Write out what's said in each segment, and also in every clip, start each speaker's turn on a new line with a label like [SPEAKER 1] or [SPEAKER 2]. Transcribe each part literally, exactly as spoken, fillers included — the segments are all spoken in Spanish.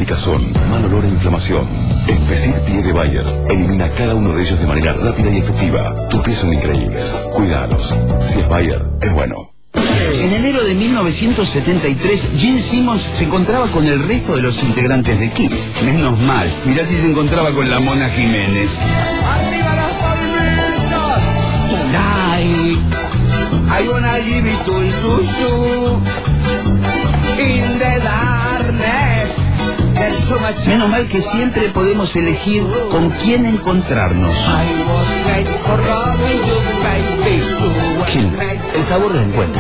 [SPEAKER 1] picazón, mal olor e inflamación. Especid Pie de Bayer elimina cada uno de ellos de manera rápida y efectiva. Tus pies son increíbles. Cuídalos. Si es Bayer, es bueno.
[SPEAKER 2] En enero de mil novecientos setenta y tres, Gene Simmons se encontraba con el resto de los integrantes de Kiss. Menos mal. Mirá si se encontraba con la Mona Jiménez.
[SPEAKER 3] ¡Arriba las palmitas!
[SPEAKER 2] Tonight, I wanna give it to you. In the darkness. Menos mal que siempre podemos elegir con quién encontrarnos.
[SPEAKER 4] Quilmes, el sabor del encuentro.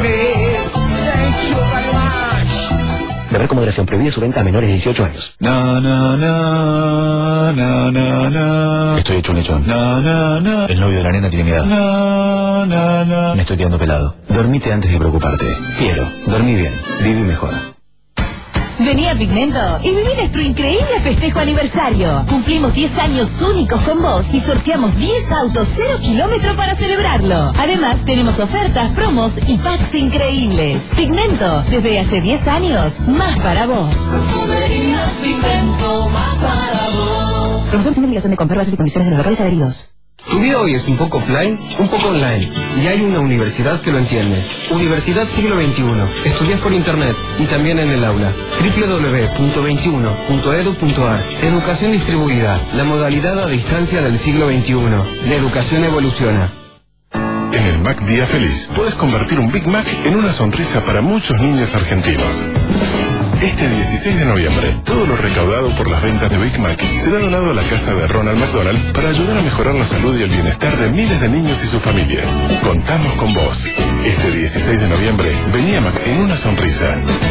[SPEAKER 4] Beber con moderación, prohibida su venta a menores de dieciocho años.
[SPEAKER 5] Na, na, na, na, na, na. Estoy hecho un lechón. Na, na, na. El novio de la nena tiene mi edad. Na, na, na. Me estoy quedando pelado. Dormite antes de preocuparte. Quiero. Dormí bien. Viví mejor.
[SPEAKER 6] Vení a Pigmento y viví nuestro increíble festejo aniversario. Cumplimos diez años únicos con vos y sorteamos diez autos cero kilómetro para celebrarlo. Además, tenemos ofertas, promos y packs increíbles. Pigmento, desde hace diez años, más para vos.
[SPEAKER 7] Pigmento, más para vos.
[SPEAKER 6] Promoción sin obligación de comprar bases y condiciones en los locales adheridos.
[SPEAKER 8] Tu vida hoy es un poco offline, un poco online. Y hay una universidad que lo entiende. Universidad Siglo veintiuno. Estudias por internet y también en el aula. doble u doble u doble u punto veintiuno punto edu punto ar. Educación distribuida. La modalidad a distancia del siglo veintiuno. La educación evoluciona.
[SPEAKER 9] En el Mac Día Feliz puedes convertir un Big Mac en una sonrisa para muchos niños argentinos. Este dieciséis de noviembre, todo lo recaudado por las ventas de Big Mac será donado a la casa de Ronald McDonald para ayudar a mejorar la salud y el bienestar de miles de niños y sus familias. Contamos con vos. Este dieciséis de noviembre, vení a Mac en una sonrisa.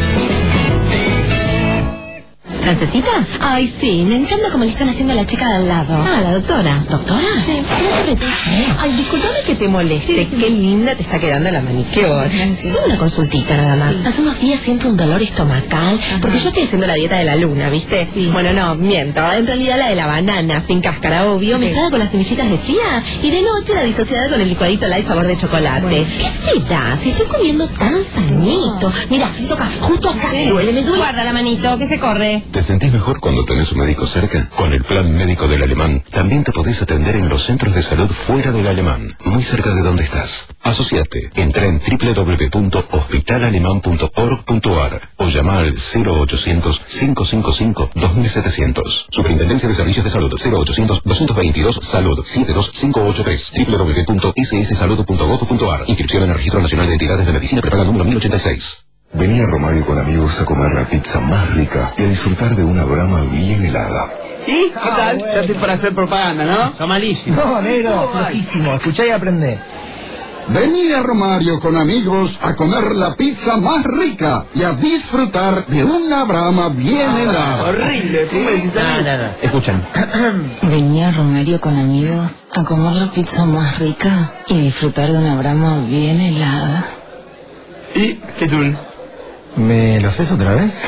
[SPEAKER 10] ¿Francesita? Ay, sí, me encanta cómo le están haciendo a la chica de al lado.
[SPEAKER 6] Ah, la doctora.
[SPEAKER 10] ¿Doctora? Sí. Ay, disculpame que te moleste. Sí, sí. Qué linda te está quedando la manicure. Sí. Una consultita nada más. Sí. Hace unos días siento un dolor estomacal. Ajá. Porque yo estoy haciendo la dieta de la luna, ¿viste? Sí. Bueno, no, miento. En realidad la de la banana, sin cáscara, obvio, okay, mezclada con las semillitas de chía. Y de noche la disociada con el licuadito light sabor de chocolate. Bueno. ¿Qué será? Si estoy comiendo tan sanito. Mira, toca justo acá. Sí. Duele, me duele.
[SPEAKER 6] Guarda la manito, que se corre.
[SPEAKER 1] ¿Te sentís mejor cuando tenés un médico cerca? Con el plan médico del Alemán, también te podés atender en los centros de salud fuera del Alemán, muy cerca de donde estás. Asociate. Entra en doble u doble u doble u punto hospital alemán punto org punto ar o llama al cero ochocientos, cinco cinco cinco, dos mil setecientos. Superintendencia de Servicios de Salud cero ochocientos, doscientos veintidós, salud siete dos cinco ocho tres. doble u doble u doble u punto s s salud punto gov punto ar. Inscripción en el Registro Nacional de Entidades de Medicina Prepaga número mil ochenta y seis.
[SPEAKER 11] Vení a Romario con amigos a comer la pizza más rica y a disfrutar de una brama bien helada.
[SPEAKER 2] ¿Y? ¿Qué tal? Ya estoy para hacer propaganda, ¿no? Son malísimos.
[SPEAKER 12] No, negro, flojísimo. Escuchá y aprendé.
[SPEAKER 13] Vení a Romario con amigos a comer la pizza más rica y a disfrutar de una brama bien helada.
[SPEAKER 2] Horrible, tú me decís
[SPEAKER 4] nada, nada. Escuchan.
[SPEAKER 14] Vení a Romario con amigos a comer la pizza más rica y disfrutar de una brama bien helada.
[SPEAKER 2] ¿Y qué tú?
[SPEAKER 4] ¿Me lo haces otra vez?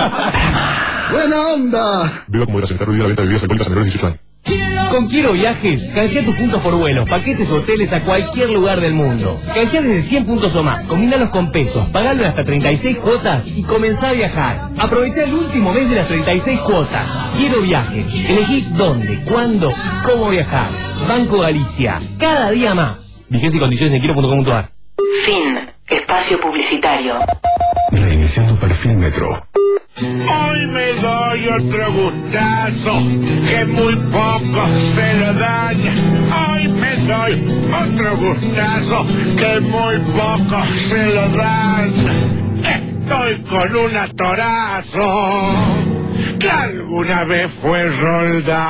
[SPEAKER 13] ¡Buena onda!
[SPEAKER 9] Viva como moderación, prohibida la venta de bebidas alcohólicas a menores de dieciocho años.
[SPEAKER 15] Con Quiero Viajes, canjea tus puntos por vuelos, paquetes, hoteles a cualquier lugar del mundo. Canjea desde cien puntos o más, combínalos con pesos, pagalo hasta treinta y seis cuotas y comenzá a viajar. Aprovecha el último mes de las treinta y seis cuotas. Quiero Viajes. Elegí dónde, cuándo y cómo viajar. Banco Galicia. Cada día más. Vigencia y condiciones en quiero punto com punto ar.
[SPEAKER 16] Fin. Espacio publicitario.
[SPEAKER 11] Reiniciando perfil Metro.
[SPEAKER 17] Hoy me doy otro gustazo que muy pocos se lo dan. Hoy me doy otro gustazo que muy pocos se lo dan. Estoy con un atorazo que alguna vez fue Roldán.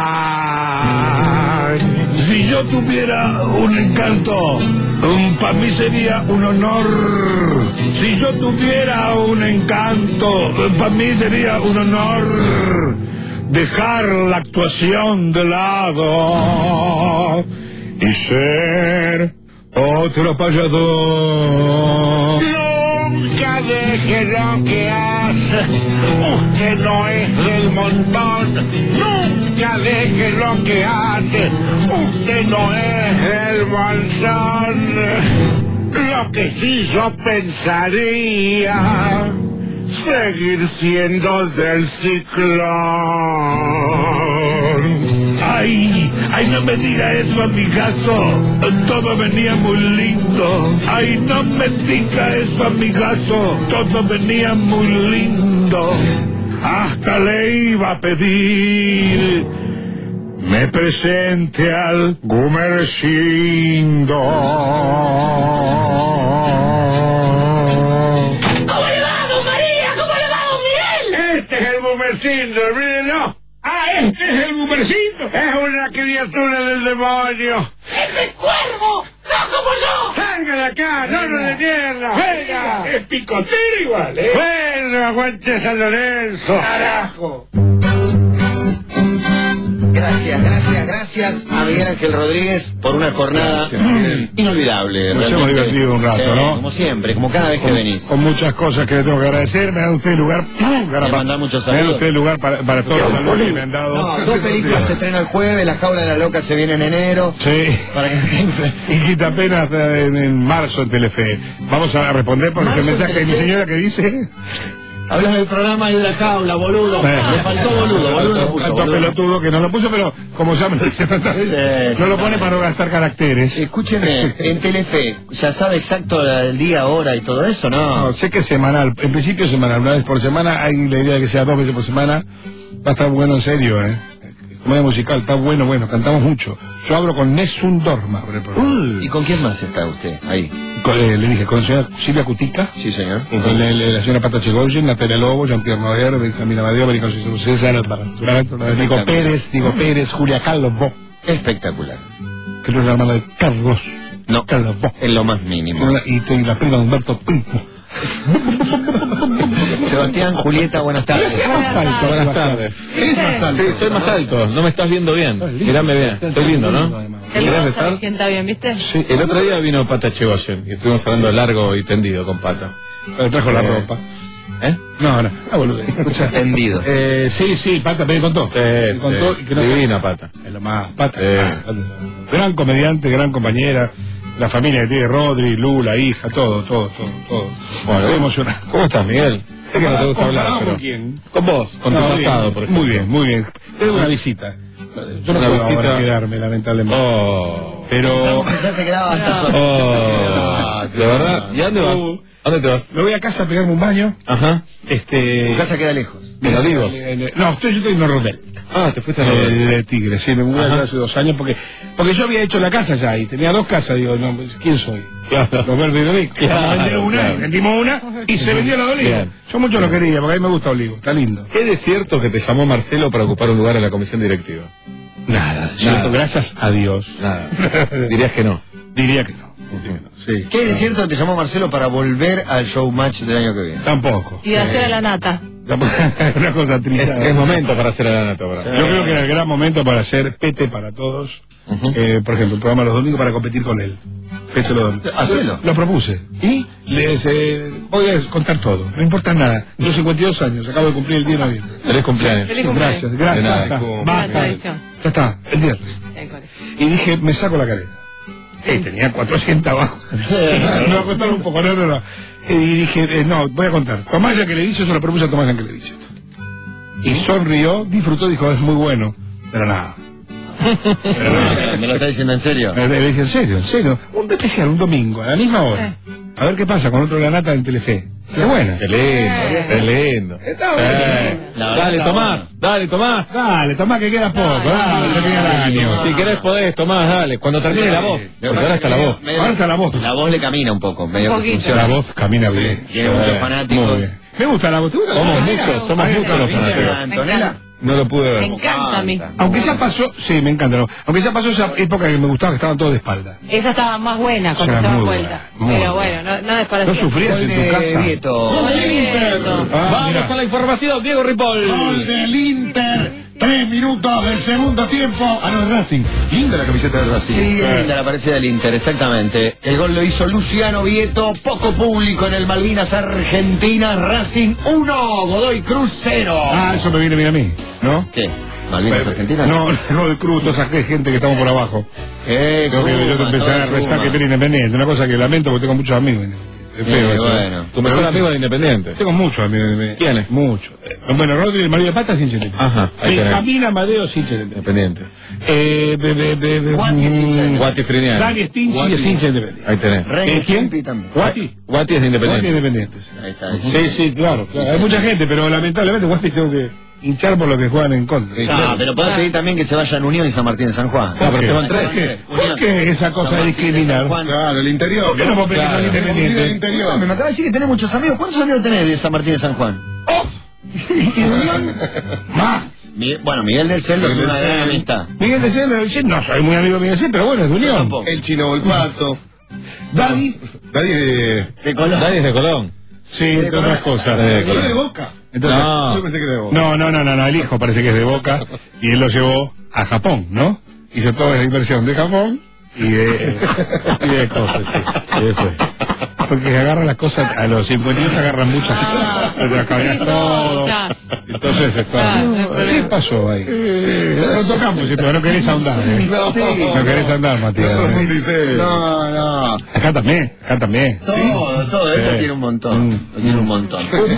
[SPEAKER 18] Si yo tuviera un encanto, um, para mí sería un honor. Si yo tuviera un encanto, para mí sería un honor dejar la actuación de lado y ser otro payador.
[SPEAKER 17] Nunca deje lo que hace, usted no es del montón. Nunca deje lo que hace, usted no es del montón. Lo que sí yo pensaría, seguir siendo del ciclón.
[SPEAKER 18] Ay, ay, no me diga eso, amigazo. Todo venía muy lindo. Ay, no me diga eso, amigazo. Todo venía muy lindo. Hasta le iba a pedir me presente al Gumercindo.
[SPEAKER 7] ¿Cómo le va, don María? ¿Cómo le va, don Miguel?
[SPEAKER 17] Este es el Gumercindo, mírenlo.
[SPEAKER 18] Ah, este es el Gumercindo.
[SPEAKER 17] Es una criatura del demonio.
[SPEAKER 7] ¡Este es cuervo! ¡No como yo!
[SPEAKER 17] ¡Salga de acá! ¡No nos de mierda! ¡Venga!
[SPEAKER 18] Es picotero igual, ¿eh?
[SPEAKER 17] Bueno, aguante San Lorenzo.
[SPEAKER 18] Carajo.
[SPEAKER 19] Gracias, gracias, gracias a Miguel Ángel Rodríguez por una jornada gracias, inolvidable.
[SPEAKER 18] Nos hemos divertido un rato,
[SPEAKER 19] sí,
[SPEAKER 18] ¿no?
[SPEAKER 19] Como siempre, como cada vez que
[SPEAKER 18] con,
[SPEAKER 19] venís.
[SPEAKER 18] Con muchas cosas que le tengo que agradecer. Me da usted el lugar.
[SPEAKER 19] Me mandar muchos saludos.
[SPEAKER 18] Me da usted el lugar para, para todos los saludos que me han dado.
[SPEAKER 19] No, dos películas se estrenan el jueves, La Jaula de la Loca se viene en enero.
[SPEAKER 18] Sí.
[SPEAKER 19] Para que...
[SPEAKER 18] y Quitapenas en, en marzo en Telefe. Vamos a responder por ese mensaje de mi señora que dice.
[SPEAKER 19] Hablas del programa y de La Jaula, boludo.
[SPEAKER 18] Eh,
[SPEAKER 19] Le faltó boludo, boludo no puso.
[SPEAKER 18] Faltó pelotudo que no lo puso, pero como ya me lo dice tantas veces, no lo pone para no gastar caracteres.
[SPEAKER 19] Escúcheme, en Telefe, ¿ya sabe exacto el día, hora y todo eso, no?
[SPEAKER 18] No, sé que es semanal, en principio es semanal, una vez por semana, hay la idea de que sea dos veces por semana, va a estar bueno en serio, ¿eh? Comedia musical, está bueno, bueno, cantamos mucho. Yo hablo con Nessun Dorma por el programa.
[SPEAKER 19] ¿Y con quién más está usted ahí?
[SPEAKER 18] Con, eh, le dije, con la señora Silvia Cutica.
[SPEAKER 19] Sí, señor.
[SPEAKER 18] Con la, la, la señora Pata Chegoyen, Natalia Lobo, Jean-Pierre Noer, Benjamín Amadeo, América César, Diego Pérez, Diego Pérez, Julia Calvo.
[SPEAKER 19] Espectacular.
[SPEAKER 18] Que no es la hermana de Carlos.
[SPEAKER 19] No,
[SPEAKER 18] Calvo.
[SPEAKER 19] En lo más mínimo.
[SPEAKER 18] Y, y la prima de Humberto Primo.
[SPEAKER 19] Sebastián, Julieta, buenas tardes.
[SPEAKER 18] Es más alto,
[SPEAKER 20] buenas tardes.
[SPEAKER 19] ¿Es más alto?
[SPEAKER 20] Sí, soy más alto. No me estás viendo bien. Mirame bien. Estoy lindo, ¿no?
[SPEAKER 10] El rosa me sienta bien, ¿viste?
[SPEAKER 20] Sí, el otro día vino Pata Chegoyen y estuvimos hablando sí. largo y tendido con Pata.
[SPEAKER 18] Pero trajo eh, la ropa.
[SPEAKER 20] ¿Eh?
[SPEAKER 18] No, no, no, boludo.
[SPEAKER 19] Tendido.
[SPEAKER 18] Eh, sí, sí, Pata me contó.
[SPEAKER 20] Sí,
[SPEAKER 18] me
[SPEAKER 20] sí.
[SPEAKER 18] contó y que no
[SPEAKER 20] Divina Pata.
[SPEAKER 18] Es lo más. Pata.
[SPEAKER 20] Eh.
[SPEAKER 18] Pata. Gran comediante, gran compañera. La familia que tiene Rodri, Lu, la hija, todo, todo, todo, todo.
[SPEAKER 20] Bueno,
[SPEAKER 18] estoy emocionado.
[SPEAKER 20] ¿Cómo estás, Miguel? Sé que no te gusta hablar, pero...
[SPEAKER 18] ¿Con quién?
[SPEAKER 20] Con vos, con
[SPEAKER 18] no,
[SPEAKER 20] tu pasado,
[SPEAKER 18] bien,
[SPEAKER 20] por ejemplo.
[SPEAKER 18] Muy bien, muy bien. Tengo una visita. Yo no
[SPEAKER 20] una
[SPEAKER 18] puedo
[SPEAKER 20] visita...
[SPEAKER 18] ahora quedarme, lamentablemente.
[SPEAKER 20] Oh.
[SPEAKER 18] Pero...
[SPEAKER 19] Pensamos que ya se quedaba hasta solo.
[SPEAKER 20] Oh. ¿De verdad? ¿Y a dónde vas? ¿A dónde te vas?
[SPEAKER 18] Me voy a casa a pegarme un baño.
[SPEAKER 20] Ajá.
[SPEAKER 18] Este...
[SPEAKER 19] Tu casa queda lejos.
[SPEAKER 20] ¿De los Olivos?
[SPEAKER 18] No, estoy, yo estoy en Norrodel.
[SPEAKER 20] Ah, te fuiste a
[SPEAKER 18] Eh,
[SPEAKER 20] Norrodel.
[SPEAKER 18] de Tigre, sí, me mudé allá hace dos años porque porque yo había hecho la casa ya y tenía dos casas, digo, no, ¿quién soy?
[SPEAKER 20] Claro.
[SPEAKER 18] Los Verdes y Olivo.
[SPEAKER 20] Claro,
[SPEAKER 18] Vamos a vender una,
[SPEAKER 20] claro.
[SPEAKER 18] vendimos una y se vendió la de Olivo.
[SPEAKER 20] Bien.
[SPEAKER 18] Yo mucho lo quería porque a mí me gusta Olivo, está lindo.
[SPEAKER 20] ¿Qué de cierto que te llamó Marcelo para ocupar un lugar en la comisión directiva?
[SPEAKER 18] Nada, cierto, gracias a Dios.
[SPEAKER 20] Nada. Dirías que no.
[SPEAKER 18] Diría que no. Sí.
[SPEAKER 19] ¿Qué es cierto que te llamó Marcelo para volver al showmatch del año que viene?
[SPEAKER 18] Tampoco.
[SPEAKER 10] Y de hacer a la nata.
[SPEAKER 18] Una cosa triste.
[SPEAKER 20] Es, es momento para hacer la nata. Para.
[SPEAKER 18] Sí. Yo creo que era el gran momento para hacer Pete para todos. Uh-huh. eh, por ejemplo, el programa Los Domingos para competir con él. Pete los domingos.
[SPEAKER 19] Hacelo.
[SPEAKER 18] Lo propuse.
[SPEAKER 19] ¿Y?
[SPEAKER 18] Les eh, voy a contar todo. No importa nada. Yo cincuenta y dos años, acabo de cumplir el día de noviembre.
[SPEAKER 20] Feliz cumpleaños.
[SPEAKER 10] Feliz cumpleaños.
[SPEAKER 18] Gracias, gracias.
[SPEAKER 20] De nada,
[SPEAKER 18] basta,
[SPEAKER 20] como...
[SPEAKER 18] basta. Ya está, el viernes. Y dije, me saco la careta. Eh, tenía cuatrocientos abajo. Me va a contar un poco, no, no, no. Y dije, eh, no, voy a contar. Tomás Yankelevich, yo se lo propuse a Tomás Yankelevich esto. Y sonrió, disfrutó, dijo, es muy bueno. Pero nada. Pero nada.
[SPEAKER 19] ¿Me lo está diciendo en serio?
[SPEAKER 18] Le dije, en serio, en serio. Un especial, un domingo, a la misma hora. A ver qué pasa con otro de la nata en Telefe. Qué buena.
[SPEAKER 20] Qué lindo, qué lindo.
[SPEAKER 18] Está
[SPEAKER 20] sí.
[SPEAKER 18] bueno.
[SPEAKER 20] Dale, Tomás, dale, Tomás.
[SPEAKER 18] Dale, Tomás, que queda poco. Dale, que queda el año.
[SPEAKER 20] Si querés podés, Tomás, dale. Cuando termine la voz. Porque ahora está la voz.
[SPEAKER 18] Ahora está la voz.
[SPEAKER 19] La voz le camina un poco, medio que
[SPEAKER 18] La
[SPEAKER 19] funciona.
[SPEAKER 18] voz camina bien.
[SPEAKER 19] Tiene muchos fanáticos.
[SPEAKER 18] Muy bien. Me gusta la voz. ¿Te gusta?
[SPEAKER 20] Somos muchos, somos muchos los fanáticos.
[SPEAKER 19] ¿Antonella?
[SPEAKER 20] No lo pude ver.
[SPEAKER 10] Me encanta a mí.
[SPEAKER 18] Aunque ya pasó, sí, me encanta. ¿No? Aunque ya pasó esa época que me gustaba que estaban todos de espalda.
[SPEAKER 10] Esa estaba más buena cuando
[SPEAKER 18] O sea,
[SPEAKER 10] se daban
[SPEAKER 18] muy
[SPEAKER 10] vuelta.
[SPEAKER 18] buena,
[SPEAKER 10] Pero
[SPEAKER 18] muy
[SPEAKER 10] bueno, no, no es para
[SPEAKER 18] ¿No
[SPEAKER 10] siempre.
[SPEAKER 18] sufrías en tu casa?
[SPEAKER 19] Vieto.
[SPEAKER 18] Ah,
[SPEAKER 20] Vamos
[SPEAKER 18] mirá.
[SPEAKER 20] a la información, Diego Ripoll.
[SPEAKER 11] Gol del Inter. Tres minutos del segundo tiempo. Ah, no, es Racing. Linda la camiseta de Racing.
[SPEAKER 19] Sí, es linda la parecida del Inter, exactamente. El gol lo hizo Luciano Vieto, poco público en el Malvinas Argentina, Racing uno, Godoy Cruz cero.
[SPEAKER 18] Ah, eso me viene bien a mí, ¿no?
[SPEAKER 19] ¿Qué? ¿Malvinas Argentina?
[SPEAKER 18] No, no, de Cruz, toda esa gente que estamos por abajo.
[SPEAKER 19] Eso,
[SPEAKER 18] Creo que yo te empecé a
[SPEAKER 19] toda
[SPEAKER 18] rezar
[SPEAKER 19] suma.
[SPEAKER 18] que era independiente. Una cosa que lamento porque tengo muchos amigos independientes.
[SPEAKER 21] es feo
[SPEAKER 19] Eh,
[SPEAKER 21] eso.
[SPEAKER 19] bueno.
[SPEAKER 20] Tu mejor amigo de Independiente.
[SPEAKER 21] Tengo muchos amigos de Independiente.
[SPEAKER 20] ¿Quién es?
[SPEAKER 21] Muchos. Eh, bueno, Rodri, el marido de Pata es hincha de Independiente.
[SPEAKER 20] Ajá, ahí tenés.
[SPEAKER 21] Benjamín Amadeo es hincha de Independiente.
[SPEAKER 20] Independiente.
[SPEAKER 21] Eh, be, be, be, be,
[SPEAKER 19] Guati es hincha de Independiente.
[SPEAKER 20] Guati Friniani.
[SPEAKER 21] Dani Stinchi es hincha de Independiente.
[SPEAKER 20] Ahí tenés.
[SPEAKER 19] Ren
[SPEAKER 21] Eh, ¿quién?
[SPEAKER 19] Stimpy también.
[SPEAKER 21] ¿Guati?
[SPEAKER 20] Guati es de
[SPEAKER 21] Guati es
[SPEAKER 20] Independiente.
[SPEAKER 21] Independiente. Sí,
[SPEAKER 19] Ahí está.
[SPEAKER 21] sí, sí, claro. claro. Hay mucha gente, pero lamentablemente Guati tengo que hinchar por los que juegan en contra.
[SPEAKER 19] No, pero podés pedir también que se vayan Unión y San Martín de San Juan.
[SPEAKER 20] No, pero se van tres.
[SPEAKER 21] ¿Por qué? ¿Por qué esa cosa de discriminar?
[SPEAKER 11] Claro, el interior.
[SPEAKER 21] ¿Por qué no puedo pedir
[SPEAKER 20] Claro.
[SPEAKER 21] con
[SPEAKER 11] El
[SPEAKER 21] Independiente?
[SPEAKER 11] interior.
[SPEAKER 19] Me acaba de decir que tenés muchos amigos. ¿Cuántos amigos tenés de San Martín de San Juan? ¿Y de Unión?
[SPEAKER 21] Más.
[SPEAKER 19] Mi- Bueno, Miguel del Celdo es
[SPEAKER 11] Miguel
[SPEAKER 19] una
[SPEAKER 11] del
[SPEAKER 19] gran
[SPEAKER 11] Cel.
[SPEAKER 19] amistad.
[SPEAKER 21] Miguel de Cel, sí, no soy muy amigo de Miguel de Cel, pero bueno, es de Unión.
[SPEAKER 19] tampoco.
[SPEAKER 11] El Chino Volpato.
[SPEAKER 21] Daddy,
[SPEAKER 11] Nadie de...
[SPEAKER 19] De Colón.
[SPEAKER 20] Dani es de Colón.
[SPEAKER 21] sí, entre otras cosas.
[SPEAKER 20] De
[SPEAKER 11] ¿No
[SPEAKER 20] Colón.
[SPEAKER 11] de Boca?
[SPEAKER 21] Entonces,
[SPEAKER 20] No.
[SPEAKER 11] Yo pensé que era de Boca.
[SPEAKER 21] no, no, no, no, no, el hijo parece que es de Boca y él lo llevó a Japón, ¿no? Hizo toda esa inversión de Japón y de, y de cosas, sí. Y después. Porque agarran las cosas, a los cincuenta y ocho agarran muchas cosas, te las cambias todo.
[SPEAKER 22] Claro.
[SPEAKER 21] Entonces, esto,
[SPEAKER 22] Claro, no hay problema.
[SPEAKER 21] ¿qué pasó ahí? No tocamos esto, no querés ahondar, ¿eh? No querés andar, Matías. ¿eh?
[SPEAKER 11] Dice...
[SPEAKER 19] No, no.
[SPEAKER 21] Acá también, acá también.
[SPEAKER 19] Todo, todo esto
[SPEAKER 21] Sí.
[SPEAKER 19] tiene un montón. Tiene un montón.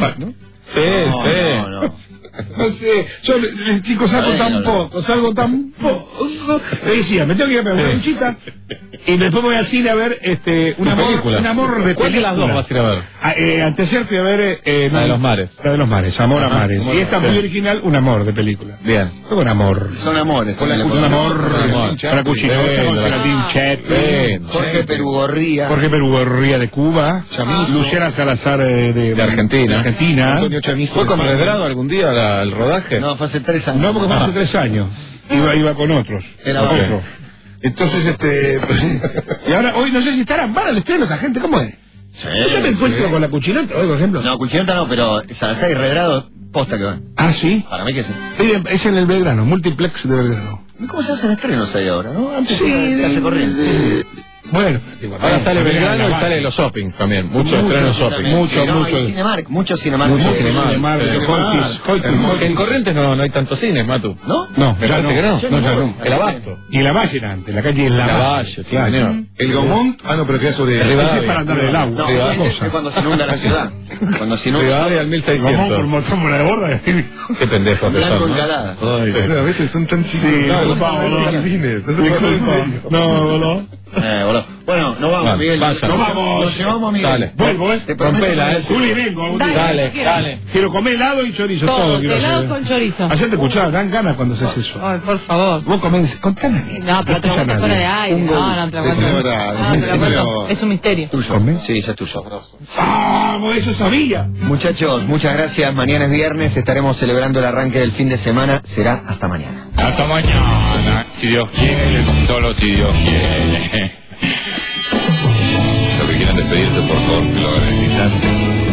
[SPEAKER 20] Sí,
[SPEAKER 19] No,
[SPEAKER 20] sí.
[SPEAKER 19] no, no.
[SPEAKER 21] No sé, yo, eh, chicos, salgo
[SPEAKER 19] Bueno,
[SPEAKER 21] tan
[SPEAKER 19] no.
[SPEAKER 21] poco, salgo tan poco. Le decía, me tengo que ir a pegar una duchita y después voy al cine a ver este, un
[SPEAKER 20] Tu
[SPEAKER 21] amor,
[SPEAKER 20] película.
[SPEAKER 21] un amor de
[SPEAKER 20] ¿Cuál de las
[SPEAKER 21] película.
[SPEAKER 20] dos vas a ir a ver?
[SPEAKER 21] Ah, eh, anteayer fui a ver... Eh,
[SPEAKER 20] La de
[SPEAKER 21] no,
[SPEAKER 20] los mares.
[SPEAKER 21] La de los mares, Amor a
[SPEAKER 20] Ajá,
[SPEAKER 21] Mares.
[SPEAKER 20] Amor
[SPEAKER 21] Y
[SPEAKER 20] a
[SPEAKER 21] esta
[SPEAKER 20] Mares.
[SPEAKER 21] muy original, un amor de película.
[SPEAKER 20] Bien.
[SPEAKER 21] Un amor.
[SPEAKER 19] Son amores.
[SPEAKER 11] Con la
[SPEAKER 19] ponele,
[SPEAKER 21] Un
[SPEAKER 11] cuchara.
[SPEAKER 21] amor
[SPEAKER 20] amor.
[SPEAKER 21] para Cuchinota, con Geraldine Chaplin,
[SPEAKER 20] Bien.
[SPEAKER 19] Jorge Perugorría.
[SPEAKER 21] Jorge Perugorría de Cuba,
[SPEAKER 11] Chamizo.
[SPEAKER 21] Luciana Salazar eh, de,
[SPEAKER 20] De Argentina.
[SPEAKER 21] de Argentina.
[SPEAKER 11] Antonio Chamizo.
[SPEAKER 20] ¿Fue
[SPEAKER 11] de
[SPEAKER 20] con
[SPEAKER 11] España.
[SPEAKER 20] Redrado algún día la- el rodaje?
[SPEAKER 19] No, fue hace tres años.
[SPEAKER 21] No, porque fue hace tres años. Iba, iba con otros.
[SPEAKER 19] Era
[SPEAKER 21] Con
[SPEAKER 19] otro.
[SPEAKER 21] otros. Entonces, este. pues, y ahora, hoy no sé si estarán mal el estreno esta gente, ¿cómo es?
[SPEAKER 19] Sí,
[SPEAKER 21] Yo me encuentro con la Cuchinota hoy, por ejemplo.
[SPEAKER 19] No, Cuchinota no, pero Salazar y Redrado, posta que van.
[SPEAKER 21] Ah, sí.
[SPEAKER 19] Para mí que sí.
[SPEAKER 21] Sí, es en el Belgrano, multiplex de Belgrano.
[SPEAKER 19] ¿Y cómo se hacen estrenos ahí ahora, no? Antes
[SPEAKER 21] Sí,
[SPEAKER 19] era calle corriente.
[SPEAKER 21] eh, bueno, digo,
[SPEAKER 20] Ahora sale
[SPEAKER 21] también
[SPEAKER 20] Belgrano
[SPEAKER 21] la
[SPEAKER 20] y
[SPEAKER 21] base.
[SPEAKER 20] sale los shoppings también. Muchos
[SPEAKER 21] Mucho,
[SPEAKER 20] estrenos
[SPEAKER 21] sí,
[SPEAKER 20] shopping.
[SPEAKER 21] también. Mucho,
[SPEAKER 19] Sí, no,
[SPEAKER 21] mucho.
[SPEAKER 19] y Cinemark, mucho Cinemark.
[SPEAKER 20] Mucho
[SPEAKER 19] Mucho
[SPEAKER 20] Cinemark.
[SPEAKER 21] Cinemark,
[SPEAKER 20] Pero-
[SPEAKER 21] Hoytis, Hoytis,
[SPEAKER 20] En
[SPEAKER 21] Hoytis.
[SPEAKER 20] Corrientes no, no hay tantos cines, Matu.
[SPEAKER 19] ¿No?
[SPEAKER 21] No,
[SPEAKER 20] Me
[SPEAKER 21] ya
[SPEAKER 20] parece que no.
[SPEAKER 21] No, ya no.
[SPEAKER 20] El Abasto.
[SPEAKER 21] Y la Valle era antes, la calle es la,
[SPEAKER 20] La Valle, sí,
[SPEAKER 21] Claro.
[SPEAKER 20] señor.
[SPEAKER 11] El Gaumont. Ah, no, pero queda sobre...
[SPEAKER 20] El Rivadavia.
[SPEAKER 21] Ese es para andar del agua.
[SPEAKER 19] No,
[SPEAKER 21] otra
[SPEAKER 19] ese
[SPEAKER 21] cosa.
[SPEAKER 19] es cuando se inunda la ciudad. Cuando se inunda.
[SPEAKER 20] Rivadavia al mil
[SPEAKER 21] Vamos por
[SPEAKER 20] seiscientos.
[SPEAKER 21] motor por la borda.
[SPEAKER 20] Qué pendejos que
[SPEAKER 19] Blanco
[SPEAKER 20] son, ¿no?
[SPEAKER 19] Engalada.
[SPEAKER 11] Ay, a veces son tan chicos.
[SPEAKER 21] Sí,
[SPEAKER 11] no,
[SPEAKER 21] disculpa,
[SPEAKER 11] tan
[SPEAKER 21] boludo.
[SPEAKER 11] chiquitines. No se puede en serio.
[SPEAKER 21] No, boludo.
[SPEAKER 19] Eh, boludo. Bueno, nos vamos,
[SPEAKER 20] Vale,
[SPEAKER 19] Miguel.
[SPEAKER 20] vayan.
[SPEAKER 21] Nos vamos.
[SPEAKER 19] Nos llevamos, Miguel.
[SPEAKER 20] Dale.
[SPEAKER 21] Vuelvo, ¿eh?
[SPEAKER 19] Te prometo
[SPEAKER 20] Rompela,
[SPEAKER 19] que-
[SPEAKER 20] eh.
[SPEAKER 21] Juli, vengo. algún día.
[SPEAKER 20] Dale,
[SPEAKER 22] ¿qué quieres?
[SPEAKER 20] dale.
[SPEAKER 21] Quiero comer helado y chorizo, todo,
[SPEAKER 22] Todo,
[SPEAKER 21] quiero
[SPEAKER 22] helado
[SPEAKER 21] hacer.
[SPEAKER 22] con chorizo.
[SPEAKER 21] Ayer te escuchaba, dan ganas cuando haces eso.
[SPEAKER 22] Ay, por favor.
[SPEAKER 21] Vos comés, contame bien.
[SPEAKER 22] No, pero te lo
[SPEAKER 21] escucha
[SPEAKER 22] cuento
[SPEAKER 21] nadie.
[SPEAKER 22] fuera de aire.
[SPEAKER 21] Un
[SPEAKER 22] No,
[SPEAKER 21] gol.
[SPEAKER 22] no, te lo
[SPEAKER 11] Esa
[SPEAKER 22] cuento.
[SPEAKER 11] es verdad,
[SPEAKER 22] No,
[SPEAKER 11] sí,
[SPEAKER 22] te lo
[SPEAKER 11] sí,
[SPEAKER 22] cuento.
[SPEAKER 11] pero-
[SPEAKER 22] Es un misterio.
[SPEAKER 19] Tuyo.
[SPEAKER 21] ¿Comés?
[SPEAKER 19] Sí, ya es tuyo.
[SPEAKER 21] ¡Vamos! Eso sabía.
[SPEAKER 19] Muchachos, muchas gracias. Mañana es viernes. Estaremos celebrando el arranque del fin de semana. Será hasta mañana.
[SPEAKER 23] Hasta mañana, si Dios quiere, solo si Dios quiere. Los que quieran despedirse, por favor, que lo hagan en este instante.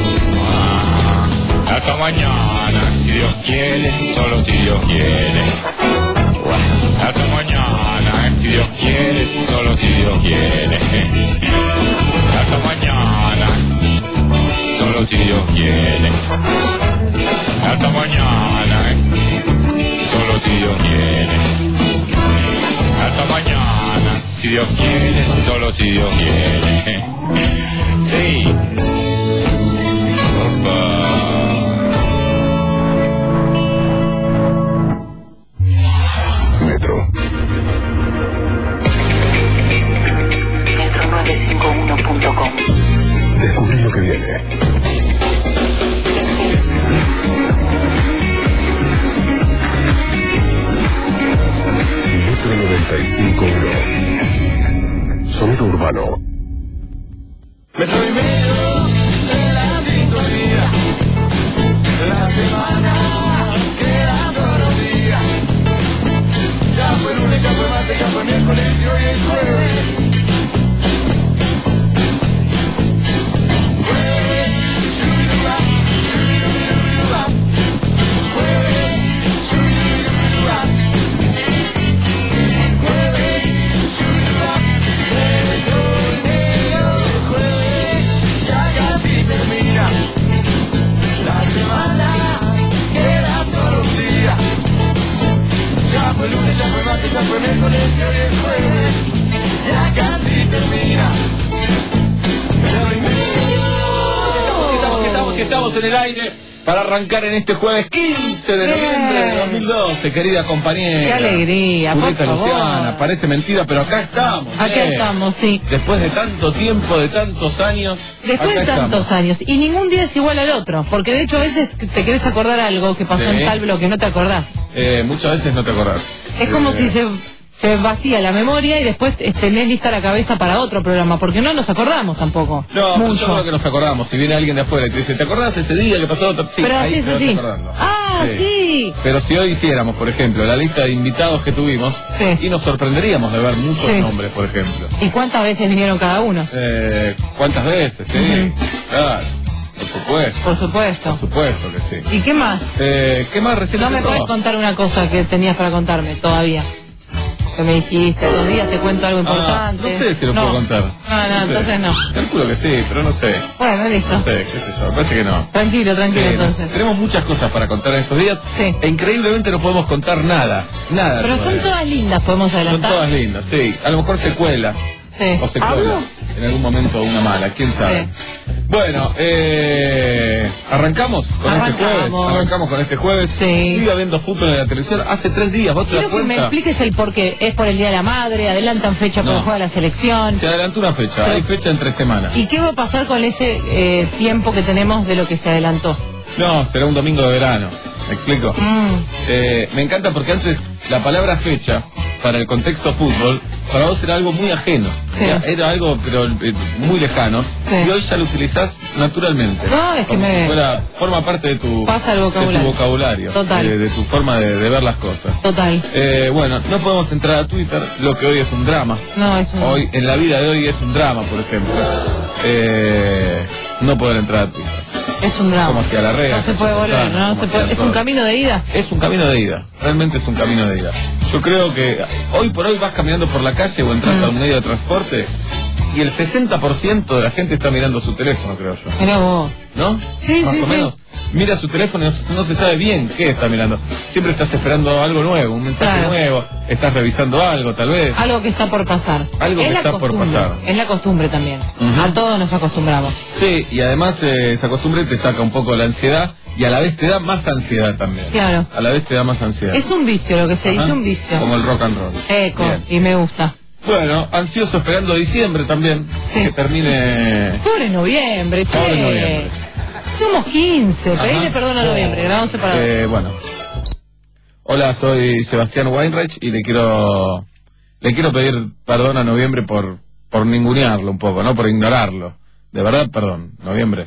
[SPEAKER 23] Ah, hasta mañana, si Dios quiere, solo si Dios quiere. Hasta mañana, si Dios quiere, solo si Dios quiere. Hasta mañana, solo si Dios quiere. Hasta mañana, solo si Dios quiere. Hasta mañana, si Dios quiere, solo si Dios quiere. Sí. Opa.
[SPEAKER 11] Metro.
[SPEAKER 16] metro nueve cinco uno punto com.
[SPEAKER 11] Descubrí lo que viene. Metro noventa y cinco uno. Sonido urbano.
[SPEAKER 3] Metro y medio de la sintonía. La semana queda solo un día. Ya fue lunes, ya fue martes, ya fue miércoles y hoy es jueves. Jueves, shubiduba, shubidubidubiduba. Jueves, shubidubidubiduba. Jueves, shubiduba. Metro y medio es jueves, ya casi termina. La semana queda solo un día. Ya fue lunes, ya fue martes, ya fue miércoles y hoy es jueves. Ya casi termina. Metro y medio.
[SPEAKER 5] estamos y estamos en el aire para arrancar en este jueves quince de noviembre de dos mil doce, querida compañera.
[SPEAKER 8] Qué alegría, por
[SPEAKER 5] Julieta
[SPEAKER 8] favor.
[SPEAKER 5] Luciana, parece mentira, pero acá estamos.
[SPEAKER 8] Acá
[SPEAKER 5] eh.
[SPEAKER 8] estamos, sí.
[SPEAKER 5] Después de tanto tiempo, de tantos años.
[SPEAKER 8] Después
[SPEAKER 5] acá
[SPEAKER 8] de tantos
[SPEAKER 5] estamos.
[SPEAKER 8] años. Y ningún día es igual al otro. Porque de hecho a veces te querés acordar algo que pasó
[SPEAKER 5] Sí.
[SPEAKER 8] en tal bloque, no te acordás.
[SPEAKER 5] Eh, muchas veces no te acordás.
[SPEAKER 8] Es como
[SPEAKER 5] Eh,
[SPEAKER 8] si se, se vacía la memoria y después tenés lista la cabeza para otro programa. Porque no nos acordamos tampoco.
[SPEAKER 5] No, pero
[SPEAKER 8] mucho.
[SPEAKER 5] yo creo que nos acordamos. Si viene alguien de afuera y te dice, ¿te acordás ese día que pasó? Sí,
[SPEAKER 8] Pero
[SPEAKER 5] ahí
[SPEAKER 8] así es
[SPEAKER 5] te vas
[SPEAKER 8] así.
[SPEAKER 5] acordando.
[SPEAKER 8] Ah, sí.
[SPEAKER 5] Pero si hoy hiciéramos, por ejemplo, la lista de invitados que tuvimos,
[SPEAKER 8] Sí.
[SPEAKER 5] y nos sorprenderíamos de ver muchos
[SPEAKER 8] Sí.
[SPEAKER 5] nombres, por ejemplo.
[SPEAKER 8] ¿Y cuántas veces vinieron cada uno?
[SPEAKER 5] Eh, ¿Cuántas veces? Sí,
[SPEAKER 8] Ujú.
[SPEAKER 5] claro. Por supuesto.
[SPEAKER 8] Por supuesto.
[SPEAKER 5] Por supuesto que sí.
[SPEAKER 8] ¿Y qué más?
[SPEAKER 5] Eh, ¿Qué más recién
[SPEAKER 8] No me
[SPEAKER 5] empezó?
[SPEAKER 8] podés contar una cosa que tenías para contarme todavía. Que me dijiste, dos días te cuento algo
[SPEAKER 5] Ah,
[SPEAKER 8] importante.
[SPEAKER 5] no sé si lo
[SPEAKER 8] No.
[SPEAKER 5] puedo contar.
[SPEAKER 8] No, no,
[SPEAKER 5] sé.
[SPEAKER 8] entonces no.
[SPEAKER 5] Calculo que sí, pero no sé.
[SPEAKER 8] Bueno, listo.
[SPEAKER 5] No sé, qué sé yo, me parece que no.
[SPEAKER 8] Tranquilo, tranquilo
[SPEAKER 5] Eh, no.
[SPEAKER 8] entonces.
[SPEAKER 5] Tenemos muchas cosas para contar en estos días.
[SPEAKER 8] Sí.
[SPEAKER 5] E increíblemente no podemos contar nada. Nada.
[SPEAKER 8] Pero son
[SPEAKER 5] todavía.
[SPEAKER 8] todas lindas, podemos
[SPEAKER 5] Son
[SPEAKER 8] adelantar.
[SPEAKER 5] todas lindas, sí. A lo mejor secuela.
[SPEAKER 8] Sí.
[SPEAKER 5] O secuela.
[SPEAKER 8] ¿Hablo?
[SPEAKER 5] En algún momento una mala, quién sabe. Bueno, eh, arrancamos con este jueves.
[SPEAKER 8] Arrancamos.
[SPEAKER 5] Arrancamos con este jueves.
[SPEAKER 8] Sí.
[SPEAKER 5] Sigue habiendo fútbol en la televisión. Hace tres días, ¿vos te das
[SPEAKER 8] Quiero que me
[SPEAKER 5] cuenta?
[SPEAKER 8] expliques el por qué. Es por el Día de la Madre, adelantan fecha por
[SPEAKER 5] No.
[SPEAKER 8] el juego de la selección.
[SPEAKER 5] Se adelantó una fecha,
[SPEAKER 8] Pero-
[SPEAKER 5] hay fecha entre semanas.
[SPEAKER 8] ¿Y qué va a pasar con ese eh, tiempo que tenemos de lo que se adelantó?
[SPEAKER 5] No, será un domingo de verano. ¿Me explico?
[SPEAKER 8] Mm.
[SPEAKER 5] Eh, me encanta porque antes la palabra fecha, para el contexto fútbol, para vos era algo muy ajeno.
[SPEAKER 8] Sí.
[SPEAKER 5] Era, era algo pero eh, muy lejano.
[SPEAKER 8] Sí.
[SPEAKER 5] Y hoy ya lo utilizás naturalmente.
[SPEAKER 8] No, es que
[SPEAKER 5] Como
[SPEAKER 8] me-
[SPEAKER 5] si fuera, forma parte de tu,
[SPEAKER 8] Pasa el
[SPEAKER 5] de
[SPEAKER 8] vocabulario.
[SPEAKER 5] tu vocabulario.
[SPEAKER 8] Total.
[SPEAKER 5] De, de tu forma de, de ver las cosas.
[SPEAKER 8] Total.
[SPEAKER 5] Eh, bueno, no podemos entrar a Twitter, lo que hoy es un drama.
[SPEAKER 8] No, es un...
[SPEAKER 5] Hoy, en la vida de hoy es un drama, por ejemplo. Eh, no poder entrar a Twitter.
[SPEAKER 8] Es un drama.
[SPEAKER 5] Como hacia la rega,
[SPEAKER 8] No se
[SPEAKER 5] hacia
[SPEAKER 8] puede volver,
[SPEAKER 5] Fontana,
[SPEAKER 8] ¿no?
[SPEAKER 5] como
[SPEAKER 8] Se
[SPEAKER 5] hacia
[SPEAKER 8] puede- Es
[SPEAKER 5] todo.
[SPEAKER 8] un camino de ida.
[SPEAKER 5] Es un camino de ida, realmente es un camino de ida. Yo creo que hoy por hoy vas caminando por la calle o entras
[SPEAKER 8] Mm.
[SPEAKER 5] a un medio de transporte y el sesenta por ciento de la gente está mirando su teléfono, creo yo.
[SPEAKER 8] Mirá vos.
[SPEAKER 5] ¿No?
[SPEAKER 8] Sí,
[SPEAKER 5] Más
[SPEAKER 8] sí,
[SPEAKER 5] o
[SPEAKER 8] sí.
[SPEAKER 5] menos. Mira su teléfono y no, no se sabe bien qué está mirando. Siempre estás esperando algo nuevo, un mensaje
[SPEAKER 8] Claro.
[SPEAKER 5] nuevo, estás revisando algo, tal vez.
[SPEAKER 8] Algo que está por pasar.
[SPEAKER 5] Algo
[SPEAKER 8] Es
[SPEAKER 5] que
[SPEAKER 8] la
[SPEAKER 5] está por
[SPEAKER 8] costumbre,
[SPEAKER 5] pasar.
[SPEAKER 8] Es la costumbre también.
[SPEAKER 5] Ujú.
[SPEAKER 8] A todos nos acostumbramos.
[SPEAKER 5] Sí, y además eh, esa costumbre te saca un poco la ansiedad y a la vez te da más ansiedad también.
[SPEAKER 8] Claro.
[SPEAKER 5] A la vez te da más ansiedad.
[SPEAKER 8] Es un vicio lo que se
[SPEAKER 5] Ajá.
[SPEAKER 8] dice, un vicio.
[SPEAKER 5] Como el rock and roll.
[SPEAKER 8] Eco,
[SPEAKER 5] Bien.
[SPEAKER 8] y me gusta.
[SPEAKER 5] Bueno, ansioso esperando diciembre también.
[SPEAKER 8] Sí.
[SPEAKER 5] Que termine.
[SPEAKER 8] Pobre noviembre, che.
[SPEAKER 5] Pobre noviembre.
[SPEAKER 8] Somos quince,
[SPEAKER 5] Ajá.
[SPEAKER 8] pedile perdón a noviembre, grabamos separado.
[SPEAKER 5] Eh, bueno. Hola, soy Sebastián Weinreich y le quiero. Le quiero pedir perdón a noviembre por, por ningunearlo un poco, ¿no? Por ignorarlo. De verdad, perdón. Noviembre.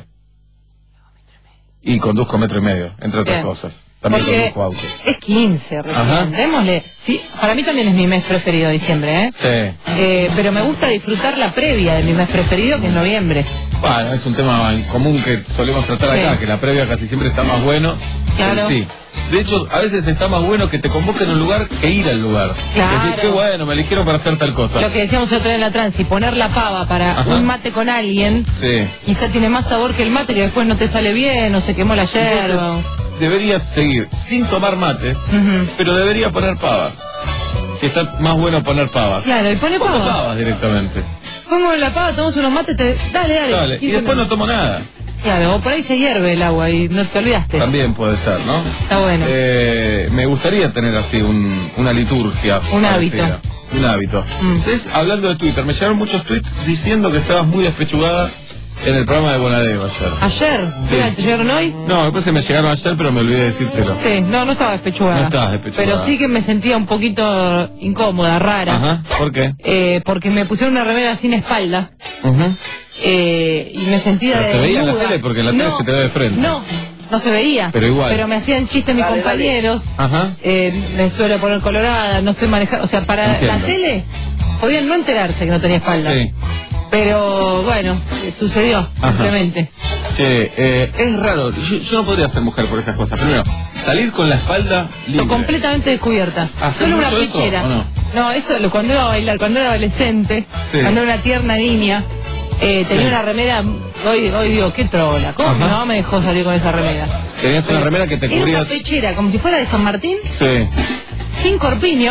[SPEAKER 5] Y conduzco metro y medio, entre otras
[SPEAKER 8] Bien.
[SPEAKER 5] cosas. También
[SPEAKER 8] Porque
[SPEAKER 5] conduzco auto.
[SPEAKER 8] es quince recién,
[SPEAKER 5] Ajá.
[SPEAKER 8] démosle. Sí, para mí también es mi mes preferido diciembre, ¿eh?
[SPEAKER 5] Sí.
[SPEAKER 8] Eh, pero me gusta disfrutar la previa de mi mes preferido, que es noviembre.
[SPEAKER 5] Bueno, es un tema en común que solemos tratar
[SPEAKER 8] Sí.
[SPEAKER 5] acá, que la previa casi siempre está más bueno.
[SPEAKER 8] Claro.
[SPEAKER 5] que el sí. De hecho, a veces está más bueno que te convoquen a un lugar que ir al lugar.
[SPEAKER 8] Claro.
[SPEAKER 5] Decir, qué bueno, me eligieron para hacer tal cosa.
[SPEAKER 8] Lo que decíamos otro día en la transi, poner la pava para
[SPEAKER 5] Ajá.
[SPEAKER 8] un mate con alguien,
[SPEAKER 5] Sí.
[SPEAKER 8] quizá tiene más sabor que el mate que después no te sale bien o se quemó la yerba.
[SPEAKER 5] Entonces, deberías seguir sin tomar mate,
[SPEAKER 8] Ujú.
[SPEAKER 5] pero debería poner pavas. Si está más bueno poner pavas.
[SPEAKER 8] Claro, y pone
[SPEAKER 5] Pongo
[SPEAKER 8] pava.
[SPEAKER 5] pavas directamente.
[SPEAKER 8] Pongo la pava, tomamos unos mates, te... dale, dale.
[SPEAKER 5] Dale. Y
[SPEAKER 8] quince
[SPEAKER 5] después no
[SPEAKER 8] minutos.
[SPEAKER 5] tomo nada.
[SPEAKER 8] Claro, o por ahí se hierve el agua y no te olvidaste.
[SPEAKER 5] También puede ser, ¿no?
[SPEAKER 8] Está bueno.
[SPEAKER 5] Eh, me gustaría tener así un, una liturgia.
[SPEAKER 8] Un
[SPEAKER 5] parecida.
[SPEAKER 8] hábito.
[SPEAKER 5] Un hábito.
[SPEAKER 8] Mm.
[SPEAKER 5] ¿Sabes? Hablando de Twitter, me llegaron muchos tweets diciendo que estabas muy despechugada en el programa de Bonadeo ayer.
[SPEAKER 8] ¿Ayer?
[SPEAKER 5] Sí.
[SPEAKER 8] ¿Sí? ¿Te llegaron hoy?
[SPEAKER 5] No, después se me llegaron ayer, pero me olvidé de decírtelo.
[SPEAKER 8] Sí, no, no estaba despechugada.
[SPEAKER 5] No estabas despechugada.
[SPEAKER 8] Pero sí que me sentía un poquito incómoda, rara.
[SPEAKER 5] Ajá. ¿Por qué?
[SPEAKER 8] Eh, porque me pusieron una remera sin espalda.
[SPEAKER 5] Ujú.
[SPEAKER 8] Eh, y me sentía
[SPEAKER 5] Pero se veía en la
[SPEAKER 8] desnuda.
[SPEAKER 5] tele, porque en la tele
[SPEAKER 8] No,
[SPEAKER 5] se te ve de frente.
[SPEAKER 8] No, no se veía.
[SPEAKER 5] Pero igual.
[SPEAKER 8] Pero me hacían chistes mis
[SPEAKER 5] Dale,
[SPEAKER 8] compañeros.
[SPEAKER 5] Ajá.
[SPEAKER 8] Eh, me suelo poner colorada, no sé manejar. O sea, para
[SPEAKER 5] Entiendo.
[SPEAKER 8] la tele podían no enterarse que no tenía espalda.
[SPEAKER 5] Sí.
[SPEAKER 8] Pero bueno, eh, sucedió,
[SPEAKER 5] Ajá.
[SPEAKER 8] simplemente.
[SPEAKER 5] Che, eh, es raro. Yo, yo no podría ser mujer por esas cosas. Primero, salir con la espalda libre.
[SPEAKER 8] Estoy completamente descubierta.
[SPEAKER 5] ¿Haces
[SPEAKER 8] Solo una
[SPEAKER 5] mucho eso
[SPEAKER 8] pechera.
[SPEAKER 5] o no?
[SPEAKER 8] No, eso lo- cuando iba a bailar, cuando era adolescente,
[SPEAKER 5] Sí.
[SPEAKER 8] cuando era una tierna niña, eh, tenía
[SPEAKER 5] Sí.
[SPEAKER 8] una remera. Hoy, hoy digo, qué trola. ¿Cómo mi
[SPEAKER 5] Ajá.
[SPEAKER 8] mamá me dejó salir con esa remera?
[SPEAKER 5] Tenías una remera que te
[SPEAKER 8] Era una
[SPEAKER 5] cubrías.
[SPEAKER 8] pechera, como si fuera de San Martín,
[SPEAKER 5] Sí.
[SPEAKER 8] sin corpiño,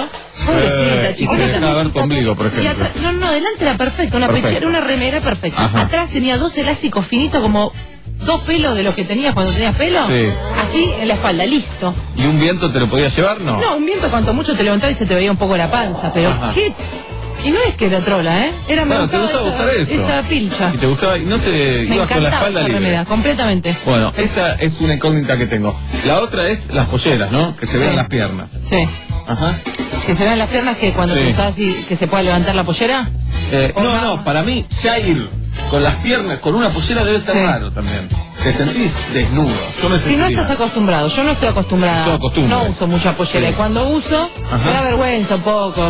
[SPEAKER 8] Pobrecita,
[SPEAKER 5] Eh, y
[SPEAKER 8] chiquita.
[SPEAKER 5] se dejaba ver tu ombligo, por
[SPEAKER 8] Y
[SPEAKER 5] ejemplo.
[SPEAKER 8] atrás- no, no, delante era perfecto, una
[SPEAKER 5] Perfecto.
[SPEAKER 8] pechera, una remera perfecta.
[SPEAKER 5] Ajá.
[SPEAKER 8] Atrás tenía dos elásticos finitos, como dos pelos de los que tenías cuando tenías pelo.
[SPEAKER 5] Sí.
[SPEAKER 8] Así en la espalda, listo.
[SPEAKER 5] ¿Y un viento te lo podías llevar? No.
[SPEAKER 8] No, un viento cuanto mucho te levantaba y se te veía un poco la panza, pero
[SPEAKER 5] Ajá.
[SPEAKER 8] ¿qué? Y no es que era trola, ¿eh? Era me
[SPEAKER 5] Bueno, te gustaba
[SPEAKER 8] esa,
[SPEAKER 5] usar eso.
[SPEAKER 8] esa pilcha.
[SPEAKER 5] Y te gustaba, y no te
[SPEAKER 8] Me
[SPEAKER 5] ibas con la
[SPEAKER 8] encantaba
[SPEAKER 5] espalda
[SPEAKER 8] esa
[SPEAKER 5] libre.
[SPEAKER 8] remera, completamente.
[SPEAKER 5] Bueno, esa es una incógnita que tengo. La otra es las polleras, ¿no? Que se
[SPEAKER 8] Sí.
[SPEAKER 5] vean las piernas.
[SPEAKER 8] Sí.
[SPEAKER 5] Ajá.
[SPEAKER 8] Que se vean las piernas que cuando
[SPEAKER 5] Sí.
[SPEAKER 8] te usás y que se pueda levantar la pollera.
[SPEAKER 5] Eh,
[SPEAKER 8] O
[SPEAKER 5] no,
[SPEAKER 8] nada
[SPEAKER 5] no,
[SPEAKER 8] más.
[SPEAKER 5] para mí ya ir con las piernas, con una pollera debe ser
[SPEAKER 8] Sí.
[SPEAKER 5] raro también. Te sentís desnudo. Yo me
[SPEAKER 8] Si no
[SPEAKER 5] sentiría.
[SPEAKER 8] estás acostumbrado, yo no estoy acostumbrada.
[SPEAKER 5] Todo costumbre.
[SPEAKER 8] No uso mucha pollera.
[SPEAKER 5] Sí.
[SPEAKER 8] Y cuando uso,
[SPEAKER 5] Ajá.
[SPEAKER 8] me da vergüenza un poco.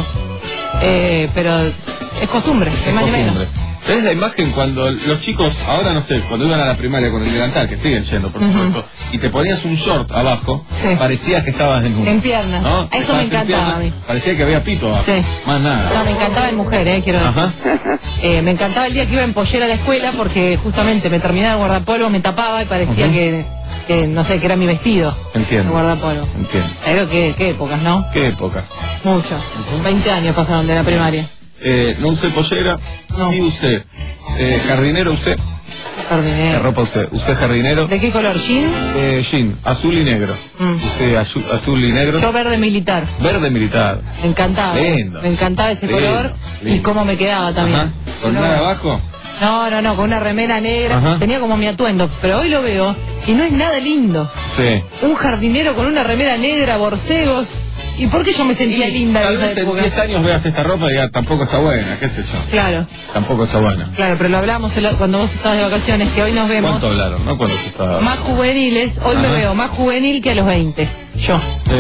[SPEAKER 8] Eh, pero es costumbre, es más ni menos.
[SPEAKER 5] Costumbre. ¿Sabes la imagen cuando los chicos, ahora no sé, cuando iban a la primaria con el delantal, que siguen yendo, por
[SPEAKER 8] Ujú.
[SPEAKER 5] supuesto, y te ponías un short abajo,
[SPEAKER 8] Sí.
[SPEAKER 5] parecía que estabas desnudo.
[SPEAKER 8] En piernas.
[SPEAKER 5] ¿No?
[SPEAKER 8] Eso me
[SPEAKER 5] Estabas en
[SPEAKER 8] encantaba
[SPEAKER 5] piernas,
[SPEAKER 8] a mí.
[SPEAKER 5] Parecía que había pito abajo.
[SPEAKER 8] Sí.
[SPEAKER 5] Más nada.
[SPEAKER 8] No, me encantaba en mujer, eh, quiero decir.
[SPEAKER 5] Ajá.
[SPEAKER 8] Eh, me encantaba el día que iba en pollera a la escuela porque justamente me terminaba el guardapolvo, me tapaba y parecía
[SPEAKER 5] Ujú.
[SPEAKER 8] que, que, no sé, que era mi vestido. El
[SPEAKER 5] Entiendo.
[SPEAKER 8] guardapolvo.
[SPEAKER 5] Entiendo.
[SPEAKER 8] Pero qué, qué épocas, ¿no?
[SPEAKER 5] ¿Qué época?
[SPEAKER 8] Mucho. veinte años pasaron de la primaria.
[SPEAKER 5] Eh, no usé pollera, sí usé. Eh, jardinero usé. ¿Qué
[SPEAKER 8] Jardinero.
[SPEAKER 5] ropa usé? Usé jardinero.
[SPEAKER 8] ¿De qué color? ¿Jean?
[SPEAKER 5] Eh, jean, azul y negro.
[SPEAKER 8] Mm.
[SPEAKER 5] Usé azul, azul y negro.
[SPEAKER 8] Yo verde militar.
[SPEAKER 5] Verde militar.
[SPEAKER 8] Me encantaba.
[SPEAKER 5] Lindo.
[SPEAKER 8] Me encantaba ese
[SPEAKER 5] Lindo,
[SPEAKER 8] color y
[SPEAKER 5] lindo.
[SPEAKER 8] cómo me quedaba también.
[SPEAKER 5] Ajá. ¿Con
[SPEAKER 8] No,
[SPEAKER 5] nada abajo?
[SPEAKER 8] No, no, no, con una remera negra.
[SPEAKER 5] Ajá.
[SPEAKER 8] Tenía como mi atuendo, pero hoy lo veo y no es nada lindo.
[SPEAKER 5] Sí.
[SPEAKER 8] Un jardinero con una remera negra, borcegos. ¿Y por qué yo me sentía linda
[SPEAKER 5] Tal
[SPEAKER 8] en esa
[SPEAKER 5] vez en
[SPEAKER 8] época?
[SPEAKER 5] diez años veas esta ropa y digas, tampoco está buena, qué sé yo.
[SPEAKER 8] Claro,
[SPEAKER 5] Tampoco está buena.
[SPEAKER 8] claro, pero lo hablamos el- cuando vos estabas de vacaciones, que hoy nos vemos
[SPEAKER 5] ¿Cuánto hablaron, no? Cuando se estaba...
[SPEAKER 8] más juveniles. Hoy me
[SPEAKER 5] Ajá.
[SPEAKER 8] veo más juvenil que a los veinte. Yo.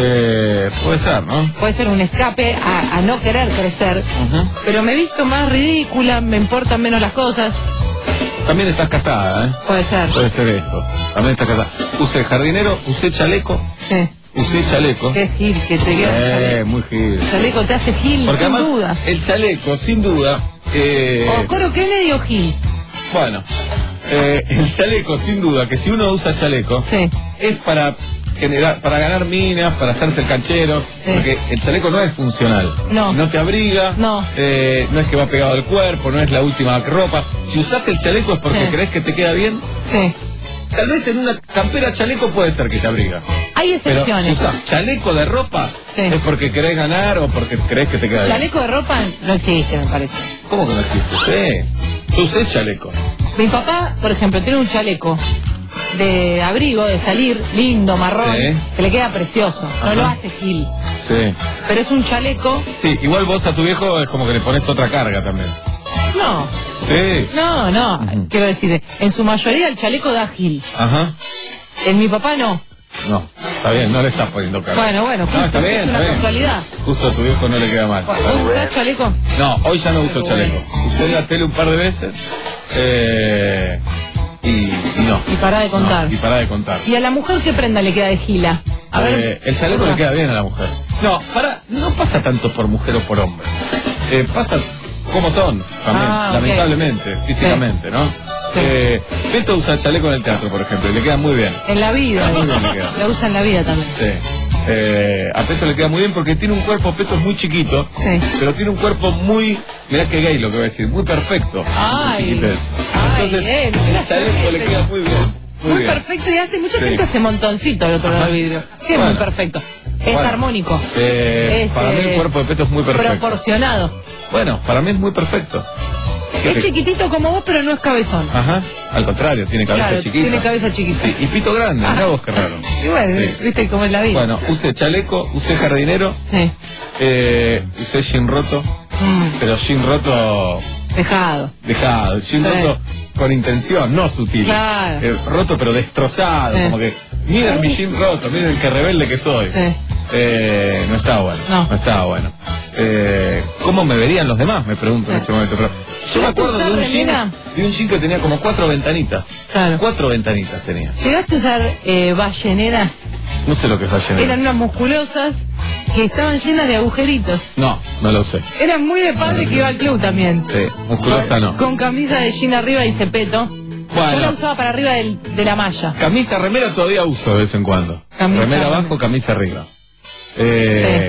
[SPEAKER 5] Eh, puede ser, ¿no?
[SPEAKER 8] Puede ser un escape a, a no querer crecer,
[SPEAKER 5] Ujú.
[SPEAKER 8] pero me he visto más ridícula, me importan menos las cosas.
[SPEAKER 5] También estás casada, ¿eh?
[SPEAKER 8] Puede ser.
[SPEAKER 5] Puede ser eso. También estás casada. Usé jardinero, usé chaleco,
[SPEAKER 8] Sí.
[SPEAKER 5] usé chaleco.
[SPEAKER 8] Qué gil que te queda el
[SPEAKER 5] Eh,
[SPEAKER 8] chaleco.
[SPEAKER 5] muy gil.
[SPEAKER 8] Chaleco te hace gil,
[SPEAKER 5] Porque
[SPEAKER 8] sin
[SPEAKER 5] además,
[SPEAKER 8] duda.
[SPEAKER 5] el chaleco, sin duda, eh,
[SPEAKER 8] O Coro Kennedy o gil.
[SPEAKER 5] bueno, eh, el chaleco, sin duda, que si uno usa chaleco,
[SPEAKER 8] Sí.
[SPEAKER 5] es para generar, para ganar minas, para hacerse el canchero,
[SPEAKER 8] Sí.
[SPEAKER 5] porque el chaleco no es funcional.
[SPEAKER 8] No.
[SPEAKER 5] No te abriga,
[SPEAKER 8] No.
[SPEAKER 5] eh, no es que va pegado al cuerpo, no es la última ropa. Si usás el chaleco es porque
[SPEAKER 8] Sí.
[SPEAKER 5] crees que te queda bien.
[SPEAKER 8] Sí.
[SPEAKER 5] Tal vez en una campera chaleco puede ser que te abriga.
[SPEAKER 8] Hay
[SPEAKER 5] Pero si
[SPEAKER 8] excepciones.
[SPEAKER 5] usás chaleco de ropa,
[SPEAKER 8] Sí.
[SPEAKER 5] es porque querés ganar o porque crees que te queda bien.
[SPEAKER 8] Chaleco de ropa no existe, me parece.
[SPEAKER 5] ¿Cómo que no existe? Sí. Yo usé chaleco.
[SPEAKER 8] Mi papá, por ejemplo, tiene un chaleco de abrigo, de salir, lindo, marrón,
[SPEAKER 5] Sí.
[SPEAKER 8] que le queda precioso. No
[SPEAKER 5] Ajá.
[SPEAKER 8] lo hace gil.
[SPEAKER 5] Sí.
[SPEAKER 8] Pero es un chaleco.
[SPEAKER 5] Sí, igual vos a tu viejo es como que le pones otra carga también.
[SPEAKER 8] No,
[SPEAKER 5] Sí.
[SPEAKER 8] no, no. Quiero decir, en su mayoría el chaleco da gil.
[SPEAKER 5] Ajá.
[SPEAKER 8] En mi papá no.
[SPEAKER 5] No, está bien, no le estás poniendo carga.
[SPEAKER 8] Bueno, bueno, justo,
[SPEAKER 5] No, está bien,
[SPEAKER 8] es
[SPEAKER 5] está
[SPEAKER 8] una
[SPEAKER 5] bien.
[SPEAKER 8] casualidad.
[SPEAKER 5] Justo a tu viejo no le queda mal.
[SPEAKER 8] ¿Vos usás chaleco?
[SPEAKER 5] No, hoy ya no uso chaleco. Usé la tele un par de veces. Eh, y, y no.
[SPEAKER 8] Y pará de contar.
[SPEAKER 5] No, y para de contar.
[SPEAKER 8] ¿Y a la mujer qué prenda le queda de gila? A ver.
[SPEAKER 5] Eh, el chaleco le queda bien a la mujer. No, para, no pasa tanto por mujer o por hombre. Eh, pasa como son, también,
[SPEAKER 8] Ah, ok.
[SPEAKER 5] lamentablemente, físicamente, ¿no? Eh, Beto usa chaleco en el teatro, por ejemplo, y le queda muy bien.
[SPEAKER 8] En la vida.
[SPEAKER 5] Muy bien le queda.
[SPEAKER 8] La usa en la vida también.
[SPEAKER 5] Sí. Eh, a Peto le queda muy bien porque tiene un cuerpo, Peto es muy chiquito,
[SPEAKER 8] Sí.
[SPEAKER 5] pero tiene un cuerpo muy, mirá que gay lo que voy a decir, muy perfecto.
[SPEAKER 8] Ay.
[SPEAKER 5] Chiquitez. Entonces,
[SPEAKER 8] Ay, él,
[SPEAKER 5] el chaleco le queda muy bien. Muy,
[SPEAKER 8] Muy
[SPEAKER 5] bien.
[SPEAKER 8] perfecto y hace mucha
[SPEAKER 5] Sí.
[SPEAKER 8] gente hace montoncito al otro lado
[SPEAKER 5] Ajá.
[SPEAKER 8] del vidrio. Que es
[SPEAKER 5] Bueno.
[SPEAKER 8] muy perfecto. Es
[SPEAKER 5] Bueno.
[SPEAKER 8] armónico.
[SPEAKER 5] Eh,
[SPEAKER 8] Es,
[SPEAKER 5] para mí el
[SPEAKER 8] eh,
[SPEAKER 5] cuerpo de Peto es muy perfecto.
[SPEAKER 8] Proporcionado.
[SPEAKER 5] Bueno, para mí es muy perfecto.
[SPEAKER 8] Es
[SPEAKER 5] te-
[SPEAKER 8] chiquitito como vos, pero no es cabezón.
[SPEAKER 5] Ajá, al contrario, tiene cabeza
[SPEAKER 8] Claro,
[SPEAKER 5] chiquita.
[SPEAKER 8] tiene cabeza chiquita.
[SPEAKER 5] Sí, y pito grande,
[SPEAKER 8] Ah.
[SPEAKER 5] mirá vos qué raro.
[SPEAKER 8] Y bueno,
[SPEAKER 5] Sí.
[SPEAKER 8] viste cómo es la vida.
[SPEAKER 5] Bueno, usé chaleco, usé jardinero,
[SPEAKER 8] Sí.
[SPEAKER 5] eh, usé jean roto,
[SPEAKER 8] Mm,
[SPEAKER 5] pero jean roto
[SPEAKER 8] dejado.
[SPEAKER 5] dejado, jean
[SPEAKER 8] Sí.
[SPEAKER 5] roto con intención, no sutil.
[SPEAKER 8] Claro.
[SPEAKER 5] Eh, roto pero destrozado,
[SPEAKER 8] Sí.
[SPEAKER 5] como que, miren mi jean roto, miren qué rebelde que soy.
[SPEAKER 8] Sí.
[SPEAKER 5] Eh, no estaba bueno,
[SPEAKER 8] No.
[SPEAKER 5] no, estaba bueno. Eh, ¿Cómo me verían los demás? Me pregunto en
[SPEAKER 8] Sí.
[SPEAKER 5] ese momento. Pero yo me
[SPEAKER 8] ¿Llegaste a
[SPEAKER 5] acuerdo de
[SPEAKER 8] usar
[SPEAKER 5] un jean,
[SPEAKER 8] remera?
[SPEAKER 5] de un jean que tenía como cuatro ventanitas.
[SPEAKER 8] Claro.
[SPEAKER 5] Cuatro ventanitas tenía.
[SPEAKER 8] ¿Llegaste a usar eh, balleneras?
[SPEAKER 5] No sé lo que es ballenera.
[SPEAKER 8] Eran unas musculosas que estaban llenas de agujeritos.
[SPEAKER 5] No, no lo usé.
[SPEAKER 8] Eran muy de padre que iba al club también.
[SPEAKER 5] Sí, musculosa no.
[SPEAKER 8] Con camisa de jean arriba y cepeto.
[SPEAKER 5] Bueno.
[SPEAKER 8] Yo la usaba para arriba del- de la malla.
[SPEAKER 5] Camisa, remera todavía uso de vez en cuando.
[SPEAKER 8] Camisa,
[SPEAKER 5] remera
[SPEAKER 8] remera.
[SPEAKER 5] abajo, camisa arriba. Eh,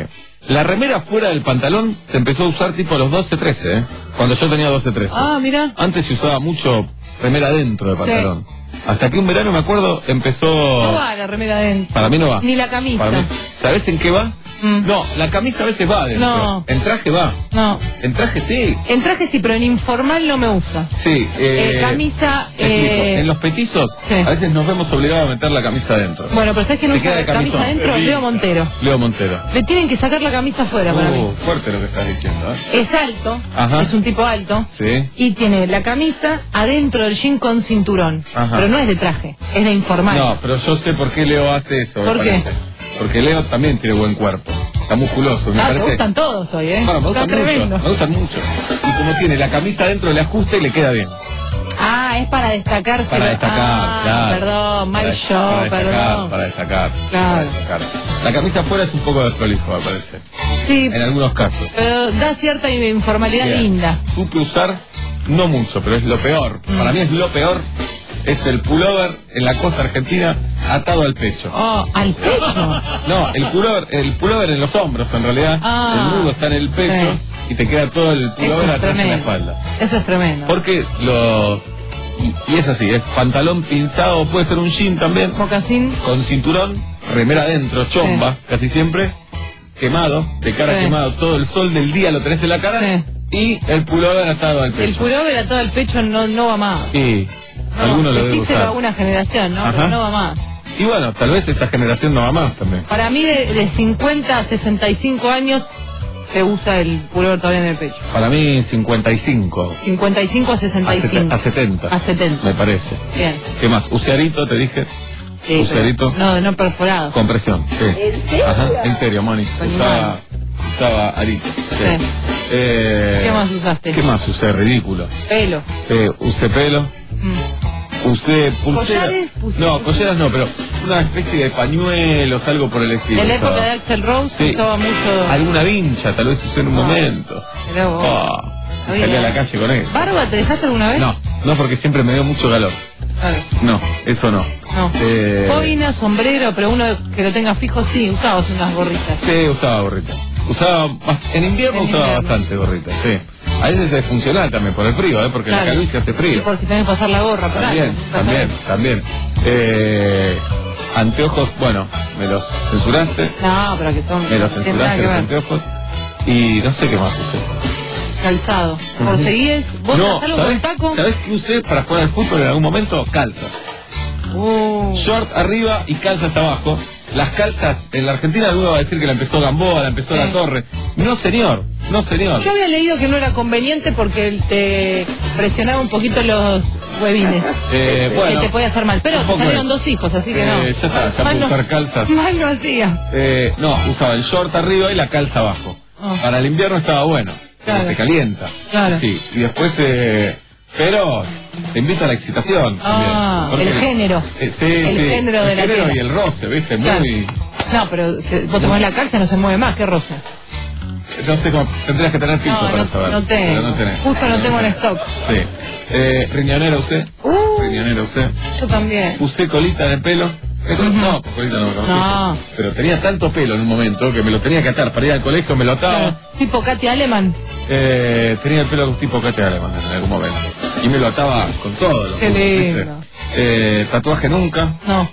[SPEAKER 5] La remera fuera del pantalón se empezó a usar tipo a los doce, trece, ¿eh? Cuando yo tenía doce, trece.
[SPEAKER 8] Ah, mira.
[SPEAKER 5] Antes se usaba mucho remera dentro del
[SPEAKER 8] Sí.
[SPEAKER 5] pantalón. Hasta que un verano, me acuerdo, empezó...
[SPEAKER 8] No va la remera adentro.
[SPEAKER 5] Para mí no va.
[SPEAKER 8] Ni la camisa.
[SPEAKER 5] Para mí- ¿Sabés en qué va?
[SPEAKER 8] Mm.
[SPEAKER 5] No, la camisa a veces va adentro.
[SPEAKER 8] No.
[SPEAKER 5] En traje va.
[SPEAKER 8] No.
[SPEAKER 5] En traje sí.
[SPEAKER 8] En traje sí, pero en informal no me gusta.
[SPEAKER 5] Sí. Eh,
[SPEAKER 8] Eh, camisa,
[SPEAKER 5] te explico.
[SPEAKER 8] eh,
[SPEAKER 5] En los petizos,
[SPEAKER 8] sí.
[SPEAKER 5] a veces nos vemos obligados a meter la camisa adentro.
[SPEAKER 8] Bueno, pero ¿sabes quién
[SPEAKER 5] Te
[SPEAKER 8] usa
[SPEAKER 5] queda de
[SPEAKER 8] la camisa
[SPEAKER 5] camisón.
[SPEAKER 8] adentro? Leo Montero.
[SPEAKER 5] Leo Montero.
[SPEAKER 8] Le tienen que sacar la camisa afuera para mí.
[SPEAKER 5] Uh, fuerte lo que estás diciendo, ¿eh?
[SPEAKER 8] Es alto,
[SPEAKER 5] Ajá.
[SPEAKER 8] es un tipo alto.
[SPEAKER 5] Sí.
[SPEAKER 8] Y tiene la camisa adentro del jean con cinturón.
[SPEAKER 5] Ajá.
[SPEAKER 8] Pero no es de traje, es de informal.
[SPEAKER 5] No, pero yo sé por qué Leo hace eso. me
[SPEAKER 8] ¿Por qué?
[SPEAKER 5] parece. Porque Leo también tiene buen cuerpo. Está musculoso, me
[SPEAKER 8] Ah, te
[SPEAKER 5] parece.
[SPEAKER 8] gustan todos hoy, ¿eh?
[SPEAKER 5] Bueno, me
[SPEAKER 8] Está
[SPEAKER 5] gustan mucho.
[SPEAKER 8] tremendo.
[SPEAKER 5] Me gustan mucho. Y como tiene la camisa dentro, le ajusta y le queda bien.
[SPEAKER 8] Ah, es para destacarse.
[SPEAKER 5] Para destacar,
[SPEAKER 8] ah,
[SPEAKER 5] claro.
[SPEAKER 8] Perdón, mal
[SPEAKER 5] Para-
[SPEAKER 8] yo,
[SPEAKER 5] para destacar,
[SPEAKER 8] perdón.
[SPEAKER 5] Para destacar.
[SPEAKER 8] Claro.
[SPEAKER 5] Para destacar. La camisa afuera es un poco desprolijo, me parece.
[SPEAKER 8] Sí,
[SPEAKER 5] En algunos casos.
[SPEAKER 8] pero da cierta informalidad
[SPEAKER 5] Bien.
[SPEAKER 8] linda.
[SPEAKER 5] Supe usar, no mucho, pero es lo peor. Para mí es lo peor. Es el pullover en la costa argentina atado al pecho.
[SPEAKER 8] Oh, al pecho.
[SPEAKER 5] No, el pullover, el pullover en los hombros en realidad.
[SPEAKER 8] Ah.
[SPEAKER 5] El nudo está en el pecho y te queda todo el
[SPEAKER 8] Eso
[SPEAKER 5] pullover
[SPEAKER 8] es
[SPEAKER 5] atrás en la
[SPEAKER 8] tremendo.
[SPEAKER 5] espalda.
[SPEAKER 8] Eso es tremendo.
[SPEAKER 5] Porque lo... Y, y es así, es pantalón pinzado, puede ser un jean también,
[SPEAKER 8] Mocasín.
[SPEAKER 5] con cinturón, remera adentro, chomba, casi siempre, quemado, de cara
[SPEAKER 8] Sí.
[SPEAKER 5] quemado, todo el sol del día lo tenés en la cara,
[SPEAKER 8] Sí.
[SPEAKER 5] y el pullover atado al
[SPEAKER 8] El
[SPEAKER 5] pecho.
[SPEAKER 8] pullover atado al pecho no, no va más.
[SPEAKER 5] Y
[SPEAKER 8] No,
[SPEAKER 5] alguno lo debe
[SPEAKER 8] decíselo
[SPEAKER 5] usar.
[SPEAKER 8] a una generación, ¿no?
[SPEAKER 5] Ajá.
[SPEAKER 8] Pero no va más.
[SPEAKER 5] Y bueno, tal vez esa generación no va más también.
[SPEAKER 8] Para mí, de, de cincuenta a sesenta y cinco años, se usa el pullover todavía en el pecho.
[SPEAKER 5] Para mí cincuenta y cinco.
[SPEAKER 8] cincuenta y cinco a sesenta y
[SPEAKER 5] A, sete-
[SPEAKER 8] cinco.
[SPEAKER 5] a setenta.
[SPEAKER 8] A setenta.
[SPEAKER 5] Me parece.
[SPEAKER 8] Bien.
[SPEAKER 5] ¿Qué más? Usearito, te dije.
[SPEAKER 8] Sí,
[SPEAKER 5] Usearito.
[SPEAKER 8] pero No, no perforado.
[SPEAKER 5] Con presión, sí.
[SPEAKER 8] ¿En serio?
[SPEAKER 5] Ajá, en serio, Moni.
[SPEAKER 8] Animal.
[SPEAKER 5] Usaba, usaba arito. Sí.
[SPEAKER 8] Sí.
[SPEAKER 5] Eh,
[SPEAKER 8] ¿Qué más usaste?
[SPEAKER 5] ¿Qué más usé? Ridículo.
[SPEAKER 8] Pelo.
[SPEAKER 5] Eh, usé pelo. Usé pulseras.
[SPEAKER 8] ¿Collares? Pusiste-
[SPEAKER 5] No, collares no, pero una especie de pañuelos, algo por el estilo.
[SPEAKER 8] En la época
[SPEAKER 5] usaba.
[SPEAKER 8] de Axl Rose
[SPEAKER 5] Sí.
[SPEAKER 8] usaba mucho.
[SPEAKER 5] Alguna vincha, tal vez usé en un momento.
[SPEAKER 8] Mirá vos.
[SPEAKER 5] Oh, y
[SPEAKER 8] Está
[SPEAKER 5] salí a
[SPEAKER 8] bien.
[SPEAKER 5] la calle con eso.
[SPEAKER 8] ¿Barba te dejaste alguna vez?
[SPEAKER 5] No, no porque siempre me dio mucho calor.
[SPEAKER 8] Claro.
[SPEAKER 5] No, eso no.
[SPEAKER 8] No.
[SPEAKER 5] Eh,
[SPEAKER 8] Boina, sombrero, pero uno que lo tenga fijo, sí, usabas unas gorritas.
[SPEAKER 5] Sí, usaba gorrita. Usaba, bast- en invierno
[SPEAKER 8] En
[SPEAKER 5] usaba
[SPEAKER 8] invierno.
[SPEAKER 5] bastante gorrita, sí. A veces es funcional también por el frío, ¿eh? Porque en
[SPEAKER 8] Claro.
[SPEAKER 5] la calvicie hace
[SPEAKER 8] Y
[SPEAKER 5] frío.
[SPEAKER 8] por si tenés que pasar la gorra, por
[SPEAKER 5] También,
[SPEAKER 8] ahí.
[SPEAKER 5] también, también. Eh, anteojos, bueno, me los censuraste.
[SPEAKER 8] No, pero que son.
[SPEAKER 5] Me los
[SPEAKER 8] no tienen nada
[SPEAKER 5] censuraste
[SPEAKER 8] que
[SPEAKER 5] los
[SPEAKER 8] ver.
[SPEAKER 5] anteojos. Y no sé qué más usé.
[SPEAKER 8] Calzado. ¿Por seguís? ¿Vos
[SPEAKER 5] No,
[SPEAKER 8] usás algo
[SPEAKER 5] ¿sabés,
[SPEAKER 8] con taco?
[SPEAKER 5] ¿sabés qué usé para jugar al fútbol en algún momento? Calzas.
[SPEAKER 8] Uh.
[SPEAKER 5] Short arriba y calzas abajo. Las calzas, en la Argentina alguno va a decir que la empezó Gamboa, la empezó
[SPEAKER 8] Sí.
[SPEAKER 5] La Torre. No señor, no señor.
[SPEAKER 8] Yo había leído que no era conveniente porque te presionaba un poquito los huevines.
[SPEAKER 5] Eh, bueno,
[SPEAKER 8] que te podía hacer mal. Pero
[SPEAKER 5] un
[SPEAKER 8] te
[SPEAKER 5] poco
[SPEAKER 8] salieron
[SPEAKER 5] eso.
[SPEAKER 8] dos hijos, así que
[SPEAKER 5] Eh,
[SPEAKER 8] no.
[SPEAKER 5] ya está, ya
[SPEAKER 8] Mal
[SPEAKER 5] puedo
[SPEAKER 8] no-
[SPEAKER 5] usar calzas.
[SPEAKER 8] Mal no hacía.
[SPEAKER 5] Eh, no, usaba el short arriba y la calza abajo.
[SPEAKER 8] Oh.
[SPEAKER 5] Para el invierno estaba bueno,
[SPEAKER 8] Claro.
[SPEAKER 5] te calienta.
[SPEAKER 8] Claro.
[SPEAKER 5] Sí, y después, eh, pero te invita a la excitación
[SPEAKER 8] Ah,
[SPEAKER 5] también.
[SPEAKER 8] el género.
[SPEAKER 5] Eh, sí,
[SPEAKER 8] El
[SPEAKER 5] sí,
[SPEAKER 8] género de
[SPEAKER 5] el
[SPEAKER 8] la
[SPEAKER 5] género
[SPEAKER 8] tela.
[SPEAKER 5] y el roce, ¿viste?
[SPEAKER 8] Claro.
[SPEAKER 5] Muy...
[SPEAKER 8] No, pero si vos tomás la calza no se mueve más, qué rosa.
[SPEAKER 5] No sé cómo, tendrías que tener filtro
[SPEAKER 8] No,
[SPEAKER 5] para
[SPEAKER 8] no,
[SPEAKER 5] saber.
[SPEAKER 8] no tengo.
[SPEAKER 5] pero no tenés.
[SPEAKER 8] Justo no tengo en stock.
[SPEAKER 5] Sí. Eh, riñonera usé.
[SPEAKER 8] Uh.
[SPEAKER 5] Riñonera usé.
[SPEAKER 8] Yo también.
[SPEAKER 5] Usé colita de pelo. Eh, No, colita no, no.
[SPEAKER 8] No.
[SPEAKER 5] Pero tenía tanto pelo en un momento que me lo tenía que atar para ir al colegio, me lo ataba.
[SPEAKER 8] Claro. Tipo Katy Aleman.
[SPEAKER 5] Eh, tenía el pelo tipo Katy Aleman en algún momento. Y me lo ataba con todo. Lo
[SPEAKER 8] Qué
[SPEAKER 5] ¿viste?
[SPEAKER 8] lindo.
[SPEAKER 5] Eh, tatuaje nunca.
[SPEAKER 8] No.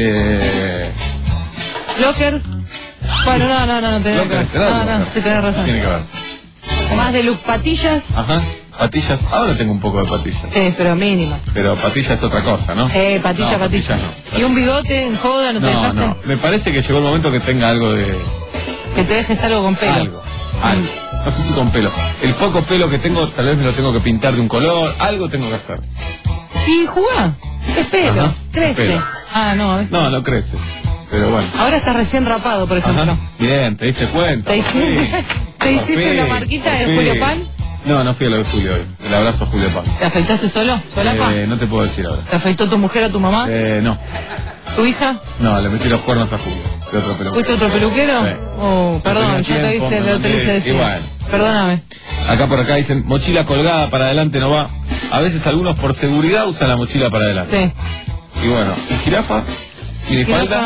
[SPEAKER 5] Eh,
[SPEAKER 8] Locker. Bueno, no, no, no, no tenés
[SPEAKER 5] Locker,
[SPEAKER 8] razón.
[SPEAKER 5] ¿tenés
[SPEAKER 8] No, no,
[SPEAKER 5] Locker?
[SPEAKER 8] sí tenés razón.
[SPEAKER 5] Tiene que ver.
[SPEAKER 8] Más de look patillas.
[SPEAKER 5] Ajá. Patillas. Ahora tengo un poco de patillas.
[SPEAKER 8] Sí, pero mínima.
[SPEAKER 5] Pero patillas es otra cosa, ¿no?
[SPEAKER 8] Eh, patilla,
[SPEAKER 5] No,
[SPEAKER 8] patilla.
[SPEAKER 5] patillas no.
[SPEAKER 8] Y un bigote en joda, ¿no te
[SPEAKER 5] No,
[SPEAKER 8] dejaste?
[SPEAKER 5] no. Me parece que llegó el momento que tenga algo de.
[SPEAKER 8] Que te dejes algo con pelo.
[SPEAKER 5] Algo. Algo. No sé si con pelo. El poco pelo que tengo, tal vez me lo tengo que pintar de un color. Algo tengo que hacer.
[SPEAKER 8] Y jugá. Es pelo.
[SPEAKER 5] Ajá,
[SPEAKER 8] Crece.
[SPEAKER 5] pelo.
[SPEAKER 8] Ah, no. es-
[SPEAKER 5] No, no crece. Pero bueno.
[SPEAKER 8] Ahora estás recién rapado, por ejemplo.
[SPEAKER 5] Ajá. Bien, ¿te diste cuenta?
[SPEAKER 8] ¿Te
[SPEAKER 5] Por fin.
[SPEAKER 8] hiciste, te hiciste
[SPEAKER 5] Por
[SPEAKER 8] una
[SPEAKER 5] fin,
[SPEAKER 8] marquita
[SPEAKER 5] por
[SPEAKER 8] de
[SPEAKER 5] fin.
[SPEAKER 8] Julio Pan?
[SPEAKER 5] No, no fui a lo de Julio hoy. El abrazo a Julio Pan.
[SPEAKER 8] ¿Te afeitaste solo? ¿Solapa?
[SPEAKER 5] Eh, no te puedo decir ahora.
[SPEAKER 8] ¿Te afeitó tu mujer a tu mamá?
[SPEAKER 5] Eh, no.
[SPEAKER 8] ¿Tu hija?
[SPEAKER 5] No, le metí los cuernos a Julio. De otro pelo.
[SPEAKER 8] ¿Fuiste otro peluquero?
[SPEAKER 5] Sí.
[SPEAKER 8] Oh, perdón,
[SPEAKER 5] tenía
[SPEAKER 8] ya te
[SPEAKER 5] tiempo,
[SPEAKER 8] hice
[SPEAKER 5] me
[SPEAKER 8] lo que le hice
[SPEAKER 5] mandé-
[SPEAKER 8] decir.
[SPEAKER 5] y bueno.
[SPEAKER 8] Perdóname.
[SPEAKER 5] Acá por acá dicen, mochila colgada para adelante no va. A veces algunos por seguridad usan la mochila para adelante.
[SPEAKER 8] Sí.
[SPEAKER 5] Y bueno, ¿y jirafa? ¿Y de
[SPEAKER 8] Jirafa.
[SPEAKER 5] falda?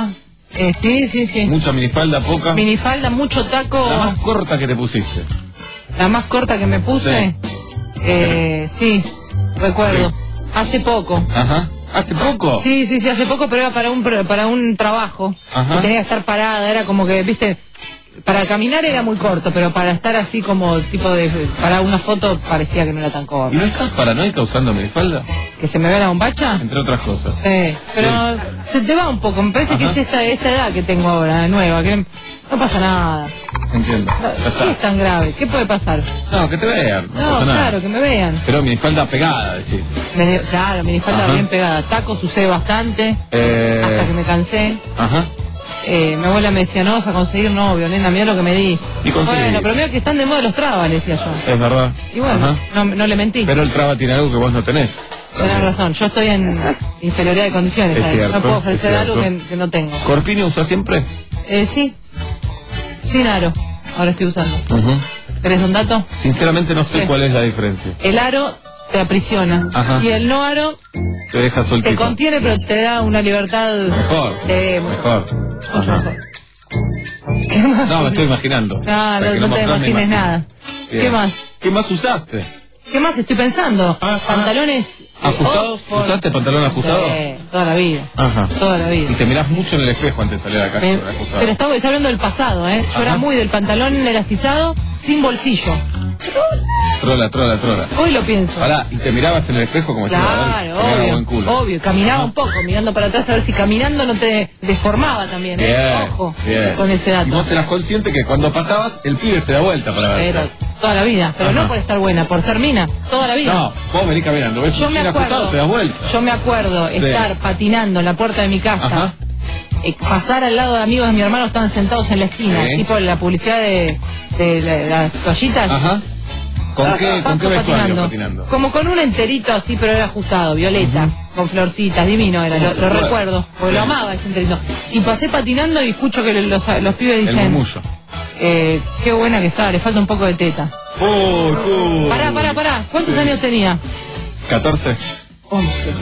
[SPEAKER 8] Eh, sí, sí, sí.
[SPEAKER 5] Mucha minifalda, poca.
[SPEAKER 8] Minifalda, mucho taco.
[SPEAKER 5] La más corta que te pusiste.
[SPEAKER 8] La más corta que me puse. Sí, eh, sí recuerdo. Sí. Hace poco.
[SPEAKER 5] Ajá. ¿Hace poco?
[SPEAKER 8] Sí, sí, sí, hace poco, pero era para un para un trabajo.
[SPEAKER 5] Ajá.
[SPEAKER 8] Que tenía que estar parada, era como que, viste, para caminar era muy corto, pero para estar así como tipo de... para una foto parecía que no era tan corto.
[SPEAKER 5] ¿Y no estás paranoica usando minifalda?
[SPEAKER 8] ¿Que se me vea la bombacha?
[SPEAKER 5] Entre otras cosas.
[SPEAKER 8] Eh, pero sí. Se te va un poco, me parece Ajá. que es esta, esta edad que tengo ahora, nueva, que no pasa nada.
[SPEAKER 5] Entiendo.
[SPEAKER 8] No, ¿qué es tan grave? ¿Qué puede pasar?
[SPEAKER 5] No, que te vean. No,
[SPEAKER 8] no
[SPEAKER 5] pasa nada.
[SPEAKER 8] Claro, que me vean.
[SPEAKER 5] Pero minifalda pegada, decís.
[SPEAKER 8] Me, claro, minifalda Ajá. bien pegada. Tacos usé bastante,
[SPEAKER 5] eh...
[SPEAKER 8] hasta que me cansé.
[SPEAKER 5] Ajá.
[SPEAKER 8] Eh, mi abuela me decía, no vas a conseguir novio, nena, mira lo que me di.
[SPEAKER 5] Y
[SPEAKER 8] bueno, pero mira que están de moda los trabas, le decía yo.
[SPEAKER 5] Es verdad.
[SPEAKER 8] Y bueno, no, no le mentí.
[SPEAKER 5] Pero el traba tiene algo que vos no tenés.
[SPEAKER 8] Tenés razón, yo estoy en inferioridad de condiciones,
[SPEAKER 5] es cierto,
[SPEAKER 8] no puedo ofrecer algo que, que no tengo.
[SPEAKER 5] ¿Corpiño usa siempre?
[SPEAKER 8] Eh, sí, sin aro, ahora estoy usando.
[SPEAKER 5] Uh-huh.
[SPEAKER 8] ¿Querés un dato?
[SPEAKER 5] Sinceramente no sé sí. cuál es la diferencia.
[SPEAKER 8] El aro te aprisiona.
[SPEAKER 5] Ajá.
[SPEAKER 8] Y el no aro
[SPEAKER 5] te deja soltito.
[SPEAKER 8] Te contiene, pero te da una libertad
[SPEAKER 5] mejor.
[SPEAKER 8] De...
[SPEAKER 5] Mejor.
[SPEAKER 8] Mucho mejor.
[SPEAKER 5] ¿Qué más? No, me estoy imaginando.
[SPEAKER 8] No, o sea, no, no, no te imagines nada. Bien. ¿Qué más?
[SPEAKER 5] ¿Qué más usaste?
[SPEAKER 8] ¿Qué más estoy pensando?
[SPEAKER 5] Ah,
[SPEAKER 8] Pantalones
[SPEAKER 5] ¿ajustados? ¿Usaste pantalón ajustado?
[SPEAKER 8] Sí, toda la vida.
[SPEAKER 5] Ajá.
[SPEAKER 8] Toda la vida.
[SPEAKER 5] Y te mirás mucho en el espejo antes de salir a la calle.
[SPEAKER 8] Eh, pero está, está hablando del pasado, ¿eh? Yo Ajá. era muy del pantalón elastizado sin bolsillo.
[SPEAKER 5] Trola, trola, trola.
[SPEAKER 8] Hoy lo pienso.
[SPEAKER 5] Pará, y te mirabas en el espejo como
[SPEAKER 8] claro,
[SPEAKER 5] si
[SPEAKER 8] obvio,
[SPEAKER 5] buen culo.
[SPEAKER 8] obvio. Caminaba Ajá. un poco, mirando para atrás a ver si caminando no te deformaba también, ¿eh?
[SPEAKER 5] Bien,
[SPEAKER 8] Ojo
[SPEAKER 5] bien.
[SPEAKER 8] con ese dato.
[SPEAKER 5] Y vos eras consciente que cuando pasabas, el pibe se da vuelta para ver.
[SPEAKER 8] Pero toda la vida, pero Ajá. no por estar buena, por ser mina, toda la vida.
[SPEAKER 5] No, vos venís caminando, ves
[SPEAKER 8] yo
[SPEAKER 5] un
[SPEAKER 8] me acuerdo,
[SPEAKER 5] ajustado, te das vuelta.
[SPEAKER 8] Yo me acuerdo sí. estar patinando en la puerta de mi casa.
[SPEAKER 5] Ajá.
[SPEAKER 8] Eh, pasar al lado de amigos de mi hermano, estaban sentados en la esquina, sí. tipo la publicidad de, de, de las toallitas.
[SPEAKER 5] Ajá. ¿Con qué, ¿con qué vestuario patinando?
[SPEAKER 8] Como con un enterito así, pero era ajustado, violeta, uh-huh. con florcitas, divino era, lo, lo recuerdo, porque lo amaba ese enterito. Y pasé patinando y escucho que los, los pibes dicen...
[SPEAKER 5] El murmullo.
[SPEAKER 8] Eh, qué buena que está, le falta un poco de teta.
[SPEAKER 5] Uy, uy.
[SPEAKER 8] Pará, pará, pará, ¿cuántos sí. años tenía?
[SPEAKER 5] catorce.
[SPEAKER 8] once.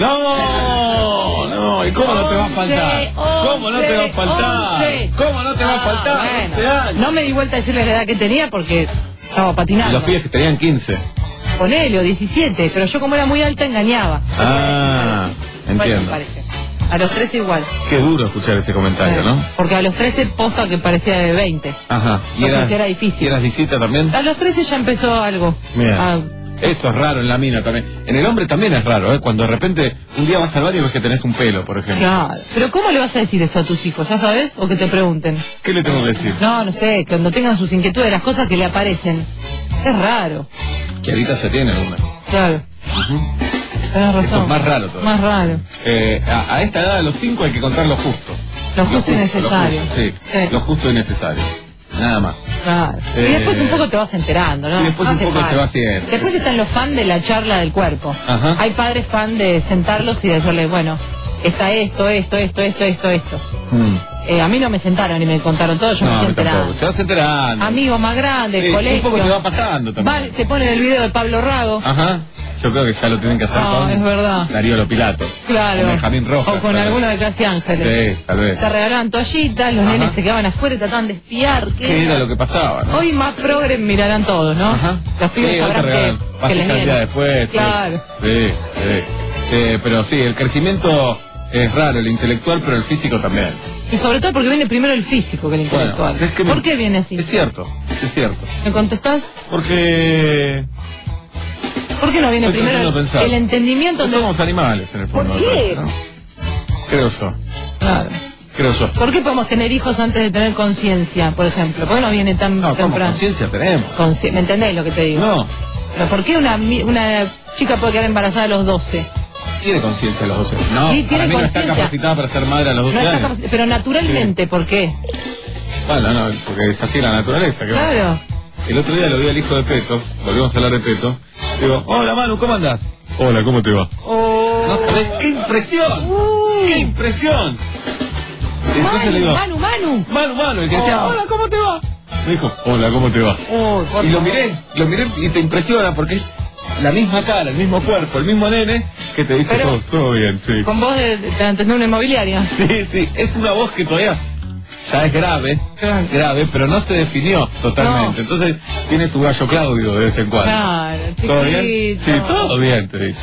[SPEAKER 5] No, no, ¿y cómo once, no te va a faltar?
[SPEAKER 8] once,
[SPEAKER 5] ¿Cómo no te va a faltar?
[SPEAKER 8] once.
[SPEAKER 5] ¿Cómo no te va a faltar?
[SPEAKER 8] Ah, bueno.
[SPEAKER 5] once años.
[SPEAKER 8] No me di vuelta a decirle la edad que tenía porque estaba patinando.
[SPEAKER 5] Y los pibes que tenían quince.
[SPEAKER 8] Ponele, o diecisiete, pero yo como era muy alta engañaba.
[SPEAKER 5] Ah, entiendo.
[SPEAKER 8] Parece. A los trece igual.
[SPEAKER 5] Qué duro escuchar ese comentario, ¿no?
[SPEAKER 8] Porque a los trece posta que parecía de veinte.
[SPEAKER 5] Ajá.
[SPEAKER 8] ¿Y Entonces eras, era difícil.
[SPEAKER 5] ¿Y eras disita también?
[SPEAKER 8] A los trece ya empezó algo.
[SPEAKER 5] Mira. Eso es raro en la mina también. En el hombre también es raro, ¿eh? Cuando de repente un día vas al baño y ves que tenés un pelo, por ejemplo.
[SPEAKER 8] Claro. Pero ¿cómo le vas a decir eso a tus hijos? ¿Ya sabes? ¿O que te pregunten?
[SPEAKER 5] ¿Qué le tengo que decir?
[SPEAKER 8] No, no sé. Cuando tengan sus inquietudes, las cosas que le aparecen. Es raro.
[SPEAKER 5] Que ahorita se tiene una.
[SPEAKER 8] Claro.
[SPEAKER 5] Uh-huh.
[SPEAKER 8] Tenés razón.
[SPEAKER 5] Eso es más raro todavía.
[SPEAKER 8] Más raro.
[SPEAKER 5] Eh, a, a esta edad de los cinco hay que contar lo justo.
[SPEAKER 8] Lo justo y necesario.
[SPEAKER 5] Lo justo, sí, sí. Lo justo y necesario. Nada más.
[SPEAKER 8] Claro. Eh, y después un poco te vas enterando, ¿no?
[SPEAKER 5] Y después
[SPEAKER 8] no
[SPEAKER 5] un poco
[SPEAKER 8] falta.
[SPEAKER 5] se va haciendo.
[SPEAKER 8] Después están los fans de la charla del cuerpo.
[SPEAKER 5] Ajá.
[SPEAKER 8] Hay padres fan de sentarlos y decirles, bueno, está esto, esto, esto, esto, esto, esto.
[SPEAKER 5] Mm.
[SPEAKER 8] Eh, a mí no me sentaron y me contaron todo, yo
[SPEAKER 5] no,
[SPEAKER 8] me estoy enterando.
[SPEAKER 5] Tampoco. Te vas enterando.
[SPEAKER 8] Amigos más grandes,
[SPEAKER 5] sí,
[SPEAKER 8] colegio.
[SPEAKER 5] Un poco te va pasando también.
[SPEAKER 8] Vale, te ponen el video de Pablo Rago.
[SPEAKER 5] Ajá. Yo creo que ya lo tienen que hacer
[SPEAKER 8] no,
[SPEAKER 5] con
[SPEAKER 8] es verdad.
[SPEAKER 5] Darío Lopilato.
[SPEAKER 8] Claro.
[SPEAKER 5] Con Benjamín Rojas.
[SPEAKER 8] O con alguno de Casi Ángeles.
[SPEAKER 5] Sí, tal vez.
[SPEAKER 8] Te regalaban toallitas, los Ajá. nenes se quedaban afuera y trataban de espiar. ¿Qué,
[SPEAKER 5] ¿Qué era? era lo que pasaba, ¿no?
[SPEAKER 8] Hoy más progres mirarán todos, ¿no?
[SPEAKER 5] Ajá.
[SPEAKER 8] Los pibes
[SPEAKER 5] sí,
[SPEAKER 8] sabrán que, que les
[SPEAKER 5] viene. después.
[SPEAKER 8] Claro.
[SPEAKER 5] Sí, sí. Eh, pero sí, el crecimiento es raro, el intelectual, pero el físico también.
[SPEAKER 8] Y sobre todo porque viene primero el físico que el intelectual.
[SPEAKER 5] Bueno, es que
[SPEAKER 8] ¿Por
[SPEAKER 5] me...
[SPEAKER 8] qué viene así?
[SPEAKER 5] Es cierto, es cierto.
[SPEAKER 8] ¿Me contestás?
[SPEAKER 5] Porque...
[SPEAKER 8] ¿Por qué no viene
[SPEAKER 5] Estoy
[SPEAKER 8] primero el, el entendimiento?
[SPEAKER 5] No somos animales, en el fondo.
[SPEAKER 8] ¿Por qué?
[SPEAKER 5] ¿no? Creo yo.
[SPEAKER 8] Claro.
[SPEAKER 5] Creo yo.
[SPEAKER 8] ¿Por qué podemos tener hijos antes de tener conciencia, por ejemplo? ¿Por qué no viene tan
[SPEAKER 5] no,
[SPEAKER 8] temprano?
[SPEAKER 5] conciencia tenemos.
[SPEAKER 8] Consci ¿Me entendés lo que te digo?
[SPEAKER 5] No.
[SPEAKER 8] ¿Pero por qué una, una chica puede quedar embarazada a los doce?
[SPEAKER 5] Tiene conciencia a los doce. No,
[SPEAKER 8] sí,
[SPEAKER 5] para mí no está capacitada para ser madre a los doce
[SPEAKER 8] no
[SPEAKER 5] años.
[SPEAKER 8] Pero naturalmente,
[SPEAKER 5] sí.
[SPEAKER 8] ¿por qué?
[SPEAKER 5] Bueno, no, porque es así la naturaleza. ¿Qué
[SPEAKER 8] claro.
[SPEAKER 5] Va? El otro día lo vi al hijo de Peto, volvimos a hablar de Peto. Digo, hola Manu, ¿cómo andás? Hola, ¿cómo te va?
[SPEAKER 8] Oh.
[SPEAKER 5] No sabés, ¡qué impresión! Uh. ¡Qué impresión! Y entonces
[SPEAKER 8] Manu,
[SPEAKER 5] le digo,
[SPEAKER 8] Manu, Manu.
[SPEAKER 5] Manu, Manu, el que
[SPEAKER 8] oh.
[SPEAKER 5] decía, hola, ¿cómo te va? Me dijo, hola, ¿cómo te va?
[SPEAKER 8] Oh,
[SPEAKER 5] y lo miré, lo miré y te impresiona porque es la misma cara, el mismo cuerpo, el mismo nene que te dice todo, todo bien, sí.
[SPEAKER 8] Con voz de, de, de atender una inmobiliaria.
[SPEAKER 5] Sí, sí, es una voz que todavía ya es grave,
[SPEAKER 8] Claro.
[SPEAKER 5] grave, pero no se definió totalmente.
[SPEAKER 8] No.
[SPEAKER 5] Entonces tiene su gallo Claudio de vez en cuando.
[SPEAKER 8] Claro,
[SPEAKER 5] ¿Todo bien?
[SPEAKER 8] chiquito.
[SPEAKER 5] Sí, todo bien, te dice.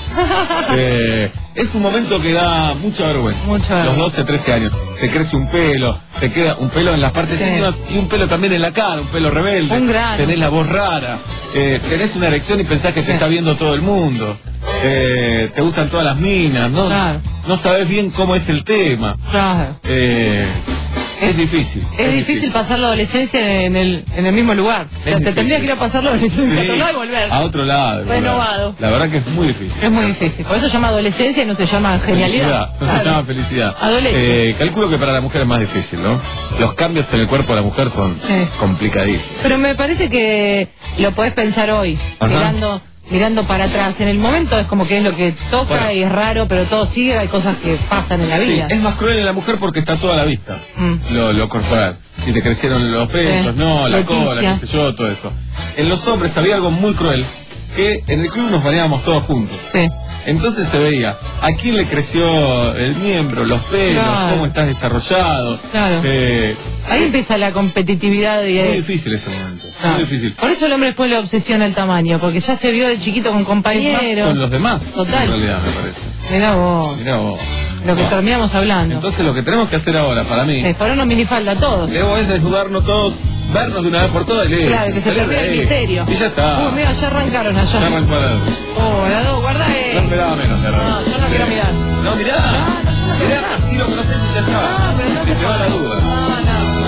[SPEAKER 5] Eh, es un momento que da mucha vergüenza.
[SPEAKER 8] Mucha
[SPEAKER 5] Los
[SPEAKER 8] vergüenza.
[SPEAKER 5] doce, trece años. Te crece un pelo, te queda un pelo en las partes
[SPEAKER 8] Sí.
[SPEAKER 5] íntimas y un pelo también en la cara, un pelo rebelde.
[SPEAKER 8] Un grano.
[SPEAKER 5] Tenés la voz rara. Eh, tenés una erección y pensás que
[SPEAKER 8] Sí.
[SPEAKER 5] te está viendo todo el mundo. Eh, te gustan todas las minas, ¿no?
[SPEAKER 8] Claro.
[SPEAKER 5] No sabes bien cómo es el tema.
[SPEAKER 8] Claro.
[SPEAKER 5] Eh, es, difícil.
[SPEAKER 8] Es difícil pasar la adolescencia en el, en el mismo lugar. O sea, te
[SPEAKER 5] difícil.
[SPEAKER 8] tendrías que ir a pasar la adolescencia a
[SPEAKER 5] Sí,
[SPEAKER 8] otro lado y volver.
[SPEAKER 5] a otro lado. volver.
[SPEAKER 8] Renovado.
[SPEAKER 5] La verdad que es muy difícil.
[SPEAKER 8] Es muy difícil. Por eso se llama adolescencia y no se llama genialidad.
[SPEAKER 5] Felicidad, no
[SPEAKER 8] Claro.
[SPEAKER 5] se llama felicidad.
[SPEAKER 8] Adolescencia.
[SPEAKER 5] Eh, calculo que para la mujer es más difícil, ¿no? Los cambios en el cuerpo de la mujer son
[SPEAKER 8] Sí.
[SPEAKER 5] complicadísimos.
[SPEAKER 8] Pero me parece que lo podés pensar hoy,
[SPEAKER 5] Ajá.
[SPEAKER 8] mirando mirando para atrás. En el momento es como que es lo que toca
[SPEAKER 5] Bueno.
[SPEAKER 8] y es raro, pero todo sigue, hay cosas que pasan en la
[SPEAKER 5] Sí,
[SPEAKER 8] vida.
[SPEAKER 5] es más cruel en la mujer porque está toda a la vista,
[SPEAKER 8] Mm.
[SPEAKER 5] lo, lo corporal. Si te crecieron los pechos,
[SPEAKER 8] Sí.
[SPEAKER 5] no, la
[SPEAKER 8] Leticia.
[SPEAKER 5] cola, qué sé yo, todo eso. En los hombres había algo muy cruel, que en el club nos bañábamos todos juntos.
[SPEAKER 8] Sí.
[SPEAKER 5] Entonces se veía a quién le creció el miembro, los pelos,
[SPEAKER 8] Claro.
[SPEAKER 5] cómo estás desarrollado.
[SPEAKER 8] Claro.
[SPEAKER 5] Eh,
[SPEAKER 8] Ahí empieza la competitividad y
[SPEAKER 5] muy difícil ese momento,
[SPEAKER 8] Ah.
[SPEAKER 5] muy difícil.
[SPEAKER 8] Por eso el hombre después le obsesiona el tamaño, porque ya se vio de chiquito con compañeros.
[SPEAKER 5] Con los demás,
[SPEAKER 8] Total.
[SPEAKER 5] en realidad me parece.
[SPEAKER 8] Mirá vos,
[SPEAKER 5] Mirá vos.
[SPEAKER 8] lo que terminamos hablando.
[SPEAKER 5] Entonces lo que tenemos que hacer ahora, para mí,
[SPEAKER 8] Sí, ponernos minifalda a todos.
[SPEAKER 5] debo es desnudarnos todos, vernos de una vez por todas y leer.
[SPEAKER 8] Claro, que se
[SPEAKER 5] Salir
[SPEAKER 8] perdió
[SPEAKER 5] de
[SPEAKER 8] el
[SPEAKER 5] ahí.
[SPEAKER 8] misterio.
[SPEAKER 5] Y ya está.
[SPEAKER 8] Uy, mira, ya arrancaron allá.
[SPEAKER 5] Ya arrancó la...
[SPEAKER 8] Oh, la dos, guarda eh.
[SPEAKER 5] No me daba menos, de verdad.
[SPEAKER 8] No, yo no quiero mirar.
[SPEAKER 5] No, mirá. Mirá, si lo conoces y ya está.
[SPEAKER 8] No, pero no
[SPEAKER 5] Se
[SPEAKER 8] te
[SPEAKER 5] te va la duda.
[SPEAKER 8] No, no.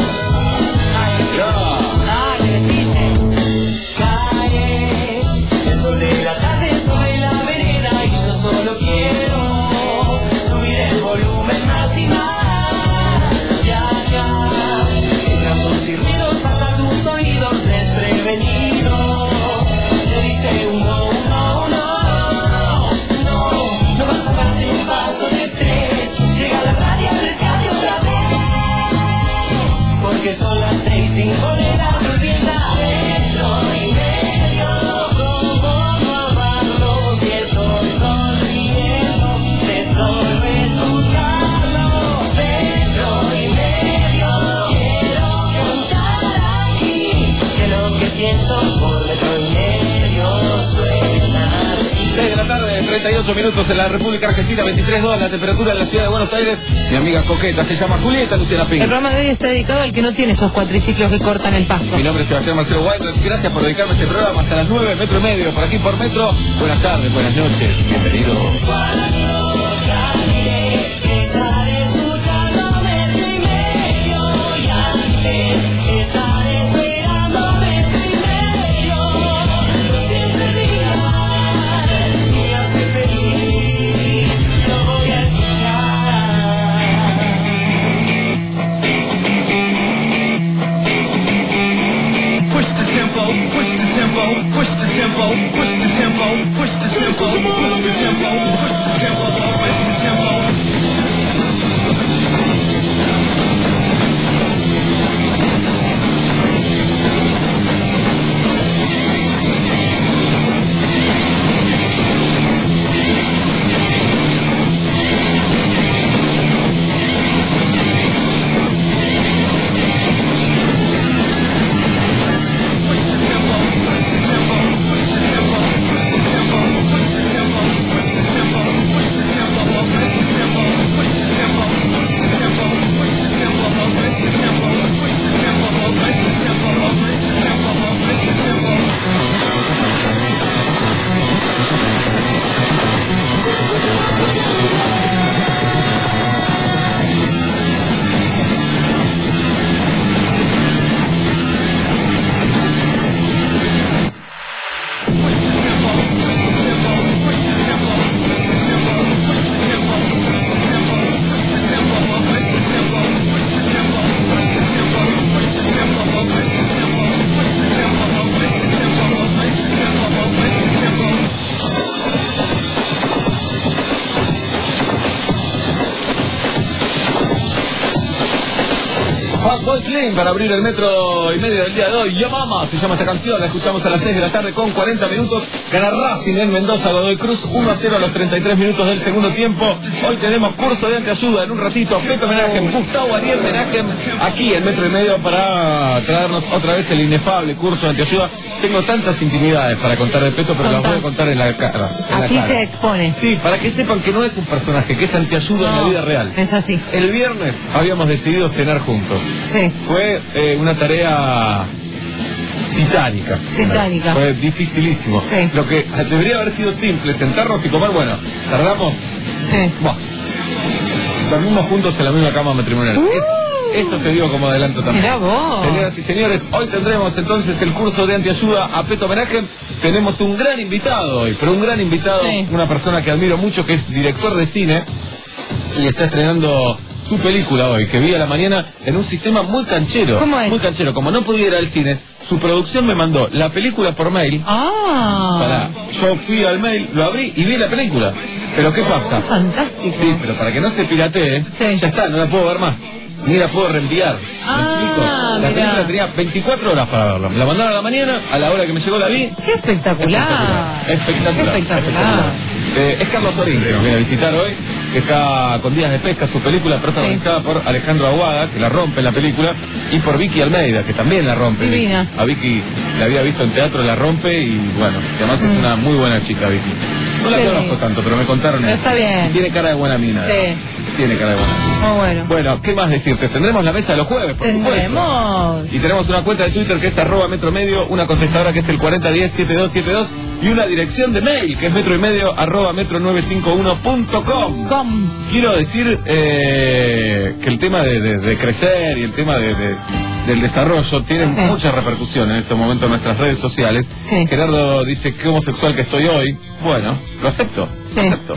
[SPEAKER 5] Mirá.
[SPEAKER 8] Dale, vestite.
[SPEAKER 3] Cae el sol de la tarde sobre la vereda y yo solo quiero subir el volumen más y más. Y acá, entre cantos y ruidos hasta tus oídos desprevenidos, te dice un no, un no, un no, no, no vas a darte un paso de estrés. Llega la radio, rescate otra vez, porque son las seis, cinco horas, empieza metro y medio. ¿Cómo no amarlo si estoy sonriendo? Te solo escucharlo. Metro y medio. Quiero contar aquí que lo que siento por metro y medio suena así.
[SPEAKER 5] seis de la tarde, treinta y ocho minutos en la República Argentina, veintitrés grados la temperatura en la ciudad de Buenos Aires. Mi amiga coqueta se llama Julieta Luciana
[SPEAKER 8] El
[SPEAKER 5] Pink.
[SPEAKER 8] programa de hoy está dedicado al que no tiene esos cuatriciclos que cortan el pasto.
[SPEAKER 5] Mi nombre es Sebastián Marcelo Weinreich. Gracias por dedicarme a este programa hasta las nueve, metro y medio, por aquí por Metro. Buenas tardes, buenas noches, bienvenido.
[SPEAKER 3] Estaré escuchando metro y medio y antes estaré esperando metro y medio. Siempre mirar y hace feliz, lo voy a escuchar.
[SPEAKER 1] Push the tempo, push the tempo, push the tempo, push the tempo, push the tempo, push the tempo, push the tempo, push the tempo.
[SPEAKER 5] Medellín para abrir el metro y medio del día de hoy. Yo Mama se llama esta canción, la escuchamos a las seis de la tarde con cuarenta minutos. Gana Racing en Mendoza, Godoy Cruz, uno a cero a los treinta y tres minutos del segundo tiempo. Hoy tenemos curso de anteayuda en un ratito. Peto Menajem, Gustavo Ariel Menajem, aquí en metro y medio para traernos otra vez el inefable curso de anteayuda. Tengo tantas intimidades para contar de Peto, pero las voy a contar en la cara. En
[SPEAKER 8] Así
[SPEAKER 5] la cara.
[SPEAKER 8] se expone.
[SPEAKER 5] Sí, para que sepan que no es un personaje, que es anteayuda
[SPEAKER 8] No,
[SPEAKER 5] en la vida real.
[SPEAKER 8] Es así.
[SPEAKER 5] El viernes habíamos decidido cenar juntos.
[SPEAKER 8] Sí.
[SPEAKER 5] Fue eh, una tarea titánica.
[SPEAKER 8] Titánica.
[SPEAKER 5] Fue dificilísimo.
[SPEAKER 8] Sí.
[SPEAKER 5] Lo que debería haber sido simple, sentarnos y comer, bueno, tardamos.
[SPEAKER 8] Sí.
[SPEAKER 5] Buah. Dormimos juntos en la misma cama matrimonial.
[SPEAKER 8] Uh.
[SPEAKER 5] Es- eso te digo como adelanto también.
[SPEAKER 8] Mirá vos.
[SPEAKER 5] Señoras y señores, hoy tendremos entonces el curso de anteayuda a Peto Menajem. Tenemos un gran invitado hoy, pero un gran invitado,
[SPEAKER 8] Sí.
[SPEAKER 5] una persona que admiro mucho, que es director de cine y está estrenando su película hoy, que vi a la mañana en un sistema muy canchero.
[SPEAKER 8] ¿Cómo es?
[SPEAKER 5] Muy canchero. Como no podía ir al cine, su producción me mandó la película por mail.
[SPEAKER 8] Ah.
[SPEAKER 5] Para, yo fui al mail, lo abrí y vi la película. Pero ¿qué pasa?
[SPEAKER 8] Fantástico.
[SPEAKER 5] Sí, pero para que no se piratee,
[SPEAKER 8] Sí.
[SPEAKER 5] ya está, no la puedo ver más. Ni la puedo reenviar. ¿Me
[SPEAKER 8] Ah,
[SPEAKER 5] explico? La
[SPEAKER 8] mirá.
[SPEAKER 5] película tenía veinticuatro horas para verla. Me la mandaron a la mañana, a la hora que me llegó la vi.
[SPEAKER 8] Qué espectacular.
[SPEAKER 5] Espectacular.
[SPEAKER 8] Qué espectacular.
[SPEAKER 5] Eh, es Carlos Sorín que nos viene a visitar hoy, que está con Días de Pesca, su película protagonizada por Alejandro Aguada, que la rompe en la película, y por Vicky Almeida, que también la rompe.
[SPEAKER 8] Divina.
[SPEAKER 5] A Vicky la había visto en teatro, la rompe y bueno, además es una muy buena chica, Vicky. No la
[SPEAKER 8] Sí.
[SPEAKER 5] conozco tanto, pero me contaron.
[SPEAKER 8] Pero está bien.
[SPEAKER 5] Tiene cara de buena mina.
[SPEAKER 8] Sí.
[SPEAKER 5] Tiene cara de buena mina.
[SPEAKER 8] Muy bueno.
[SPEAKER 5] Bueno, ¿qué más decirte? Tendremos la mesa de los jueves, por supuesto.
[SPEAKER 8] Tendremos.
[SPEAKER 5] Y tenemos una cuenta de Twitter que es arroba metro medio, una contestadora que es el cuarenta diez setenta y dos setenta y dos y una dirección de mail que es metro y medio arroba metro nueve cinco uno punto com.
[SPEAKER 8] Com.
[SPEAKER 5] Quiero decir eh, que el tema de, de- de crecer y el tema de, de- del desarrollo tienen
[SPEAKER 8] Sí.
[SPEAKER 5] mucha repercusión en este momento en nuestras redes sociales.
[SPEAKER 8] Sí.
[SPEAKER 5] Gerardo dice qué homosexual que estoy hoy. Bueno, lo acepto.
[SPEAKER 8] Sí.
[SPEAKER 5] Lo acepto.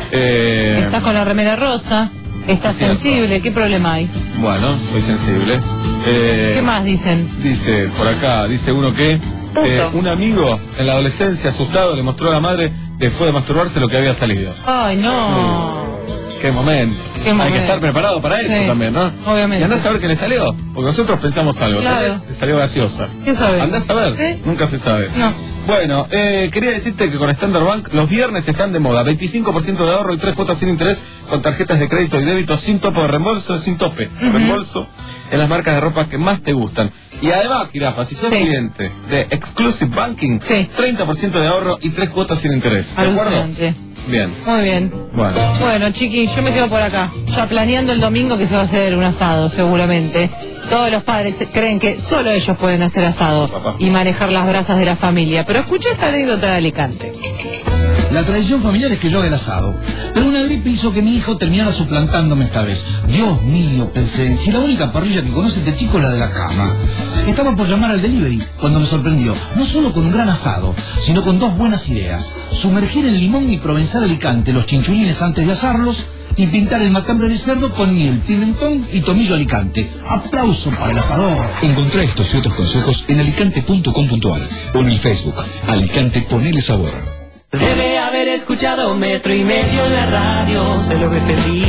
[SPEAKER 5] Eh,
[SPEAKER 8] Estás con la remera rosa. Estás
[SPEAKER 5] es cierto.
[SPEAKER 8] sensible. ¿Qué problema hay?
[SPEAKER 5] Bueno, soy sensible. Eh,
[SPEAKER 8] ¿Qué más dicen?
[SPEAKER 5] Dice por acá, dice uno que eh, un amigo en la adolescencia asustado le mostró a la madre después de masturbarse lo que había salido.
[SPEAKER 8] Ay, no.
[SPEAKER 5] Qué momento.
[SPEAKER 8] Qué
[SPEAKER 5] Hay
[SPEAKER 8] momento.
[SPEAKER 5] que estar preparado para eso
[SPEAKER 8] Sí,
[SPEAKER 5] también, ¿no?
[SPEAKER 8] obviamente.
[SPEAKER 5] Y andás a ver qué le salió. Porque nosotros pensamos algo.
[SPEAKER 8] Claro.
[SPEAKER 5] Tal vez le salió gaseosa.
[SPEAKER 8] ¿Qué sabes?
[SPEAKER 5] Andás a ver.
[SPEAKER 8] ¿Eh?
[SPEAKER 5] Nunca se sabe.
[SPEAKER 8] No.
[SPEAKER 5] Bueno, eh, quería decirte que con Standard Bank los viernes están de moda. veinticinco por ciento de ahorro y tres cuotas sin interés con tarjetas de crédito y débito sin tope de reembolso, sin tope.
[SPEAKER 8] Ujú.
[SPEAKER 5] Reembolso en las marcas de ropa que más te gustan. Y además, Jirafa, si sos
[SPEAKER 8] Sí.
[SPEAKER 5] cliente de Exclusive Banking,
[SPEAKER 8] Sí.
[SPEAKER 5] treinta por ciento de ahorro y tres cuotas sin interés. ¿De acuerdo?
[SPEAKER 8] Alucinante.
[SPEAKER 5] Bien.
[SPEAKER 8] Muy bien.
[SPEAKER 5] Bueno.
[SPEAKER 8] Bueno, chiqui, yo me quedo por acá, ya planeando el domingo que se va a hacer un asado, seguramente. Todos los padres creen que solo ellos pueden hacer asado
[SPEAKER 5] Papá.
[SPEAKER 8] y manejar las brasas de la familia. Pero escucha esta anécdota de Alicante.
[SPEAKER 6] La tradición familiar es que yo haga el asado. Pero una gripe hizo que mi hijo terminara suplantándome esta vez. Dios mío, pensé, si la única parrilla que conoce este chico es la de la cama. Estaba por llamar al delivery cuando me sorprendió, no solo con un gran asado, sino con dos buenas ideas. Sumergir en limón y provenzal Alicante los chinchulines antes de asarlos y pintar el matambre de cerdo con miel, pimentón y tomillo Alicante. Aplauso para el asador.
[SPEAKER 11] Encontrá estos y otros consejos en alicante punto com punto ar o en el Facebook Alicante Ponele Sabor.
[SPEAKER 3] Debe haber escuchado metro y medio en la radio. Se lo ve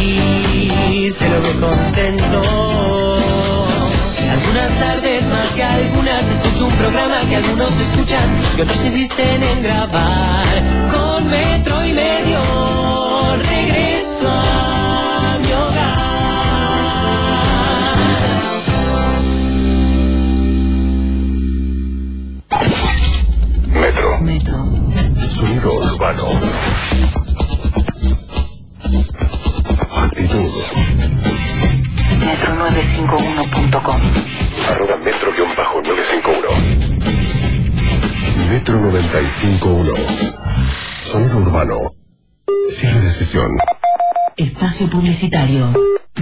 [SPEAKER 3] feliz, se lo ve contento. Algunas tardes más que algunas escucho un programa que algunos escuchan y otros insisten en grabar. Con metro y medio regreso a mi hogar.
[SPEAKER 9] Metro.
[SPEAKER 14] Metro.
[SPEAKER 9] Sonido urbano. Actitud.
[SPEAKER 16] metro nueve cinco uno punto com.
[SPEAKER 9] Arroba metro guión bajo nueve cinco uno. Metro noventa y cinco uno. Sonido urbano. Cierre de sesión.
[SPEAKER 14] Espacio publicitario.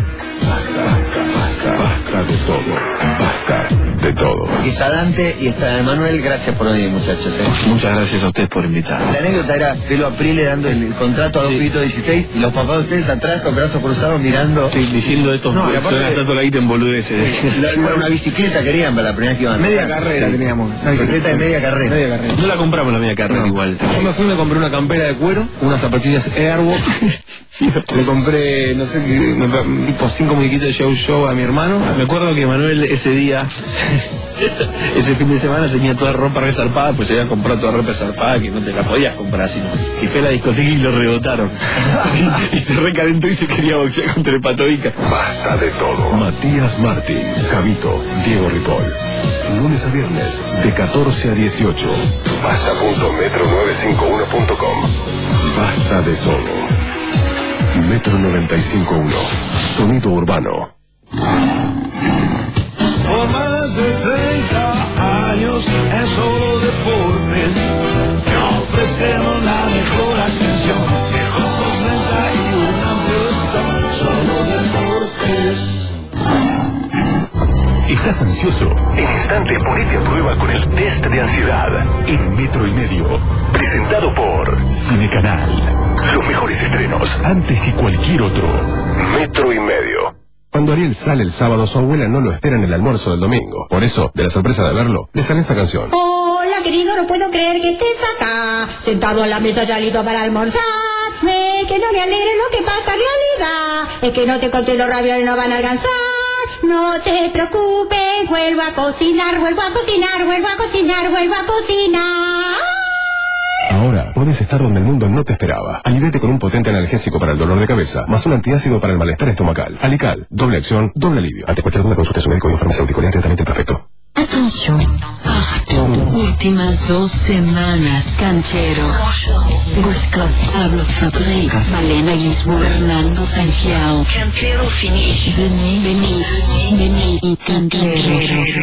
[SPEAKER 9] Basta de todo. Basta de todo.
[SPEAKER 19] Y está Dante y está Emanuel, gracias por venir, muchachos. ¿eh?
[SPEAKER 4] Muchas gracias a ustedes por invitar.
[SPEAKER 19] La anécdota era Pelo Aprile dando el contrato a Don Pito dieciséis y los papás de ustedes atrás con brazos cruzados mirando.
[SPEAKER 4] Sí, diciendo estos
[SPEAKER 19] No, y aparte-
[SPEAKER 4] suena tanto la guita en boludeces.
[SPEAKER 19] Sí, la- una bicicleta querían para la primera vez que iban.
[SPEAKER 21] Media carrera teníamos.
[SPEAKER 19] Una bicicleta de media carrera.
[SPEAKER 21] Media carrera.
[SPEAKER 4] No la compramos la media carrera igual.
[SPEAKER 21] Yo me fui y me compré una campera de cuero, unas zapatillas Airwalk
[SPEAKER 2] Sí, le compré, no sé, tipo cinco muñequitos de Show Show a mi hermano. Me acuerdo que Manuel ese día, ese fin de semana tenía toda ropa resarpada, pues se había comprado toda ropa resarpada que no te la podías comprar, sino que fue a la discoteca y lo rebotaron. Y se recalentó y se quería boxear contra el Patovica.
[SPEAKER 9] Basta de todo. Matías Martín, Javito, Diego Ripoll. Lunes a viernes, de catorce a dieciocho. Basta punto metro novecientos cincuenta y uno punto com. Basta de todo. Metro noventa y cinco punto uno. Sonido urbano.
[SPEAKER 3] Por más de treinta años en Solo Deportes te ofrecemos la mejor atención. Mejor postventa y un amplio stock. Solo Deportes.
[SPEAKER 9] ¿Estás ansioso? En instante ponete a prueba con el test de ansiedad en Metro y Medio. Presentado por Cinecanal. Los mejores estrenos antes que cualquier otro. Metro y Medio. Cuando Ariel sale el sábado, su abuela no lo espera en el almuerzo del domingo. Por eso, de la sorpresa de verlo, le sale esta canción.
[SPEAKER 12] Hola, querido, no puedo creer que estés acá, sentado a la mesa ya listo para almorzar. Me, que no me alegre lo que pasa en realidad, es que no te conté los ravioles no van a alcanzar. No te preocupes, vuelvo a cocinar, vuelvo a cocinar, vuelvo a cocinar, vuelvo a cocinar.
[SPEAKER 9] Ahora puedes estar donde el mundo no te esperaba. Aliviate con un potente analgésico para el dolor de cabeza, más un antiácido para el malestar estomacal. Alical, doble acción, doble alivio. Ante cualquier duda consulte a su médico y un farmacéutico y atentamente perfecto.
[SPEAKER 14] Atención, Achtung, últimas dos semanas, Canchero, Gushka, Pablo Fabregas, Malena Gisburg, Fernando Sangiao, Canchero Finish, Vení, Vení, Vení y Canchero,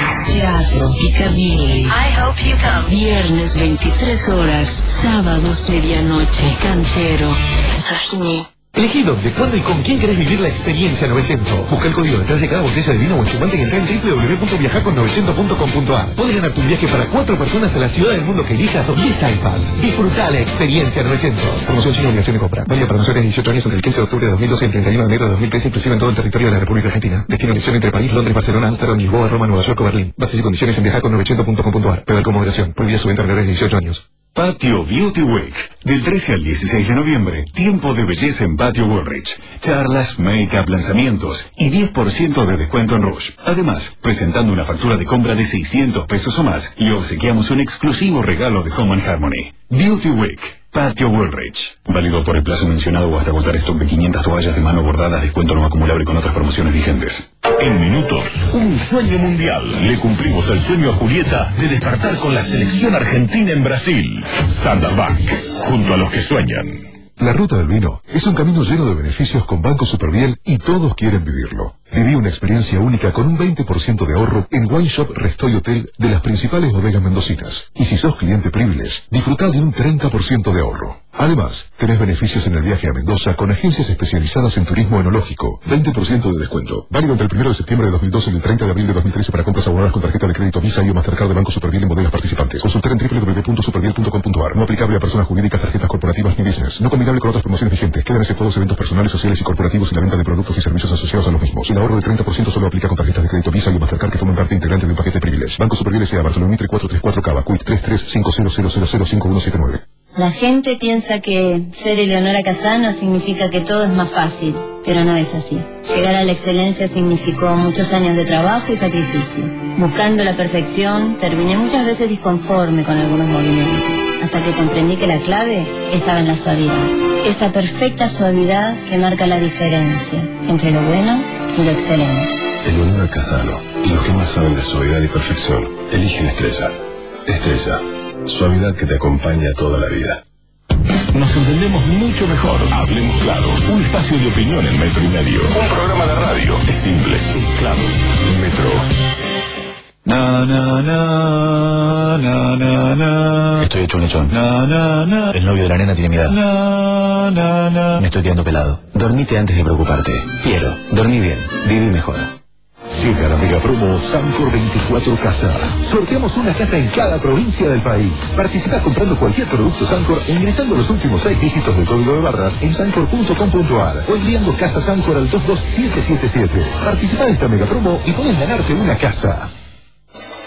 [SPEAKER 14] Teatro Piccadilly, I hope you come, viernes veintitrés horas, sábados medianoche, Canchero, ça finit.
[SPEAKER 22] Elegí dónde, cuándo y con quién querés vivir la experiencia novecientos. Busca el código detrás de cada botella de vino o espumante y entra en doble u doble u doble u punto viajar con novecientos punto com punto a r. Podés ganar tu viaje para cuatro personas a la ciudad del mundo que elijas o diez iPads. Disfrutá la experiencia novecientos. Promoción sin obligación de compra. Válida para mayores de dieciocho años entre el quince de octubre de dos mil doce y el treinta y uno de enero de dos mil trece, inclusive en todo el territorio de la República Argentina. Destino elección entre París, Londres, Barcelona, Ámsterdam, Lisboa, Roma, Nueva York o Berlín. Bases y condiciones en viajar con novecientos punto com punto a r. Pedal con moderación. Prohibida su venta a menores de dieciocho años.
[SPEAKER 9] Patio Beauty Week. Del trece al dieciséis de noviembre, tiempo de belleza en Patio Woolrich. Charlas, make-up, lanzamientos y diez por ciento de descuento en Rouge. Además, presentando una factura de compra de seiscientos pesos o más, le obsequiamos un exclusivo regalo de Home and Harmony. Beauty Week. Patio Woolrich. Válido por el plazo mencionado o hasta agotar stock de quinientas toallas de mano bordadas, descuento no acumulable con otras promociones vigentes. En minutos, un sueño mundial. Le cumplimos el sueño a Julieta de despertar con la selección argentina en Brasil. Standard Bank, junto a los que sueñan.
[SPEAKER 11] La ruta del vino es un camino lleno de beneficios con Banco Superviel y todos quieren vivirlo. Viví una experiencia única con un veinte por ciento de ahorro en Wine Shop, Resto y Hotel de las principales bodegas mendocinas. Y si sos cliente Privilege, disfrutá de un treinta por ciento de ahorro. Además, tenés beneficios en el viaje a Mendoza con agencias especializadas en turismo enológico. veinte por ciento de descuento. Válido entre el primero de septiembre de dos mil doce y el treinta de abril de dos mil trece para compras abonadas con tarjeta de crédito Visa y o Mastercard de Banco Superviel en bodegas participantes. Consultar en doble u doble u doble u punto superviel punto com punto a r. No aplicable a personas jurídicas, tarjetas corporativas ni business. No combinable con otras promociones vigentes. Quedan exceptuados eventos personales, sociales y corporativos y la venta de productos y servicios asociados a los mismos. El ahorro del treinta por ciento solo aplica con tarjetas de crédito Visa y o Mastercard que forman parte integrante de un paquete Privilege. Banco Superviel S A Bartolomé cuatrocientos treinta y cuatro Cava, Q I T tres tres cinco cero cero cero cero cinco uno siete nueve.
[SPEAKER 24] La gente piensa que ser Eleonora Casano significa que todo es más fácil, pero no es así. Llegar a la excelencia significó muchos años de trabajo y sacrificio. Buscando la perfección, terminé muchas veces disconforme con algunos movimientos, hasta que comprendí que la clave estaba en la suavidad. Esa perfecta suavidad que marca la diferencia entre lo bueno y lo excelente.
[SPEAKER 11] Eleonora Casano y los que más saben de suavidad y perfección eligen Estrella. Estrella. Suavidad que te acompaña toda la vida.
[SPEAKER 9] Nos entendemos mucho mejor. Hablemos claro. Un espacio de opinión en Metro y Medio. Un programa de radio. Es simple y claro. Metro.
[SPEAKER 6] Na, na, na, na, na, na.
[SPEAKER 4] Estoy hecho un lechón.
[SPEAKER 6] Na, na, na.
[SPEAKER 4] El novio de la nena tiene mi edad.
[SPEAKER 6] Na, na, na.
[SPEAKER 4] Me estoy quedando pelado. Dormite antes de preocuparte. Piero, dormí bien. Viví mejor.
[SPEAKER 11] Llega la mega promo Sancor veinticuatro Casas. Sorteamos una casa en cada provincia del país. Participa comprando cualquier producto Sancor e ingresando los últimos seis dígitos del código de barras en sancor punto com punto a r o enviando casa Sancor al dos dos siete siete siete. Participa de esta mega promo y podés ganarte una casa.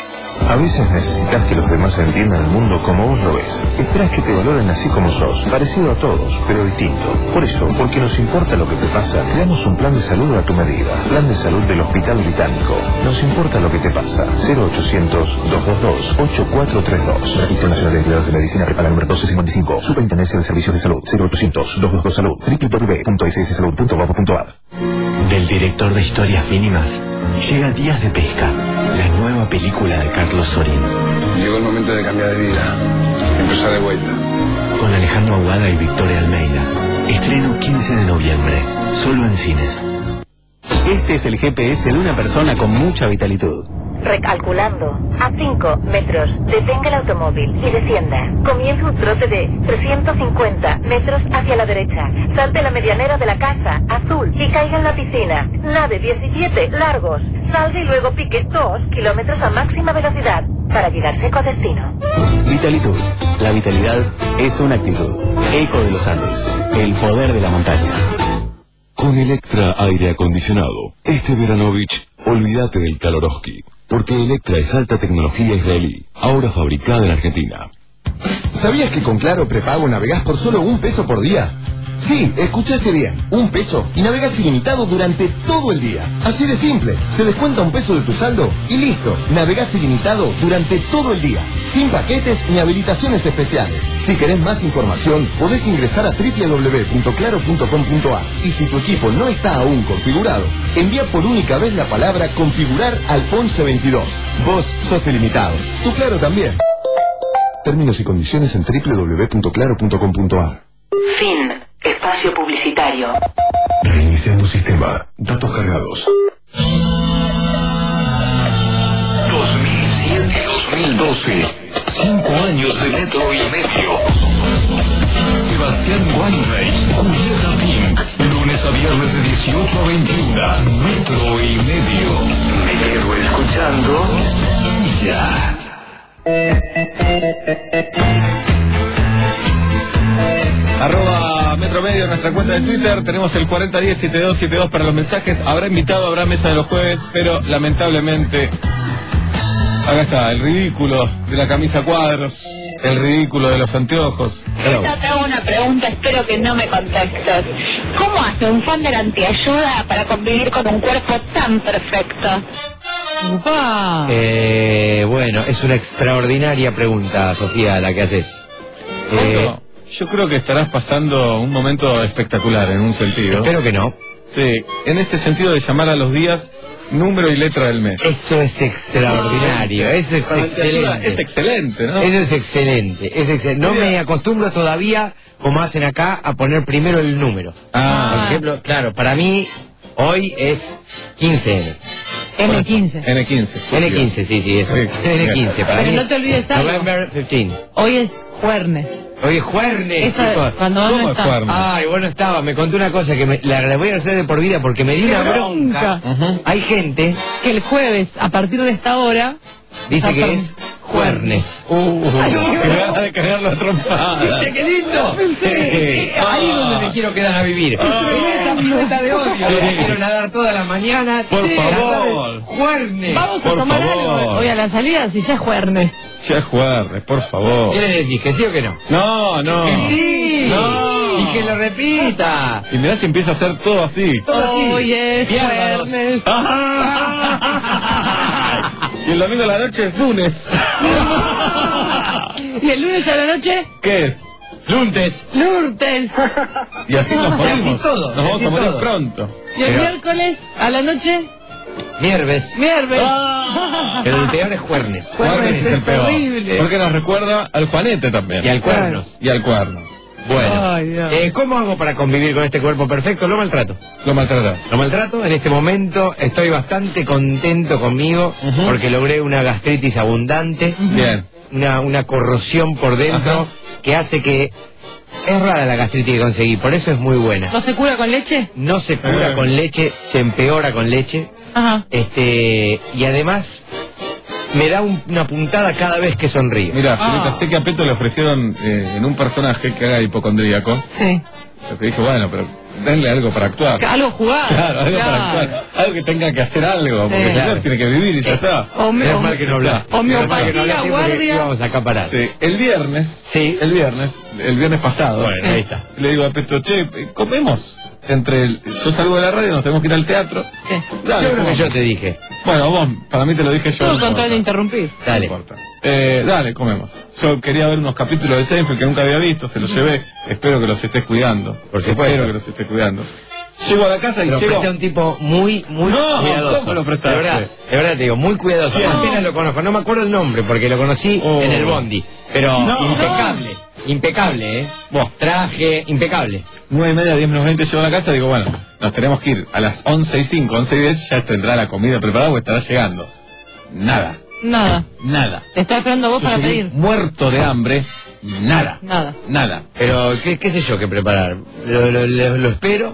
[SPEAKER 11] A veces necesitas que los demás entiendan el mundo como vos lo ves. Esperas que te valoren así como sos, parecido a todos, pero distinto. Por eso, porque nos importa lo que te pasa, creamos un plan de salud a tu medida. Plan de salud del Hospital Británico. Nos importa lo que te pasa. cero ochocientos, doscientos veintidós, ochenta y cuatro treinta y dos. Registro Nacional de Empleados de Medicina Prepaga número doce cincuenta y cinco. Superintendencia de Servicios de Salud. cero ochocientos, doscientos veintidós Salud. w w w punto s s salud punto gov punto a r.
[SPEAKER 4] Del director de Historias Mínimas llega Días de Pesca, la nueva película de Carlos Sorín.
[SPEAKER 2] Llegó el momento de cambiar de vida, empezar de vuelta.
[SPEAKER 4] Con Alejandro Aguada y Victoria Almeida. Estreno quince de noviembre, solo en cines.
[SPEAKER 7] Este es el G P S de una persona con mucha vitalitud.
[SPEAKER 24] Recalculando. A cinco metros. Detenga el automóvil y descienda. Comienza un trote de trescientos cincuenta metros hacia la derecha. Salte la medianera de la casa, azul, y caiga en la piscina. Nade diecisiete largos. Salga y luego pique dos kilómetros a máxima velocidad para llegar seco a destino.
[SPEAKER 7] Vitalitud. La vitalidad es una actitud. Eco de los Andes. El poder de la montaña.
[SPEAKER 11] Con Electra Aire Acondicionado, este Veranovich, olvídate del Kaloroski, porque Electra es alta tecnología israelí, ahora fabricada en Argentina.
[SPEAKER 22] ¿Sabías que con Claro Prepago navegás por solo un peso por día? Sí, escuchaste bien, un peso y navegas ilimitado durante todo el día. Así de simple, se descuenta un peso de tu saldo y listo, navegás ilimitado durante todo el día, sin paquetes ni habilitaciones especiales. Si querés más información, podés ingresar a w w w punto claro punto com punto a r y si tu equipo no está aún configurado, envía por única vez la palabra configurar al once veintidós. Vos sos ilimitado, tu Claro también. Términos y condiciones en w w w punto claro punto com punto a r.
[SPEAKER 16] Fin. Espacio publicitario.
[SPEAKER 11] Reiniciando sistema. Datos cargados.
[SPEAKER 1] dos mil siete dos mil doce. Cinco años de metro y medio. Sebastián Weinreich, Julieta Pink. Lunes a viernes de dieciocho a veintiuno. Metro y medio. Me quedo escuchando. Ya.
[SPEAKER 5] Arroba Metro Medio, nuestra cuenta de Twitter. Tenemos el cuarenta diez setenta y dos setenta y dos para los mensajes. Habrá invitado, habrá mesa de los jueves, pero lamentablemente acá está el ridículo de la camisa a cuadros, el ridículo de los anteojos.
[SPEAKER 13] Yo te hago una pregunta, espero que no me contestes. ¿Cómo hace un fan de la antiayuda para convivir con un cuerpo tan perfecto?
[SPEAKER 19] Eh, bueno, es una extraordinaria pregunta, Sofía, la que haces.
[SPEAKER 5] Eh, Yo creo que estarás pasando un momento espectacular en un sentido.
[SPEAKER 19] Espero que no.
[SPEAKER 5] Sí, en este sentido de llamar a los días número y letra del mes.
[SPEAKER 19] Eso es extraordinario, eso es excelente.
[SPEAKER 5] Es excelente, ¿no?
[SPEAKER 19] Eso es excelente, es excelente. No me acostumbro todavía, como hacen acá, a poner primero el número.
[SPEAKER 5] Ah.
[SPEAKER 19] Por ejemplo, claro, para mí hoy es quince ene.
[SPEAKER 8] ene quince.
[SPEAKER 5] ene quince.
[SPEAKER 19] ene quince, sí, sí, eso.
[SPEAKER 5] Sí.
[SPEAKER 19] ene quince, para
[SPEAKER 8] Pero
[SPEAKER 19] mí.
[SPEAKER 8] no te olvides algo.
[SPEAKER 19] November quince.
[SPEAKER 8] Hoy es jueves.
[SPEAKER 19] Hoy es jueves,
[SPEAKER 8] Esa-
[SPEAKER 19] chicos.
[SPEAKER 8] cuando vos no estás.
[SPEAKER 19] Ay, bueno, estaba, me contó una cosa que me, la, la voy a hacer de por vida porque me dio una bronca. Hay gente
[SPEAKER 8] Que el jueves, a partir de esta hora,
[SPEAKER 19] dice
[SPEAKER 8] está
[SPEAKER 19] que
[SPEAKER 8] tan-
[SPEAKER 19] es juernes.
[SPEAKER 5] Uh, que ganas de cagarlo a trompada.
[SPEAKER 19] ¿Viste qué lindo?
[SPEAKER 5] Sí.
[SPEAKER 19] Ahí es donde me quiero quedar a vivir. En esa pileta de odio donde quiero nadar todas las mañanas.
[SPEAKER 5] Por
[SPEAKER 19] Sí,
[SPEAKER 5] favor.
[SPEAKER 19] las- Juernes.
[SPEAKER 8] Vamos a
[SPEAKER 5] Por
[SPEAKER 8] tomar
[SPEAKER 5] favor.
[SPEAKER 8] algo hoy a la salida si ya es jueves.
[SPEAKER 5] Ya es jueves, por favor.
[SPEAKER 19] ¿Qué le decís? ¿Que sí o que no?
[SPEAKER 5] No, no.
[SPEAKER 19] ¡Que sí!
[SPEAKER 5] No.
[SPEAKER 19] Y que lo repita.
[SPEAKER 5] Y mirá si empieza a hacer todo así.
[SPEAKER 19] Todo así.
[SPEAKER 8] Hoy es
[SPEAKER 19] Piérdalos.
[SPEAKER 8] jueves.
[SPEAKER 5] Y el domingo a la noche es lunes.
[SPEAKER 8] Y el lunes a la noche,
[SPEAKER 5] ¿Qué es?
[SPEAKER 19] Luntes.
[SPEAKER 8] Lourdes.
[SPEAKER 5] Y así nos
[SPEAKER 19] Y
[SPEAKER 5] morimos.
[SPEAKER 19] así todo,
[SPEAKER 5] Nos
[SPEAKER 19] y
[SPEAKER 5] vamos
[SPEAKER 19] así
[SPEAKER 5] a morir
[SPEAKER 19] todo.
[SPEAKER 5] pronto.
[SPEAKER 8] Y el
[SPEAKER 19] Pero-
[SPEAKER 8] miércoles a la noche,
[SPEAKER 19] Mierves.
[SPEAKER 8] miércoles.
[SPEAKER 19] Pero el peor es juernes.
[SPEAKER 5] Jueves es el peor.
[SPEAKER 8] horrible.
[SPEAKER 5] Porque nos recuerda al Juanete también.
[SPEAKER 19] Y al cuernos.
[SPEAKER 5] Y al cuerno.
[SPEAKER 19] Bueno,
[SPEAKER 8] Ay, Dios.
[SPEAKER 19] eh, ¿cómo hago para convivir con este cuerpo perfecto? Lo maltrato.
[SPEAKER 5] Lo maltratas.
[SPEAKER 19] Lo maltrato, en este momento estoy bastante contento conmigo porque logré una gastritis abundante,
[SPEAKER 5] Bien.
[SPEAKER 19] una, una corrosión por dentro
[SPEAKER 5] Ajá.
[SPEAKER 19] que hace que... Es rara la gastritis que conseguí, por eso es muy buena.
[SPEAKER 8] ¿No se cura con leche?
[SPEAKER 19] No se cura
[SPEAKER 5] Eh.
[SPEAKER 19] con leche, se empeora con leche.
[SPEAKER 8] Ajá.
[SPEAKER 19] Este, y además me da un- una puntada cada vez que sonrío.
[SPEAKER 5] Mira,
[SPEAKER 8] Ah.
[SPEAKER 5] Julita, sé que a Peto le ofrecieron eh, en un personaje que haga hipocondríaco.
[SPEAKER 8] Sí.
[SPEAKER 5] Lo que dije, bueno, pero denle algo para actuar.
[SPEAKER 8] Algo jugar.
[SPEAKER 5] Claro, algo
[SPEAKER 8] claro.
[SPEAKER 5] para actuar. Algo que tenga que hacer algo,
[SPEAKER 8] Sí.
[SPEAKER 5] porque si
[SPEAKER 19] Claro.
[SPEAKER 5] no tiene que vivir y ya está.
[SPEAKER 8] O me-
[SPEAKER 19] Menos
[SPEAKER 8] o-
[SPEAKER 19] mal que no habla.
[SPEAKER 8] Homeopatía, guardia.
[SPEAKER 19] Íbamos a acaparar.
[SPEAKER 5] Sí, el viernes,
[SPEAKER 19] Sí.
[SPEAKER 5] el viernes, el viernes pasado,
[SPEAKER 19] Bueno,
[SPEAKER 8] Sí.
[SPEAKER 19] ahí está.
[SPEAKER 5] le digo a Peto, che, comemos. Entre el, yo salgo de la radio, nos tenemos que ir al teatro.
[SPEAKER 8] ¿Qué?
[SPEAKER 5] Dale,
[SPEAKER 19] Yo creo que
[SPEAKER 5] comamos.
[SPEAKER 19] yo te dije.
[SPEAKER 5] Bueno, vos, para mí te lo dije yo.
[SPEAKER 8] Todo
[SPEAKER 5] no
[SPEAKER 8] con tal de
[SPEAKER 5] importa.
[SPEAKER 8] interrumpir.
[SPEAKER 19] Dale.
[SPEAKER 5] No importa. Eh, dale, comemos. Yo quería ver unos capítulos de Seinfeld que nunca había visto, se los llevé. Espero que los estés cuidando.
[SPEAKER 19] Por supuesto.
[SPEAKER 5] Espero que los estés cuidando. Llego a la casa y
[SPEAKER 19] Lo
[SPEAKER 5] llego.
[SPEAKER 19] presté a un tipo muy, muy
[SPEAKER 5] No,
[SPEAKER 19] cuidadoso.
[SPEAKER 5] ¿cómo lo prestaste?
[SPEAKER 19] De verdad, de verdad te digo, muy cuidadoso.
[SPEAKER 8] ¿Quién?
[SPEAKER 19] Apenas lo conozco, no me acuerdo el nombre porque lo conocí
[SPEAKER 5] Oh.
[SPEAKER 19] en el bondi. Pero
[SPEAKER 5] No.
[SPEAKER 19] impecable, impecable, ¿eh?
[SPEAKER 5] Vos.
[SPEAKER 19] Traje, impecable.
[SPEAKER 5] Nueve y media, diez menos veinte llego a la casa y digo, bueno, nos tenemos que ir a las once y cinco, once y diez, ya tendrá la comida preparada o estará llegando. Nada,
[SPEAKER 8] Nada.
[SPEAKER 5] nada.
[SPEAKER 8] Te estaba esperando vos
[SPEAKER 5] Yo
[SPEAKER 8] para
[SPEAKER 5] llegué
[SPEAKER 8] pedir.
[SPEAKER 5] muerto de hambre, nada,
[SPEAKER 8] Nada.
[SPEAKER 5] nada.
[SPEAKER 19] Pero, ¿qué, qué sé yo qué preparar? Lo, lo- lo- lo espero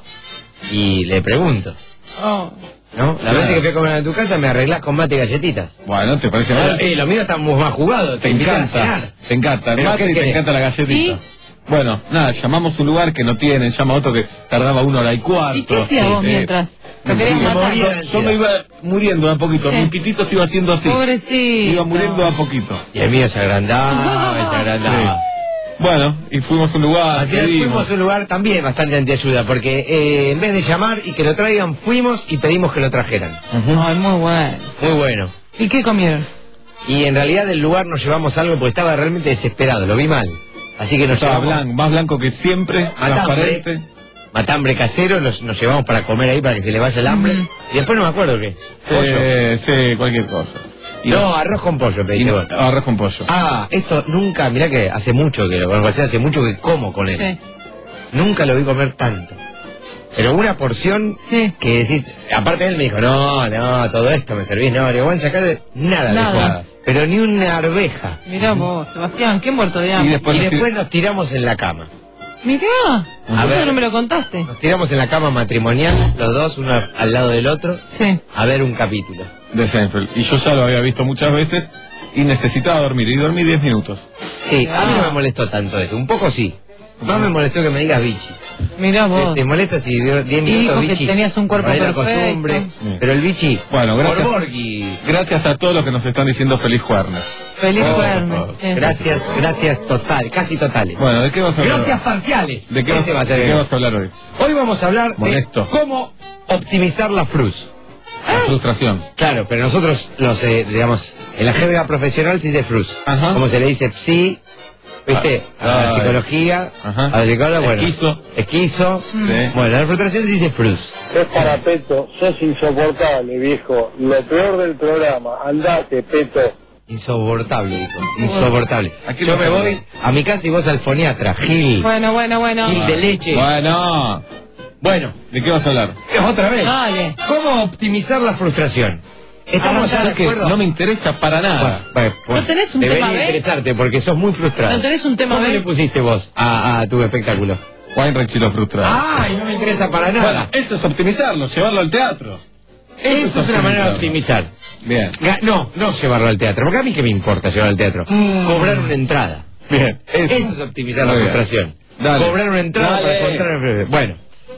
[SPEAKER 19] y le pregunto.
[SPEAKER 8] Oh.
[SPEAKER 19] ¿No? La
[SPEAKER 5] Claro.
[SPEAKER 19] vez que fui a comer a tu casa me arreglás con mate y galletitas.
[SPEAKER 5] Bueno, ¿te parece mal?
[SPEAKER 19] Eh, lo mío está muy más jugado, te,
[SPEAKER 5] Te
[SPEAKER 19] invité a
[SPEAKER 5] encanta,
[SPEAKER 19] cenar.
[SPEAKER 5] te encanta el
[SPEAKER 19] ¿Pero
[SPEAKER 5] mate
[SPEAKER 19] qué
[SPEAKER 5] y te
[SPEAKER 19] querés?
[SPEAKER 5] encanta la galletita.
[SPEAKER 8] ¿Y?
[SPEAKER 5] Bueno, nada, llamamos un lugar que no tienen, llama otro que tardaba una hora y cuarto.
[SPEAKER 8] ¿Y qué hacías vos
[SPEAKER 5] Eh,
[SPEAKER 8] mientras? ¿Lo querías
[SPEAKER 5] me
[SPEAKER 8] matar?
[SPEAKER 5] moría de ansiedad. Yo me iba muriendo de a poquito,
[SPEAKER 8] Sí.
[SPEAKER 5] mi pitito se iba haciendo así.
[SPEAKER 8] Pobrecito.
[SPEAKER 5] Iba muriendo de a poquito.
[SPEAKER 19] Y el mío se agrandaba, se agrandaba.
[SPEAKER 5] Bueno, y fuimos a un lugar.
[SPEAKER 19] Al final
[SPEAKER 5] pedimos.
[SPEAKER 19] fuimos a un lugar también bastante antiayuda, porque eh, en vez de llamar y que lo traigan, fuimos y pedimos que lo trajeran.
[SPEAKER 8] Ay, muy bueno.
[SPEAKER 19] Muy bueno.
[SPEAKER 8] ¿Y qué comieron?
[SPEAKER 19] Y en realidad del lugar nos llevamos algo porque estaba realmente desesperado, lo vi mal. Así que nos
[SPEAKER 5] Estaba
[SPEAKER 19] llevamos
[SPEAKER 5] blanco, más blanco que siempre,
[SPEAKER 19] Matambre.
[SPEAKER 5] transparente.
[SPEAKER 19] matambre casero, los- nos llevamos para comer ahí para que se le vaya el hambre.
[SPEAKER 8] Mm.
[SPEAKER 19] Y después no me acuerdo qué. Pollo.
[SPEAKER 5] Eh, sí, cualquier cosa. Y
[SPEAKER 19] no, arroz con pollo
[SPEAKER 5] y
[SPEAKER 19] pediste
[SPEAKER 5] no-
[SPEAKER 19] vos.
[SPEAKER 5] arroz con pollo.
[SPEAKER 19] Ah, esto nunca, mirá que hace mucho que lo conozco, hace mucho que como con él.
[SPEAKER 8] Sí.
[SPEAKER 19] Nunca lo vi comer tanto. Pero una porción
[SPEAKER 8] Sí.
[SPEAKER 19] que decís, aparte él me dijo, no, no, todo esto me servís, no, le voy a sacar de nada,
[SPEAKER 8] Nada.
[SPEAKER 19] de Juan. Pero ni una arveja.
[SPEAKER 8] Mirá vos, Sebastián, qué muerto de hambre.
[SPEAKER 5] Y después
[SPEAKER 19] y
[SPEAKER 5] nos
[SPEAKER 19] después nos tiramos en la cama.
[SPEAKER 8] Mirá,
[SPEAKER 19] A
[SPEAKER 8] eso
[SPEAKER 19] ver.
[SPEAKER 8] no me lo contaste.
[SPEAKER 19] Nos tiramos en la cama matrimonial, los dos, uno al lado del otro,
[SPEAKER 8] Sí.
[SPEAKER 19] a ver un capítulo.
[SPEAKER 5] De Seinfeld. Y yo ya lo había visto muchas veces y necesitaba dormir. Y dormí diez minutos.
[SPEAKER 19] Sí, a mí
[SPEAKER 8] Ah.
[SPEAKER 19] no me molestó tanto eso, un poco sí. Más me molestó que me digas bichi.
[SPEAKER 8] Mirá
[SPEAKER 19] ¿Te,
[SPEAKER 8] vos.
[SPEAKER 19] te molesta si dio diez
[SPEAKER 8] Y
[SPEAKER 19] minutos
[SPEAKER 8] dijo que
[SPEAKER 19] bichi?
[SPEAKER 8] tenías un cuerpo
[SPEAKER 19] Por ahí la
[SPEAKER 8] perfecto.
[SPEAKER 19] costumbre,
[SPEAKER 5] Bien.
[SPEAKER 19] pero el bichi,
[SPEAKER 5] Bueno, gracias.
[SPEAKER 19] por Borghi.
[SPEAKER 5] Gracias a todos los que nos están diciendo feliz jueves.
[SPEAKER 8] Feliz
[SPEAKER 5] Gracias a
[SPEAKER 8] jueves.
[SPEAKER 5] todos.
[SPEAKER 8] Sí.
[SPEAKER 19] Gracias, gracias total, casi totales.
[SPEAKER 5] Bueno, ¿de qué vas a hablar?
[SPEAKER 19] Gracias parciales.
[SPEAKER 5] ¿De qué,
[SPEAKER 19] Ese
[SPEAKER 5] vas,
[SPEAKER 19] va a ser
[SPEAKER 5] de
[SPEAKER 19] el-
[SPEAKER 5] qué vas a hablar hoy?
[SPEAKER 19] Hoy vamos a hablar
[SPEAKER 5] Molesto.
[SPEAKER 19] de cómo optimizar la frus.
[SPEAKER 5] La frustración.
[SPEAKER 19] Claro, pero nosotros los, eh, digamos, en la jerga profesional se dice frus.
[SPEAKER 5] Ajá.
[SPEAKER 19] Como se le dice psi, ¿viste?
[SPEAKER 5] Ah,
[SPEAKER 19] a la
[SPEAKER 5] ah,
[SPEAKER 19] psicología,
[SPEAKER 5] ajá.
[SPEAKER 19] a la psicóloga, bueno.
[SPEAKER 5] Esquizo.
[SPEAKER 19] Esquizo.
[SPEAKER 5] Sí.
[SPEAKER 19] Bueno, la frustración se dice frus.
[SPEAKER 10] Es para Peto, sos insoportable, viejo. Lo peor del programa. Andate, Peto.
[SPEAKER 19] Insoportable, dijo. Insoportable.
[SPEAKER 5] ¿A qué
[SPEAKER 19] Yo
[SPEAKER 5] vas
[SPEAKER 19] me
[SPEAKER 5] a
[SPEAKER 19] voy
[SPEAKER 5] hablar?
[SPEAKER 19] a mi casa y vos al foniatra, Gil.
[SPEAKER 8] Bueno, bueno, bueno.
[SPEAKER 19] Gil de leche.
[SPEAKER 5] Bueno,
[SPEAKER 19] Bueno,
[SPEAKER 5] ¿de qué vas a hablar?
[SPEAKER 19] otra vez.
[SPEAKER 8] Dale.
[SPEAKER 19] ¿Cómo optimizar la frustración? Estamos ya de
[SPEAKER 5] Es que
[SPEAKER 19] acuerdo.
[SPEAKER 5] no me interesa para nada.
[SPEAKER 19] Bueno, bueno,
[SPEAKER 8] ¿No tenés un
[SPEAKER 19] debería
[SPEAKER 8] tema B?
[SPEAKER 19] interesarte porque sos muy frustrado.
[SPEAKER 8] ¿No tenés un tema
[SPEAKER 19] ¿Cómo
[SPEAKER 8] B?
[SPEAKER 19] le pusiste vos a, a tu espectáculo?
[SPEAKER 5] Weinreich y lo frustrado.
[SPEAKER 19] ¡Ay, no me interesa para nada!
[SPEAKER 5] Bueno, eso es optimizarlo, llevarlo al teatro.
[SPEAKER 19] Eso es una manera de
[SPEAKER 5] optimizarlo.
[SPEAKER 19] optimizar.
[SPEAKER 5] Bien,
[SPEAKER 19] Ga- No, no llevarlo al teatro, porque a mí qué me importa llevarlo al teatro. Cobrar una entrada.
[SPEAKER 5] bien.
[SPEAKER 19] Eso, es optimizar la
[SPEAKER 5] Muy bien.
[SPEAKER 19] frustración.
[SPEAKER 5] Dale.
[SPEAKER 19] Cobrar una entrada
[SPEAKER 5] Dale.
[SPEAKER 19] para encontrar una... Bueno,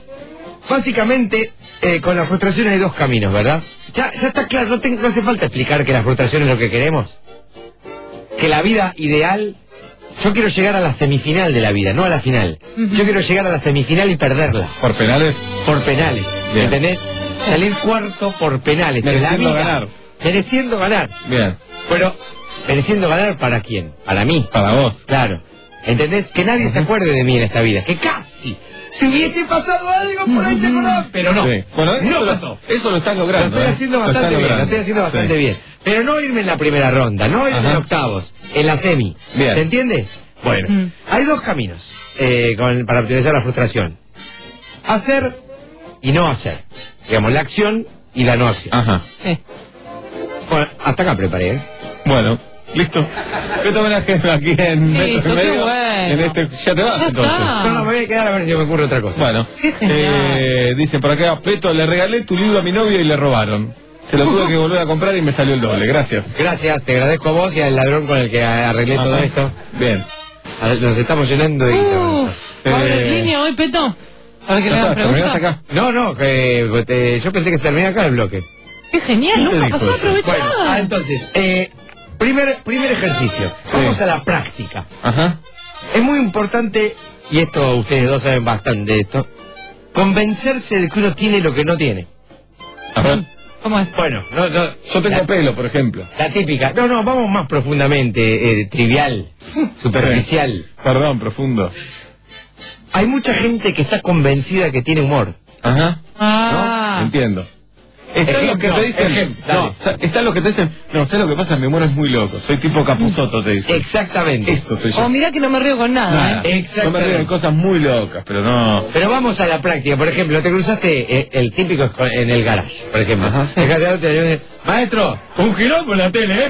[SPEAKER 19] básicamente, eh, con la frustración hay dos caminos, ¿verdad? Ya, ya está claro, no, tengo- no hace falta explicar que la frustración es lo que queremos. Que la vida ideal... Yo quiero llegar a la semifinal de la vida, no a la final. Yo quiero llegar a la semifinal y perderla.
[SPEAKER 5] ¿Por penales?
[SPEAKER 19] Por penales,
[SPEAKER 5] Bien.
[SPEAKER 19] ¿entendés? Salir cuarto por penales. en la
[SPEAKER 5] Mereciendo
[SPEAKER 19] vida.
[SPEAKER 5] ganar.
[SPEAKER 19] Mereciendo ganar.
[SPEAKER 5] Bien,
[SPEAKER 19] Pero, mereciendo ganar para quién? Para mí.
[SPEAKER 5] para vos.
[SPEAKER 19] Claro. ¿Entendés? Que nadie se acuerde de mí en esta vida. Que casi. Si hubiese pasado algo, por ahí se acordaban. Pero no.
[SPEAKER 5] Sí. Bueno, eso,
[SPEAKER 19] no
[SPEAKER 5] lo,
[SPEAKER 19] pasó.
[SPEAKER 5] eso lo estás
[SPEAKER 19] Lo
[SPEAKER 5] logrando.
[SPEAKER 19] estoy
[SPEAKER 5] ¿eh?
[SPEAKER 19] haciendo
[SPEAKER 5] Lo
[SPEAKER 19] bastante
[SPEAKER 5] estás
[SPEAKER 19] bien, lo
[SPEAKER 5] logrando.
[SPEAKER 19] estoy haciendo bastante
[SPEAKER 5] Sí.
[SPEAKER 19] bien. Pero no irme en la primera ronda, no irme en
[SPEAKER 5] Ajá.
[SPEAKER 19] octavos, en la semi.
[SPEAKER 5] Bien.
[SPEAKER 19] ¿Se entiende? Bueno,
[SPEAKER 8] Mm.
[SPEAKER 19] hay dos caminos eh, con- para optimizar la frustración. Hacer y no hacer. Digamos, la acción y la no acción.
[SPEAKER 5] Ajá.
[SPEAKER 8] Sí.
[SPEAKER 19] Bueno, hasta acá preparé, ¿eh?
[SPEAKER 5] Bueno, listo. Beto homenaje aquí en,
[SPEAKER 8] Listo,
[SPEAKER 5] en
[SPEAKER 8] qué
[SPEAKER 5] medio.
[SPEAKER 8] bueno.
[SPEAKER 5] En este, ya te vas
[SPEAKER 8] Ya
[SPEAKER 5] entonces.
[SPEAKER 8] está.
[SPEAKER 19] No, no, me voy a quedar a ver si me ocurre otra cosa.
[SPEAKER 5] Bueno,
[SPEAKER 8] Qué genial.
[SPEAKER 5] eh, dicen por acá, Peto, le regalé tu libro a mi novia y le robaron. Se lo tuve que volver a comprar y me salió el doble. Gracias.
[SPEAKER 19] Gracias, te agradezco a vos y al ladrón con el que arreglé todo
[SPEAKER 5] Ajá.
[SPEAKER 19] esto.
[SPEAKER 5] Bien.
[SPEAKER 19] A ver, nos estamos llenando y...
[SPEAKER 8] Uf, ¿va a haber línea hoy, Peto? ¿Para que le hagan preguntas?
[SPEAKER 5] acá?
[SPEAKER 19] No, no, que, te- yo pensé que se termina acá el bloque.
[SPEAKER 8] Qué genial,
[SPEAKER 5] ¿Quién te
[SPEAKER 8] nunca
[SPEAKER 5] dijo
[SPEAKER 8] pasó
[SPEAKER 5] eso?
[SPEAKER 8] aprovechado.
[SPEAKER 19] Bueno, ah, entonces, eh, primer, primer ejercicio.
[SPEAKER 5] Sí.
[SPEAKER 19] Vamos a la práctica.
[SPEAKER 5] Ajá.
[SPEAKER 19] Es muy importante, y esto ustedes dos saben bastante de esto, convencerse de que uno tiene lo que no tiene.
[SPEAKER 5] A ver.
[SPEAKER 8] ¿Cómo es?
[SPEAKER 19] Bueno, no, no,
[SPEAKER 5] Yo tengo
[SPEAKER 19] la,
[SPEAKER 5] pelo, por ejemplo.
[SPEAKER 19] la típica. No, no, vamos más profundamente, eh, trivial, superficial.
[SPEAKER 5] Sí. Perdón, profundo.
[SPEAKER 19] Hay mucha gente que está convencida que tiene humor.
[SPEAKER 5] Ajá.
[SPEAKER 8] Ah.
[SPEAKER 5] Entiendo. Están los que
[SPEAKER 19] Ejemplo,
[SPEAKER 5] te dicen.
[SPEAKER 19] ejemplo, dale.
[SPEAKER 5] No, o sea, están los que te dicen. No, ¿sabes lo que pasa? Mi humor es muy loco. Soy tipo Capusotto, te dicen.
[SPEAKER 19] Exactamente.
[SPEAKER 5] Eso soy yo.
[SPEAKER 8] O mirá que no me río con nada,
[SPEAKER 5] Nada.
[SPEAKER 8] ¿eh?
[SPEAKER 5] Yo me
[SPEAKER 19] Exactamente.
[SPEAKER 5] río de cosas muy locas, pero no.
[SPEAKER 19] Pero vamos a la práctica. Por ejemplo, te cruzaste eh, el típico en el garage, por ejemplo.
[SPEAKER 5] Ajá.
[SPEAKER 19] Dejaste auto y te dice, maestro, un quilombo en la tele, ¿eh?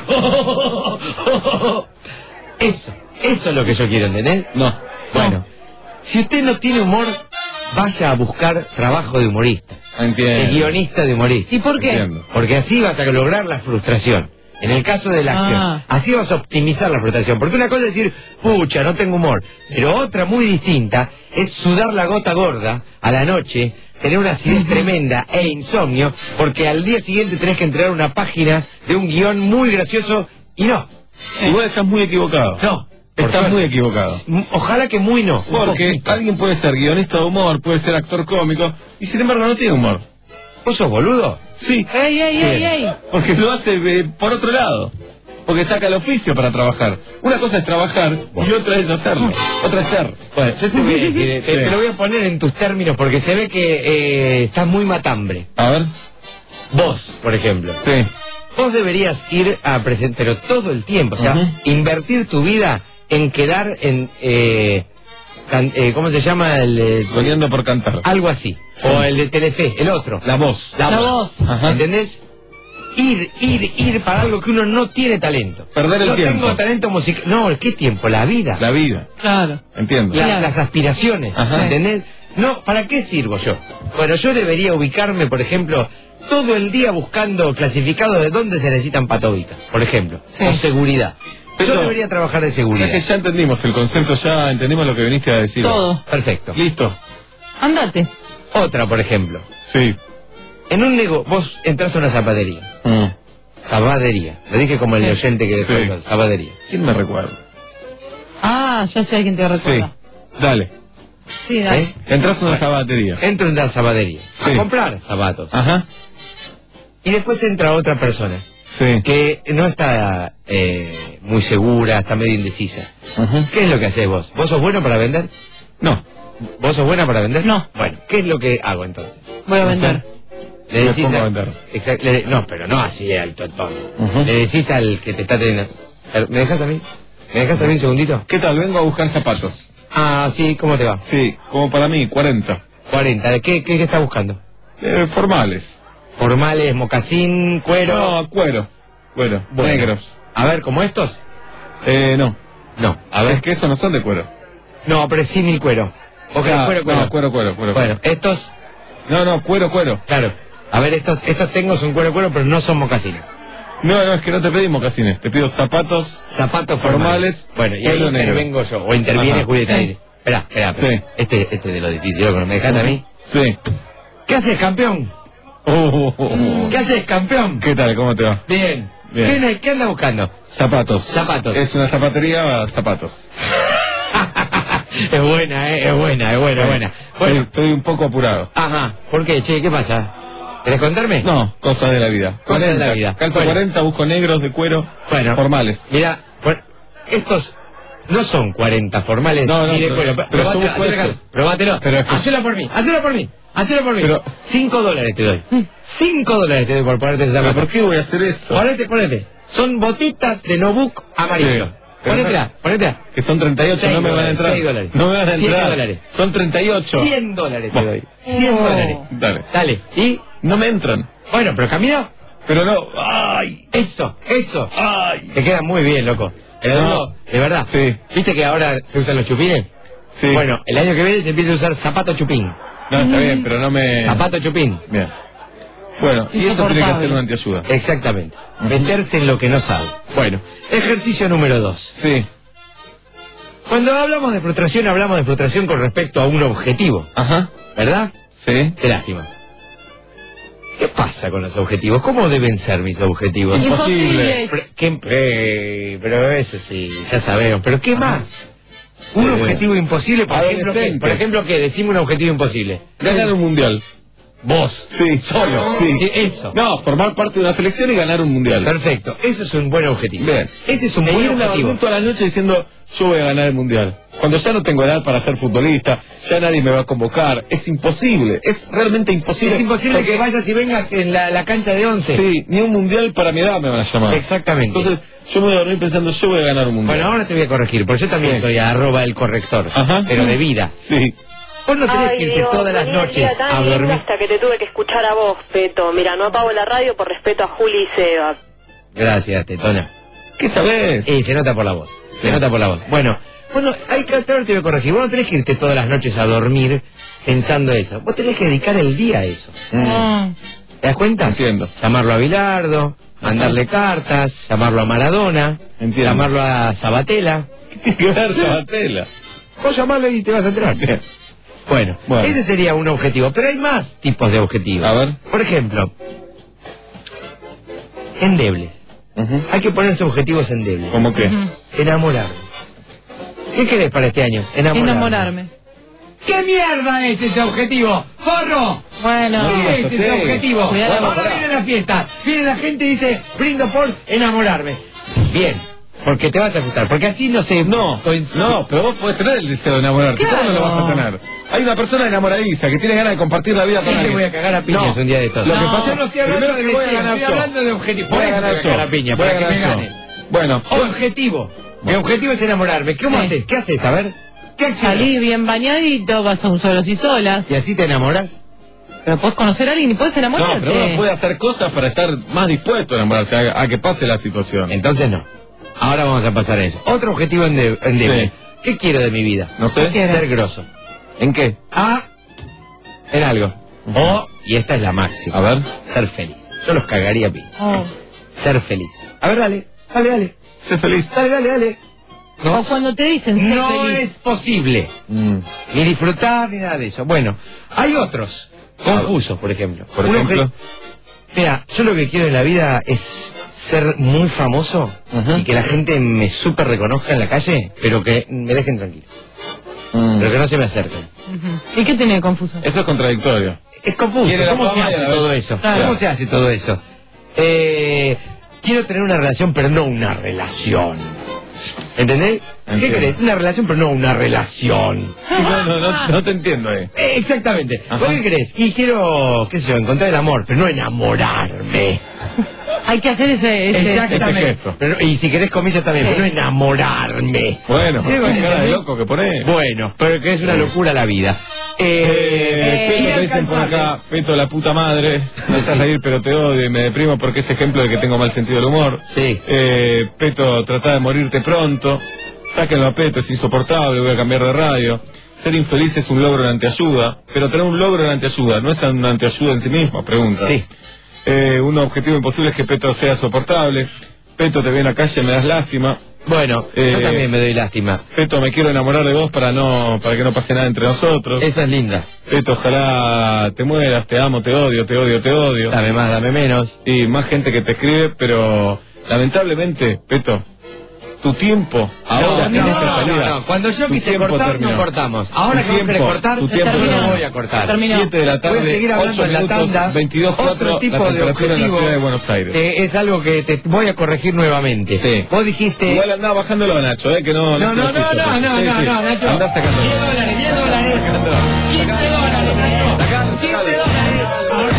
[SPEAKER 19] Eso, eso es lo que yo quiero, ¿entendés?
[SPEAKER 5] No.
[SPEAKER 19] Bueno, si usted no tiene humor, vaya a buscar trabajo de humorista. De
[SPEAKER 5] Entiendo.
[SPEAKER 19] guionista de humorista.
[SPEAKER 8] ¿Y por qué?
[SPEAKER 5] Entiendo.
[SPEAKER 19] Porque así vas a lograr la frustración. En el caso de la acción.
[SPEAKER 8] Ah.
[SPEAKER 19] Así vas a optimizar la frustración. Porque una cosa es decir, pucha, no tengo humor. Pero otra muy distinta es sudar la gota gorda a la noche, tener una acidez tremenda e insomnio, porque al día siguiente tenés que entregar una página de un guión muy gracioso y no.
[SPEAKER 5] Igual estás muy equivocado.
[SPEAKER 19] No. por
[SPEAKER 5] Estás
[SPEAKER 19] suerte.
[SPEAKER 5] muy equivocado.
[SPEAKER 19] Ojalá que muy no. un
[SPEAKER 5] Porque
[SPEAKER 19] poquito.
[SPEAKER 5] alguien puede ser guionista de humor, puede ser actor cómico, y sin embargo no tiene humor.
[SPEAKER 19] ¿Vos sos boludo?
[SPEAKER 5] Sí.
[SPEAKER 8] ¡Ey, ey, ey, ey!
[SPEAKER 5] Porque lo hace eh, por otro lado. Porque saca el oficio para trabajar. Una cosa es trabajar y otra es hacerlo. Otra es ser.
[SPEAKER 19] Bueno, yo te voy a decir, eh, te,
[SPEAKER 5] Sí.
[SPEAKER 19] te lo voy a poner en tus términos porque se ve que eh, estás muy matambre.
[SPEAKER 5] A ver.
[SPEAKER 19] Vos, por ejemplo.
[SPEAKER 5] Sí.
[SPEAKER 19] Vos deberías ir a presentar, pero todo el tiempo, o sea,
[SPEAKER 5] Ujú.
[SPEAKER 19] invertir tu vida en quedar en, eh, can- eh, ¿cómo se llama? El, eh,
[SPEAKER 5] Soñando por cantar.
[SPEAKER 19] algo así.
[SPEAKER 5] Sí.
[SPEAKER 19] O el de Telefe, el otro.
[SPEAKER 5] La voz.
[SPEAKER 19] La,
[SPEAKER 8] La
[SPEAKER 19] voz.
[SPEAKER 5] Ajá.
[SPEAKER 19] ¿Entendés? Ir, ir, ir para algo que uno no tiene talento.
[SPEAKER 5] Perder el
[SPEAKER 19] no
[SPEAKER 5] tiempo.
[SPEAKER 19] tengo talento musical. No, ¿qué tiempo? La vida.
[SPEAKER 5] La vida.
[SPEAKER 8] Claro.
[SPEAKER 5] Entiendo.
[SPEAKER 19] La-
[SPEAKER 8] Claro.
[SPEAKER 19] las aspiraciones,
[SPEAKER 5] Ajá.
[SPEAKER 19] ¿entendés? No, ¿para qué sirvo yo? Bueno, yo debería ubicarme, por ejemplo, todo el día buscando clasificados de dónde se necesitan patóbicas, por ejemplo,
[SPEAKER 8] Sí.
[SPEAKER 19] o seguridad.
[SPEAKER 5] Pero-
[SPEAKER 19] yo debería trabajar de
[SPEAKER 5] O sea
[SPEAKER 19] seguridad.
[SPEAKER 5] que ya entendimos el concepto, ya entendimos lo que viniste a decir.
[SPEAKER 8] Todo.
[SPEAKER 19] Perfecto.
[SPEAKER 5] Listo.
[SPEAKER 8] Andate.
[SPEAKER 19] Otra, por ejemplo.
[SPEAKER 5] Sí.
[SPEAKER 19] En un negocio, vos entras a una zapatería.
[SPEAKER 5] Mm.
[SPEAKER 19] Zapatería. Lo dije como el
[SPEAKER 8] Sí.
[SPEAKER 19] oyente que dejó
[SPEAKER 5] Sí.
[SPEAKER 19] el- zapatería.
[SPEAKER 5] ¿Quién me recuerda?
[SPEAKER 8] Ah, ya sé a quién te
[SPEAKER 5] Sí.
[SPEAKER 8] recuerda.
[SPEAKER 5] Dale.
[SPEAKER 8] Sí, dale.
[SPEAKER 19] ¿Eh?
[SPEAKER 5] Entras a una zapatería.
[SPEAKER 19] Entro en la zapatería.
[SPEAKER 5] Sí.
[SPEAKER 19] A comprar zapatos.
[SPEAKER 5] Ajá.
[SPEAKER 19] Y después entra otra persona.
[SPEAKER 5] Sí.
[SPEAKER 19] Que no está eh, muy segura, está medio indecisa.
[SPEAKER 5] Ajá.
[SPEAKER 19] ¿Qué es lo que haces vos? ¿Vos sos bueno para vender?
[SPEAKER 5] No.
[SPEAKER 19] ¿Vos sos buena para vender?
[SPEAKER 8] No.
[SPEAKER 19] Bueno, ¿qué es lo que hago entonces?
[SPEAKER 8] Voy a
[SPEAKER 5] No
[SPEAKER 8] vender.
[SPEAKER 19] Le
[SPEAKER 5] Me
[SPEAKER 19] decís
[SPEAKER 5] pongo a
[SPEAKER 19] a-
[SPEAKER 5] vender.
[SPEAKER 19] Exact- le- no, pero no así alto tono.
[SPEAKER 5] Ujú.
[SPEAKER 19] Le decís al que te está teniendo. ¿Me dejas a mí? ¿Me dejas a mí un segundito?
[SPEAKER 5] ¿Qué tal? Vengo a buscar zapatos.
[SPEAKER 19] Ah, sí, ¿cómo te va?
[SPEAKER 5] Sí, como para mí, cuarenta.
[SPEAKER 19] cuarenta. ¿De qué, qué, qué estás buscando?
[SPEAKER 5] Eh, formales.
[SPEAKER 19] Formales, mocasín, cuero.
[SPEAKER 5] No, cuero. Cuero.
[SPEAKER 19] Bueno.
[SPEAKER 5] Negros.
[SPEAKER 19] A ver, ¿como estos?
[SPEAKER 5] Eh, no.
[SPEAKER 19] No. A ver.
[SPEAKER 5] Es que esos no son de cuero.
[SPEAKER 19] No, pero sí mil cuero. Ok,
[SPEAKER 5] Ah,
[SPEAKER 19] cuero, cuero.
[SPEAKER 5] No, cuero, cuero, cuero.
[SPEAKER 19] Bueno, estos,
[SPEAKER 5] No, no, cuero, cuero.
[SPEAKER 19] claro. A ver, estos, estos tengo son cuero, cuero, pero no son mocasines.
[SPEAKER 5] No, no, es que no te pedimos mocasines. Te pido zapatos.
[SPEAKER 19] Zapatos formales.
[SPEAKER 5] Formales,
[SPEAKER 19] Bueno, y ahí
[SPEAKER 5] pelo negro.
[SPEAKER 19] intervengo yo. O interviene
[SPEAKER 5] Ajá.
[SPEAKER 19] Julieta.
[SPEAKER 8] Sí.
[SPEAKER 19] y dice, Espera, espera. espera.
[SPEAKER 5] Sí.
[SPEAKER 19] Este, este de lo difícil, ¿no? ¿Me dejas a mí?
[SPEAKER 5] Sí.
[SPEAKER 19] ¿Qué haces, campeón?
[SPEAKER 5] Oh, oh, oh, oh.
[SPEAKER 19] ¿Qué haces, campeón?
[SPEAKER 5] ¿Qué tal? ¿Cómo te va?
[SPEAKER 19] Bien.
[SPEAKER 5] Bien.
[SPEAKER 19] ¿Qué, qué andas buscando?
[SPEAKER 5] Zapatos.
[SPEAKER 19] Zapatos.
[SPEAKER 5] Es una zapatería, zapatos.
[SPEAKER 19] Es buena, eh, es buena, es buena,
[SPEAKER 5] Sí.
[SPEAKER 19] buena.
[SPEAKER 5] Estoy,
[SPEAKER 19] Bueno,
[SPEAKER 5] estoy un poco apurado.
[SPEAKER 19] ajá. ¿Por qué, che? ¿Qué pasa? ¿Querés contarme?
[SPEAKER 5] No, cosas de la vida.
[SPEAKER 19] Cosas de la vida.
[SPEAKER 5] Calzo
[SPEAKER 19] Bueno.
[SPEAKER 5] cuarenta, busco negros de cuero.
[SPEAKER 19] Bueno.
[SPEAKER 5] Formales.
[SPEAKER 19] Mira, bueno, estos no son cuarenta formales
[SPEAKER 5] No, no,
[SPEAKER 19] ni de
[SPEAKER 5] pero-
[SPEAKER 19] cuero.
[SPEAKER 5] pero
[SPEAKER 19] Probátelo,
[SPEAKER 5] yo busco
[SPEAKER 19] hacelo,
[SPEAKER 5] eso.
[SPEAKER 19] probátelo.
[SPEAKER 5] Pero es que-
[SPEAKER 19] Hacelo por mí, hacelo por mí, hacelo por mí.
[SPEAKER 5] Pero-
[SPEAKER 19] Cinco dólares te doy. Cinco dólares te doy por ponerte ese
[SPEAKER 5] ¿Pero
[SPEAKER 19] zapato.
[SPEAKER 5] por qué voy a hacer eso?
[SPEAKER 19] Ponete, ponete. Son botitas de Nobuc amarillo.
[SPEAKER 5] Sí. Pero
[SPEAKER 19] Ponétela,
[SPEAKER 5] no-
[SPEAKER 19] ponétela.
[SPEAKER 5] Que son treinta y ocho,
[SPEAKER 19] Seis
[SPEAKER 5] no me van a
[SPEAKER 19] dólares,
[SPEAKER 5] entrar.
[SPEAKER 19] seis dólares.
[SPEAKER 5] No me van a
[SPEAKER 19] Siete
[SPEAKER 5] entrar.
[SPEAKER 19] dólares.
[SPEAKER 5] Son treinta y ocho.
[SPEAKER 19] Cien dólares te
[SPEAKER 5] Bueno.
[SPEAKER 19] doy. Cien dólares.
[SPEAKER 5] Dale.
[SPEAKER 19] Dale. Y,
[SPEAKER 5] No me entran.
[SPEAKER 19] bueno, pero camino.
[SPEAKER 5] Pero no. ¡Ay!
[SPEAKER 19] Eso, eso.
[SPEAKER 5] ¡Ay!
[SPEAKER 19] Te queda muy bien, loco. El
[SPEAKER 5] No.
[SPEAKER 19] alumno, de verdad.
[SPEAKER 5] Sí.
[SPEAKER 19] ¿Viste que ahora se usan los chupines?
[SPEAKER 5] Sí.
[SPEAKER 19] Bueno, el año que viene se empieza a usar zapato chupín.
[SPEAKER 5] No, está bien, pero no me.
[SPEAKER 19] Zapato chupín.
[SPEAKER 5] Bien. Bueno, y eso tiene que hacer una antiayuda.
[SPEAKER 19] Exactamente. Meterse en lo que no sabe. Bueno, ejercicio número dos.
[SPEAKER 5] Sí.
[SPEAKER 19] Cuando hablamos de frustración, hablamos de frustración con respecto a un objetivo.
[SPEAKER 5] Ajá.
[SPEAKER 19] ¿Verdad?
[SPEAKER 5] Sí.
[SPEAKER 19] Qué lástima. ¿Qué pasa con los objetivos? ¿Cómo deben ser mis objetivos?
[SPEAKER 8] Imposibles.
[SPEAKER 19] Pero, ¿qué- eh, pero eso sí, ya sabemos. ¿Pero qué más? Un
[SPEAKER 5] Eh,
[SPEAKER 19] objetivo imposible, por ejemplo, ¿qué?
[SPEAKER 5] adolescente.
[SPEAKER 19] Por ejemplo, ¿qué? Decime un objetivo imposible.
[SPEAKER 5] Ganar un mundial.
[SPEAKER 19] Vos.
[SPEAKER 5] Sí.
[SPEAKER 19] Solo.
[SPEAKER 5] Sí.
[SPEAKER 19] Sí, eso.
[SPEAKER 5] No, formar parte de una selección y ganar un mundial.
[SPEAKER 19] Perfecto. Eso es un buen objetivo.
[SPEAKER 5] Bien.
[SPEAKER 19] Ese es un
[SPEAKER 5] E
[SPEAKER 19] buen
[SPEAKER 5] ir a una
[SPEAKER 19] objetivo.
[SPEAKER 5] reunión toda la noche diciendo, yo voy a ganar el mundial. Cuando ya no tengo edad para ser futbolista, ya nadie me va a convocar. Es imposible, es realmente imposible.
[SPEAKER 19] Es imposible
[SPEAKER 5] Porque-
[SPEAKER 19] que vayas y vengas en la, la cancha de once.
[SPEAKER 5] Sí, ni un mundial para mi edad me van a llamar.
[SPEAKER 19] Exactamente.
[SPEAKER 5] Entonces, yo me voy a dormir pensando, yo voy a ganar un mundial.
[SPEAKER 19] Bueno, ahora te voy a corregir, porque yo también
[SPEAKER 5] Sí.
[SPEAKER 19] soy arroba el corrector.
[SPEAKER 5] Ajá.
[SPEAKER 19] Pero de vida.
[SPEAKER 5] Sí.
[SPEAKER 19] Vos no tenés
[SPEAKER 15] Ay,
[SPEAKER 19] que irte
[SPEAKER 15] Dios,
[SPEAKER 19] todas las
[SPEAKER 15] venía el día
[SPEAKER 19] noches
[SPEAKER 15] tan
[SPEAKER 19] a
[SPEAKER 15] lindo
[SPEAKER 19] dormir.
[SPEAKER 15] hasta que te tuve que escuchar a vos, Peto. Mira, no apago la radio por respeto a Juli y Seba.
[SPEAKER 19] Gracias, Tetona.
[SPEAKER 5] ¿Qué sabés?
[SPEAKER 19] Eh, se nota por la voz. Se nota por la voz. Bueno, bueno, hay que ahora te voy a corregir. Vos no tenés que irte todas las noches a dormir pensando eso. Vos tenés que dedicar el día a eso.
[SPEAKER 8] Mm.
[SPEAKER 19] ¿Te das cuenta?
[SPEAKER 5] Entiendo.
[SPEAKER 19] Llamarlo a Bilardo, mandarle cartas, llamarlo a Maradona,
[SPEAKER 5] Entiendo.
[SPEAKER 19] llamarlo a Sabatella.
[SPEAKER 5] ¿Qué tiene que ver Sabatella?
[SPEAKER 19] Vos llamarlo y te vas a enterar.
[SPEAKER 5] Bien.
[SPEAKER 19] Bueno,
[SPEAKER 5] Bueno.
[SPEAKER 19] ese sería un objetivo, pero hay más tipos de objetivos.
[SPEAKER 5] A ver.
[SPEAKER 19] Por ejemplo, endebles.
[SPEAKER 5] Ujú.
[SPEAKER 19] Hay que ponerse objetivos endebles.
[SPEAKER 5] ¿Cómo qué?
[SPEAKER 19] Enamorarme. ¿Qué querés para este año? Enamorarme.
[SPEAKER 8] Enamorarme.
[SPEAKER 19] ¿Qué mierda es ese objetivo? ¡Forro!
[SPEAKER 8] Bueno.
[SPEAKER 19] ¿Qué es
[SPEAKER 5] sí.
[SPEAKER 19] ese objetivo?
[SPEAKER 8] Cuidado.
[SPEAKER 19] Ahora
[SPEAKER 5] Pará.
[SPEAKER 19] viene la fiesta. Viene la gente y dice, brindo por enamorarme. Bien. Porque te vas a gustar. Porque así no se...
[SPEAKER 5] No,
[SPEAKER 19] coincide.
[SPEAKER 5] no, pero vos podés tener el deseo de enamorarte. ¿Cómo no lo vas a tener? Hay una persona enamoradiza que tiene ganas de compartir la vida con
[SPEAKER 19] Sí, le
[SPEAKER 5] alguien.
[SPEAKER 19] voy a cagar a piñas
[SPEAKER 5] No.
[SPEAKER 19] un día de estos.
[SPEAKER 5] Lo que
[SPEAKER 8] No.
[SPEAKER 5] pasa
[SPEAKER 19] Yo no estoy hablando
[SPEAKER 5] primero
[SPEAKER 19] de
[SPEAKER 5] que voy a
[SPEAKER 19] deseo,
[SPEAKER 5] ganar
[SPEAKER 19] estoy
[SPEAKER 5] yo.
[SPEAKER 19] hablando de objetivo.
[SPEAKER 5] Voy
[SPEAKER 19] Por
[SPEAKER 5] a
[SPEAKER 19] eso
[SPEAKER 5] ganar
[SPEAKER 19] te voy a
[SPEAKER 5] yo.
[SPEAKER 19] cagar a piña,
[SPEAKER 5] Voy a
[SPEAKER 19] para que
[SPEAKER 5] ganar
[SPEAKER 19] me
[SPEAKER 5] yo.
[SPEAKER 19] ganen.
[SPEAKER 5] Bueno,
[SPEAKER 19] Objetivo. Mi objetivo es enamorarme. ¿Cómo
[SPEAKER 8] Sí.
[SPEAKER 19] haces? ¿Qué haces? A ver. ¿Qué acción?
[SPEAKER 8] Salí bien bañadito, vas a un solos y solas.
[SPEAKER 19] ¿Y así te enamoras?
[SPEAKER 8] Pero puedes conocer a alguien y puedes
[SPEAKER 5] no,
[SPEAKER 8] enamorarte.
[SPEAKER 5] pero uno puede hacer cosas para estar más dispuesto a enamorarse, a, a que pase la situación.
[SPEAKER 19] Entonces no. Ahora vamos a pasar a eso. Otro objetivo ende- endeble.
[SPEAKER 5] Sí.
[SPEAKER 19] ¿Qué quiero de mi vida?
[SPEAKER 5] No sé.
[SPEAKER 8] ¿Qué?
[SPEAKER 19] Ser grosso.
[SPEAKER 5] ¿En qué?
[SPEAKER 19] Ah, en algo. O, y esta es la máxima.
[SPEAKER 5] A ver.
[SPEAKER 19] Ser feliz. Yo los cagaría a piña.
[SPEAKER 8] Oh.
[SPEAKER 19] Ser feliz. A ver, dale. Dale, dale.
[SPEAKER 5] Sé feliz.
[SPEAKER 19] Dale, dale, dale.
[SPEAKER 8] O cuando te dicen ser
[SPEAKER 19] no
[SPEAKER 8] feliz.
[SPEAKER 19] es posible.
[SPEAKER 5] Mm.
[SPEAKER 19] Ni disfrutar ni nada de eso. Bueno, hay otros. Confusos, por ejemplo.
[SPEAKER 5] Por
[SPEAKER 19] Un
[SPEAKER 5] ejemplo.
[SPEAKER 19] obje- Mira, yo lo que quiero en la vida es ser muy famoso
[SPEAKER 5] Ujú.
[SPEAKER 19] y que la gente me súper reconozca en la calle, pero que me dejen tranquilo.
[SPEAKER 5] Mm.
[SPEAKER 19] Pero que no se me acerquen.
[SPEAKER 8] Ujú. ¿Y qué tiene de confuso?
[SPEAKER 5] Eso es contradictorio.
[SPEAKER 19] Es confuso.
[SPEAKER 5] Quiere la
[SPEAKER 19] ¿Cómo se
[SPEAKER 5] fama y a
[SPEAKER 19] hace
[SPEAKER 5] la vez-
[SPEAKER 19] todo eso?
[SPEAKER 8] Claro.
[SPEAKER 19] ¿Cómo se hace todo eso? Eh, quiero tener una relación, pero no una relación. ¿Entendés? ¿Qué
[SPEAKER 5] Entiendo.
[SPEAKER 19] querés? Una relación, pero no una relación.
[SPEAKER 5] No, no, no, no te entiendo, eh.
[SPEAKER 19] Eh, exactamente.
[SPEAKER 5] Ajá.
[SPEAKER 19] ¿Vos qué querés? Y quiero, qué sé yo, encontrar el amor, pero no enamorarme.
[SPEAKER 8] Hay que hacer ese... ese
[SPEAKER 19] Exactamente.
[SPEAKER 5] ese gesto.
[SPEAKER 19] Pero- y si querés comillas también,
[SPEAKER 8] Sí.
[SPEAKER 19] pero no enamorarme.
[SPEAKER 5] Bueno,
[SPEAKER 19] Digo,
[SPEAKER 5] qué cara de
[SPEAKER 19] ¿entendés?
[SPEAKER 5] loco que pone.
[SPEAKER 19] Bueno, pero que es una locura la vida. Eh,
[SPEAKER 5] Eh, Peto, te dicen por
[SPEAKER 19] inalcanzable.
[SPEAKER 5] acá, Peto, la puta madre, me haces reír pero te odio y me deprimo porque es ejemplo de que tengo mal sentido del humor.
[SPEAKER 19] Sí.
[SPEAKER 5] Eh, Peto, trata de morirte pronto, sáquenlo a Peto, es insoportable, voy a cambiar de radio. Ser infeliz es un logro en antiayuda, pero tener un logro en antiayuda, ¿no es una antiayuda en sí mismo? Pregunta.
[SPEAKER 19] Sí.
[SPEAKER 5] Eh, un objetivo imposible es que Peto sea soportable. Peto, te ve en la calle, me das lástima.
[SPEAKER 19] Bueno,
[SPEAKER 5] Eh,
[SPEAKER 19] yo también me doy lástima.
[SPEAKER 5] Peto, me quiero enamorar de vos para no para que no pase nada entre nosotros.
[SPEAKER 19] Esa es linda.
[SPEAKER 5] Peto, ojalá te mueras, te amo, te odio, te odio, te odio.
[SPEAKER 19] Dame más, dame menos.
[SPEAKER 5] Y más gente que te escribe, pero lamentablemente, Peto, tu tiempo ahora
[SPEAKER 19] no,
[SPEAKER 5] en
[SPEAKER 19] no,
[SPEAKER 5] esta
[SPEAKER 19] no,
[SPEAKER 5] salida.
[SPEAKER 19] no. Cuando yo
[SPEAKER 5] tu
[SPEAKER 19] quise
[SPEAKER 5] tiempo
[SPEAKER 19] cortar,
[SPEAKER 5] terminó.
[SPEAKER 19] no cortamos. Ahora
[SPEAKER 5] Tu
[SPEAKER 19] que vos querés
[SPEAKER 5] tiempo-
[SPEAKER 19] cortar,
[SPEAKER 5] tu
[SPEAKER 19] se
[SPEAKER 5] tiempo
[SPEAKER 19] terminó.
[SPEAKER 5] no.
[SPEAKER 19] No voy a cortar.
[SPEAKER 8] Terminó.
[SPEAKER 5] siete de la tarde,
[SPEAKER 19] Voy a seguir hablando
[SPEAKER 5] ocho
[SPEAKER 19] en la
[SPEAKER 5] minutos,
[SPEAKER 19] tanda.
[SPEAKER 5] veintidós cuatro,
[SPEAKER 19] Otro tipo
[SPEAKER 5] la
[SPEAKER 19] de
[SPEAKER 5] temperatura en la
[SPEAKER 19] objetivo.
[SPEAKER 5] ciudad de Buenos Aires.
[SPEAKER 19] que es algo que te voy a corregir nuevamente.
[SPEAKER 5] Sí.
[SPEAKER 19] Vos dijiste...
[SPEAKER 5] Igual andaba bajándolo a Nacho, eh, que no...
[SPEAKER 19] No,
[SPEAKER 5] se
[SPEAKER 19] no,
[SPEAKER 5] lo
[SPEAKER 19] no,
[SPEAKER 5] escucho,
[SPEAKER 19] no,
[SPEAKER 5] pues.
[SPEAKER 19] no,
[SPEAKER 5] Sí,
[SPEAKER 19] no,
[SPEAKER 5] sí.
[SPEAKER 19] no, Nacho.
[SPEAKER 5] Andá sacando.
[SPEAKER 19] diez dólares, diez dólares.
[SPEAKER 5] Sacándolo.
[SPEAKER 19] quince dólares, Nacho.
[SPEAKER 5] Sacando,
[SPEAKER 19] quince
[SPEAKER 5] sacando.
[SPEAKER 19] dólares.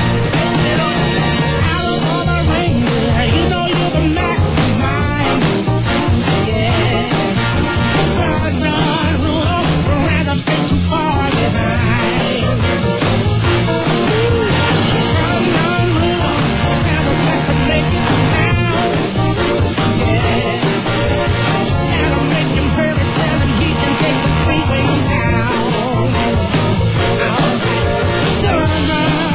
[SPEAKER 3] You know you're the mastermind. Yeah. Run, run, run, ran up straight too far behind. Run, run, run, Santa's got to make it to town. Yeah. Santa make him hurry, tell him he can take the freeway down. All right. Run, run.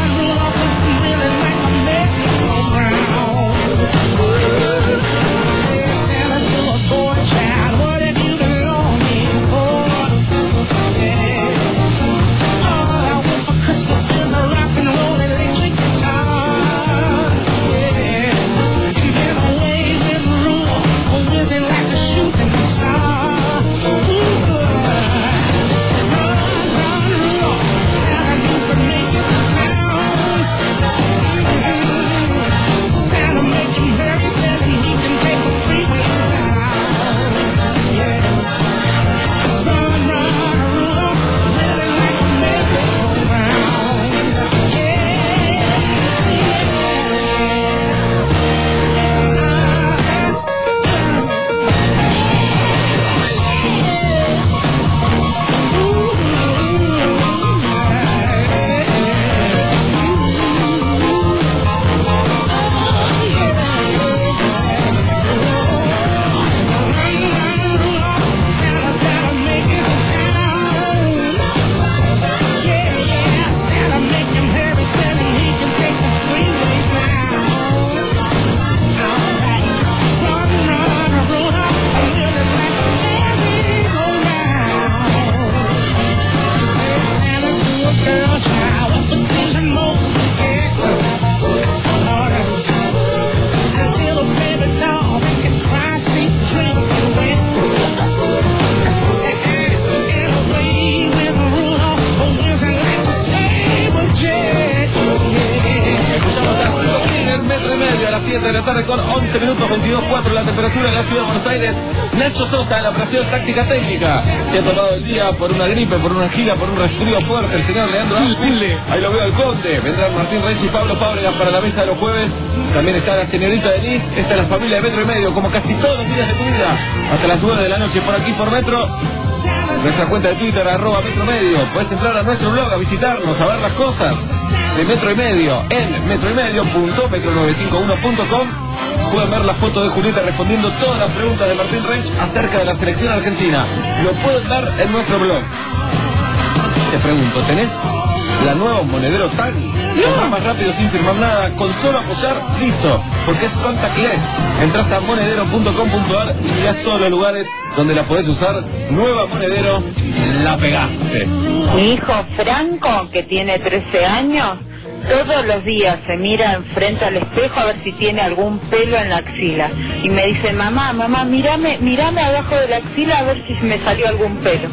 [SPEAKER 5] siete de la tarde con once minutos, veintidós cuatro la temperatura en la ciudad de Buenos Aires. Nacho Sosa en la operación táctica técnica. Se ha tomado el día por una gripe, por una gira, por un resfrío fuerte. El señor Leandro Alpile. Ahí lo veo al Conde. Vendrán Martín Reich y Pablo Fábregas para la mesa de los jueves. También está la señorita Denise. Está la familia de Metro y Medio, como casi todos los días de tu vida. Hasta las nueve de la noche por aquí por Metro. Nuestra cuenta de Twitter, arroba Metro Medio. Puedes entrar a nuestro blog a visitarnos, a ver las cosas de Metro y Medio en metro y medio punto metro novecientos cincuenta y uno punto com. Pueden ver la foto de Julieta respondiendo todas las preguntas de Martín Reich acerca de la selección argentina. Lo pueden ver en nuestro blog. Te pregunto, ¿tenés la nueva Monedero Tag? Comprar más rápido sin firmar nada, con solo apoyar, listo, porque es contactless. Entras a monedero punto com punto ar y mirás todos los lugares donde la podés usar. Nueva Monedero, la pegaste.
[SPEAKER 13] Mi hijo Franco, que tiene trece años, todos los días se mira enfrente al espejo a ver si tiene algún pelo en la axila. Y me dice, mamá, mamá, mírame, mírame abajo de la axila a ver si me salió algún pelo.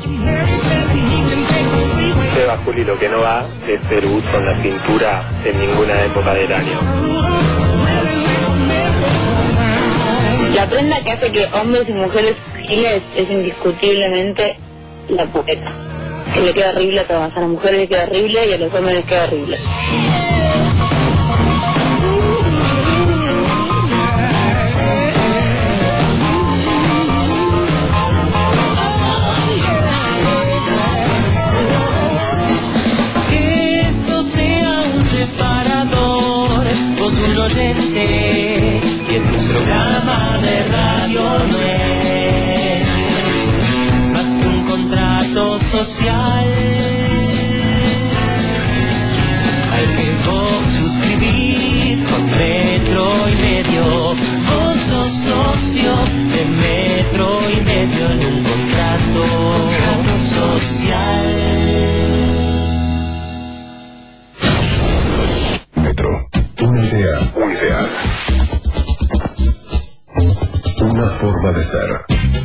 [SPEAKER 17] Seba, Juli, lo que no va es el buzo en la cintura en ninguna época del año.
[SPEAKER 13] La prenda que hace que hombres y mujeres giles es indiscutiblemente la pureta. Que le queda horrible a todas, a las mujeres les queda horrible y a los hombres les queda horrible.
[SPEAKER 3] Que esto sea un separador, vos un oyente, y es un programa de radio, no es más que un contrato social al que vos suscribís con Metro y Medio. Vos sos socio de Metro y Medio en un contrato, contrato social.
[SPEAKER 11] Metro, una idea, un ideal, una forma de ser.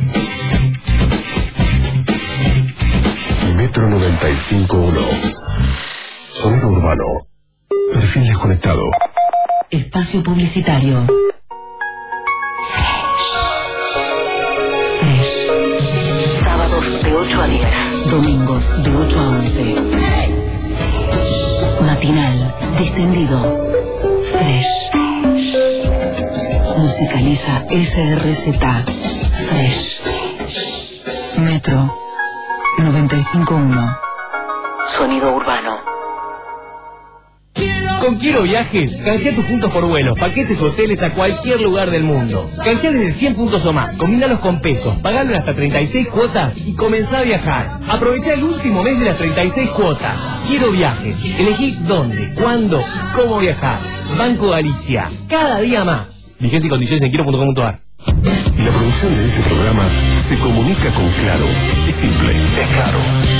[SPEAKER 11] Metro noventa y cinco punto uno. Sonido urbano. Perfil desconectado.
[SPEAKER 18] Espacio publicitario. Fresh. Sábados de ocho a diez. Domingos de ocho a once. Matinal, distendido. Fresh. Musicaliza S R Z. Fresh. Metro noventa y cinco punto uno. Sonido urbano.
[SPEAKER 20] Con Quiero Viajes, canjea tus puntos por vuelos, paquetes, hoteles a cualquier lugar del mundo. Canjea desde cien puntos o más, combínalos con pesos, pagalo en hasta treinta y seis cuotas y comenzá a viajar. Aprovecha el último mes de las treinta y seis cuotas. Quiero Viajes. Elegí dónde, cuándo y cómo viajar. Banco Galicia. Cada día más. Vigencia y condiciones en quiero punto com punto ar.
[SPEAKER 11] La producción de este programa se comunica con Claro. Es simple, es claro.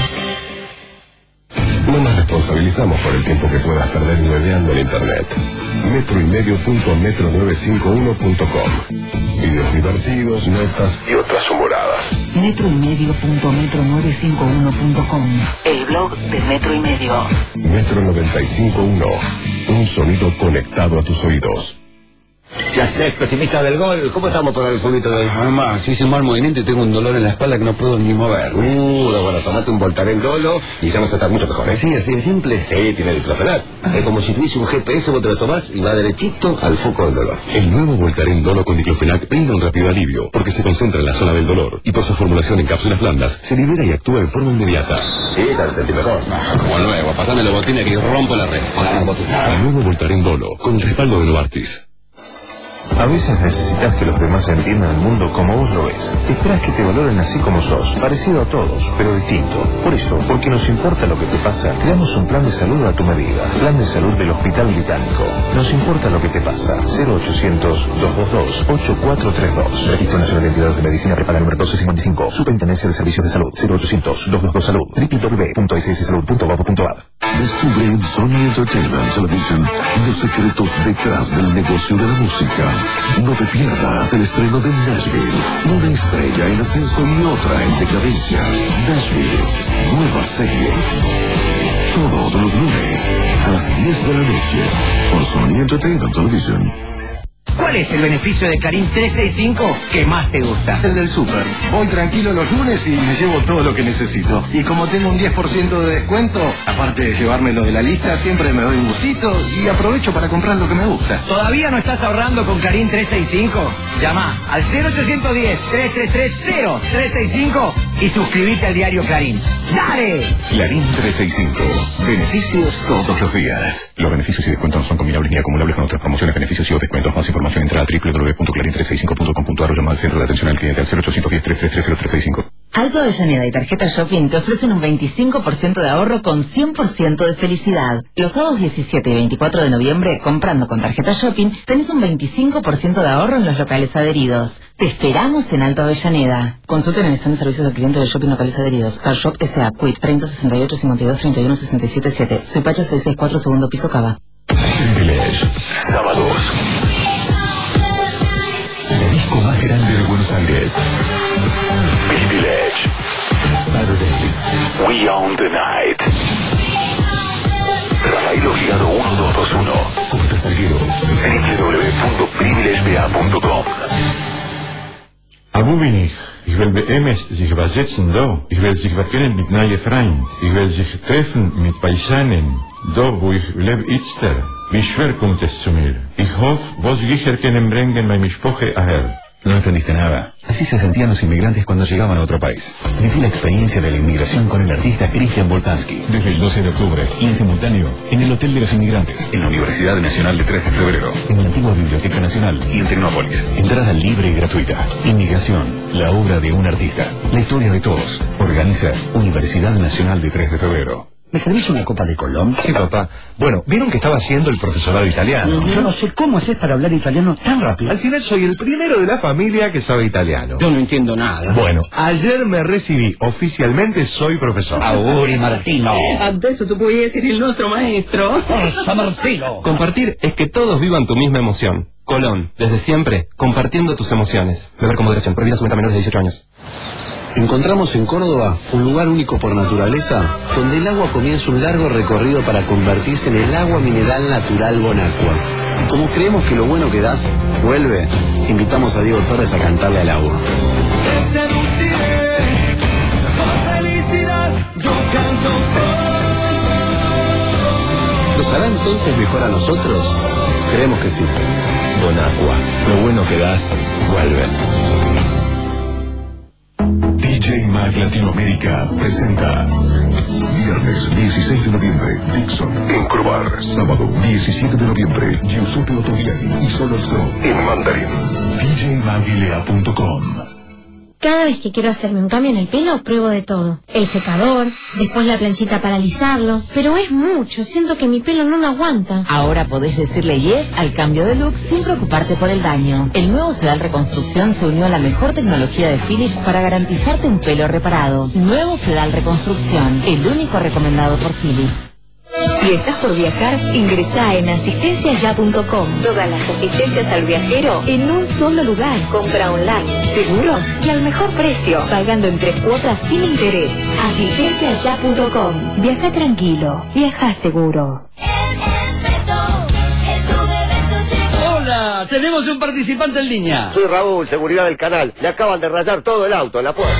[SPEAKER 11] No nos responsabilizamos por el tiempo que puedas perder navegando en internet. Metro y medio punto metro novecientos cincuenta y uno punto com. Videos divertidos, notas y otras humoradas.
[SPEAKER 18] Metro y medio punto metro novecientos cincuenta y uno punto com. El blog de Metro y Medio.
[SPEAKER 11] Metro noventa y cinco punto uno. Un sonido conectado a tus oídos.
[SPEAKER 23] ¿Qué haces, pesimista del gol? ¿Cómo estamos por el fulbito de hoy?
[SPEAKER 2] Además, hice un mal movimiento y tengo un dolor en la espalda que no puedo ni mover.
[SPEAKER 23] Uh, bueno, tomate un Voltaren Dolo y ya vas a estar mucho mejor, ¿eh?
[SPEAKER 2] Sí, así de simple.
[SPEAKER 23] Sí, tiene diclofenac. Es como si tuviese un G P S, vos te lo tomás y va derechito al foco del dolor.
[SPEAKER 11] El nuevo Voltaren Dolo con diclofenac brinda un rápido alivio, porque se concentra en la zona del dolor y por su formulación en cápsulas blandas, se libera y actúa en forma inmediata.
[SPEAKER 23] Sí, ya te sentí mejor.
[SPEAKER 2] Como nuevo, pasame la botina que rompo la red.
[SPEAKER 11] El nuevo Voltaren Dolo, con el respaldo de Novartis.
[SPEAKER 25] A veces necesitas que los demás entiendan el mundo como vos lo ves. Esperás que te valoren así como sos, parecido a todos, pero distinto. Por eso, porque nos importa lo que te pasa, creamos un plan de salud a tu medida. Plan de salud del Hospital Británico. Nos importa lo que te pasa. cero ochocientos, doscientos veintidós, ochenta y cuatro treinta y dos. Registro Nacional de Entidades de Medicina Prepaga número doce cincuenta y cinco. Superintendencia de Servicios de Salud. cero ochocientos, doscientos veintidós Salud. w w w punto s s salud punto gov punto a r.
[SPEAKER 11] Descubre en Sony Entertainment Television los secretos detrás del negocio de la música. No te pierdas el estreno de Nashville, una estrella en ascenso y otra en decadencia. Nashville, nueva serie. Todos los lunes a las diez de la noche por Sony Entertainment Television.
[SPEAKER 6] ¿Cuál es el beneficio de Clarín trescientos sesenta y cinco que más te gusta?
[SPEAKER 9] El del súper. Voy tranquilo los lunes y me llevo todo lo que necesito. Y como tengo un diez por ciento de descuento, aparte de llevármelo de la lista, siempre me doy un gustito y aprovecho para comprar lo que me gusta.
[SPEAKER 6] ¿Todavía no estás ahorrando con Clarín trescientos sesenta y cinco? Llama al cero ochocientos diez, trescientos treinta y tres, cero trescientos sesenta y cinco y suscríbete al diario Clarín. ¡Dale!
[SPEAKER 12] Clarín trescientos sesenta y cinco. Beneficios todos los días. Los beneficios y descuentos no son combinables ni acumulables con otras promociones, beneficios y o descuentos. Más información entra a w w w punto clarín trescientos sesenta y cinco punto com punto a r o llama al centro de atención al cliente al cero ochocientos diez, trescientos treinta y tres, cero trescientos sesenta y cinco.
[SPEAKER 18] Alto Avellaneda y Tarjeta Shopping te ofrecen un veinticinco por ciento de ahorro con cien por ciento de felicidad. Los sábados diecisiete y veinticuatro de noviembre, comprando con Tarjeta Shopping, tenés un veinticinco por ciento de ahorro en los locales adheridos. Te esperamos en Alto Avellaneda. Consulten en el stand de servicios al cliente de Shopping locales adheridos. Car Shop S A. Quit treinta sesenta y ocho cincuenta y dos treinta y uno sesenta y siete siete. Suipacha seiscientos sesenta y cuatro, segundo piso, Cava.
[SPEAKER 12] Privilege. Sábados. El disco más grande de Buenos Aires. Privilege. Saturdays. We Own the Night. Rafael Obligado uno dos dos uno. Costa Salguero. w w w punto privilege b a punto com.
[SPEAKER 14] Abu bin ich. Ich will B M S sich übersetzen da. Ich will sich bekennen mit neuen Freunden. Ich will sich treffen mit Paisanen. Da, wo ich lebe, Itzter. Wie schwer kommt es zu mir? Ich hoffe, was sicher können bringen meine Sprache aher.
[SPEAKER 12] No entendiste nada. Así se sentían los inmigrantes cuando llegaban a otro país. Viví la experiencia de la inmigración con el artista Cristian Voltansky. Desde el doce de octubre y en simultáneo en el Hotel de los Inmigrantes, en la Universidad Nacional de tres de febrero, en la antigua Biblioteca Nacional y en Tecnópolis. Entrada libre y gratuita. Inmigración, la obra de un artista. La historia de todos. Organiza Universidad Nacional de tres de febrero.
[SPEAKER 21] ¿Me servís una copa de Colón?
[SPEAKER 22] Sí, papá. Bueno, vieron que estaba haciendo el profesorado italiano.
[SPEAKER 21] Yo no sé cómo haces para hablar italiano tan rápido.
[SPEAKER 22] Al final soy el primero de la familia que sabe italiano.
[SPEAKER 21] Yo no entiendo nada.
[SPEAKER 22] Bueno, ayer me recibí. Oficialmente soy profesor.
[SPEAKER 21] Auguri Martino.
[SPEAKER 18] Adesso tu puoi essere il nostro maestro.
[SPEAKER 21] Forza Martino.
[SPEAKER 26] Compartir es que todos vivan tu misma emoción. Colón, desde siempre, compartiendo tus emociones. Beber con moderación, prohibida su venta a menores de dieciocho años.
[SPEAKER 23] Encontramos en Córdoba un lugar único por naturaleza, donde el agua comienza un largo recorrido para convertirse en el agua mineral natural Bonacqua. Y como creemos que lo bueno que das, vuelve, invitamos a Diego Torres a cantarle al agua.
[SPEAKER 3] Te seduciré, con felicidad, yo canto por...
[SPEAKER 23] ¿Nos hará entonces mejor a nosotros? Creemos que sí.
[SPEAKER 12] Bonacqua, lo bueno que das, vuelve. D J Mag Latinoamérica presenta
[SPEAKER 11] Viernes dieciséis de noviembre, Dixon en Crobar. Sábado diecisiete de noviembre, Giuseppe Ottaviani y Solos Grow en Mandarin.
[SPEAKER 12] D J Maguilea punto com.
[SPEAKER 27] Cada vez que quiero hacerme un cambio en el pelo, pruebo de todo. El secador, después la planchita para alisarlo. Pero es mucho, siento que mi pelo no lo aguanta.
[SPEAKER 18] Ahora podés decirle yes al cambio de look sin preocuparte por el daño. El nuevo Sedal Reconstrucción se unió a la mejor tecnología de Philips para garantizarte un pelo reparado. Nuevo Sedal Reconstrucción, el único recomendado por Philips.
[SPEAKER 28] Si estás por viajar, ingresá en asistencia ya punto com. Todas las asistencias al viajero en un solo lugar. Compra online, seguro y al mejor precio, pagando en tres cuotas sin interés. asistencia ya punto com. Viaja tranquilo, viaja seguro.
[SPEAKER 21] Hola, tenemos un participante en línea.
[SPEAKER 23] Soy Raúl, seguridad del canal. Le acaban de rayar todo el auto en la puerta.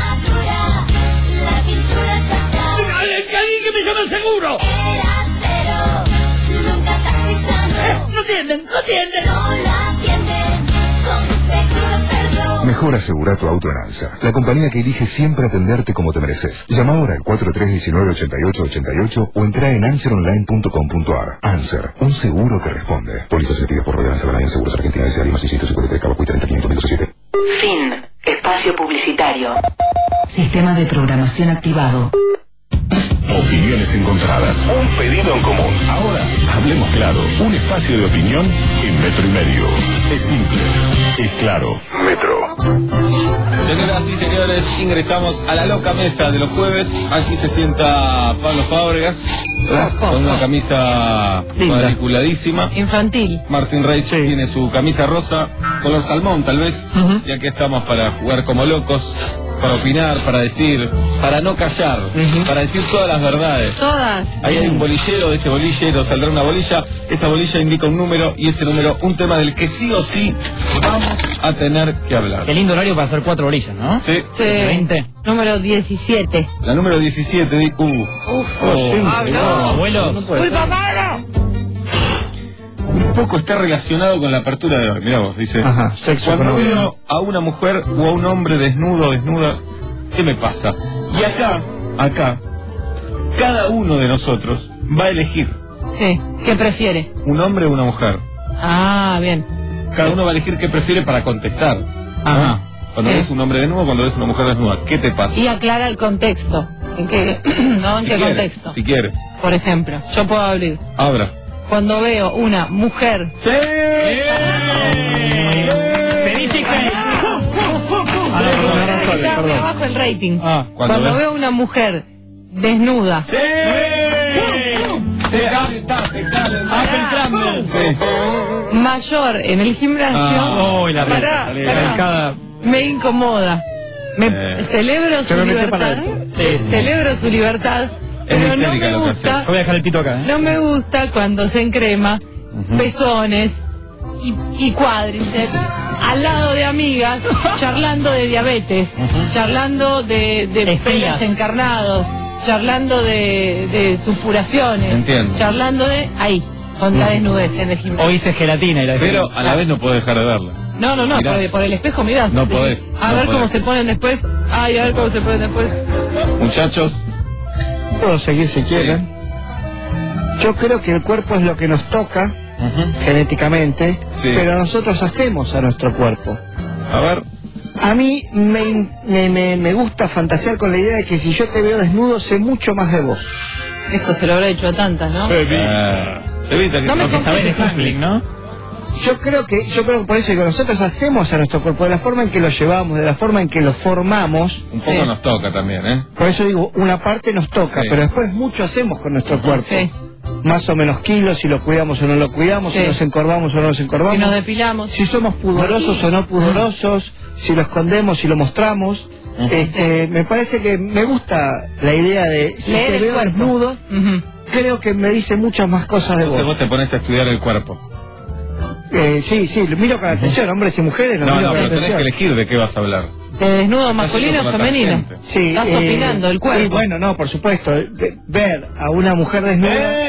[SPEAKER 21] ¡Que me llama el seguro!
[SPEAKER 3] Era cero, nunca taxi llamó.
[SPEAKER 21] No atienden, no atienden.
[SPEAKER 3] No la atienden, con su seguro perdón.
[SPEAKER 11] Mejor asegura tu auto en Anser, la compañía que elige siempre atenderte como te mereces. Llama ahora al cuatro tres uno nueve, ocho ocho ocho ocho o entra en anser online punto com punto a r. Anser, un seguro que responde. Pólizas emitidas por Royal Anser Alliance Seguros Argentina S A Lima seiscientos cincuenta y tres Cabo treinta quinientos siete.
[SPEAKER 18] Fin. Espacio publicitario. Sistema de programación activado.
[SPEAKER 12] Opiniones encontradas, un pedido en común. Ahora, hablemos claro, un espacio de opinión en metro y medio. Es simple, es claro. Metro.
[SPEAKER 5] Señoras y señores, ingresamos a la loca mesa de los jueves. Aquí se sienta Pablo Fábregas, con una camisa cuadriculadísima.
[SPEAKER 8] Infantil.
[SPEAKER 5] Martín Reich tiene su camisa rosa, color salmón tal vez. Uh-huh. Y aquí estamos para jugar como locos. para opinar, para decir, para no callar, para decir todas las verdades.
[SPEAKER 8] Todas.
[SPEAKER 5] Ahí hay un bolillero, de ese bolillero saldrá una bolilla, esa bolilla indica un número y ese número un tema del que sí o sí vamos a tener que hablar.
[SPEAKER 1] Qué lindo horario para hacer cuatro bolillas, ¿no?
[SPEAKER 5] Sí.
[SPEAKER 8] Sí.
[SPEAKER 1] veinte.
[SPEAKER 8] Número diecisiete.
[SPEAKER 5] La número diecisiete, di- uh.
[SPEAKER 8] Uf.
[SPEAKER 5] Oh, sí.
[SPEAKER 8] Pablo.
[SPEAKER 1] Abuelos.
[SPEAKER 5] No puede
[SPEAKER 8] ¡Culpa
[SPEAKER 5] ser.
[SPEAKER 8] Pablo!
[SPEAKER 5] Un poco está relacionado con la apertura de hoy. Mirá vos, dice.
[SPEAKER 22] Ajá, sexo
[SPEAKER 5] Cuando
[SPEAKER 22] con hombre.
[SPEAKER 5] veo a una mujer o a un hombre desnudo o desnuda, ¿qué me pasa? Y acá, acá, cada uno de nosotros va a elegir
[SPEAKER 8] Sí. ¿Qué prefiere?
[SPEAKER 5] un hombre o una mujer.
[SPEAKER 8] Ah, bien.
[SPEAKER 5] Cada uno va a elegir qué prefiere para contestar. ¿no?
[SPEAKER 1] Ajá.
[SPEAKER 5] Cuando
[SPEAKER 8] Sí.
[SPEAKER 5] ves un hombre desnudo, cuando ves una mujer desnuda, ¿qué te pasa?
[SPEAKER 8] Y aclara el contexto. ¿En qué, ¿no? ¿En
[SPEAKER 5] Si
[SPEAKER 8] qué
[SPEAKER 5] quiere,
[SPEAKER 8] contexto?
[SPEAKER 5] Si quiere.
[SPEAKER 8] Por ejemplo, yo puedo abrir.
[SPEAKER 5] Abra.
[SPEAKER 8] Cuando veo una mujer.
[SPEAKER 5] ¡Sí!
[SPEAKER 1] Pedí chicken.
[SPEAKER 8] Está me bajo el rating.
[SPEAKER 5] Ah,
[SPEAKER 8] Cuando,
[SPEAKER 5] cuando ve-
[SPEAKER 8] veo una mujer desnuda.
[SPEAKER 5] ¡Sí! Te canta, te canta. Sí.
[SPEAKER 8] Mayor en el gimnasio.
[SPEAKER 5] Ah,
[SPEAKER 1] Uy, la
[SPEAKER 8] Pará,
[SPEAKER 5] salida.
[SPEAKER 8] pará.
[SPEAKER 1] Cada...
[SPEAKER 8] Me incomoda. Me
[SPEAKER 5] Sí.
[SPEAKER 8] celebro su
[SPEAKER 22] Se me mete para
[SPEAKER 8] libertad.
[SPEAKER 22] adentro.
[SPEAKER 1] Sí, sí.
[SPEAKER 8] Celebro su libertad. Pero no
[SPEAKER 5] histérica
[SPEAKER 8] me
[SPEAKER 5] lo que
[SPEAKER 8] gusta.
[SPEAKER 1] Yo voy a dejar el pito acá, ¿eh?
[SPEAKER 8] No me gusta cuando se encrema pezones y, y cuádriceps al lado de amigas, charlando de diabetes, charlando de, de
[SPEAKER 1] Estrías.
[SPEAKER 8] pelos encarnados, charlando de, de supuraciones,
[SPEAKER 5] Entiendo.
[SPEAKER 8] charlando de ahí, con la desnudez en el gimnasio.
[SPEAKER 1] O hice gelatina y la dejé.
[SPEAKER 5] Pero a la vez no puedo dejar de verla.
[SPEAKER 8] No, no, no,
[SPEAKER 5] Mirá.
[SPEAKER 8] por, por el espejo mirás.
[SPEAKER 5] No
[SPEAKER 8] Decís,
[SPEAKER 5] podés,
[SPEAKER 8] A
[SPEAKER 5] no
[SPEAKER 8] ver cómo
[SPEAKER 5] podés.
[SPEAKER 8] se ponen después. Ay, a ver cómo se ponen después.
[SPEAKER 5] Muchachos,
[SPEAKER 22] Puedo seguir si quieren. Yo creo que el cuerpo es lo que nos toca genéticamente,
[SPEAKER 5] Sí.
[SPEAKER 22] pero nosotros hacemos a nuestro cuerpo.
[SPEAKER 5] a ver.
[SPEAKER 22] A mí me, in- me, me- me gusta fantasear con la idea de que si yo te veo desnudo sé mucho más de vos.
[SPEAKER 8] Eso se lo habrá hecho a tantas, ¿no?
[SPEAKER 5] Eh, se evita que
[SPEAKER 8] No me
[SPEAKER 1] Lo que sabés de
[SPEAKER 8] contestes.
[SPEAKER 1] handling, ¿no?
[SPEAKER 22] Yo creo que yo creo que por eso que nosotros hacemos a nuestro cuerpo, de la forma en que lo llevamos, de la forma en que lo formamos.
[SPEAKER 5] un poco
[SPEAKER 8] Sí.
[SPEAKER 5] nos toca también, ¿eh?
[SPEAKER 22] Por eso digo, una parte nos toca,
[SPEAKER 5] Sí.
[SPEAKER 22] pero después mucho hacemos con nuestro cuerpo.
[SPEAKER 8] Sí.
[SPEAKER 22] Más o menos kilos, si lo cuidamos o no lo cuidamos,
[SPEAKER 8] Sí.
[SPEAKER 22] si nos encorvamos o no nos encorvamos.
[SPEAKER 8] Si nos depilamos.
[SPEAKER 22] Si somos pudorosos o no pudorosos, si lo escondemos, si lo mostramos. Este, me parece que me gusta la idea de si
[SPEAKER 8] Leer
[SPEAKER 22] te
[SPEAKER 8] el
[SPEAKER 22] veo
[SPEAKER 8] cuerpo.
[SPEAKER 22] desnudo,
[SPEAKER 8] Ujú.
[SPEAKER 22] creo que me dice muchas más cosas de
[SPEAKER 5] Entonces
[SPEAKER 22] vos.
[SPEAKER 5] vos te pones a estudiar el cuerpo.
[SPEAKER 22] Eh, sí, sí, lo miro con atención, hombres y mujeres, lo
[SPEAKER 5] No,
[SPEAKER 22] miro
[SPEAKER 5] no,
[SPEAKER 22] con
[SPEAKER 5] pero tenés
[SPEAKER 22] atención.
[SPEAKER 5] que elegir de qué vas a hablar.
[SPEAKER 8] De desnudo
[SPEAKER 5] Estás
[SPEAKER 8] masculino
[SPEAKER 5] yendo
[SPEAKER 8] o
[SPEAKER 5] por la
[SPEAKER 8] femenino.
[SPEAKER 5] tangente.
[SPEAKER 22] Sí,
[SPEAKER 8] Estás
[SPEAKER 22] eh,
[SPEAKER 8] opinando el cuerpo.
[SPEAKER 22] y bueno, no, por supuesto, ve- ver a una mujer desnuda,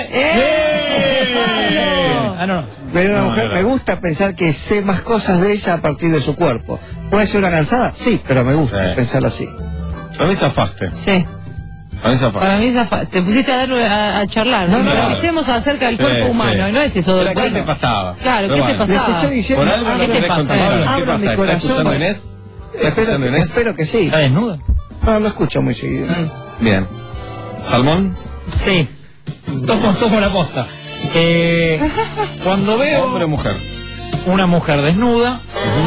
[SPEAKER 8] ¡Eh! ¡Pablo!
[SPEAKER 1] Ah, no, no.
[SPEAKER 22] ver a una
[SPEAKER 5] No,
[SPEAKER 22] mujer,
[SPEAKER 5] no, no.
[SPEAKER 22] me gusta pensar que sé más cosas de ella a partir de su cuerpo. ¿Puede ser una cansada? Sí, pero me gusta
[SPEAKER 5] Sí.
[SPEAKER 22] pensarla así.
[SPEAKER 5] Para mí zafaste.
[SPEAKER 8] Sí.
[SPEAKER 5] Para mí zafaste.
[SPEAKER 8] Para mí zafa- te pusiste a, dar, a, a charlar.
[SPEAKER 22] No,
[SPEAKER 8] ¿no?
[SPEAKER 22] no,
[SPEAKER 8] Pero
[SPEAKER 5] no.
[SPEAKER 8] Empecemos acerca del
[SPEAKER 5] Sí,
[SPEAKER 8] cuerpo
[SPEAKER 5] sí.
[SPEAKER 8] humano, y no es eso.
[SPEAKER 5] Pero, ¿qué
[SPEAKER 8] bueno,
[SPEAKER 5] te pasaba?
[SPEAKER 8] Claro,
[SPEAKER 5] Pero
[SPEAKER 8] ¿qué te
[SPEAKER 5] bueno.
[SPEAKER 22] Les
[SPEAKER 8] pasaba?
[SPEAKER 22] estoy diciendo,
[SPEAKER 5] Por algo no
[SPEAKER 22] abran-
[SPEAKER 5] lo
[SPEAKER 1] te
[SPEAKER 5] ves
[SPEAKER 1] pasa?
[SPEAKER 5] controlable. ¿Qué
[SPEAKER 22] Abran
[SPEAKER 5] pasa?
[SPEAKER 22] mi
[SPEAKER 5] ¿Estás
[SPEAKER 22] corazón.
[SPEAKER 5] escuchando Inés? ¿Estás
[SPEAKER 22] espero,
[SPEAKER 5] escuchando Inés?
[SPEAKER 22] espero que sí.
[SPEAKER 1] ¿Está desnuda?
[SPEAKER 22] No, lo escucho muy seguido.
[SPEAKER 5] Bien. ¿Salmón?
[SPEAKER 1] Sí. Tomo, tomo la posta. Eh, cuando veo
[SPEAKER 5] ¿Hombre o mujer?
[SPEAKER 1] una mujer desnuda,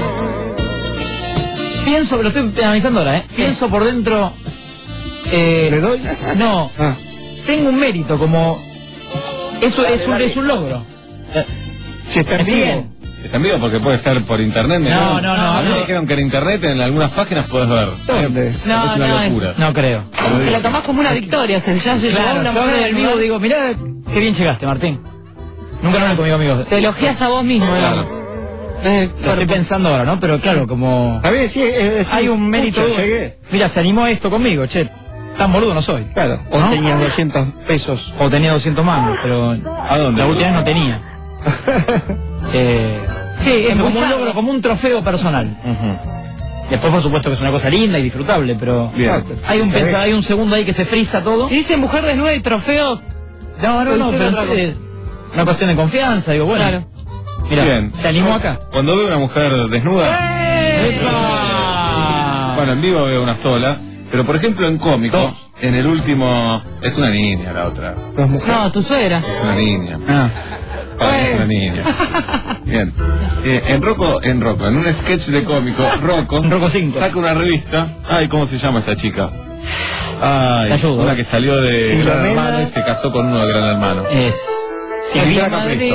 [SPEAKER 1] pienso, lo estoy analizando ahora, ¿eh? Pienso por dentro. Eh,
[SPEAKER 22] ¿Le doy?
[SPEAKER 1] No,
[SPEAKER 22] Ah.
[SPEAKER 1] tengo un mérito, como. Eso es un, es un logro. Eh,
[SPEAKER 22] Si está en
[SPEAKER 1] ¿me
[SPEAKER 22] vivo.
[SPEAKER 1] siguen?
[SPEAKER 5] Está en vivo porque puede ser por internet. me
[SPEAKER 1] No,
[SPEAKER 5] dijeron-
[SPEAKER 1] no, no,
[SPEAKER 5] A mí
[SPEAKER 1] no.
[SPEAKER 5] me dijeron que en internet en algunas páginas puedes ver.
[SPEAKER 22] ¿Dónde?
[SPEAKER 8] No,
[SPEAKER 5] es una
[SPEAKER 8] no,
[SPEAKER 5] locura.
[SPEAKER 1] No creo.
[SPEAKER 8] Te lo tomás como una victoria. O sea, ya se llevó
[SPEAKER 1] Claro,
[SPEAKER 8] una
[SPEAKER 1] yo
[SPEAKER 8] mujer
[SPEAKER 1] en el vivo
[SPEAKER 8] desnuda.
[SPEAKER 1] digo, mirá, qué bien llegaste, Martín. Nunca lo he conmigo, amigos.
[SPEAKER 8] Te elogias a vos mismo,
[SPEAKER 5] Claro.
[SPEAKER 8] ¿no? Eh,
[SPEAKER 1] Lo estoy pensando ahora, ¿no? Pero claro, como.
[SPEAKER 22] Está bien, sí, es decir,
[SPEAKER 1] Hay un mérito.
[SPEAKER 22] pucha, llegué.
[SPEAKER 1] Mira, se animó a esto conmigo, che. Tan boludo no soy.
[SPEAKER 22] Claro, o
[SPEAKER 1] ¿No?
[SPEAKER 22] tenías doscientos pesos.
[SPEAKER 1] O tenía doscientos mangos, pero.
[SPEAKER 5] ¿A dónde?
[SPEAKER 1] La última vez no tenía. eh,
[SPEAKER 8] Sí,
[SPEAKER 1] es como un
[SPEAKER 8] escuchame.
[SPEAKER 1] logro, como un trofeo personal. Después, por supuesto, que es una cosa linda y disfrutable, pero.
[SPEAKER 5] Bien.
[SPEAKER 1] Hay un,
[SPEAKER 22] Se
[SPEAKER 1] pensa-
[SPEAKER 22] ve.
[SPEAKER 1] hay un segundo ahí que se frisa todo.
[SPEAKER 8] Si dice mujer desnuda y trofeo.
[SPEAKER 1] No, no, no,
[SPEAKER 8] Puede
[SPEAKER 1] pero
[SPEAKER 8] ser otra
[SPEAKER 1] es eh, una cuestión de confianza, digo, bueno.
[SPEAKER 8] Claro.
[SPEAKER 1] Mira,
[SPEAKER 5] Bien.
[SPEAKER 1] se animó acá.
[SPEAKER 5] Cuando veo una mujer desnuda,
[SPEAKER 1] ¡Epa!
[SPEAKER 5] bueno, en vivo veo una sola, pero por ejemplo en cómico, en el último, es una niña la otra,
[SPEAKER 22] Dos mujeres.
[SPEAKER 8] No, tu suegra.
[SPEAKER 5] es una niña,
[SPEAKER 1] Ah,
[SPEAKER 5] para mí es una niña. Bien. Eh, en Rocco, en Rocco, en un sketch de cómico, Rocco,
[SPEAKER 1] Rocco cinco.
[SPEAKER 5] saca una revista, ay, ¿cómo se llama esta chica? Ay,
[SPEAKER 1] Te ayudo.
[SPEAKER 5] una que salió de Gran
[SPEAKER 22] Filomena.
[SPEAKER 5] Hermano y se casó con uno de Gran Hermano.
[SPEAKER 1] es.
[SPEAKER 5] Silvina
[SPEAKER 8] Madrid.
[SPEAKER 5] Capristo.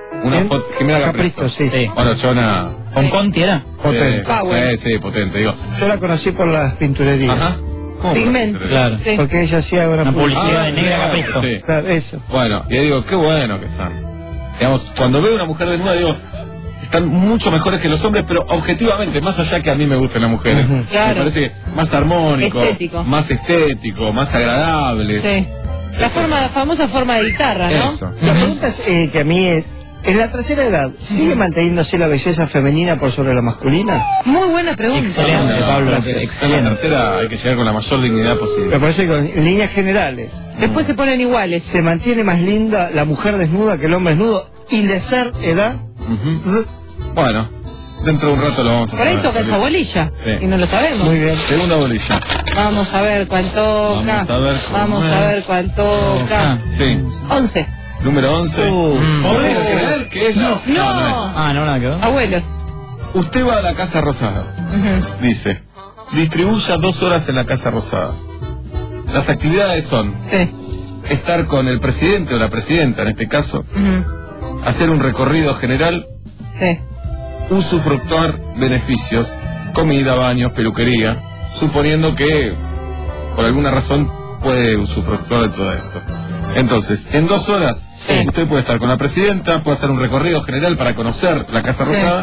[SPEAKER 5] Una foto, Jimena Capristo.
[SPEAKER 4] Capristo, sí.
[SPEAKER 1] Sí.
[SPEAKER 5] Bueno, Chona.
[SPEAKER 1] ¿Con Conti era?
[SPEAKER 4] Potente.
[SPEAKER 5] Eh, sí, sí, potente, digo.
[SPEAKER 4] Yo la conocí por las pinturerías.
[SPEAKER 5] Ajá. ¿Cómo?
[SPEAKER 8] Pigmento.
[SPEAKER 1] Claro.
[SPEAKER 8] Sí.
[SPEAKER 4] Porque ella hacía una,
[SPEAKER 1] Una publicidad
[SPEAKER 5] Ah,
[SPEAKER 1] de
[SPEAKER 5] sí,
[SPEAKER 1] Negra
[SPEAKER 5] claro,
[SPEAKER 1] Capristo.
[SPEAKER 5] sí.
[SPEAKER 4] Claro, eso.
[SPEAKER 5] Bueno, y ahí digo, qué bueno que están. Digamos, cuando veo una mujer desnuda, digo, están mucho mejores que los hombres, pero objetivamente, más allá que a mí me gusten las mujeres.
[SPEAKER 4] Ujú.
[SPEAKER 8] Claro.
[SPEAKER 5] Me parece más armónico,
[SPEAKER 8] Estético.
[SPEAKER 5] más estético, más agradable.
[SPEAKER 8] Sí. La forma, la famosa forma de guitarra, ¿no?
[SPEAKER 5] Eso.
[SPEAKER 4] La pregunta es eh, que a mí es, en la tercera edad, ¿sigue manteniéndose la belleza femenina por sobre la masculina?
[SPEAKER 8] Muy buena pregunta.
[SPEAKER 1] Excelente,
[SPEAKER 5] No,
[SPEAKER 1] Pablo.
[SPEAKER 5] gracias. En la
[SPEAKER 1] Excelente.
[SPEAKER 5] tercera hay que llegar con la mayor dignidad posible.
[SPEAKER 4] Me parece que en líneas generales
[SPEAKER 8] Después se ponen iguales.
[SPEAKER 4] se mantiene más linda la mujer desnuda que el hombre desnudo, y de ser edad.
[SPEAKER 5] Ujú. Bueno, dentro de un rato lo vamos a
[SPEAKER 8] Por ahí
[SPEAKER 5] saber.
[SPEAKER 8] toca esa bolilla.
[SPEAKER 5] Sí.
[SPEAKER 8] Y no lo sabemos.
[SPEAKER 4] Muy bien.
[SPEAKER 5] Segunda bolilla.
[SPEAKER 8] Vamos a ver cuál toca.
[SPEAKER 5] Vamos a ver cómo
[SPEAKER 8] Vamos
[SPEAKER 5] es.
[SPEAKER 8] a ver cuál toca.
[SPEAKER 5] Sí.
[SPEAKER 8] Once.
[SPEAKER 5] Número once.
[SPEAKER 1] Mm.
[SPEAKER 5] ¿Podés creer que es la...
[SPEAKER 8] No.
[SPEAKER 5] no es.
[SPEAKER 1] Ah, no, nada que ver.
[SPEAKER 8] Abuelos.
[SPEAKER 5] Usted va a la Casa Rosada.
[SPEAKER 8] Ujú.
[SPEAKER 5] Dice, distribuya dos horas en la Casa Rosada. Las actividades son
[SPEAKER 8] Sí.
[SPEAKER 5] estar con el presidente o la presidenta, en este caso,
[SPEAKER 8] Ujú.
[SPEAKER 5] hacer un recorrido general,
[SPEAKER 8] Sí.
[SPEAKER 5] usufructuar beneficios, comida, baños, peluquería, suponiendo que por alguna razón puede usufructuar de todo esto. Entonces, en dos horas,
[SPEAKER 8] Sí.
[SPEAKER 5] usted puede estar con la presidenta, puede hacer un recorrido general para conocer la Casa
[SPEAKER 8] Sí.
[SPEAKER 5] Rosada,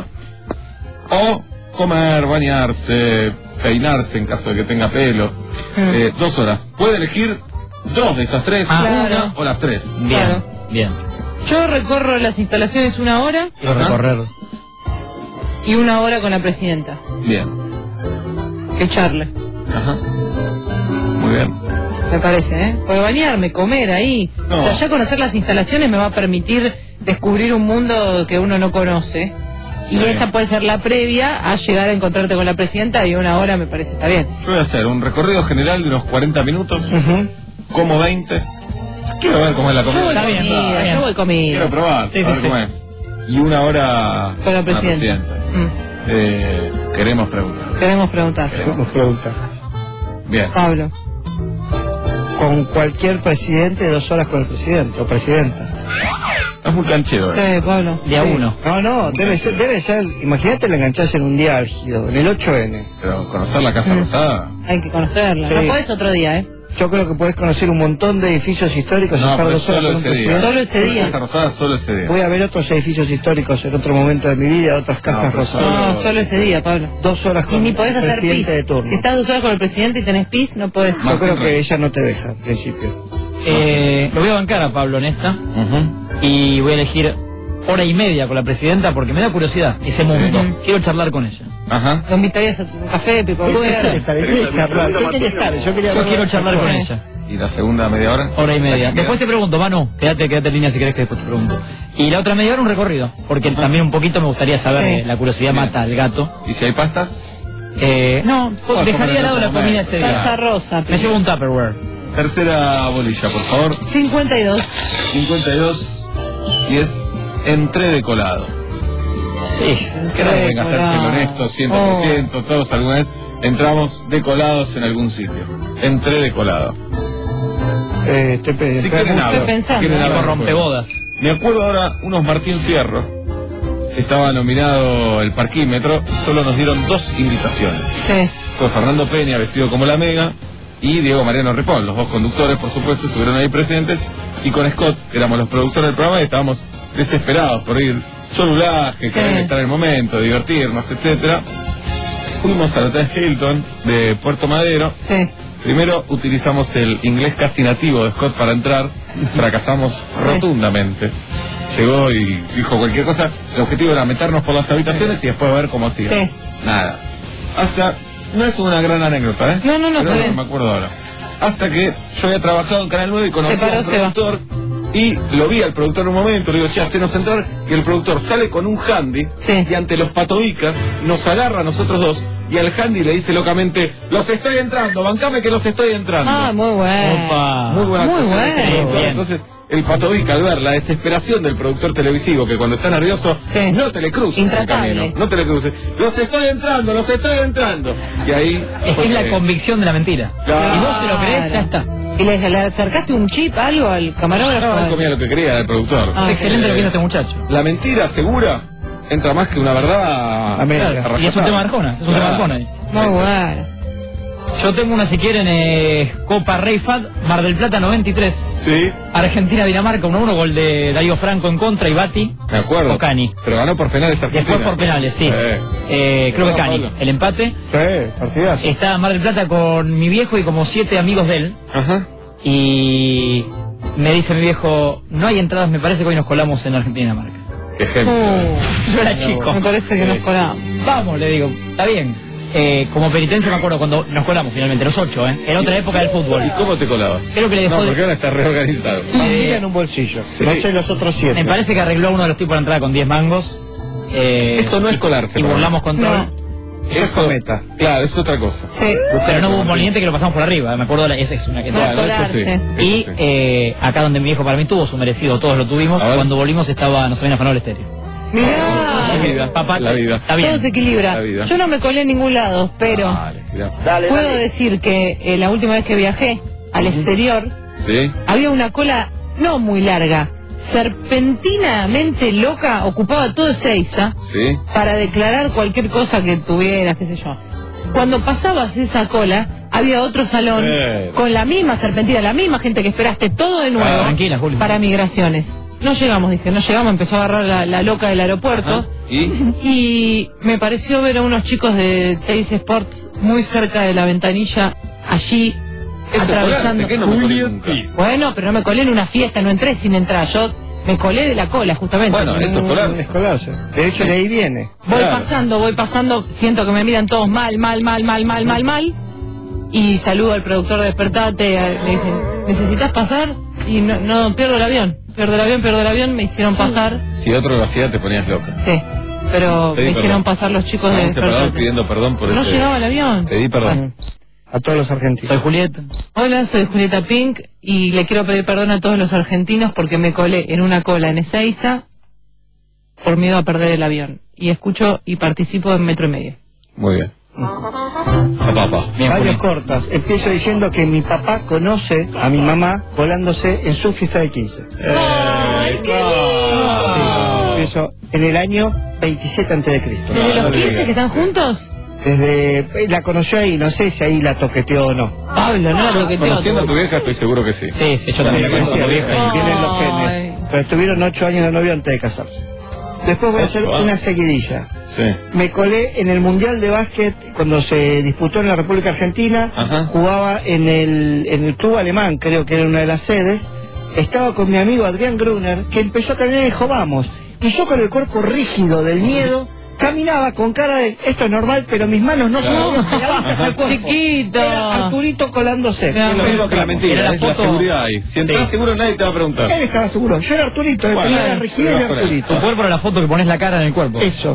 [SPEAKER 5] o comer, bañarse, peinarse en caso de que tenga pelo. Eh, dos horas. Puede elegir dos de estas tres,
[SPEAKER 1] Ah.
[SPEAKER 5] una
[SPEAKER 8] Claro.
[SPEAKER 5] o las tres.
[SPEAKER 1] Bien,
[SPEAKER 8] Claro.
[SPEAKER 1] bien.
[SPEAKER 8] Yo recorro las instalaciones una hora
[SPEAKER 1] Quiero recorrer.
[SPEAKER 8] y una hora con la presidenta.
[SPEAKER 5] Bien.
[SPEAKER 8] Que charle.
[SPEAKER 5] Ajá. Muy bien.
[SPEAKER 8] Me parece, ¿eh? Porque bañarme, comer ahí.
[SPEAKER 5] No.
[SPEAKER 8] O sea, ya conocer las instalaciones me va a permitir descubrir un mundo que uno no conoce.
[SPEAKER 5] Sí.
[SPEAKER 8] Y esa puede ser la previa a llegar a encontrarte con la presidenta, y una hora me parece está bien.
[SPEAKER 5] Yo voy a hacer un recorrido general de unos cuarenta minutos, como veinte. Quiero ver cómo es la
[SPEAKER 8] Yo
[SPEAKER 5] comida.
[SPEAKER 8] voy
[SPEAKER 1] Está bien,
[SPEAKER 8] comida,
[SPEAKER 1] está bien.
[SPEAKER 8] yo voy comida.
[SPEAKER 5] Quiero probar,
[SPEAKER 1] Sí,
[SPEAKER 5] a
[SPEAKER 1] sí,
[SPEAKER 5] ver
[SPEAKER 1] sí.
[SPEAKER 5] cómo es. Y una hora
[SPEAKER 8] Con la presidenta. Mm.
[SPEAKER 5] Eh, queremos preguntar.
[SPEAKER 8] Queremos preguntar.
[SPEAKER 4] Nos pregunta.
[SPEAKER 5] Bien.
[SPEAKER 8] Pablo.
[SPEAKER 4] Con cualquier presidente, dos horas con el presidente o presidenta.
[SPEAKER 5] Es muy canchero.
[SPEAKER 8] Sí,
[SPEAKER 5] eh.
[SPEAKER 8] Pablo.
[SPEAKER 1] De a
[SPEAKER 4] Sí.
[SPEAKER 1] uno.
[SPEAKER 4] No, no, debe ser, debe ser, imagínate la enganchás en un día álgido, en el ocho ene.
[SPEAKER 5] Pero conocer la Casa
[SPEAKER 8] Mm.
[SPEAKER 5] Rosada.
[SPEAKER 8] Hay que conocerla.
[SPEAKER 4] Sí.
[SPEAKER 8] No podés otro día, ¿eh?
[SPEAKER 4] Yo creo que podés conocer un montón de edificios históricos y
[SPEAKER 5] No,
[SPEAKER 4] estar
[SPEAKER 5] pero
[SPEAKER 4] dos horas
[SPEAKER 5] solo
[SPEAKER 4] con un
[SPEAKER 5] ese día.
[SPEAKER 4] presidente.
[SPEAKER 8] Solo ese día.
[SPEAKER 5] Casa Rosada solo ese día.
[SPEAKER 4] Voy a ver otros edificios históricos en otro momento de mi vida, otras casas
[SPEAKER 5] pero
[SPEAKER 4] rosadas.
[SPEAKER 8] No, solo ese día, Pablo.
[SPEAKER 4] Dos horas
[SPEAKER 8] Y
[SPEAKER 4] con
[SPEAKER 8] ni
[SPEAKER 4] el
[SPEAKER 8] podés hacer
[SPEAKER 4] presidente
[SPEAKER 8] pis.
[SPEAKER 4] de turno.
[SPEAKER 8] Si estás dos horas con el presidente y tenés pis, no podés.
[SPEAKER 4] Yo creo que ella no te deja, en principio.
[SPEAKER 1] Eh, lo voy a bancar a Pablo en esta.
[SPEAKER 5] Ujú.
[SPEAKER 1] Y voy a elegir hora y media con la presidenta porque me da curiosidad ese mundo.
[SPEAKER 8] Ujú.
[SPEAKER 1] Quiero charlar con ella.
[SPEAKER 5] Ajá.
[SPEAKER 8] Lo invitarías a tu café, Pipo.
[SPEAKER 4] Puede ser, está bien, quiere charlar. Yo quería estar, yo quería
[SPEAKER 1] Yo
[SPEAKER 4] hablar-
[SPEAKER 1] quiero charlar con
[SPEAKER 8] Sí.
[SPEAKER 1] ella.
[SPEAKER 5] ¿Y la segunda media hora?
[SPEAKER 1] Hora y media.
[SPEAKER 5] ¿La que
[SPEAKER 1] Después te
[SPEAKER 5] queda?
[SPEAKER 1] pregunto, Manu, quédate, quédate en línea si querés que después te pregunto. Y la otra media hora un recorrido, porque también un poquito me gustaría saber,
[SPEAKER 8] Sí.
[SPEAKER 1] eh, la curiosidad
[SPEAKER 5] Bien.
[SPEAKER 1] mata al gato.
[SPEAKER 5] ¿Y si hay pastas?
[SPEAKER 1] Eh, no,
[SPEAKER 5] Puedo
[SPEAKER 1] dejaría
[SPEAKER 5] comer
[SPEAKER 1] al lado
[SPEAKER 5] en
[SPEAKER 1] la
[SPEAKER 5] otro
[SPEAKER 1] comida
[SPEAKER 5] momento.
[SPEAKER 1] ese día.
[SPEAKER 8] Salsa rosa.
[SPEAKER 1] Me llevo un Tupperware.
[SPEAKER 5] Tercera bolilla, por favor.
[SPEAKER 8] cincuenta y dos.
[SPEAKER 5] cincuenta y dos. Y es entré de colado.
[SPEAKER 1] Sí.
[SPEAKER 5] Que no venga a ser
[SPEAKER 8] colado.
[SPEAKER 5] honesto, cien por ciento, todos alguna vez entramos decolados en algún sitio. Entré de colado.
[SPEAKER 4] Eh, estoy pe-
[SPEAKER 5] Si
[SPEAKER 4] estoy
[SPEAKER 5] quieren
[SPEAKER 4] mucho-
[SPEAKER 5] hablar,
[SPEAKER 8] pensando,
[SPEAKER 5] quieren
[SPEAKER 8] ¿eh?
[SPEAKER 5] hablar
[SPEAKER 1] Tipo
[SPEAKER 5] del juego.
[SPEAKER 1] rompebodas.
[SPEAKER 5] Me acuerdo ahora unos Martín Fierro. Estaba nominado el parquímetro y solo nos dieron dos invitaciones.
[SPEAKER 8] Sí.
[SPEAKER 5] Fue Fernando Peña, vestido como la Mega, y Diego Mariano Ripoll. Los dos conductores, por supuesto, estuvieron ahí presentes. Y con Scott, que éramos los productores del programa, y estábamos desesperados por ir. Cholulaje,
[SPEAKER 8] Sí.
[SPEAKER 5] querer estar en el momento, divertirnos, etcétera. Fuimos al Hotel Hilton de Puerto Madero.
[SPEAKER 8] Sí.
[SPEAKER 5] Primero utilizamos el inglés casi nativo de Scott para entrar. Fracasamos rotundamente. Llegó y dijo cualquier cosa. El objetivo era meternos por las habitaciones y después ver cómo hacía.
[SPEAKER 8] Sí.
[SPEAKER 5] Nada. Hasta... No es una gran anécdota, ¿eh?
[SPEAKER 8] No, no, no,
[SPEAKER 5] Pero
[SPEAKER 8] está bien.
[SPEAKER 5] me acuerdo ahora. Hasta que yo había trabajado en Canal nueve y conocí
[SPEAKER 8] Se paró,
[SPEAKER 5] al
[SPEAKER 8] se va.
[SPEAKER 5] productor. Y lo vi al productor en un momento, le digo, che, hacenos entrar. Y el productor sale con un handy.
[SPEAKER 8] Sí.
[SPEAKER 5] Y ante los patobicas nos agarra a nosotros dos, y al handy le dice locamente, los estoy entrando, bancame que los estoy entrando.
[SPEAKER 8] Ah, muy bueno.
[SPEAKER 1] Opa.
[SPEAKER 5] Muy buena
[SPEAKER 8] Muy
[SPEAKER 5] actuación ese
[SPEAKER 8] bueno.
[SPEAKER 5] productor. Entonces, el Pato Vic, al ver la desesperación del productor televisivo, que cuando está nervioso,
[SPEAKER 8] Sí.
[SPEAKER 5] no te le cruces el
[SPEAKER 8] Intratable.
[SPEAKER 5] camino. No te le cruces. Los estoy entrando, los estoy entrando. Y ahí.
[SPEAKER 1] Es que es la
[SPEAKER 5] eh,
[SPEAKER 1] convicción de la mentira.
[SPEAKER 5] Claro.
[SPEAKER 1] Si vos te lo crees, ya está.
[SPEAKER 8] ¿Y le, le acercaste un chip, algo al camarógrafo?
[SPEAKER 5] No, él comía lo que quería el productor.
[SPEAKER 1] Es excelente lo que hizo este muchacho.
[SPEAKER 5] La mentira segura entra más que una verdad.
[SPEAKER 4] América.
[SPEAKER 1] Claro, y es un tema de Arjona, es un tema de Arjona ahí.
[SPEAKER 8] Muy bueno.
[SPEAKER 1] Yo tengo una, si quieren, eh, Copa Rey Fad, Mar del Plata noventa y tres.
[SPEAKER 5] Sí.
[SPEAKER 1] Argentina-Dinamarca uno a uno, gol de Darío Franco en contra y Bati.
[SPEAKER 5] Me acuerdo.
[SPEAKER 1] O Cani.
[SPEAKER 5] Pero ganó por penales Argentina.
[SPEAKER 1] Después por penales, sí.
[SPEAKER 5] Eh.
[SPEAKER 1] Eh, creo que
[SPEAKER 5] Perdón,
[SPEAKER 1] Cani.
[SPEAKER 5] Pablo.
[SPEAKER 1] El empate.
[SPEAKER 4] Sí, partidazo.
[SPEAKER 1] Estaba en Mar del Plata con mi viejo y como siete amigos de él.
[SPEAKER 5] Ajá.
[SPEAKER 1] Y me dice mi viejo, no hay entradas, me parece que hoy nos colamos en Argentina-Dinamarca.
[SPEAKER 5] Qué ejemplo.
[SPEAKER 8] Uh,
[SPEAKER 1] Yo era chico.
[SPEAKER 8] me parece que nos colamos.
[SPEAKER 1] Vamos, le digo, está bien. Eh, como penitencia me acuerdo cuando nos colamos finalmente, los ocho, ¿eh? En otra época del fútbol.
[SPEAKER 5] ¿Y cómo te colabas?
[SPEAKER 1] Creo que le dejó
[SPEAKER 5] No,
[SPEAKER 1] de-
[SPEAKER 5] porque ahora está reorganizado.
[SPEAKER 4] Tira en un bolsillo.
[SPEAKER 5] Sí.
[SPEAKER 4] No sé los otros siete.
[SPEAKER 1] Me parece que arregló a uno de los tipos la entrada con diez mangos. Eh,
[SPEAKER 5] Eso no es colarse.
[SPEAKER 1] y
[SPEAKER 5] ¿no?
[SPEAKER 1] burlamos control.
[SPEAKER 4] Eso es cometa.
[SPEAKER 5] Claro, es otra cosa.
[SPEAKER 8] Sí.
[SPEAKER 1] Pero no hubo un moliente que lo pasamos por arriba, me acuerdo, la- esa es una que
[SPEAKER 8] No,
[SPEAKER 5] Bueno, eso sí.
[SPEAKER 8] colarse.
[SPEAKER 1] Y
[SPEAKER 5] Eso sí.
[SPEAKER 1] eh, acá donde mi viejo para mí tuvo su merecido, todos lo tuvimos,
[SPEAKER 5] A ver.
[SPEAKER 1] cuando volvimos estaba, nos habían afanado el estéreo.
[SPEAKER 8] Mirá.
[SPEAKER 5] La vida.
[SPEAKER 1] Papá,
[SPEAKER 5] La vida.
[SPEAKER 1] está bien.
[SPEAKER 8] Todo se equilibra.
[SPEAKER 5] La vida.
[SPEAKER 8] Yo no me colé en ningún lado, pero
[SPEAKER 5] Dale, mirá.
[SPEAKER 8] puedo decir que eh, la última vez que viajé al exterior,
[SPEAKER 5] Sí.
[SPEAKER 8] había una cola no muy larga, serpentinamente loca, ocupaba todo Ezeiza
[SPEAKER 5] Sí.
[SPEAKER 8] para declarar cualquier cosa que tuvieras, qué sé yo. Cuando pasabas esa cola, había otro salón
[SPEAKER 5] Eh.
[SPEAKER 8] con la misma serpentina, la misma gente que esperaste todo de nuevo
[SPEAKER 1] Ah, tranquila, Juli.
[SPEAKER 8] para migraciones. No llegamos, dije, no llegamos, empezó a agarrar la, la loca del aeropuerto.
[SPEAKER 5] ¿Y?
[SPEAKER 8] Y me pareció ver a unos chicos de Teis Sports muy cerca de la ventanilla, allí
[SPEAKER 5] Eso es
[SPEAKER 8] atravesando.
[SPEAKER 5] colarse, que no me colé nunca.
[SPEAKER 8] Bueno, pero no me colé en una fiesta, no entré sin entrar. Yo me colé de la cola, justamente.
[SPEAKER 5] Bueno, eso es colarse.
[SPEAKER 4] Es colarse. De hecho, de ahí viene.
[SPEAKER 8] Voy
[SPEAKER 5] claro.
[SPEAKER 8] pasando, voy pasando, siento que me miran todos mal, mal, mal, mal, mal, mal, mal. Y saludo al productor de Despertate, a- me dicen, ¿necesitas pasar? Y no, no, pierdo el avión, pierdo el avión, pierdo el avión, me hicieron pasar.
[SPEAKER 5] Si otro lo hacía, te ponías loca.
[SPEAKER 8] Sí, pero
[SPEAKER 5] Pedí
[SPEAKER 8] me hicieron
[SPEAKER 5] perdón.
[SPEAKER 8] pasar los chicos de
[SPEAKER 5] Vamos separador
[SPEAKER 8] Despertate.
[SPEAKER 5] pidiendo perdón por
[SPEAKER 8] No
[SPEAKER 5] ese.
[SPEAKER 8] llegaba el avión.
[SPEAKER 5] Pedí perdón.
[SPEAKER 4] A todos los argentinos.
[SPEAKER 1] Soy Julieta.
[SPEAKER 8] Hola, soy Julieta Pink y le quiero pedir perdón a todos los argentinos porque me colé en una cola en Ezeiza por miedo a perder el avión. Y escucho y participo en Metro y Medio.
[SPEAKER 5] Muy bien. A papá.
[SPEAKER 1] Bien,
[SPEAKER 4] Varios
[SPEAKER 1] Juli.
[SPEAKER 4] cortas. Empiezo diciendo que mi papá conoce a mi mamá colándose en su fiesta de quince.
[SPEAKER 8] ¡Ay, qué lindo!
[SPEAKER 4] Sí, empiezo en el año veintisiete antes de Cristo.
[SPEAKER 8] ¿Desde los quince que están juntos?
[SPEAKER 4] Desde eh, la conoció ahí, no sé si ahí la toqueteó o no.
[SPEAKER 8] Pablo, no, lo que
[SPEAKER 5] Conociendo a tu vieja, estoy seguro que sí.
[SPEAKER 1] Sí, sí, yo también la
[SPEAKER 4] Sí,
[SPEAKER 1] conozco
[SPEAKER 4] sí,
[SPEAKER 1] a tu vieja. y-
[SPEAKER 4] tienen los
[SPEAKER 8] Ay.
[SPEAKER 4] genes. Pero estuvieron ocho años de novio antes de casarse. Después voy a hacer
[SPEAKER 5] Ocho años.
[SPEAKER 4] una seguidilla.
[SPEAKER 5] Sí.
[SPEAKER 4] Me colé en el Mundial de Básquet cuando se disputó en la República Argentina.
[SPEAKER 5] Ajá.
[SPEAKER 4] Jugaba en el, en el club alemán, creo que era una de las sedes. Estaba con mi amigo Adrián Gruner, que empezó a caminar y dijo, vamos. Y yo con el cuerpo rígido del miedo, caminaba con cara de, esto es normal, pero mis manos no se movían pegaditas al cuerpo.
[SPEAKER 8] Chiquito.
[SPEAKER 4] Era Arturito colándose.
[SPEAKER 8] Claro.
[SPEAKER 5] Es lo mismo que la mentira,
[SPEAKER 1] Era la
[SPEAKER 5] es la
[SPEAKER 1] foto-
[SPEAKER 5] seguridad ahí. Si entras
[SPEAKER 1] Sí.
[SPEAKER 5] seguro, nadie te va a preguntar.
[SPEAKER 4] Él estaba seguro. Yo era Arturito,
[SPEAKER 5] Bueno,
[SPEAKER 4] tenía la rigidez de
[SPEAKER 5] pero por ahí.
[SPEAKER 4] Arturito.
[SPEAKER 1] Tu cuerpo era la foto que pones la cara en el cuerpo.
[SPEAKER 4] Eso.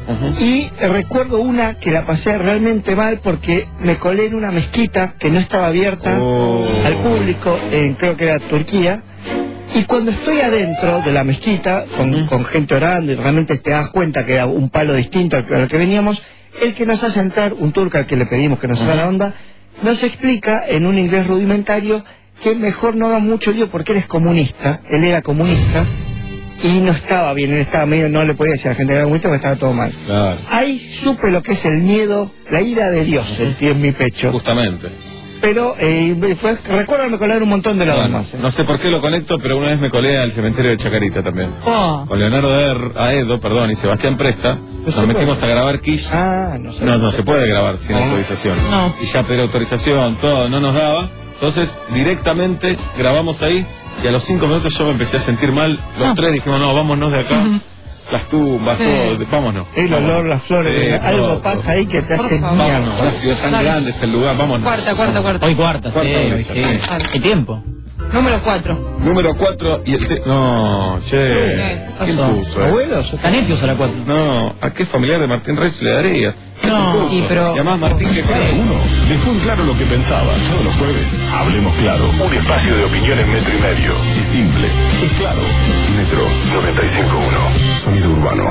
[SPEAKER 4] Y eh, recuerdo una que la pasé realmente mal porque me colé en una mezquita que no estaba abierta
[SPEAKER 5] Oh.
[SPEAKER 4] al público, en, creo que era Turquía. Y cuando estoy adentro de la mezquita, con, con gente orando, y realmente te das cuenta que era un palo distinto al que, al que veníamos, el que nos hace entrar, un turco al que le pedimos que nos haga la onda, nos explica en un inglés rudimentario que mejor no haga mucho lío porque él es comunista, él era comunista, y no estaba bien, él estaba medio, no le podía decir a la gente que era comunista porque estaba todo mal.
[SPEAKER 5] Claro.
[SPEAKER 4] Ahí supe lo que es el miedo, la ira de Dios, sentí en mi pecho.
[SPEAKER 5] Justamente.
[SPEAKER 4] Pero eh, fue, recuerdo me colaron un montón de lados
[SPEAKER 5] Bueno,
[SPEAKER 4] más. eh.
[SPEAKER 5] no sé por qué lo conecto, pero una vez me colé al cementerio de Chacarita también.
[SPEAKER 8] Oh.
[SPEAKER 5] Con Leonardo Er- Aedo, perdón, y Sebastián Presta,
[SPEAKER 4] se
[SPEAKER 5] nos metimos
[SPEAKER 4] puede.
[SPEAKER 5] a grabar Kish.
[SPEAKER 4] Ah, no sé.
[SPEAKER 5] No, no se puede grabar sin autorización.
[SPEAKER 8] No.
[SPEAKER 5] Y ya pedí autorización, todo, no nos daba. Entonces, directamente grabamos ahí y a los cinco minutos yo me empecé a sentir mal. Los
[SPEAKER 8] Ah.
[SPEAKER 5] tres dijimos, no, vámonos de acá. Las tumbas,
[SPEAKER 8] Sí.
[SPEAKER 5] todo, vámonos.
[SPEAKER 4] El
[SPEAKER 5] vámonos.
[SPEAKER 4] olor, las flores,
[SPEAKER 5] Sí,
[SPEAKER 4] algo
[SPEAKER 5] todo,
[SPEAKER 4] pasa ahí que te
[SPEAKER 8] Por
[SPEAKER 4] hace
[SPEAKER 8] favor.
[SPEAKER 4] mierda.
[SPEAKER 5] Vámonos, la ciudad tan
[SPEAKER 8] Dale.
[SPEAKER 5] grande es el lugar, vámonos.
[SPEAKER 8] Cuarta, cuarta, cuarta.
[SPEAKER 1] Hoy cuarta, sí,
[SPEAKER 5] Cuarta
[SPEAKER 1] hoy
[SPEAKER 5] organización.
[SPEAKER 1] sí.
[SPEAKER 8] Vale.
[SPEAKER 1] ¿Qué tiempo?
[SPEAKER 8] Número cuatro.
[SPEAKER 5] Número cuatro y el te... No, che. ¿Quién puso? eh?
[SPEAKER 1] ¿Abuelos? Canetti usa la cuatro.
[SPEAKER 5] No, ¿a qué familiar de Martín Reich le daría?
[SPEAKER 8] No, y pero...
[SPEAKER 5] Y además Martín que
[SPEAKER 11] Cada uno dejó en claro lo que pensaba. Todos los jueves, hablemos claro. Un espacio de opinión en metro y medio. Es simple, es claro. Metro noventa y cinco punto uno. Sonido urbano.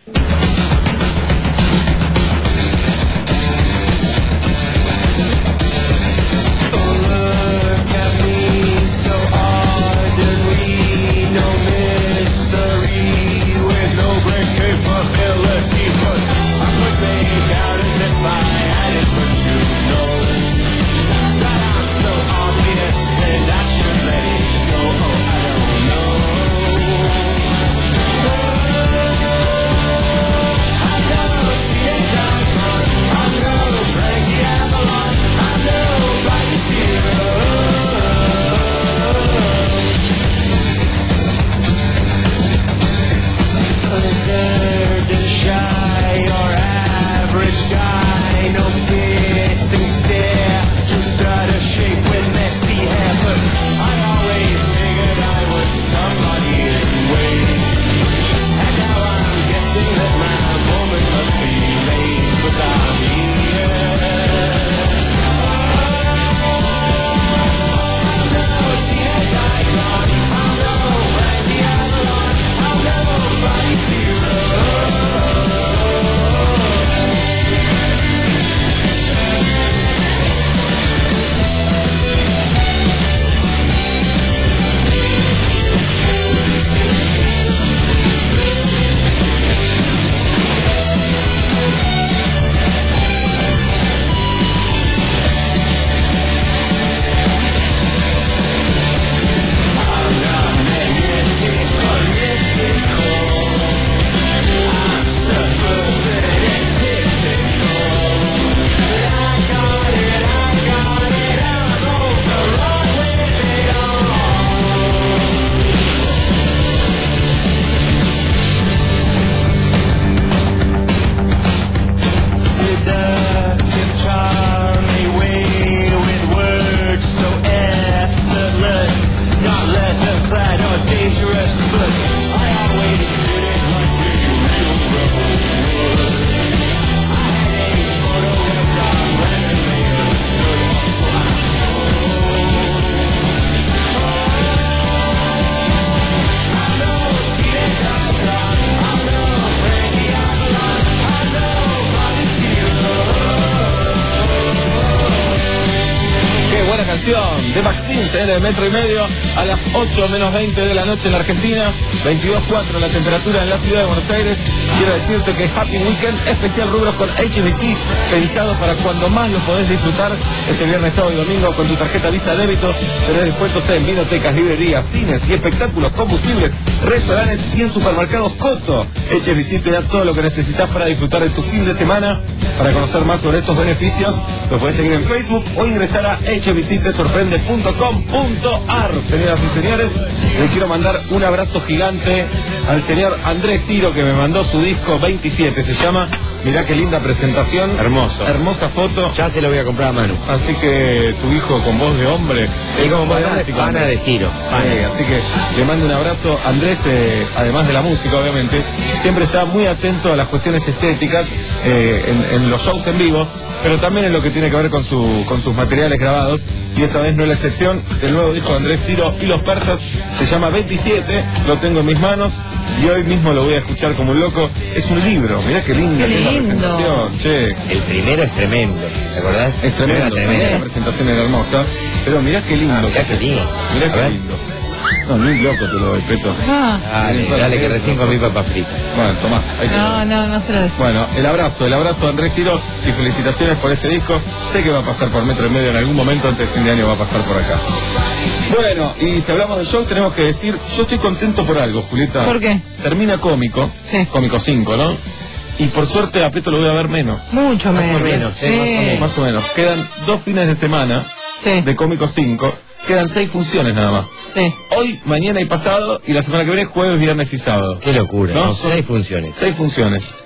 [SPEAKER 5] de Vaccines en el metro y medio a las ocho menos veinte de la noche en la Argentina, veintidós cuatro la temperatura en la ciudad de Buenos Aires. Quiero decirte que Happy Weekend, especial rubros con H B C, pensado para cuando más lo podés disfrutar este viernes, sábado y domingo con tu tarjeta Visa Débito. Tenés descuentos en vinotecas, librerías, cines y espectáculos, combustibles, restaurantes y en supermercados Coto. H B C te da todo lo que necesitas para disfrutar de tu fin de semana. Para conocer más sobre estos beneficios, lo puedes seguir en Facebook o ingresar a h b c te sorprende punto com punto a r. Señoras y señores, les quiero mandar un abrazo gigante al señor Andrés Ciro, que me mandó su disco veintisiete, se llama. Mirá qué linda presentación.
[SPEAKER 7] Hermoso.
[SPEAKER 5] Hermosa foto.
[SPEAKER 7] Ya se lo voy a comprar a Manu.
[SPEAKER 5] Así que tu hijo con voz de hombre.
[SPEAKER 7] Y como voz de hombre, fana de Ciro.
[SPEAKER 5] Sí, así que le mando un abrazo. Andrés, eh, además de la música, obviamente, siempre está muy atento a las cuestiones estéticas eh, en, en los shows en vivo, pero también en lo que tiene que ver con, su, con sus materiales grabados. Y esta vez no es la excepción. El nuevo disco de Andrés Ciro y los Persas se llama veintisiete. Lo tengo en mis manos y hoy mismo lo voy a escuchar como un loco. Es un libro. Mirá qué linda,
[SPEAKER 8] qué
[SPEAKER 5] linda
[SPEAKER 8] lindo.
[SPEAKER 5] presentación. Che.
[SPEAKER 7] El primero es tremendo. ¿Te acordás?
[SPEAKER 5] Es tremendo.
[SPEAKER 7] Tremendo.
[SPEAKER 5] La presentación era hermosa. Pero mirá qué lindo.
[SPEAKER 7] Ah, mirá qué lindo.
[SPEAKER 5] Mirá
[SPEAKER 7] A
[SPEAKER 5] qué
[SPEAKER 7] ver.
[SPEAKER 5] lindo. No, ni loco te lo doy, Peto.
[SPEAKER 8] Ah.
[SPEAKER 7] Dale, dale, que recién comí papa frita.
[SPEAKER 5] Bueno, tomá. Ahí te lo
[SPEAKER 8] No,
[SPEAKER 5] doy.
[SPEAKER 8] no, no se lo decís.
[SPEAKER 5] Bueno, el abrazo, el abrazo a Andrés Ciro y felicitaciones por este disco. Sé que va a pasar por Metro y Medio en algún momento, antes del fin de año va a pasar por acá. Bueno, y si hablamos del show tenemos que decir, yo estoy contento por algo, Julieta.
[SPEAKER 8] ¿Por qué?
[SPEAKER 5] Termina Cómico,
[SPEAKER 8] Sí.
[SPEAKER 5] Cómico cinco, ¿no? Y por suerte a Peto lo voy a ver menos.
[SPEAKER 8] Mucho
[SPEAKER 7] Más
[SPEAKER 8] menos.
[SPEAKER 7] o menos,
[SPEAKER 8] Sí.
[SPEAKER 7] eh, más o menos.
[SPEAKER 5] Más o menos. Quedan dos fines de semana
[SPEAKER 8] Sí.
[SPEAKER 5] de Cómico cinco. Quedan seis funciones nada más.
[SPEAKER 8] Sí.
[SPEAKER 5] Hoy, mañana y pasado, y la semana que viene jueves, viernes y sábado.
[SPEAKER 7] Qué locura,
[SPEAKER 5] ¿No?
[SPEAKER 7] ¿no?
[SPEAKER 5] Son
[SPEAKER 7] Seis funciones.
[SPEAKER 5] Seis funciones.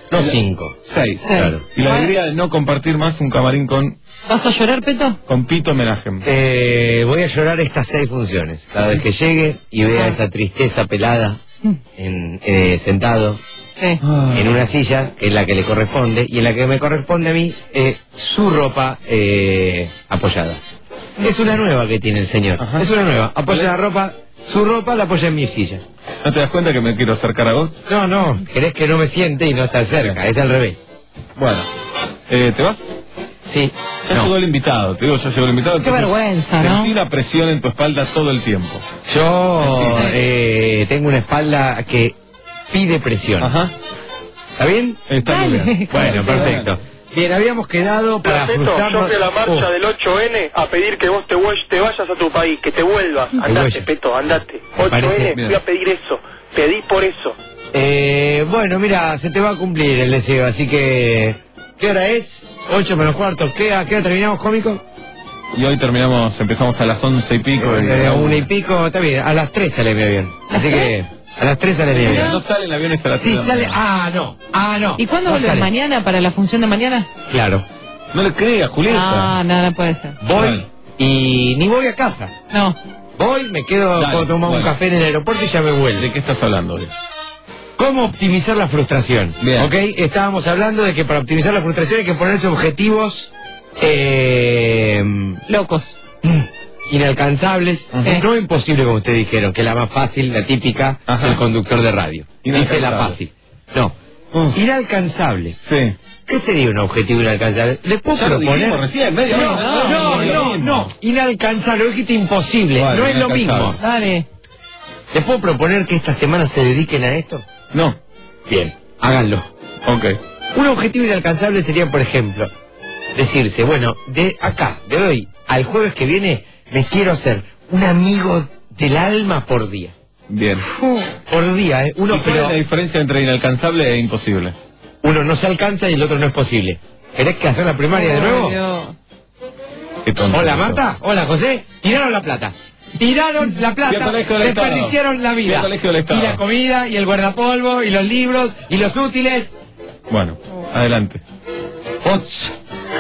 [SPEAKER 7] No cinco.
[SPEAKER 5] Seis.
[SPEAKER 8] Seis.
[SPEAKER 5] Claro. Y la alegría de no compartir más un camarín con,
[SPEAKER 8] ¿Vas a llorar, Peto?
[SPEAKER 5] con Pito Menagem.
[SPEAKER 7] Eh, voy a llorar estas seis funciones. Cada vez que llegue y vea esa tristeza pelada en, eh, sentado
[SPEAKER 8] Sí.
[SPEAKER 7] en una silla, que es la que le corresponde, y en la que me corresponde a mí, eh, su ropa eh, apoyada. Es una nueva que tiene el señor.
[SPEAKER 5] Ajá.
[SPEAKER 7] Es una nueva. Apoya la ropa, su ropa la apoya en mi silla.
[SPEAKER 5] ¿No te das cuenta que me quiero acercar a vos?
[SPEAKER 7] No, no, querés que no me siente y no está cerca, es al revés.
[SPEAKER 5] Bueno, eh, ¿te vas?
[SPEAKER 7] Sí.
[SPEAKER 5] Ya
[SPEAKER 7] No.
[SPEAKER 5] llegó el invitado, te digo, ya llegó el invitado.
[SPEAKER 8] Qué
[SPEAKER 5] entonces
[SPEAKER 8] vergüenza, ¿no?
[SPEAKER 5] Sentí la presión en tu espalda todo el tiempo.
[SPEAKER 7] Yo eh, tengo una espalda que pide presión.
[SPEAKER 5] Ajá.
[SPEAKER 7] ¿Está bien?
[SPEAKER 5] Está muy
[SPEAKER 8] Dale.
[SPEAKER 5] bien.
[SPEAKER 7] Bueno, perfecto. Bien, habíamos quedado para
[SPEAKER 10] Peto, yo
[SPEAKER 7] frustrarnos.
[SPEAKER 10] fui a la marcha
[SPEAKER 7] Oh,
[SPEAKER 10] del ocho ene a pedir que vos te, vuel- te vayas a tu país, que te vuelvas. Andate,
[SPEAKER 7] vayas.
[SPEAKER 10] Peto, andate.
[SPEAKER 7] Me
[SPEAKER 10] ocho
[SPEAKER 7] parece-
[SPEAKER 10] ene, fui a pedir eso. Pedí por eso.
[SPEAKER 7] eh, bueno, mira, se te va a cumplir el deseo, así que... ¿Qué hora es? Ocho menos cuarto. ¿Qué, ¿A qué hora terminamos, cómico?
[SPEAKER 5] Y hoy terminamos, empezamos a las once y pico. y,
[SPEAKER 7] Eh, una y pico, está bien. A las tres sale mi avión. Así que... A las tres sale mi avión.
[SPEAKER 5] No salen aviones a las
[SPEAKER 7] Sí,
[SPEAKER 5] tres de la
[SPEAKER 7] sale...
[SPEAKER 5] mañana.
[SPEAKER 7] Ah, no. Ah, no.
[SPEAKER 8] ¿Y cuándo
[SPEAKER 7] No
[SPEAKER 8] vuelves?
[SPEAKER 7] sale.
[SPEAKER 8] ¿Mañana para la función de mañana?
[SPEAKER 7] Claro.
[SPEAKER 5] No le creas, Julieta.
[SPEAKER 8] Ah, nada, puede ser.
[SPEAKER 7] Voy y ni voy a casa.
[SPEAKER 8] No.
[SPEAKER 7] Voy, me quedo,
[SPEAKER 5] Dale,
[SPEAKER 7] puedo tomar un
[SPEAKER 5] bueno.
[SPEAKER 7] café en el aeropuerto y ya me vuelvo.
[SPEAKER 5] ¿De qué estás hablando hoy?
[SPEAKER 7] ¿Cómo optimizar la frustración?
[SPEAKER 5] Bien.
[SPEAKER 7] ¿Ok? Estábamos hablando de que para optimizar la frustración hay que ponerse objetivos eh,
[SPEAKER 8] Locos.
[SPEAKER 7] inalcanzables,
[SPEAKER 8] Ajá.
[SPEAKER 7] no imposible como ustedes dijeron, que es la más fácil, la típica
[SPEAKER 5] Ajá.
[SPEAKER 7] del conductor de radio. Dice la
[SPEAKER 5] Inalcanzable.
[SPEAKER 7] fácil. No.
[SPEAKER 5] Uf.
[SPEAKER 7] Inalcanzable.
[SPEAKER 5] Sí.
[SPEAKER 7] ¿Qué sería un objetivo inalcanzable? ¿Les puedo
[SPEAKER 5] Ya lo
[SPEAKER 7] proponer?
[SPEAKER 5] dijimos recién, media
[SPEAKER 7] no,
[SPEAKER 5] hora.
[SPEAKER 7] no, no,
[SPEAKER 5] es lo
[SPEAKER 7] no,
[SPEAKER 5] mismo.
[SPEAKER 7] no. Inalcanzable, lo dijiste imposible.
[SPEAKER 5] Vale,
[SPEAKER 7] no es lo
[SPEAKER 5] inalcanzable.
[SPEAKER 7] mismo.
[SPEAKER 8] Dale.
[SPEAKER 7] ¿Les puedo proponer que esta semana se dediquen a esto?
[SPEAKER 5] No.
[SPEAKER 7] Bien, háganlo.
[SPEAKER 5] Ok.
[SPEAKER 7] Un objetivo inalcanzable sería, por ejemplo, decirse, bueno, de acá, de hoy al jueves que viene, me quiero hacer un amigo del alma por día.
[SPEAKER 5] Bien.
[SPEAKER 7] Por día, ¿eh? Uno,
[SPEAKER 5] ¿Y cuál
[SPEAKER 7] pero
[SPEAKER 5] es la diferencia entre inalcanzable e imposible?
[SPEAKER 7] uno no se alcanza y el otro no es posible. ¿Querés que hacer la primaria de nuevo?
[SPEAKER 8] Ay, Dios.
[SPEAKER 5] Qué tonto
[SPEAKER 7] Hola,
[SPEAKER 5] que sos.
[SPEAKER 7] Marta. Hola, José. Tiraron la plata. Tiraron la
[SPEAKER 5] Fui al
[SPEAKER 7] plata,
[SPEAKER 5] colegio del Estado.
[SPEAKER 7] desperdiciaron la
[SPEAKER 5] Fui
[SPEAKER 7] vida.
[SPEAKER 5] al colegio del Estado.
[SPEAKER 7] Y la comida, y el guardapolvo, y los libros, y los útiles.
[SPEAKER 5] Bueno, adelante.
[SPEAKER 7] Pots.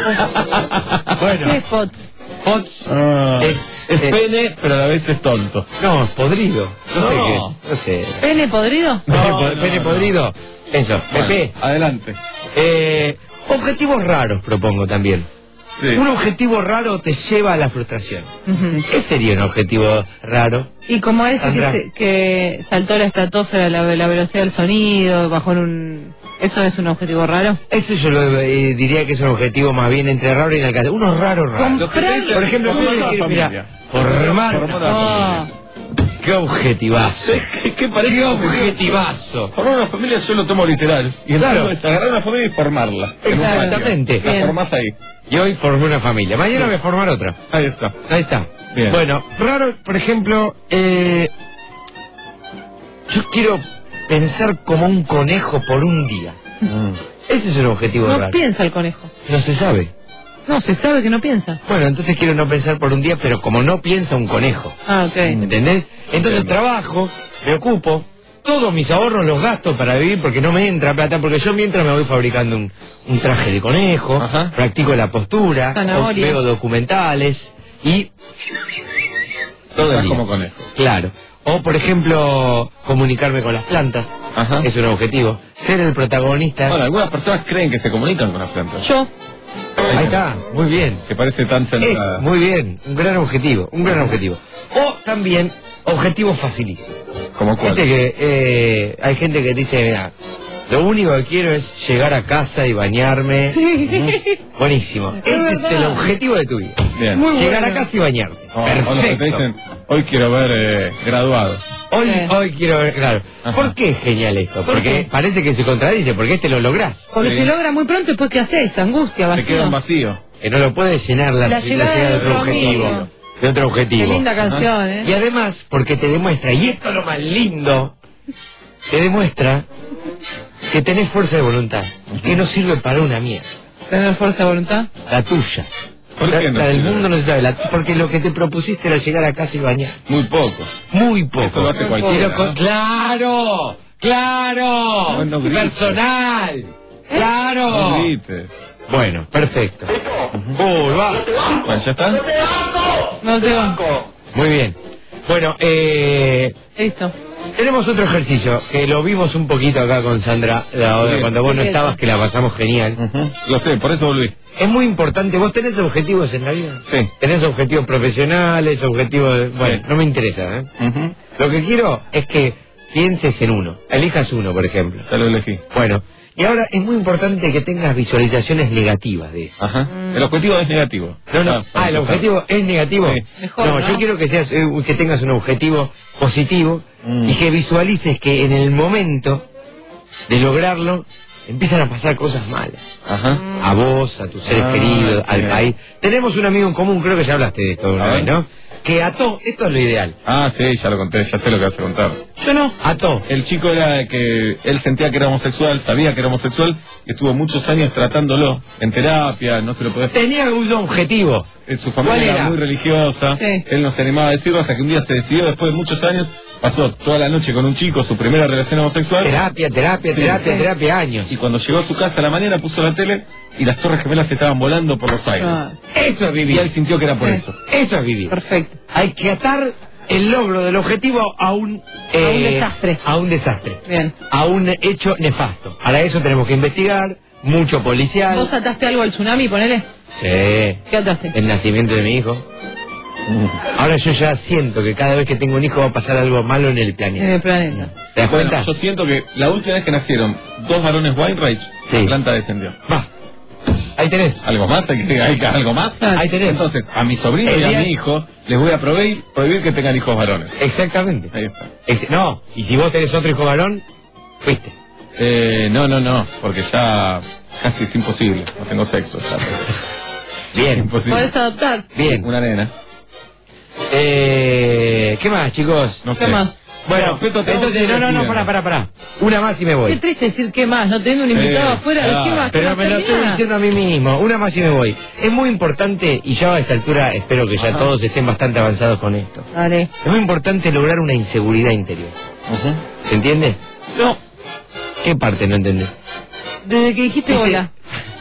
[SPEAKER 7] Bueno,
[SPEAKER 8] ¿Qué es Pots?
[SPEAKER 7] Pots
[SPEAKER 5] Ah,
[SPEAKER 7] es...
[SPEAKER 5] es
[SPEAKER 7] eh,
[SPEAKER 5] pene, pero a la vez es tonto.
[SPEAKER 7] no, es podrido. No, sé
[SPEAKER 5] No.
[SPEAKER 7] qué es. No sé.
[SPEAKER 8] ¿Pene podrido?
[SPEAKER 7] Pene,
[SPEAKER 5] No,
[SPEAKER 7] po-
[SPEAKER 5] no,
[SPEAKER 7] pene
[SPEAKER 5] no.
[SPEAKER 7] podrido. Eso,
[SPEAKER 5] Bueno,
[SPEAKER 7] Pepe.
[SPEAKER 5] adelante.
[SPEAKER 7] Eh, objetivos raros propongo también.
[SPEAKER 5] Sí.
[SPEAKER 7] Un objetivo raro te lleva a la frustración. ¿Qué sería un objetivo raro?
[SPEAKER 8] Y como ese que,
[SPEAKER 7] Sandra.
[SPEAKER 8] se- que saltó la estratosfera, la, la velocidad del sonido, bajó en un... ¿Eso es un objetivo raro?
[SPEAKER 7] Ese yo lo, eh, diría que es un objetivo más bien entre raro y inalcanzable. Unos raros raros.
[SPEAKER 5] Lo que te dice
[SPEAKER 7] Por ejemplo,
[SPEAKER 5] formar
[SPEAKER 7] yo
[SPEAKER 5] una
[SPEAKER 7] decir,
[SPEAKER 5] familia.
[SPEAKER 7] mira, formar...
[SPEAKER 5] Formar una
[SPEAKER 8] Ah,
[SPEAKER 7] ¡Qué objetivazo!
[SPEAKER 5] ¿Qué, qué parece?
[SPEAKER 7] ¡Qué objetivazo!
[SPEAKER 5] Formar una familia yo lo tomo literal. Y
[SPEAKER 7] Claro.
[SPEAKER 5] entonces agarrar una familia y formarla. En un
[SPEAKER 7] Exactamente.
[SPEAKER 5] patio. La
[SPEAKER 8] Bien.
[SPEAKER 5] formás ahí.
[SPEAKER 7] Y hoy formé una familia. Mañana voy a formar otra.
[SPEAKER 5] Ahí está.
[SPEAKER 7] Ahí está.
[SPEAKER 5] Bien.
[SPEAKER 7] Bueno, raro, por ejemplo, eh, yo quiero pensar como un conejo por un día. Ese es un objetivo
[SPEAKER 8] no
[SPEAKER 7] raro.
[SPEAKER 8] piensa el conejo.
[SPEAKER 7] No se sabe.
[SPEAKER 8] No, se sabe que no piensa.
[SPEAKER 7] Bueno, entonces quiero no pensar por un día, pero como no piensa un conejo.
[SPEAKER 8] Ah, ok.
[SPEAKER 7] ¿Entendés? Entonces trabajo, me ocupo, todos mis ahorros los gasto para vivir porque no me entra plata, porque yo mientras me voy fabricando un, un traje de conejo,
[SPEAKER 5] Ajá.
[SPEAKER 7] practico la postura,
[SPEAKER 8] Zanahoria.
[SPEAKER 7] o- veo documentales y todo el
[SPEAKER 5] Estás
[SPEAKER 7] día.
[SPEAKER 5] como conejo.
[SPEAKER 7] Claro. O, por ejemplo, comunicarme con las plantas.
[SPEAKER 5] Ajá.
[SPEAKER 7] Es un objetivo. Ser el protagonista.
[SPEAKER 5] Bueno, algunas personas creen que se comunican con las plantas.
[SPEAKER 8] Yo.
[SPEAKER 7] Ahí está, muy bien.
[SPEAKER 5] Que parece tan centrada.
[SPEAKER 7] Es, muy bien. Un gran objetivo, un gran objetivo. O también, objetivo facilísimo.
[SPEAKER 5] ¿Como cuál?
[SPEAKER 7] Viste que eh, hay gente que dice, mira, lo único que quiero es llegar a casa y bañarme.
[SPEAKER 8] Sí.
[SPEAKER 7] Buenísimo. Ese es el objetivo de tu vida.
[SPEAKER 5] Bien.
[SPEAKER 8] Muy
[SPEAKER 7] Llegar
[SPEAKER 8] bueno.
[SPEAKER 7] a casa y bañarte.
[SPEAKER 5] O- o los que
[SPEAKER 7] Perfecto.
[SPEAKER 5] te dicen, hoy quiero ver eh, graduado.
[SPEAKER 7] Hoy,
[SPEAKER 8] Sí.
[SPEAKER 7] hoy quiero ver, claro.
[SPEAKER 5] Ajá.
[SPEAKER 7] ¿Por qué es genial esto?
[SPEAKER 8] ¿Por
[SPEAKER 7] Porque
[SPEAKER 8] qué?
[SPEAKER 7] parece que se contradice, porque este lo lográs.
[SPEAKER 8] Porque
[SPEAKER 5] Sí.
[SPEAKER 8] se logra muy pronto y después ¿qué haces? Angustia,
[SPEAKER 5] Te queda
[SPEAKER 8] vacío.
[SPEAKER 5] un vacío.
[SPEAKER 7] Que no lo puedes llenar la,
[SPEAKER 8] La llegada
[SPEAKER 7] de
[SPEAKER 8] del
[SPEAKER 7] otro objetivo.
[SPEAKER 8] compromiso.
[SPEAKER 7] De otro
[SPEAKER 8] Qué
[SPEAKER 7] objetivo.
[SPEAKER 8] linda canción, ¿eh?
[SPEAKER 7] Y además, porque te demuestra, y esto es lo más lindo, te demuestra que tenés fuerza de voluntad y que no sirve para una mierda.
[SPEAKER 8] Tener fuerza de voluntad.
[SPEAKER 7] La tuya.
[SPEAKER 5] ¿Por
[SPEAKER 7] la,
[SPEAKER 5] qué no
[SPEAKER 7] la del
[SPEAKER 5] sirve?
[SPEAKER 7] mundo no se sabe, la- porque lo que te propusiste era llegar a casa y bañar.
[SPEAKER 5] Muy poco.
[SPEAKER 7] Muy poco.
[SPEAKER 5] Eso lo hace
[SPEAKER 7] Muy
[SPEAKER 5] cualquiera,
[SPEAKER 7] poco.
[SPEAKER 5] ¿no?
[SPEAKER 7] ¡Claro! ¡Claro!
[SPEAKER 5] Bueno, grita.
[SPEAKER 7] Personal. ¡Claro!
[SPEAKER 5] No grites.
[SPEAKER 7] Bueno, perfecto. Uy, va.
[SPEAKER 5] Bueno, ¿ya está?
[SPEAKER 8] No te banco.
[SPEAKER 7] Muy bien. Bueno, eh...
[SPEAKER 8] Listo.
[SPEAKER 7] tenemos otro ejercicio, que lo vimos un poquito acá con Sandra, la hora
[SPEAKER 5] Bien.
[SPEAKER 7] cuando vos no estabas, que la pasamos genial.
[SPEAKER 5] Uh-huh. Lo sé, por eso volví.
[SPEAKER 7] Es muy importante, ¿vos tenés objetivos en la vida?
[SPEAKER 5] Sí.
[SPEAKER 7] ¿Tenés objetivos profesionales, objetivos...? Bueno,
[SPEAKER 5] Sí.
[SPEAKER 7] no me interesa, ¿eh?
[SPEAKER 5] Uh-huh.
[SPEAKER 7] Lo que quiero es que pienses en uno, elijas uno, por ejemplo.
[SPEAKER 5] Ya lo elegí.
[SPEAKER 7] Bueno, y ahora es muy importante que tengas visualizaciones negativas de esto.
[SPEAKER 5] Ajá. El objetivo es negativo.
[SPEAKER 7] No, no,
[SPEAKER 5] Ah, para
[SPEAKER 7] ah, el
[SPEAKER 5] empezar.
[SPEAKER 7] objetivo es negativo.
[SPEAKER 5] Sí.
[SPEAKER 8] Mejor,
[SPEAKER 7] no,
[SPEAKER 8] ¿no?
[SPEAKER 7] yo quiero que seas, eh, que tengas un objetivo positivo
[SPEAKER 5] Mm.
[SPEAKER 7] y que visualices que en el momento de lograrlo empiezan a pasar cosas malas.
[SPEAKER 5] Ajá.
[SPEAKER 7] A vos, a tus seres
[SPEAKER 5] Ah,
[SPEAKER 7] queridos, al
[SPEAKER 5] bien.
[SPEAKER 7] país. Tenemos un amigo en común, creo que ya hablaste de esto una
[SPEAKER 5] A
[SPEAKER 7] vez,
[SPEAKER 5] ver.
[SPEAKER 7] ¿no? Que ató, esto es lo ideal,
[SPEAKER 5] Ah, sí, ya lo conté, ya sé lo que vas a contar.
[SPEAKER 8] Yo no.
[SPEAKER 7] ató.
[SPEAKER 5] El chico era que él sentía que era homosexual, sabía que era homosexual, y estuvo muchos años tratándolo en terapia, no se lo podía...
[SPEAKER 7] Tenía un objetivo.
[SPEAKER 5] Eh, Su familia
[SPEAKER 7] ¿Cuál
[SPEAKER 5] era?
[SPEAKER 7] era?
[SPEAKER 5] muy religiosa,
[SPEAKER 8] Sí.
[SPEAKER 5] él no se animaba a decirlo hasta que un día se decidió, después de muchos años, pasó toda la noche con un chico, su primera relación homosexual,
[SPEAKER 7] Terapia, terapia,
[SPEAKER 5] Sí.
[SPEAKER 7] terapia, terapia, años.
[SPEAKER 5] y cuando llegó a su casa a la mañana puso la tele y las torres gemelas estaban volando por los aires.
[SPEAKER 8] Ah,
[SPEAKER 7] Eso es
[SPEAKER 5] Y
[SPEAKER 7] vivir.
[SPEAKER 5] él sintió que era por
[SPEAKER 8] Sí.
[SPEAKER 5] eso.
[SPEAKER 7] Eso es vivir.
[SPEAKER 8] perfecto.
[SPEAKER 7] Hay que atar el logro del objetivo a un...
[SPEAKER 8] A un desastre.
[SPEAKER 7] A un desastre.
[SPEAKER 8] Bien.
[SPEAKER 7] A un hecho nefasto. Para eso tenemos que investigar, mucho policial.
[SPEAKER 8] ¿Vos ataste algo al tsunami, ponele?
[SPEAKER 7] Sí.
[SPEAKER 8] ¿Qué ataste?
[SPEAKER 7] El nacimiento de mi hijo. Ahora yo ya siento que cada vez que tengo un hijo va a pasar algo malo en el
[SPEAKER 8] En
[SPEAKER 7] planeta.
[SPEAKER 8] el planeta.
[SPEAKER 7] ¿Te das
[SPEAKER 5] Bueno,
[SPEAKER 7] cuenta?
[SPEAKER 5] yo siento que la última vez que nacieron dos varones Weinreich,
[SPEAKER 7] Sí.
[SPEAKER 5] la planta descendió.
[SPEAKER 7] Va. Ahí tenés.
[SPEAKER 5] ¿Algo más? ¿Hay, que- hay que- algo más?
[SPEAKER 8] Ah,
[SPEAKER 7] Ahí tenés.
[SPEAKER 5] Entonces, a mi sobrino
[SPEAKER 7] El
[SPEAKER 5] y a
[SPEAKER 7] día-
[SPEAKER 5] mi hijo les voy a prohibir, prohibir que tengan hijos varones.
[SPEAKER 7] Exactamente.
[SPEAKER 5] Ahí está.
[SPEAKER 7] Ex- no, y si vos tenés otro hijo varón, fuiste.
[SPEAKER 5] Eh, no, no, no, porque ya casi es imposible. No tengo sexo. Ya.
[SPEAKER 7] Bien.
[SPEAKER 5] Imposible.
[SPEAKER 8] Podés adaptar.
[SPEAKER 7] Bien.
[SPEAKER 5] Una nena.
[SPEAKER 7] Eh, ¿Qué más, chicos?
[SPEAKER 5] No
[SPEAKER 8] ¿Qué
[SPEAKER 5] sé.
[SPEAKER 8] más?
[SPEAKER 7] Bueno,
[SPEAKER 5] Bueno, Peto, te vamos
[SPEAKER 7] entonces,
[SPEAKER 5] a
[SPEAKER 7] no, no, no,
[SPEAKER 5] ir
[SPEAKER 7] pará, pará, pará. Una más y me
[SPEAKER 8] Qué
[SPEAKER 7] voy.
[SPEAKER 8] triste decir qué más, no teniendo un
[SPEAKER 5] Sí,
[SPEAKER 8] invitado afuera.
[SPEAKER 5] claro.
[SPEAKER 8] ¿Qué más? ¿Qué
[SPEAKER 7] Pero
[SPEAKER 8] más
[SPEAKER 7] me lo estoy
[SPEAKER 8] termina?
[SPEAKER 7] diciendo a mí mismo. Una más y me voy. Es muy importante, y ya a esta altura espero que ya todos estén bastante avanzados con esto.
[SPEAKER 8] Dale.
[SPEAKER 7] Es muy importante lograr una inseguridad interior.
[SPEAKER 5] Ujú.
[SPEAKER 7] ¿Se entiende?
[SPEAKER 8] No,
[SPEAKER 7] ¿Qué parte no entendés?
[SPEAKER 8] desde que dijiste
[SPEAKER 7] ¿Viste?
[SPEAKER 8] hola.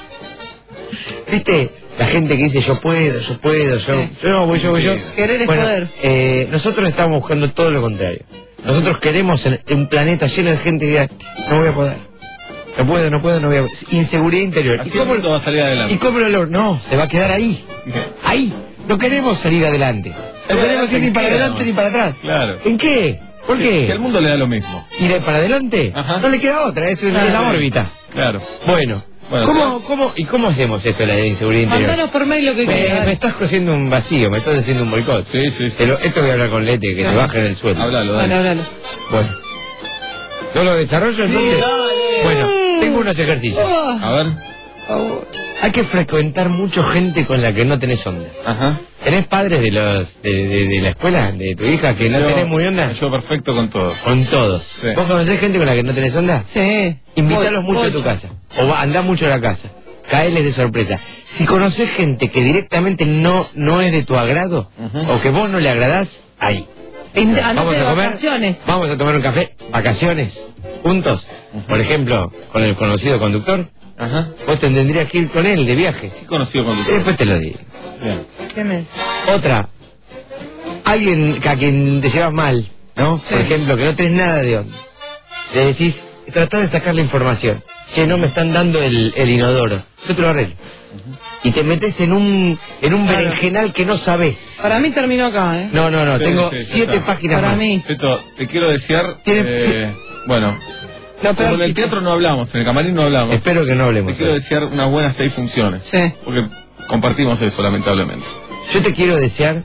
[SPEAKER 7] ¿Viste? La gente que dice yo puedo, yo puedo, yo,
[SPEAKER 8] Sí.
[SPEAKER 7] yo no, voy yo, voy yo.
[SPEAKER 8] Querer es
[SPEAKER 7] Bueno,
[SPEAKER 8] poder.
[SPEAKER 7] eh, nosotros estamos buscando todo lo contrario. Nosotros queremos en- un planeta lleno de gente que diga, no voy a poder. No puedo, no puedo, no voy a poder. Inseguridad interior.
[SPEAKER 5] Así
[SPEAKER 7] ¿Y cómo,
[SPEAKER 5] el mundo va a salir adelante.
[SPEAKER 7] ¿Y cómo lo logro? No, se va a quedar ahí. Ahí. No queremos salir adelante. No queremos ir ni para adelante ni para atrás.
[SPEAKER 5] Claro.
[SPEAKER 7] ¿En qué? ¿Por
[SPEAKER 5] Si-
[SPEAKER 7] qué?
[SPEAKER 5] Si al mundo le da lo mismo.
[SPEAKER 7] ¿Ir para adelante?
[SPEAKER 5] Ajá.
[SPEAKER 7] No le queda otra, es en
[SPEAKER 8] Claro.
[SPEAKER 7] la órbita.
[SPEAKER 5] Claro.
[SPEAKER 7] Bueno,
[SPEAKER 5] Bueno,
[SPEAKER 7] ¿cómo,
[SPEAKER 5] entonces-
[SPEAKER 7] cómo, ¿y cómo hacemos esto, la inseguridad interior?
[SPEAKER 8] Mandanos por mail lo que
[SPEAKER 7] Me,
[SPEAKER 8] quieras.
[SPEAKER 7] me estás haciendo un vacío, me estás haciendo un boicot.
[SPEAKER 5] Sí, sí, sí.
[SPEAKER 7] Pero esto voy a hablar con Lete, que
[SPEAKER 8] Sí.
[SPEAKER 7] te bajen el sueldo.
[SPEAKER 5] Háblalo,
[SPEAKER 8] Dale,
[SPEAKER 5] dale.
[SPEAKER 8] háblalo.
[SPEAKER 7] Bueno. ¿No lo desarrollo entonces? Bueno, tengo unos ejercicios.
[SPEAKER 5] A ver.
[SPEAKER 7] Hay que frecuentar mucho gente con la que no tenés onda.
[SPEAKER 5] Ajá.
[SPEAKER 7] ¿Tenés padres de los de, de- de la escuela, de tu hija, que no
[SPEAKER 5] Yo-
[SPEAKER 7] tenés muy onda?
[SPEAKER 5] Yo perfecto con todo.
[SPEAKER 7] Con todos.
[SPEAKER 5] Sí.
[SPEAKER 7] ¿Vos conocés gente con la que no tenés onda?
[SPEAKER 8] Sí.
[SPEAKER 7] Invítalos
[SPEAKER 8] Voy,
[SPEAKER 7] mucho a
[SPEAKER 8] voy.
[SPEAKER 7] tu casa. O va, andá mucho a la casa. Caeles de sorpresa. Si conocés gente que directamente no, no es de tu agrado, o que vos no le agradás, ahí.
[SPEAKER 8] In- andate
[SPEAKER 7] Vamos
[SPEAKER 8] de
[SPEAKER 7] a comer.
[SPEAKER 8] vacaciones.
[SPEAKER 7] Vamos a tomar un café. Vacaciones. Juntos. Por ejemplo, con el conocido conductor.
[SPEAKER 5] Ajá.
[SPEAKER 7] Vos te tendrías que ir con él de viaje.
[SPEAKER 5] ¿Qué conocido con
[SPEAKER 7] Y
[SPEAKER 5] tu
[SPEAKER 7] después te lo digo.
[SPEAKER 5] Bien.
[SPEAKER 8] ¿Quién es?
[SPEAKER 7] Otra. Alguien a quien te llevas mal, ¿no? Por ejemplo, que no tenés nada de onda. Le decís, tratá de sacar la información. Che, no me están dando el, el inodoro. Yo te lo arreglo. Y te metes en un en un
[SPEAKER 8] Claro.
[SPEAKER 7] berenjenal que no sabés.
[SPEAKER 8] Para mí terminó acá, ¿eh?
[SPEAKER 7] No, no, no.
[SPEAKER 5] Sí,
[SPEAKER 7] tengo
[SPEAKER 5] sí, ya
[SPEAKER 7] siete
[SPEAKER 5] está.
[SPEAKER 7] páginas
[SPEAKER 8] Para
[SPEAKER 7] más.
[SPEAKER 8] mí.
[SPEAKER 5] Peto, te quiero desear.
[SPEAKER 7] Tiene-
[SPEAKER 5] eh, bueno,
[SPEAKER 8] Lo
[SPEAKER 5] como en el teatro no hablamos, en el camarín no hablamos.
[SPEAKER 7] Espero que no
[SPEAKER 5] Te
[SPEAKER 7] hablemos.
[SPEAKER 5] quiero desear unas buenas seis funciones.
[SPEAKER 8] Sí.
[SPEAKER 5] Porque compartimos eso, lamentablemente.
[SPEAKER 7] Yo te quiero desear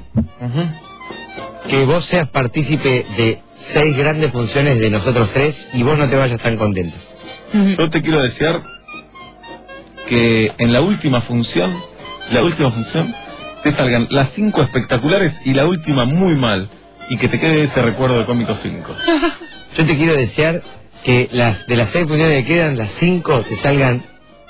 [SPEAKER 7] que vos seas partícipe de seis grandes funciones de nosotros tres y vos no te vayas tan contento.
[SPEAKER 5] Yo te quiero desear que en la última función, la última función, te salgan las cinco espectaculares y la última muy mal. Y que te quede ese recuerdo de Cómico cinco.
[SPEAKER 7] Yo te quiero desear que las de las seis funciones que quedan, las cinco te salgan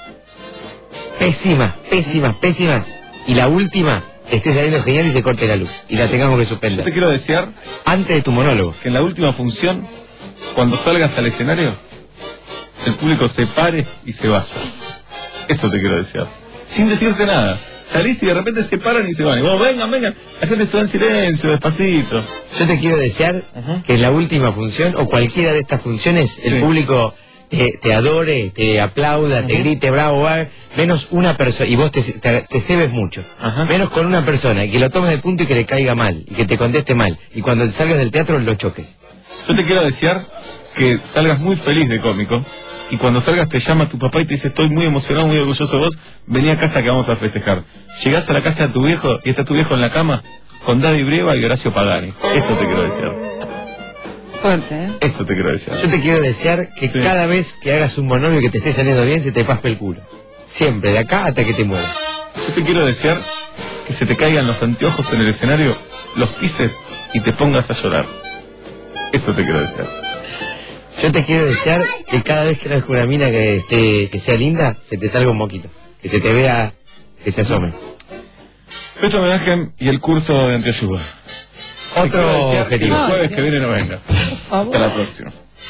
[SPEAKER 7] pésimas, pésimas, pésimas. Y la última te esté saliendo genial y se corte la luz. Y la tengamos que
[SPEAKER 5] Yo
[SPEAKER 7] suspender.
[SPEAKER 5] te quiero desear
[SPEAKER 7] Antes de tu monólogo.
[SPEAKER 5] que en la última función, cuando salgas al escenario, el público se pare y se vaya. Eso te quiero decir. Sin decirte nada. Salís y de repente se paran y se van. Y vos, vengan, vengan. La gente se va en silencio, despacito.
[SPEAKER 7] Yo te quiero desear uh-huh. que en la última función, o cualquiera de estas funciones, sí. el público te, te adore, te aplauda, uh-huh. te grite, bravo, bravo, menos una persona, y vos te, te, te cebes mucho, uh-huh. menos con una persona, y que lo tomes de punto y que le caiga mal, y que te conteste mal, y cuando salgas del teatro lo choques.
[SPEAKER 5] Yo te quiero desear que salgas muy feliz de cómico, y cuando salgas te llama tu papá y te dice, estoy muy emocionado, muy orgulloso de vos, vení a casa que vamos a festejar. Llegás a la casa de tu viejo y está tu viejo en la cama con Daddy Brieva y Horacio Pagani. Eso te quiero desear.
[SPEAKER 8] Fuerte, ¿eh?
[SPEAKER 5] Eso te quiero desear.
[SPEAKER 7] Yo te quiero desear que sí. cada vez que hagas un monólogo que te esté saliendo bien, se te paspe el culo. Siempre, de acá hasta que te mueras.
[SPEAKER 5] Yo te quiero desear que se te caigan los anteojos en el escenario, los pises y te pongas a llorar. Eso te quiero desear.
[SPEAKER 7] Yo te quiero desear que cada vez que veas una mina que esté, que sea linda, se te salga un moquito. Que se te vea, que se asome.
[SPEAKER 5] Petro Homenaje y el curso de antiayuda.
[SPEAKER 7] Otro objetivo.
[SPEAKER 5] El jueves que viene no vengas. Hasta la próxima.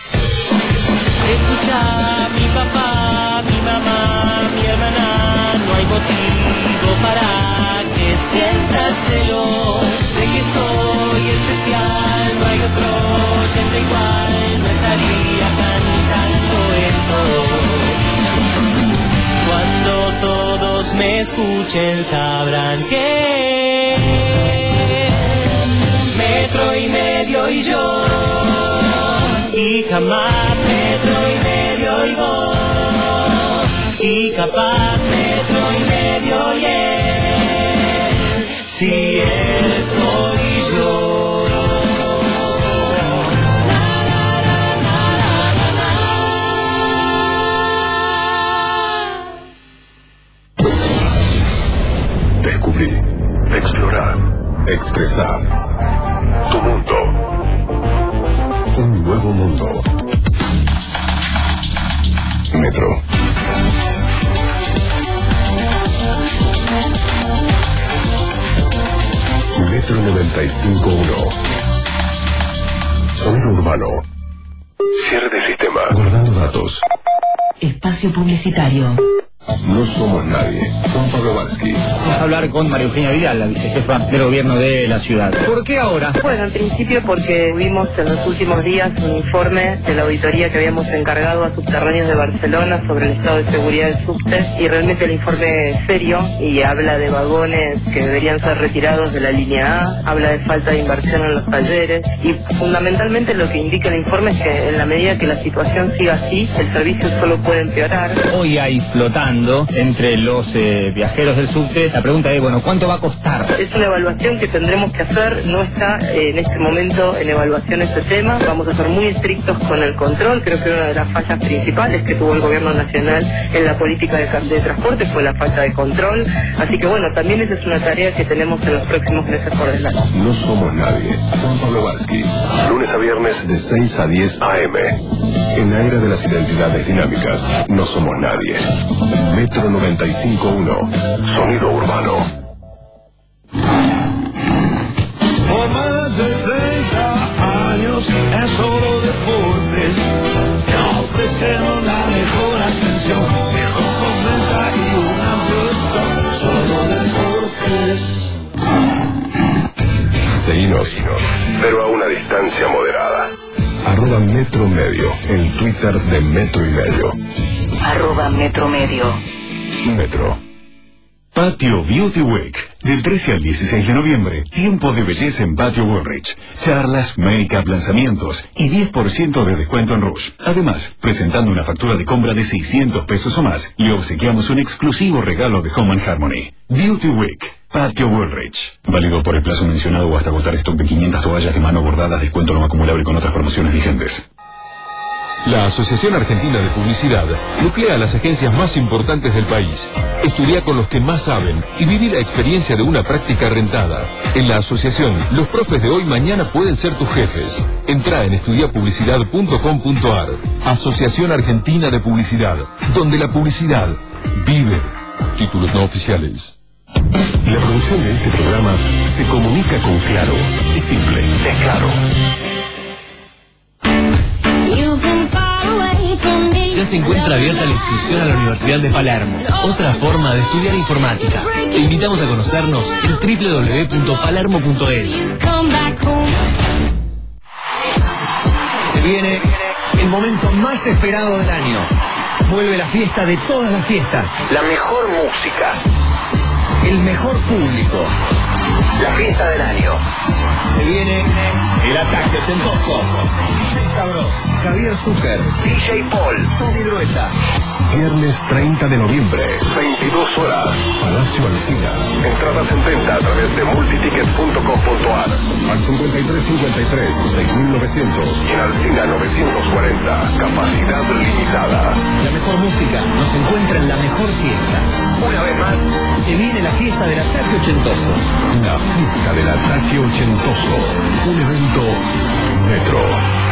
[SPEAKER 3] Escucha, mi papá, mi mamá, mi hermana, no hay motivo para que sientas celos. Sé que soy especial, no hay otro oyente igual, no estaría cantando esto. Cuando todos me escuchen sabrán que Metro y Medio y yo, y jamás Metro y Medio y vos, y capaz Metro y Medio y él, si él soy yo.
[SPEAKER 11] Descubrir, explorar, expresar tu mundo. Un nuevo mundo. Metro. Metro noventa y cinco punto uno. Sonido urbano. Cierre de sistema. Guardando datos.
[SPEAKER 18] Espacio publicitario.
[SPEAKER 11] No somos nadie. Juan Pablo Varsky.
[SPEAKER 1] Vamos a hablar con María Eugenia Vidal, la vicejefa del gobierno de la ciudad. ¿Por qué ahora?
[SPEAKER 2] Bueno, en principio porque vimos en los últimos días un informe de la auditoría que habíamos encargado a Subterráneos de Barcelona sobre el estado de seguridad del subte, y realmente el informe es serio y habla de vagones que deberían ser retirados de la línea A, habla de falta de inversión en los talleres, y fundamentalmente lo que indica el informe es que en la medida que la situación siga así, el servicio solo puede empeorar.
[SPEAKER 1] Hoy hay flotando entre los eh, viajeros del subte. La pregunta es, bueno, ¿cuánto va a costar?
[SPEAKER 2] Es una evaluación que tendremos que hacer, no está eh, en este momento en evaluación este tema. Vamos a ser muy estrictos con el control. Creo que una de las fallas principales que tuvo el gobierno nacional en la política de, de transporte fue la falta de control. Así que bueno, también esa es una tarea que tenemos en los próximos meses por delante.
[SPEAKER 11] No somos nadie. Juan Pablo Varsky. Lunes a viernes de seis a diez a eme. En la era de las identidades dinámicas, no somos nadie. Metro noventa y cinco punto uno. Sonido urbano.
[SPEAKER 3] Por más de treinta años en solo deportes, te ofrecemos la mejor atención, mejor completa y un amplio stock. Solo deportes.
[SPEAKER 11] Seguinos, pero a una distancia moderada. Arroba Metro Medio, el Twitter de Metro y Medio.
[SPEAKER 18] Arroba Metro Medio.
[SPEAKER 11] Metro.
[SPEAKER 12] Patio Beauty Week. Del trece al dieciséis de noviembre, tiempo de belleza en Patio Woolrich. Charlas, make-up, lanzamientos y diez por ciento de descuento en Rouge. Además, presentando una factura de compra de seiscientos pesos o más, le obsequiamos un exclusivo regalo de Home and Harmony. Beauty Week. Patio Woolrich. Válido por el plazo mencionado o hasta agotar stock de quinientas toallas de mano bordadas, descuento no acumulable con otras promociones vigentes.
[SPEAKER 13] La Asociación Argentina de Publicidad nuclea las agencias más importantes del país. Estudia con los que más saben y viví la experiencia de una práctica rentada. En la asociación, los profes de hoy mañana pueden ser tus jefes. Entrá en estudia publicidad punto com punto ar. Asociación Argentina de Publicidad, donde la publicidad vive. Títulos no oficiales.
[SPEAKER 11] La producción de este programa se comunica con Claro. Es simple, es claro.
[SPEAKER 3] You've been far away from me.
[SPEAKER 9] ya se encuentra abierta la inscripción a la Universidad de Palermo, otra forma de estudiar informática. Te invitamos a conocernos en doble u doble u doble u punto palermo punto e d u.
[SPEAKER 15] Se viene el momento más esperado del año. Vuelve la fiesta de todas las fiestas.
[SPEAKER 16] La mejor música.
[SPEAKER 15] El mejor público.
[SPEAKER 16] La fiesta del año.
[SPEAKER 15] Se viene el ataque ochentoso. Cabros, Javier Zucker, D J Paul, Tommy Drueta.
[SPEAKER 11] Viernes treinta de noviembre,
[SPEAKER 16] veintidós horas.
[SPEAKER 11] Palacio Alsina.
[SPEAKER 16] Entradas en venta a través de multiticket punto com punto a r.
[SPEAKER 11] Al cincuenta y tres cincuenta y tres, seis mil novecientos.
[SPEAKER 16] Y en Alsina novecientos cuarenta. Capacidad limitada.
[SPEAKER 15] La mejor música nos encuentra en la mejor fiesta.
[SPEAKER 16] Una vez más,
[SPEAKER 15] se viene la fiesta del ataque ochentoso.
[SPEAKER 11] La fiesta del ataque ochentoso. Un evento Metro.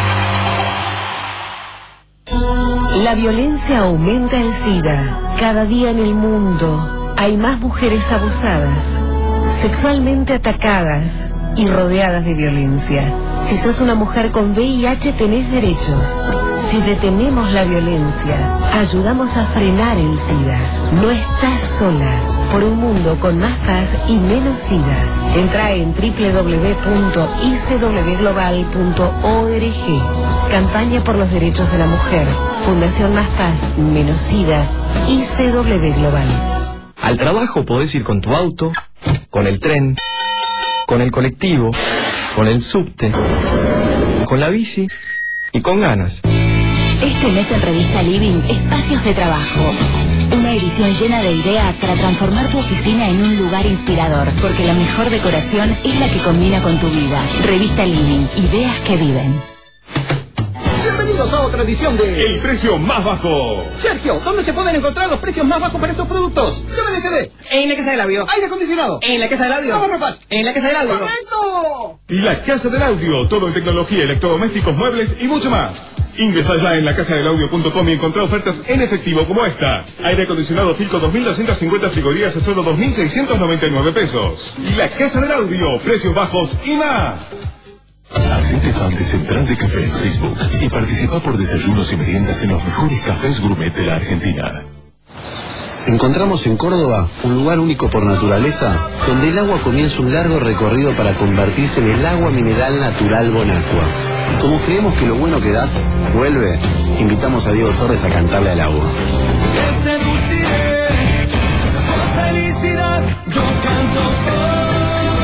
[SPEAKER 17] La violencia aumenta el SIDA. Cada día en el mundo hay más mujeres abusadas, sexualmente atacadas y rodeadas de violencia. Si sos una mujer con V I H tenés derechos. Si detenemos la violencia, ayudamos a frenar el SIDA. No estás sola. Por un mundo con más paz y menos SIDA. Entra en doble u doble u doble u punto i c w global punto org. Campaña por los derechos de la mujer. Fundación Más Paz, Menos SIDA. I C W Global.
[SPEAKER 15] Al trabajo podés ir con tu auto, con el tren, con el colectivo, con el subte, con la bici y con ganas.
[SPEAKER 28] Este mes en Revista Living, Espacios de Trabajo. Una edición llena de ideas para transformar tu oficina en un lugar inspirador, porque la mejor decoración es la que combina con tu vida. Revista Living, ideas que viven.
[SPEAKER 19] Bienvenidos a otra edición de
[SPEAKER 16] El Precio Más Bajo.
[SPEAKER 19] Sergio, ¿dónde se pueden encontrar los precios más bajos para estos productos? D V D C D.
[SPEAKER 20] En la Casa del Audio.
[SPEAKER 19] Aire acondicionado.
[SPEAKER 20] En la Casa del Audio.
[SPEAKER 19] Lavarropas.
[SPEAKER 20] En la Casa del Audio.
[SPEAKER 19] ¡Correcto!
[SPEAKER 16] La Casa del Audio, todo en tecnología, electrodomésticos, muebles y mucho más. Ingresa ya en la casa del audio punto com y encontrá ofertas en efectivo como esta. Aire acondicionado Filco dos mil doscientas cincuenta frigorías a solo dos mil seiscientos noventa y nueve pesos. La Casa del Audio, precios bajos y más.
[SPEAKER 11] Hacete fan de Central de Café en Facebook y participa por desayunos y meriendas en los mejores cafés gourmet de la Argentina.
[SPEAKER 23] Encontramos en Córdoba un lugar único por naturaleza, donde el agua comienza un largo recorrido para convertirse en el agua mineral natural Bonacqua. Como creemos que lo bueno que das vuelve, invitamos a Diego Torres a cantarle al agua.
[SPEAKER 3] Te seduciré, por felicidad, yo canto por...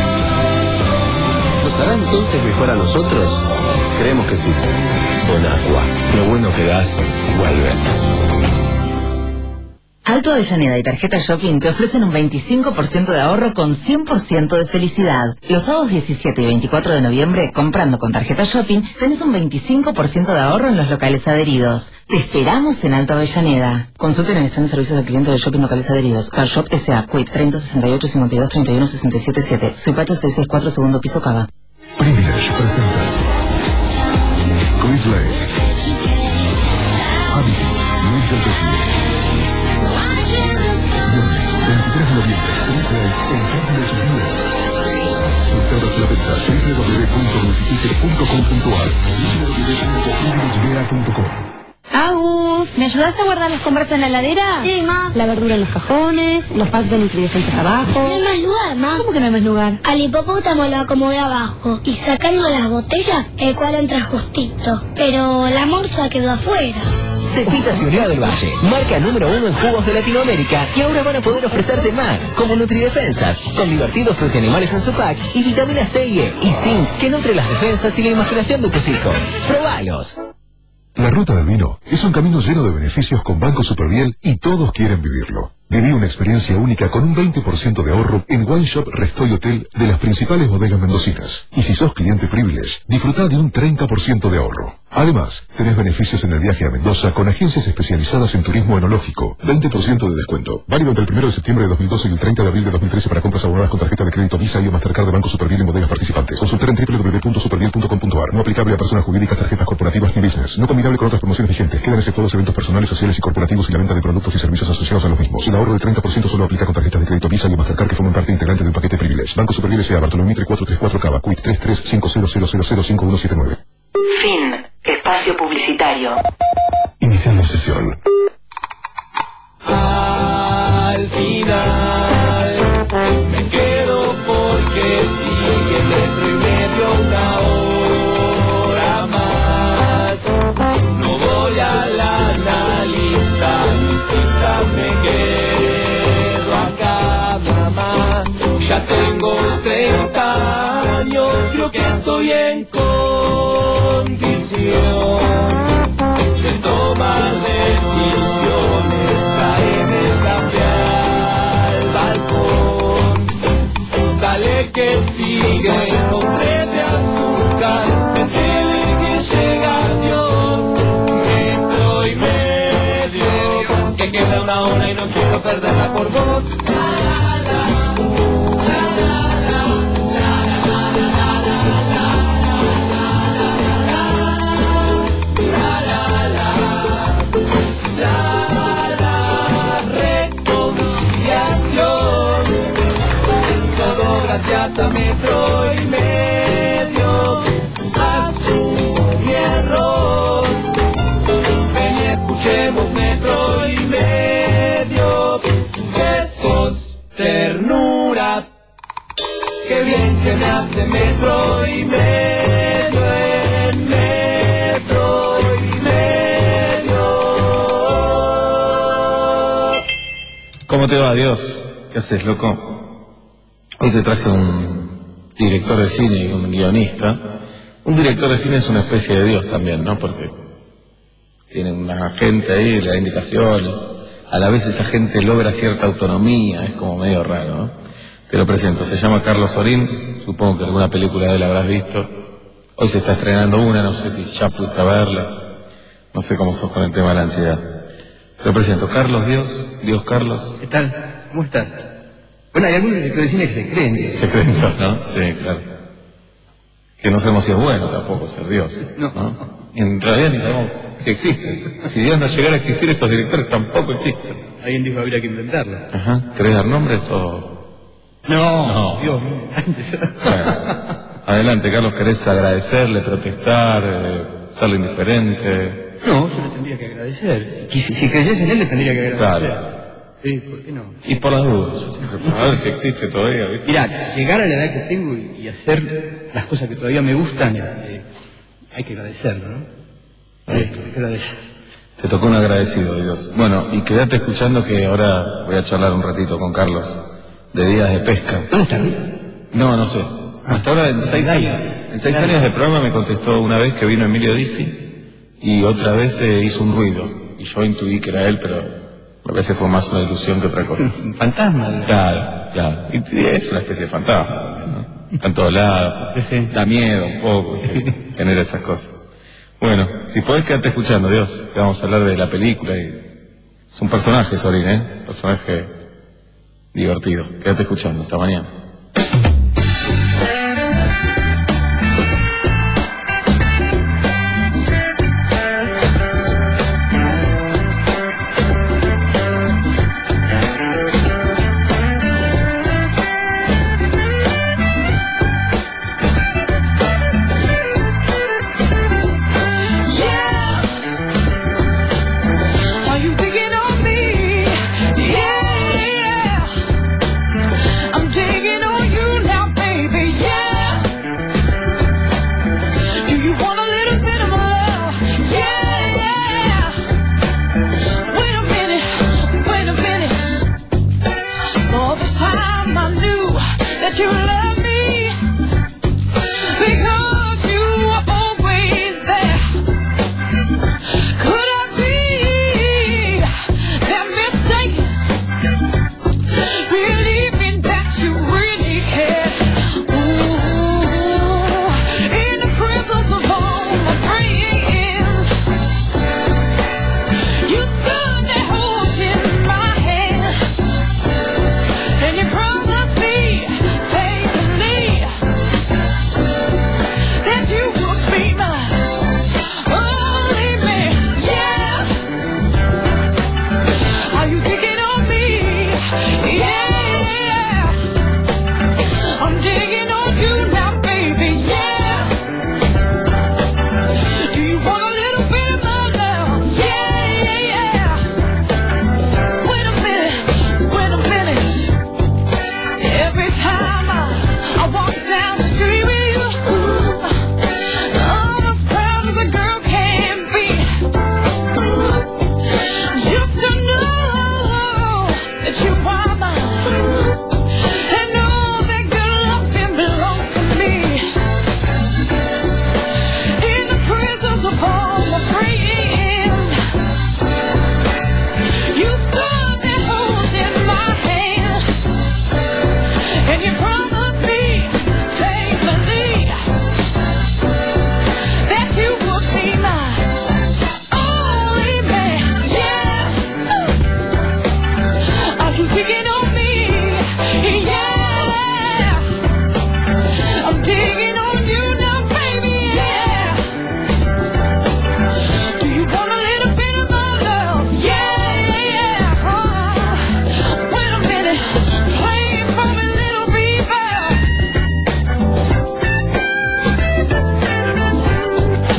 [SPEAKER 23] ¿Nos hará entonces mejor a nosotros? Creemos que sí. Bonacqua, lo bueno que das vuelve.
[SPEAKER 18] Alto Avellaneda y Tarjeta Shopping te ofrecen un veinticinco por ciento de ahorro con cien por ciento de felicidad. Los sábados diecisiete y veinticuatro de noviembre, comprando con Tarjeta Shopping, tenés un veinticinco por ciento de ahorro en los locales adheridos. Te esperamos en Alto Avellaneda. Consulten en el stand de servicios al cliente de Shopping Locales Adheridos. Carshop S A, Quit treinta sesenta y ocho cincuenta y dos treinta y uno sesenta y siete siete. Suipacha seiscientos sesenta y cuatro, segundo piso, Cava.
[SPEAKER 11] Privilege presenta Chris Lake, Habibi, Luis del Tejido. veintitrés de noviembre, Chris Lake en carne de su vida. Entradas a la venta doble u doble u doble u punto multiticket punto com punto a r, doble u doble u doble u punto privilege b a punto com.
[SPEAKER 27] Agus, ¿me ayudas a guardar las compras en la heladera?
[SPEAKER 28] Sí, ma.
[SPEAKER 27] La verdura en los cajones, los packs de nutridefensas abajo.
[SPEAKER 28] No hay más lugar, ma.
[SPEAKER 27] ¿Cómo que no hay más lugar?
[SPEAKER 28] Al hipopótamo lo acomodé abajo y sacando las botellas, el cual entra justito. Pero la morsa quedó afuera.
[SPEAKER 6] Cepitas y Unión del Valle, marca número uno en jugos de Latinoamérica, y ahora van a poder ofrecerte más, como nutridefensas, con divertidos fruti-animales en su pack y vitamina C y E y zinc que nutre las defensas y la imaginación de tus hijos. ¡Probalos!
[SPEAKER 11] La Ruta del Vino es un camino lleno de beneficios con Banco Superviel y todos quieren vivirlo. Viví una experiencia única con un veinte por ciento de ahorro en Wine Shop Restoy Hotel de las principales bodegas mendocinas. Y si sos cliente Privilege, disfrutá de un treinta por ciento de ahorro. Además, tenés beneficios en el viaje a Mendoza con agencias especializadas en turismo enológico. veinte por ciento de descuento. Válido entre el primero de septiembre de dos mil doce y el treinta de abril de dos mil trece para compras abonadas con tarjeta de crédito Visa y o Mastercard de Banco Superviel en bodegas participantes. Consultar en doble u doble u doble u punto superviel punto com punto a r. No aplicable a personas jurídicas, tarjetas corporativas ni business. No combinable con otras promociones vigentes. Quedan exceptuados eventos personales, sociales y corporativos y la venta de productos y servicios asociados a los mismos. El ahorro del treinta por ciento solo aplica con tarjetas de crédito Visa y o Mastercard que forman parte integrante de un paquete Privilege. Banco Superviel S A Bartolomé Mitre cuatrocientos treinta y cuatro Cava, Quit tres tres cinco cero cero cero cero cinco uno siete nueve.
[SPEAKER 18] Fin. Espacio publicitario.
[SPEAKER 11] Iniciando sesión.
[SPEAKER 3] Al final me quedo porque sigue metro y medio una hora más. No voy a la analista, lisista, me quedo acá, mamá. Ya tengo treinta años, creo que estoy en condición de tomar decisiones. Traeme café al balcón, dale que sigue, nombre de azúcar, métele que llega Dios, metro y medio, que queda una hora y no quiero perderla por vos. Gracias a metro y medio, asumo mi error. Ven y escuchemos metro y medio, que sos ternura. Qué bien que me hace metro y medio, en metro y medio.
[SPEAKER 5] ¿Cómo te va, Dios? ¿Qué haces, loco? Hoy te traje un director de cine y un guionista. Un director de cine es una especie de Dios también, ¿no? Porque tiene una gente ahí, le da indicaciones. A la vez esa gente logra cierta autonomía, es como medio raro, ¿no? Te lo presento, se llama Carlos Orín, supongo que alguna película de él habrás visto. Hoy se está estrenando una, no sé si ya fuiste a verla. No sé cómo sos con el tema de la ansiedad. Te lo presento, Carlos Dios, Dios Carlos.
[SPEAKER 7] ¿Qué tal? ¿Cómo estás? Bueno, hay algunos directores de cine que se creen. Que...
[SPEAKER 5] Se creen Dios, ¿no? Sí, claro. Que no sabemos si es bueno tampoco ser Dios, ¿no? ¿no? Y en realidad ni sabemos si existe. Si Dios no llegara a existir, esos directores tampoco existen.
[SPEAKER 7] Alguien dijo que habría que inventarlo.
[SPEAKER 5] Ajá. ¿Querés dar nombres o...?
[SPEAKER 7] No,
[SPEAKER 5] no.
[SPEAKER 7] Dios mío.
[SPEAKER 5] Bueno, adelante, Carlos, ¿querés agradecerle, protestar, eh, serle indiferente?
[SPEAKER 7] No, yo le tendría que agradecer. Si, si creyese en él, le tendría que agradecer.
[SPEAKER 5] Claro.
[SPEAKER 7] Sí, ¿por qué no?
[SPEAKER 5] Y por las dudas, yo siempre, a ver si existe todavía, ¿viste?
[SPEAKER 7] Mirá, llegar a la edad que tengo y, y hacer las cosas que todavía me gustan, eh, hay que agradecerlo, ¿no? Sí, hay que agradecer.
[SPEAKER 5] Te tocó un agradecido, Dios. Bueno, y quédate escuchando que ahora voy a charlar un ratito con Carlos de días de pesca.
[SPEAKER 7] ¿Dónde está?
[SPEAKER 5] No, no sé. Hasta ahora en seis años, en seis años del programa me contestó una vez que vino Emilio Dizzi y otra vez eh, hizo un ruido. Y yo intuí que era él, pero... a veces fue más una ilusión que otra cosa.
[SPEAKER 7] Un fantasma. ¿no?
[SPEAKER 5] Claro, claro. Y es una especie de fantasma, ¿no? Está en todos lados. Sí, sí. Da miedo un poco, sí. Genera esas cosas. Bueno, si podés quedarte escuchando, Dios, que vamos a hablar de la película. Y... es un personaje, Sorín, ¿eh? Un personaje divertido. Quédate escuchando. Hasta mañana.
[SPEAKER 3] You love me because you were always there. Could I be that mistaken, believing that you really care? Ooh, in the presence of all my friends, you stood there holding my hand, and you promised me that you would be mine, only me, yeah. Are you digging on me? Yeah. I'm digging on you now, baby, yeah. Do you want a little bit of my love? Yeah.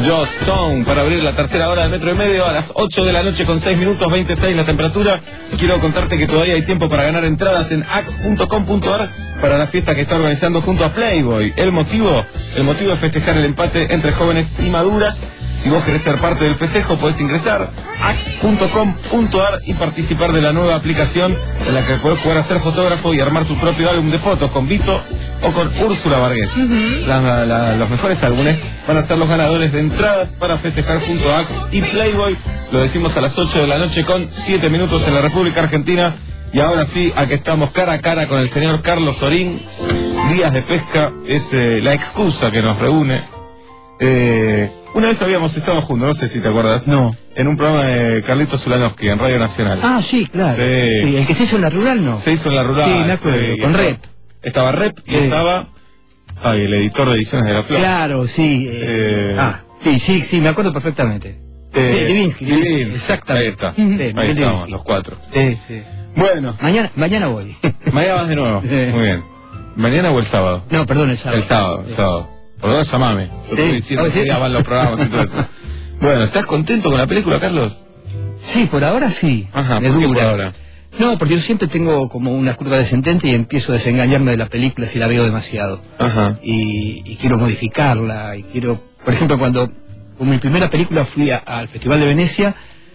[SPEAKER 5] Joss Stone para abrir la tercera hora de Metro y Medio a las ocho de la noche con seis minutos, veintiséis la temperatura. Quiero contarte que todavía hay tiempo para ganar entradas en ax punto com punto ar para la fiesta que está organizando junto a Playboy. ¿El motivo? El motivo es festejar el empate entre jóvenes y maduras. Si vos querés ser parte del festejo, podés ingresar a ax punto com punto ar y participar de la nueva aplicación en la que podés jugar a ser fotógrafo y armar tu propio álbum de fotos con Vito o con Úrsula Vargas. Uh-huh. la, la, los mejores álbumes van a ser los ganadores de entradas para festejar junto a Ax y Playboy. Lo decimos a las ocho de la noche con siete minutos en la República Argentina. Y ahora sí, aquí estamos cara a cara con el señor Carlos Orín. Días de pesca es eh, la excusa que nos reúne. Eh, una vez habíamos estado juntos, no sé si te acuerdas.
[SPEAKER 4] No.
[SPEAKER 5] En un programa de Carlitos Zulanowski en Radio Nacional.
[SPEAKER 4] Ah, sí, claro.
[SPEAKER 5] Sí.
[SPEAKER 4] Sí, el que se hizo en la rural, ¿no?
[SPEAKER 5] Se hizo en la rural.
[SPEAKER 4] Sí, me acuerdo,
[SPEAKER 5] sí,
[SPEAKER 4] con
[SPEAKER 5] estaba,
[SPEAKER 4] Rep.
[SPEAKER 5] Estaba Rep y
[SPEAKER 4] Sí.
[SPEAKER 5] estaba... Ay, el editor de Ediciones de la Flor.
[SPEAKER 4] Claro, sí. eh,
[SPEAKER 5] Eh,
[SPEAKER 4] ah, sí, sí, sí, me acuerdo perfectamente.
[SPEAKER 5] Eh,
[SPEAKER 4] sí, Levinsky,
[SPEAKER 5] Levinsky.
[SPEAKER 4] Levinsky, exactamente.
[SPEAKER 5] Ahí está.
[SPEAKER 4] Sí,
[SPEAKER 5] Ahí
[SPEAKER 4] Miguel
[SPEAKER 5] estamos,
[SPEAKER 4] Levinsky.
[SPEAKER 5] los cuatro.
[SPEAKER 4] Sí, sí.
[SPEAKER 5] Bueno.
[SPEAKER 4] Mañana, mañana voy.
[SPEAKER 5] Mañana vas de nuevo. Muy bien. ¿Mañana o el sábado?
[SPEAKER 4] No, perdón, el sábado.
[SPEAKER 5] El sábado, el sábado. Por favor, llamame. Yo
[SPEAKER 4] Sí.
[SPEAKER 5] estoy diciendo
[SPEAKER 4] Oh, sí.
[SPEAKER 5] que ya van los programas y todo eso. Bueno, ¿estás contento con la película, Carlos?
[SPEAKER 4] Sí, por ahora sí.
[SPEAKER 5] Ajá,
[SPEAKER 4] me
[SPEAKER 5] ¿por qué
[SPEAKER 4] dura.
[SPEAKER 5] por ahora?
[SPEAKER 4] No, porque yo siempre tengo como una curva descendente y empiezo a desengañarme de la película si la veo demasiado.
[SPEAKER 5] Ajá.
[SPEAKER 4] Y, y quiero modificarla, y quiero... Por ejemplo, cuando con mi primera película fui a- al Festival de Venecia,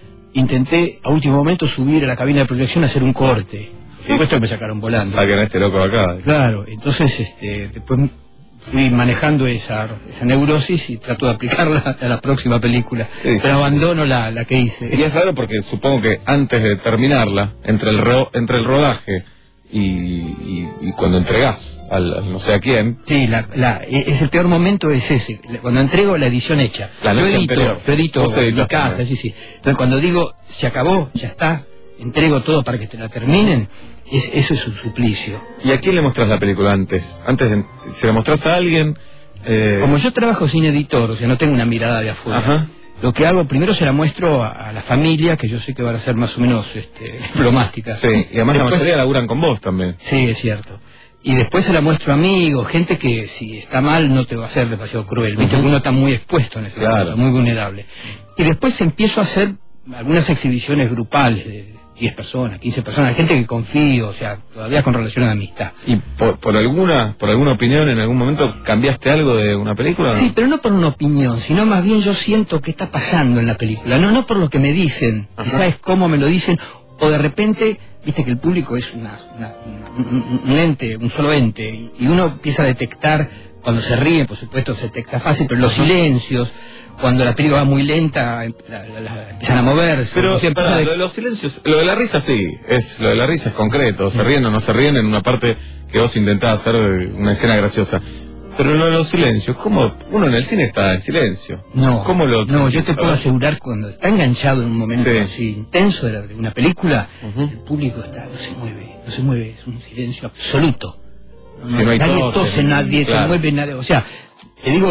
[SPEAKER 4] intenté a último momento subir a la cabina de proyección a hacer un corte. Por supuesto que me sacaron volando.
[SPEAKER 5] Saquen a este loco de acá.
[SPEAKER 4] Claro, entonces este, después fui manejando esa, esa neurosis y trato de aplicarla a la próxima película.
[SPEAKER 5] Sí,
[SPEAKER 4] Pero abandono la, la que hice.
[SPEAKER 5] Y es raro porque supongo que antes de terminarla, entre el ro- entre el rodaje y, y, y cuando entregás al, al no sé a quién...
[SPEAKER 4] Sí, la, la, e- es el peor momento es ese, cuando entrego la edición hecha.
[SPEAKER 5] La
[SPEAKER 4] Yo
[SPEAKER 5] noche
[SPEAKER 4] edito,
[SPEAKER 5] anterior.
[SPEAKER 4] yo edito
[SPEAKER 5] Vos
[SPEAKER 4] en mi
[SPEAKER 5] editaste
[SPEAKER 4] casa,
[SPEAKER 5] también.
[SPEAKER 4] sí, sí. Entonces cuando digo, se acabó, ya está, entrego todo para que te la terminen, es, eso es un suplicio.
[SPEAKER 5] ¿Y a quién le mostrás la película antes? Antes de, ¿se la mostrás a alguien? Eh,
[SPEAKER 4] Como yo trabajo sin editor, o sea, no tengo una mirada de afuera.
[SPEAKER 5] Ajá.
[SPEAKER 4] Lo que hago, primero se la muestro a, a la familia, que yo sé que van a ser más o menos este, diplomática.
[SPEAKER 5] Sí, y además la
[SPEAKER 4] Después-
[SPEAKER 5] mayoría laburan con vos también.
[SPEAKER 4] Sí, es cierto. Y después se la muestro a amigos, gente que si está mal no te va a ser demasiado cruel. Viste, uno está muy expuesto en ese
[SPEAKER 5] Claro.
[SPEAKER 4] momento, muy vulnerable. Y después empiezo a hacer algunas exhibiciones grupales de diez personas, quince personas, gente que confío, o sea, todavía con relación de amistad.
[SPEAKER 5] ¿Y por, por alguna por alguna opinión en algún momento cambiaste algo de una película?
[SPEAKER 4] Sí, pero no por una opinión, sino más bien yo siento qué está pasando en la película. No, no por lo que me dicen, quizás es cómo me lo dicen, o de repente, viste que el público es una, una- un, un ente, un solo ente, y, y uno empieza a detectar, cuando se ríe, por supuesto, se detecta fácil, pero los silencios, cuando la película va muy lenta, em- la- la- la- empiezan a moverse.
[SPEAKER 5] Pero
[SPEAKER 4] o sea, empieza
[SPEAKER 5] pará,
[SPEAKER 4] de-
[SPEAKER 5] lo de los silencios, lo de la risa sí, es lo de la risa es concreto, se ríen o no se ríen en una parte que vos intentás hacer una escena graciosa. Pero lo de los silencios, ¿cómo? Uno en el cine está en silencio.
[SPEAKER 4] No,
[SPEAKER 5] ¿Cómo lo
[SPEAKER 4] no, yo te
[SPEAKER 5] sentís?
[SPEAKER 4] puedo asegurar cuando está enganchado en un momento
[SPEAKER 5] Sí.
[SPEAKER 4] así intenso de, la- de una película, el público está, no se mueve, no se mueve, es un silencio absoluto.
[SPEAKER 5] Si no hay
[SPEAKER 4] nadie
[SPEAKER 5] toses,
[SPEAKER 4] tose, nadie
[SPEAKER 5] claro.
[SPEAKER 4] se mueve, nadie, o sea, te digo,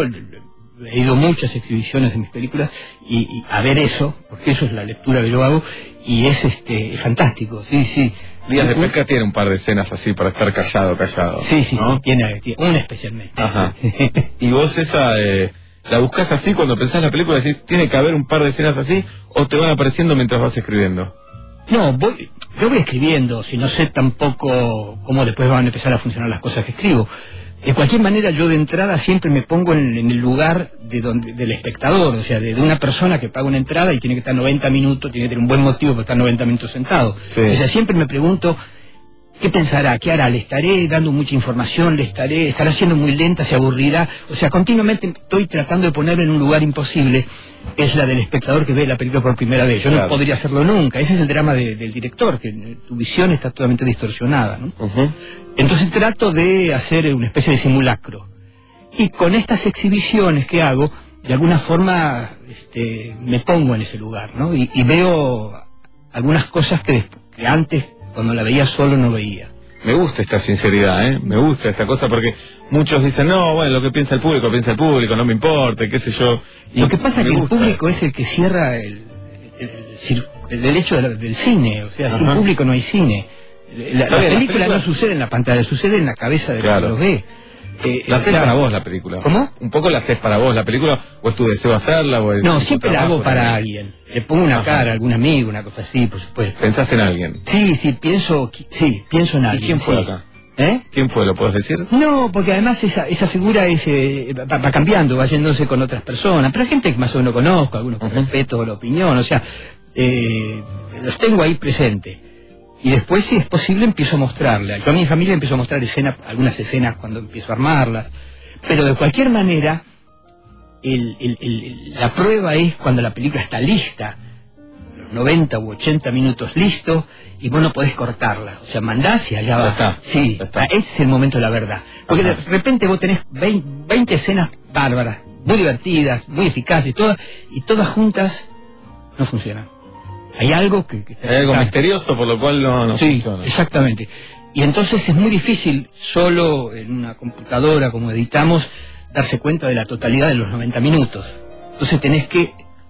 [SPEAKER 4] he ido a muchas exhibiciones de mis películas y, y a ver eso, porque eso es la lectura que yo hago, y es este es fantástico, sí, sí.
[SPEAKER 5] Días de
[SPEAKER 4] Un-
[SPEAKER 5] Pesca tiene un par de escenas así para estar callado, callado.
[SPEAKER 4] Sí, sí,
[SPEAKER 5] ¿no?
[SPEAKER 4] sí, tiene, tiene una especialmente.
[SPEAKER 5] Ajá. ¿Y vos esa eh, la buscás así cuando pensás la película? Decís, ¿tiene que haber un par de escenas así? ¿O te van apareciendo mientras vas escribiendo?
[SPEAKER 4] No, voy, yo voy escribiendo, si no sé tampoco cómo después van a empezar a funcionar las cosas que escribo. De cualquier manera, yo de entrada siempre me pongo en, en el lugar de donde, del espectador, o sea, de, de una persona que paga una entrada y tiene que estar noventa minutos, tiene que tener un buen motivo para estar noventa minutos sentado.
[SPEAKER 5] Sí.
[SPEAKER 4] O sea, siempre me pregunto, ¿qué pensará? ¿Qué hará? ¿Le estaré dando mucha información? ¿Le estaré, estará siendo muy lenta? ¿Se aburrirá? O sea, continuamente estoy tratando de ponerme en un lugar imposible. Es la del espectador que ve la película por primera vez. Yo
[SPEAKER 5] Claro.
[SPEAKER 4] no podría hacerlo nunca. Ese es el drama de- del director, que eh, tu visión está totalmente distorsionada, ¿no?
[SPEAKER 5] Ujú.
[SPEAKER 4] Entonces trato de hacer una especie de simulacro. Y con estas exhibiciones que hago, de alguna forma este, me pongo en ese lugar, ¿no? Y, y veo algunas cosas que, des- que antes, cuando la veía solo, no veía.
[SPEAKER 5] Me gusta esta sinceridad, ¿eh? Me gusta esta cosa porque muchos dicen, no, bueno, lo que piensa el público, piensa el público, no me importa, qué sé yo. Y
[SPEAKER 4] Lo que pasa es
[SPEAKER 5] me
[SPEAKER 4] que el
[SPEAKER 5] gusta.
[SPEAKER 4] público es el que cierra el, el, el cir- el derecho de la- del cine, o sea, sin
[SPEAKER 5] Ajá.
[SPEAKER 4] público no hay cine. La,
[SPEAKER 5] Está
[SPEAKER 4] la
[SPEAKER 5] bien, las
[SPEAKER 4] película no
[SPEAKER 5] películas-
[SPEAKER 4] sucede en la pantalla, sucede en la cabeza de
[SPEAKER 5] Claro.
[SPEAKER 4] quien lo ve. Eh,
[SPEAKER 5] ¿La haces
[SPEAKER 4] claro.
[SPEAKER 5] para vos la película?
[SPEAKER 4] ¿Cómo?
[SPEAKER 5] ¿Un poco la haces para vos la película? ¿O es tu deseo hacerla? O es
[SPEAKER 4] No,
[SPEAKER 5] tu
[SPEAKER 4] siempre la
[SPEAKER 5] trabajo
[SPEAKER 4] hago para
[SPEAKER 5] también?
[SPEAKER 4] alguien. Le pongo una
[SPEAKER 5] Ajá.
[SPEAKER 4] cara, algún amigo, una cosa así, por supuesto.
[SPEAKER 5] ¿Pensás en alguien?
[SPEAKER 4] Sí, sí, pienso, sí, pienso en
[SPEAKER 5] ¿Y
[SPEAKER 4] alguien.
[SPEAKER 5] quién fue
[SPEAKER 4] sí.
[SPEAKER 5] acá?
[SPEAKER 4] ¿Eh?
[SPEAKER 5] ¿Quién fue? ¿Lo puedes decir?
[SPEAKER 4] No, porque además esa, esa figura es, eh, va, va cambiando, va yéndose con otras personas, pero hay gente que más o menos conozco, algunos con respeto la opinión, o sea, eh, los tengo ahí presentes. Y después, si es posible, empiezo a mostrarle. Yo a mi familia empiezo a mostrar escenas, algunas escenas cuando empiezo a armarlas. Pero de cualquier manera, el, el, el, la prueba es cuando la película está lista, los noventa u ochenta minutos listo, y vos no podés cortarla. O sea, mandás y allá va.
[SPEAKER 5] Ya está,
[SPEAKER 4] Sí,
[SPEAKER 5] ya está.
[SPEAKER 4] ese es el momento de la verdad. Porque
[SPEAKER 5] Ajá.
[SPEAKER 4] de repente vos tenés veinte, veinte escenas bárbaras, muy divertidas, muy eficaces, todas, y todas juntas no funcionan. Hay algo que... que
[SPEAKER 5] Hay algo misterioso por lo cual no, no
[SPEAKER 4] sí,
[SPEAKER 5] funciona.
[SPEAKER 4] exactamente. Y entonces es muy difícil, solo en una computadora como editamos, darse cuenta de la totalidad de los noventa minutos. Entonces tenés que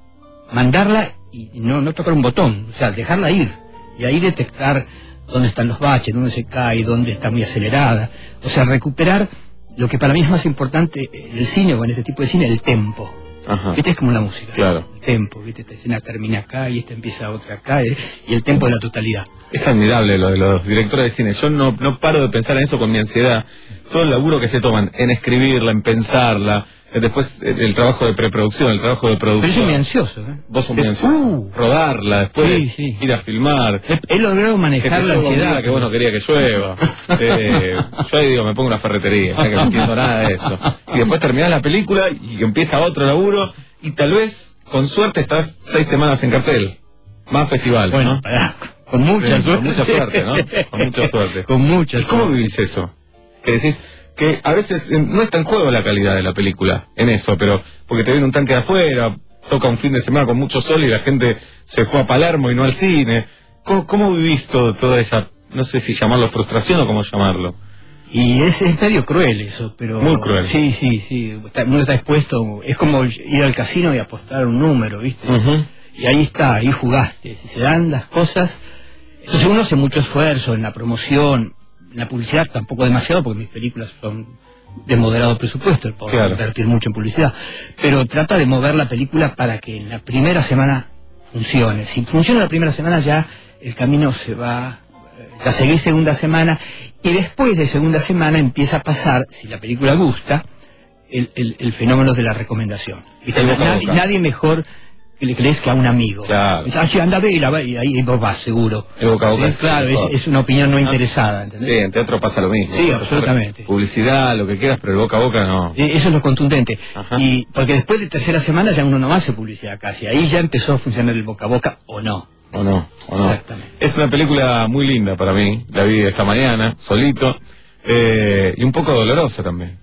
[SPEAKER 4] mandarla y no, no tocar un botón, o sea, dejarla ir. Y ahí detectar dónde están los baches, dónde se cae, dónde está muy acelerada. O sea, recuperar lo que para mí es más importante en el cine o en este tipo de cine, el tempo.
[SPEAKER 5] Ajá.
[SPEAKER 4] ¿Viste? Es como la música.
[SPEAKER 5] Claro.
[SPEAKER 4] El tempo, ¿viste? Esta escena termina acá y esta empieza otra acá, y y el tempo de la totalidad.
[SPEAKER 5] Es admirable lo de los directores de cine. Yo no, no paro de pensar en eso con mi ansiedad. Todo el laburo que se toman en escribirla, en pensarla, eh, después el, el trabajo de preproducción, el trabajo de
[SPEAKER 4] Pero yo soy
[SPEAKER 5] producción.
[SPEAKER 4] muy ansioso, ¿eh?
[SPEAKER 5] Vos sos muy
[SPEAKER 4] De-
[SPEAKER 5] ansioso.
[SPEAKER 4] Uh.
[SPEAKER 5] Rodarla, después
[SPEAKER 4] Sí, sí.
[SPEAKER 5] ir a filmar.
[SPEAKER 4] He, he logrado
[SPEAKER 5] Que
[SPEAKER 4] manejar
[SPEAKER 5] te
[SPEAKER 4] la
[SPEAKER 5] llueva un
[SPEAKER 4] ansiedad.
[SPEAKER 5] día que vos no quería que llueva. Eh, yo ahí digo, me pongo una ferretería, ya que no entiendo nada de eso. Y después terminás la película y empieza otro laburo y tal vez, con suerte, estás seis semanas en cartel. Más festivales,
[SPEAKER 4] Bueno,
[SPEAKER 5] ¿no?
[SPEAKER 4] pará, con mucha
[SPEAKER 5] Sí,
[SPEAKER 4] suerte.
[SPEAKER 5] Con mucha suerte, ¿no? Con mucha suerte.
[SPEAKER 4] Con mucha
[SPEAKER 5] ¿Y cómo
[SPEAKER 4] suerte.
[SPEAKER 5] vivís eso? Que decís que a veces eh, no está en juego la calidad de la película en eso, pero porque te viene un tanque de afuera, toca un fin de semana con mucho sol y la gente se fue a Palermo y no al cine. ¿Cómo, cómo vivís todo, toda esa, no sé si llamarlo frustración o cómo llamarlo?
[SPEAKER 4] Y es, es medio cruel eso, pero...
[SPEAKER 5] Muy cruel.
[SPEAKER 4] Sí, sí, sí. Está- uno está expuesto, es como ir al casino y apostar un número, ¿viste?
[SPEAKER 5] Ujú.
[SPEAKER 4] Y ahí está, ahí jugaste. Si se dan las cosas... Entonces uno hace mucho esfuerzo en la promoción, en la publicidad tampoco demasiado, porque mis películas son de moderado presupuesto, puedo
[SPEAKER 5] Claro.
[SPEAKER 4] invertir mucho en publicidad. Pero trata de mover la película para que en la primera semana funcione. Si funciona la primera semana ya el camino se va... La seguís segunda semana y después de segunda semana empieza a pasar, si la película gusta, el, el, el fenómeno de la recomendación. ¿Viste?
[SPEAKER 5] El boca a
[SPEAKER 4] Nadie,
[SPEAKER 5] boca.
[SPEAKER 4] nadie mejor que le crees que a un amigo.
[SPEAKER 5] Claro.
[SPEAKER 4] Dice, ah, sí, anda, ve y, la va", y ahí vos vas, seguro.
[SPEAKER 5] El boca a boca
[SPEAKER 4] Eh,
[SPEAKER 5] es
[SPEAKER 4] claro,
[SPEAKER 5] el
[SPEAKER 4] es,
[SPEAKER 5] mejor.
[SPEAKER 4] es una opinión no
[SPEAKER 5] Ah.
[SPEAKER 4] interesada, ¿entendés?
[SPEAKER 5] Sí, en teatro pasa lo mismo.
[SPEAKER 4] Sí,
[SPEAKER 5] Puedes hacer
[SPEAKER 4] absolutamente.
[SPEAKER 5] Publicidad, lo que quieras, pero el boca a boca no.
[SPEAKER 4] Eh, Eso es lo contundente.
[SPEAKER 5] Ajá.
[SPEAKER 4] Y porque después de tercera semana ya uno no hace publicidad casi. Ahí ya empezó a funcionar el boca a boca o no.
[SPEAKER 5] ¿O no? ¿O no?
[SPEAKER 4] Exactamente.
[SPEAKER 5] Es una película muy linda para mí. La vi esta mañana, solito. Eh, y un poco dolorosa también.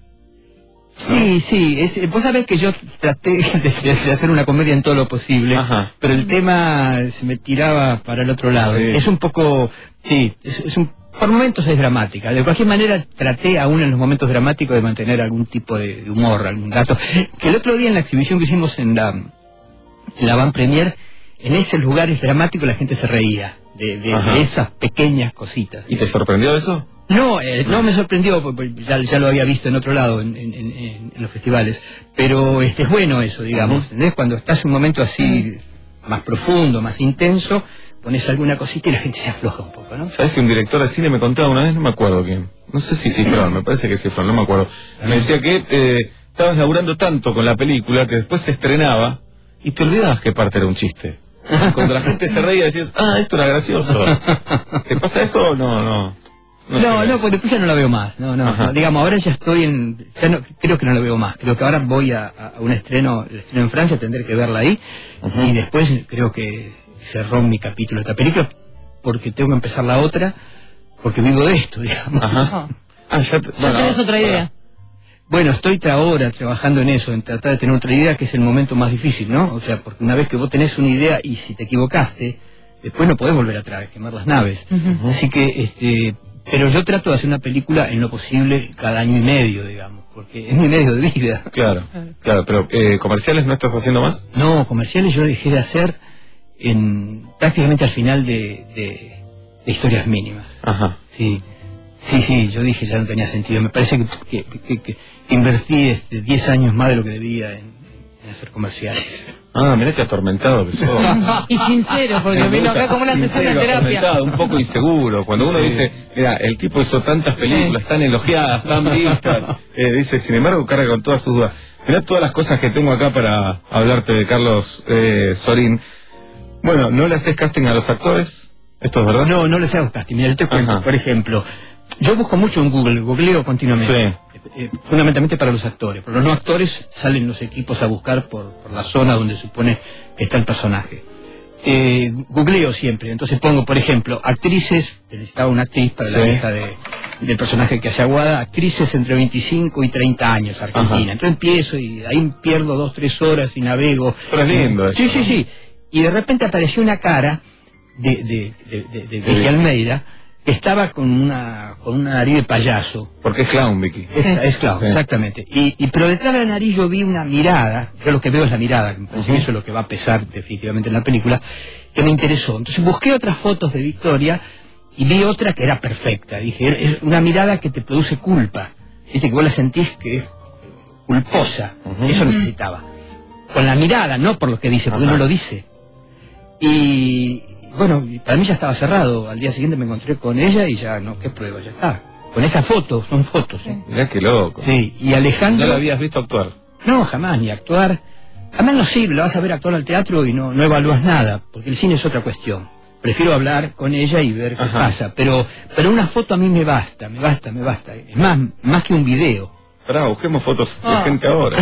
[SPEAKER 4] Sí, sí, es, vos sabés que yo traté de, de hacer una comedia en todo lo posible,
[SPEAKER 5] Ajá.
[SPEAKER 4] pero el tema se me tiraba para el otro lado.
[SPEAKER 5] Sí.
[SPEAKER 4] Es un poco, sí, es, es un, por momentos es dramática. De cualquier manera traté aún en los momentos dramáticos de mantener algún tipo de, de humor, algún dato. Que el otro día en la exhibición que hicimos en la, en la Van Premier, en esos lugares dramáticos la gente se reía de, de-
[SPEAKER 5] Ajá.
[SPEAKER 4] de esas pequeñas cositas.
[SPEAKER 5] ¿Y te sorprendió eso?
[SPEAKER 4] No, eh, no me sorprendió, porque ya, ya lo había visto en otro lado, en, en- en- en los festivales. Pero este es bueno eso, digamos. ¿Entendés? Cuando estás en un momento así más profundo, más intenso, pones alguna cosita y la gente se afloja un poco, ¿no?
[SPEAKER 5] ¿Sabes que un director de cine me contaba una vez? No me acuerdo quién. No sé si Cifrón, me parece que Cifrón, no me acuerdo. Me decía que eh, estabas laburando tanto con la película que después se estrenaba y te olvidabas que parte era un chiste. Cuando la gente se reía decías, ah, esto era gracioso. ¿Te pasa eso o no? No,
[SPEAKER 4] No,
[SPEAKER 5] sé.
[SPEAKER 4] no, porque después ya no la veo más. No, no,
[SPEAKER 5] Ajá.
[SPEAKER 4] no. Digamos, ahora ya estoy en. Ya no, creo que no la veo más. Creo que ahora voy a, a un estreno, el estreno en Francia, tendré que verla ahí.
[SPEAKER 5] Ujú.
[SPEAKER 4] Y después creo que cerró mi capítulo de esta película, porque tengo que empezar la otra, porque vivo de esto, digamos.
[SPEAKER 5] Ajá. Ah, ya, te-
[SPEAKER 8] Ya
[SPEAKER 5] bueno,
[SPEAKER 8] tenés otra idea.
[SPEAKER 4] Bueno, estoy tra- ahora trabajando en eso, en tratar de tener otra idea, que es el momento más difícil, ¿no? O sea, porque una vez que vos tenés una idea y si te equivocaste, después no podés volver atrás, quemar las naves. Así que, este, pero yo trato de hacer una película en lo posible cada año y medio, digamos, porque es mi medio de vida.
[SPEAKER 5] Claro, claro, pero eh, ¿comerciales no estás haciendo más?
[SPEAKER 4] No, comerciales yo dejé de hacer en prácticamente al final de, de, de historias mínimas.
[SPEAKER 5] Ajá.
[SPEAKER 4] Sí, Sí, sí, yo dije ya no tenía sentido. Me parece que, que, que, que invertí este, diez años más de lo que debía en, en hacer comerciales.
[SPEAKER 5] Ah, mirá que atormentado que sos.
[SPEAKER 8] Y sincero, porque vino acá como una sesión de terapia.
[SPEAKER 5] Atormentado, un poco inseguro. Cuando uno
[SPEAKER 4] Sí.
[SPEAKER 5] dice, mira, el tipo hizo tantas películas, tan elogiadas, tan vistas, eh, dice, sin embargo, carga con todas sus dudas. Mirá todas las cosas que tengo acá para hablarte de Carlos eh, Sorín. Bueno, ¿no le haces casting a los actores? ¿Esto es verdad?
[SPEAKER 4] No, no les hago casting. Mira, yo te cuento,
[SPEAKER 5] Ajá.
[SPEAKER 4] por ejemplo, yo busco mucho en Google, googleo continuamente.
[SPEAKER 5] Sí.
[SPEAKER 4] Eh, fundamentalmente para los actores. Para los no actores salen los equipos a buscar por, por la zona donde supone que está el personaje. Eh, googleo siempre, entonces pongo, por ejemplo, actrices, necesitaba una actriz para
[SPEAKER 5] Sí.
[SPEAKER 4] la hija de, del personaje que hace Aguada, actrices entre veinticinco y treinta años, Argentina.
[SPEAKER 5] Ajá.
[SPEAKER 4] Entonces empiezo y ahí pierdo dos, tres horas y navego.
[SPEAKER 5] Pero es lindo eso,
[SPEAKER 4] Sí, sí,
[SPEAKER 5] ¿no?
[SPEAKER 4] sí. Y de repente apareció una cara de, de, de, de, de Vicky Almeida, que estaba con una, con una nariz de payaso.
[SPEAKER 5] Porque es clown, Vicky.
[SPEAKER 4] Es, es claro,
[SPEAKER 5] Sí.
[SPEAKER 4] exactamente. Y, y pero detrás de la nariz yo vi una mirada, yo lo que veo es la mirada, que me parece que eso es lo que va a pesar definitivamente en la película, que me interesó. Entonces busqué otras fotos de Victoria y vi otra que era perfecta. Dije, es una mirada que te produce culpa. Dice que vos la sentís que es culposa. Eso necesitaba. Con la mirada, no por lo que dice, porque
[SPEAKER 5] Ajá.
[SPEAKER 4] no lo dice. Y bueno, y para mí ya estaba cerrado. Al día siguiente me encontré con ella y ya, no, qué prueba, ya está. Con esa foto, son fotos. ¿eh?
[SPEAKER 5] Mirá qué loco.
[SPEAKER 4] Sí, y Alejandro...
[SPEAKER 5] ¿No la habías visto actuar?
[SPEAKER 4] No, jamás, ni actuar. Además no sirve, la vas a ver actuar al teatro y no, no evalúas nada, porque el cine es otra cuestión. Prefiero hablar con ella y ver qué
[SPEAKER 5] Ajá.
[SPEAKER 4] pasa, pero pero una foto a mí me basta, me basta, me basta. Es más, más que un video.
[SPEAKER 5] Pará, busquemos fotos de
[SPEAKER 4] Ah.
[SPEAKER 5] gente ahora.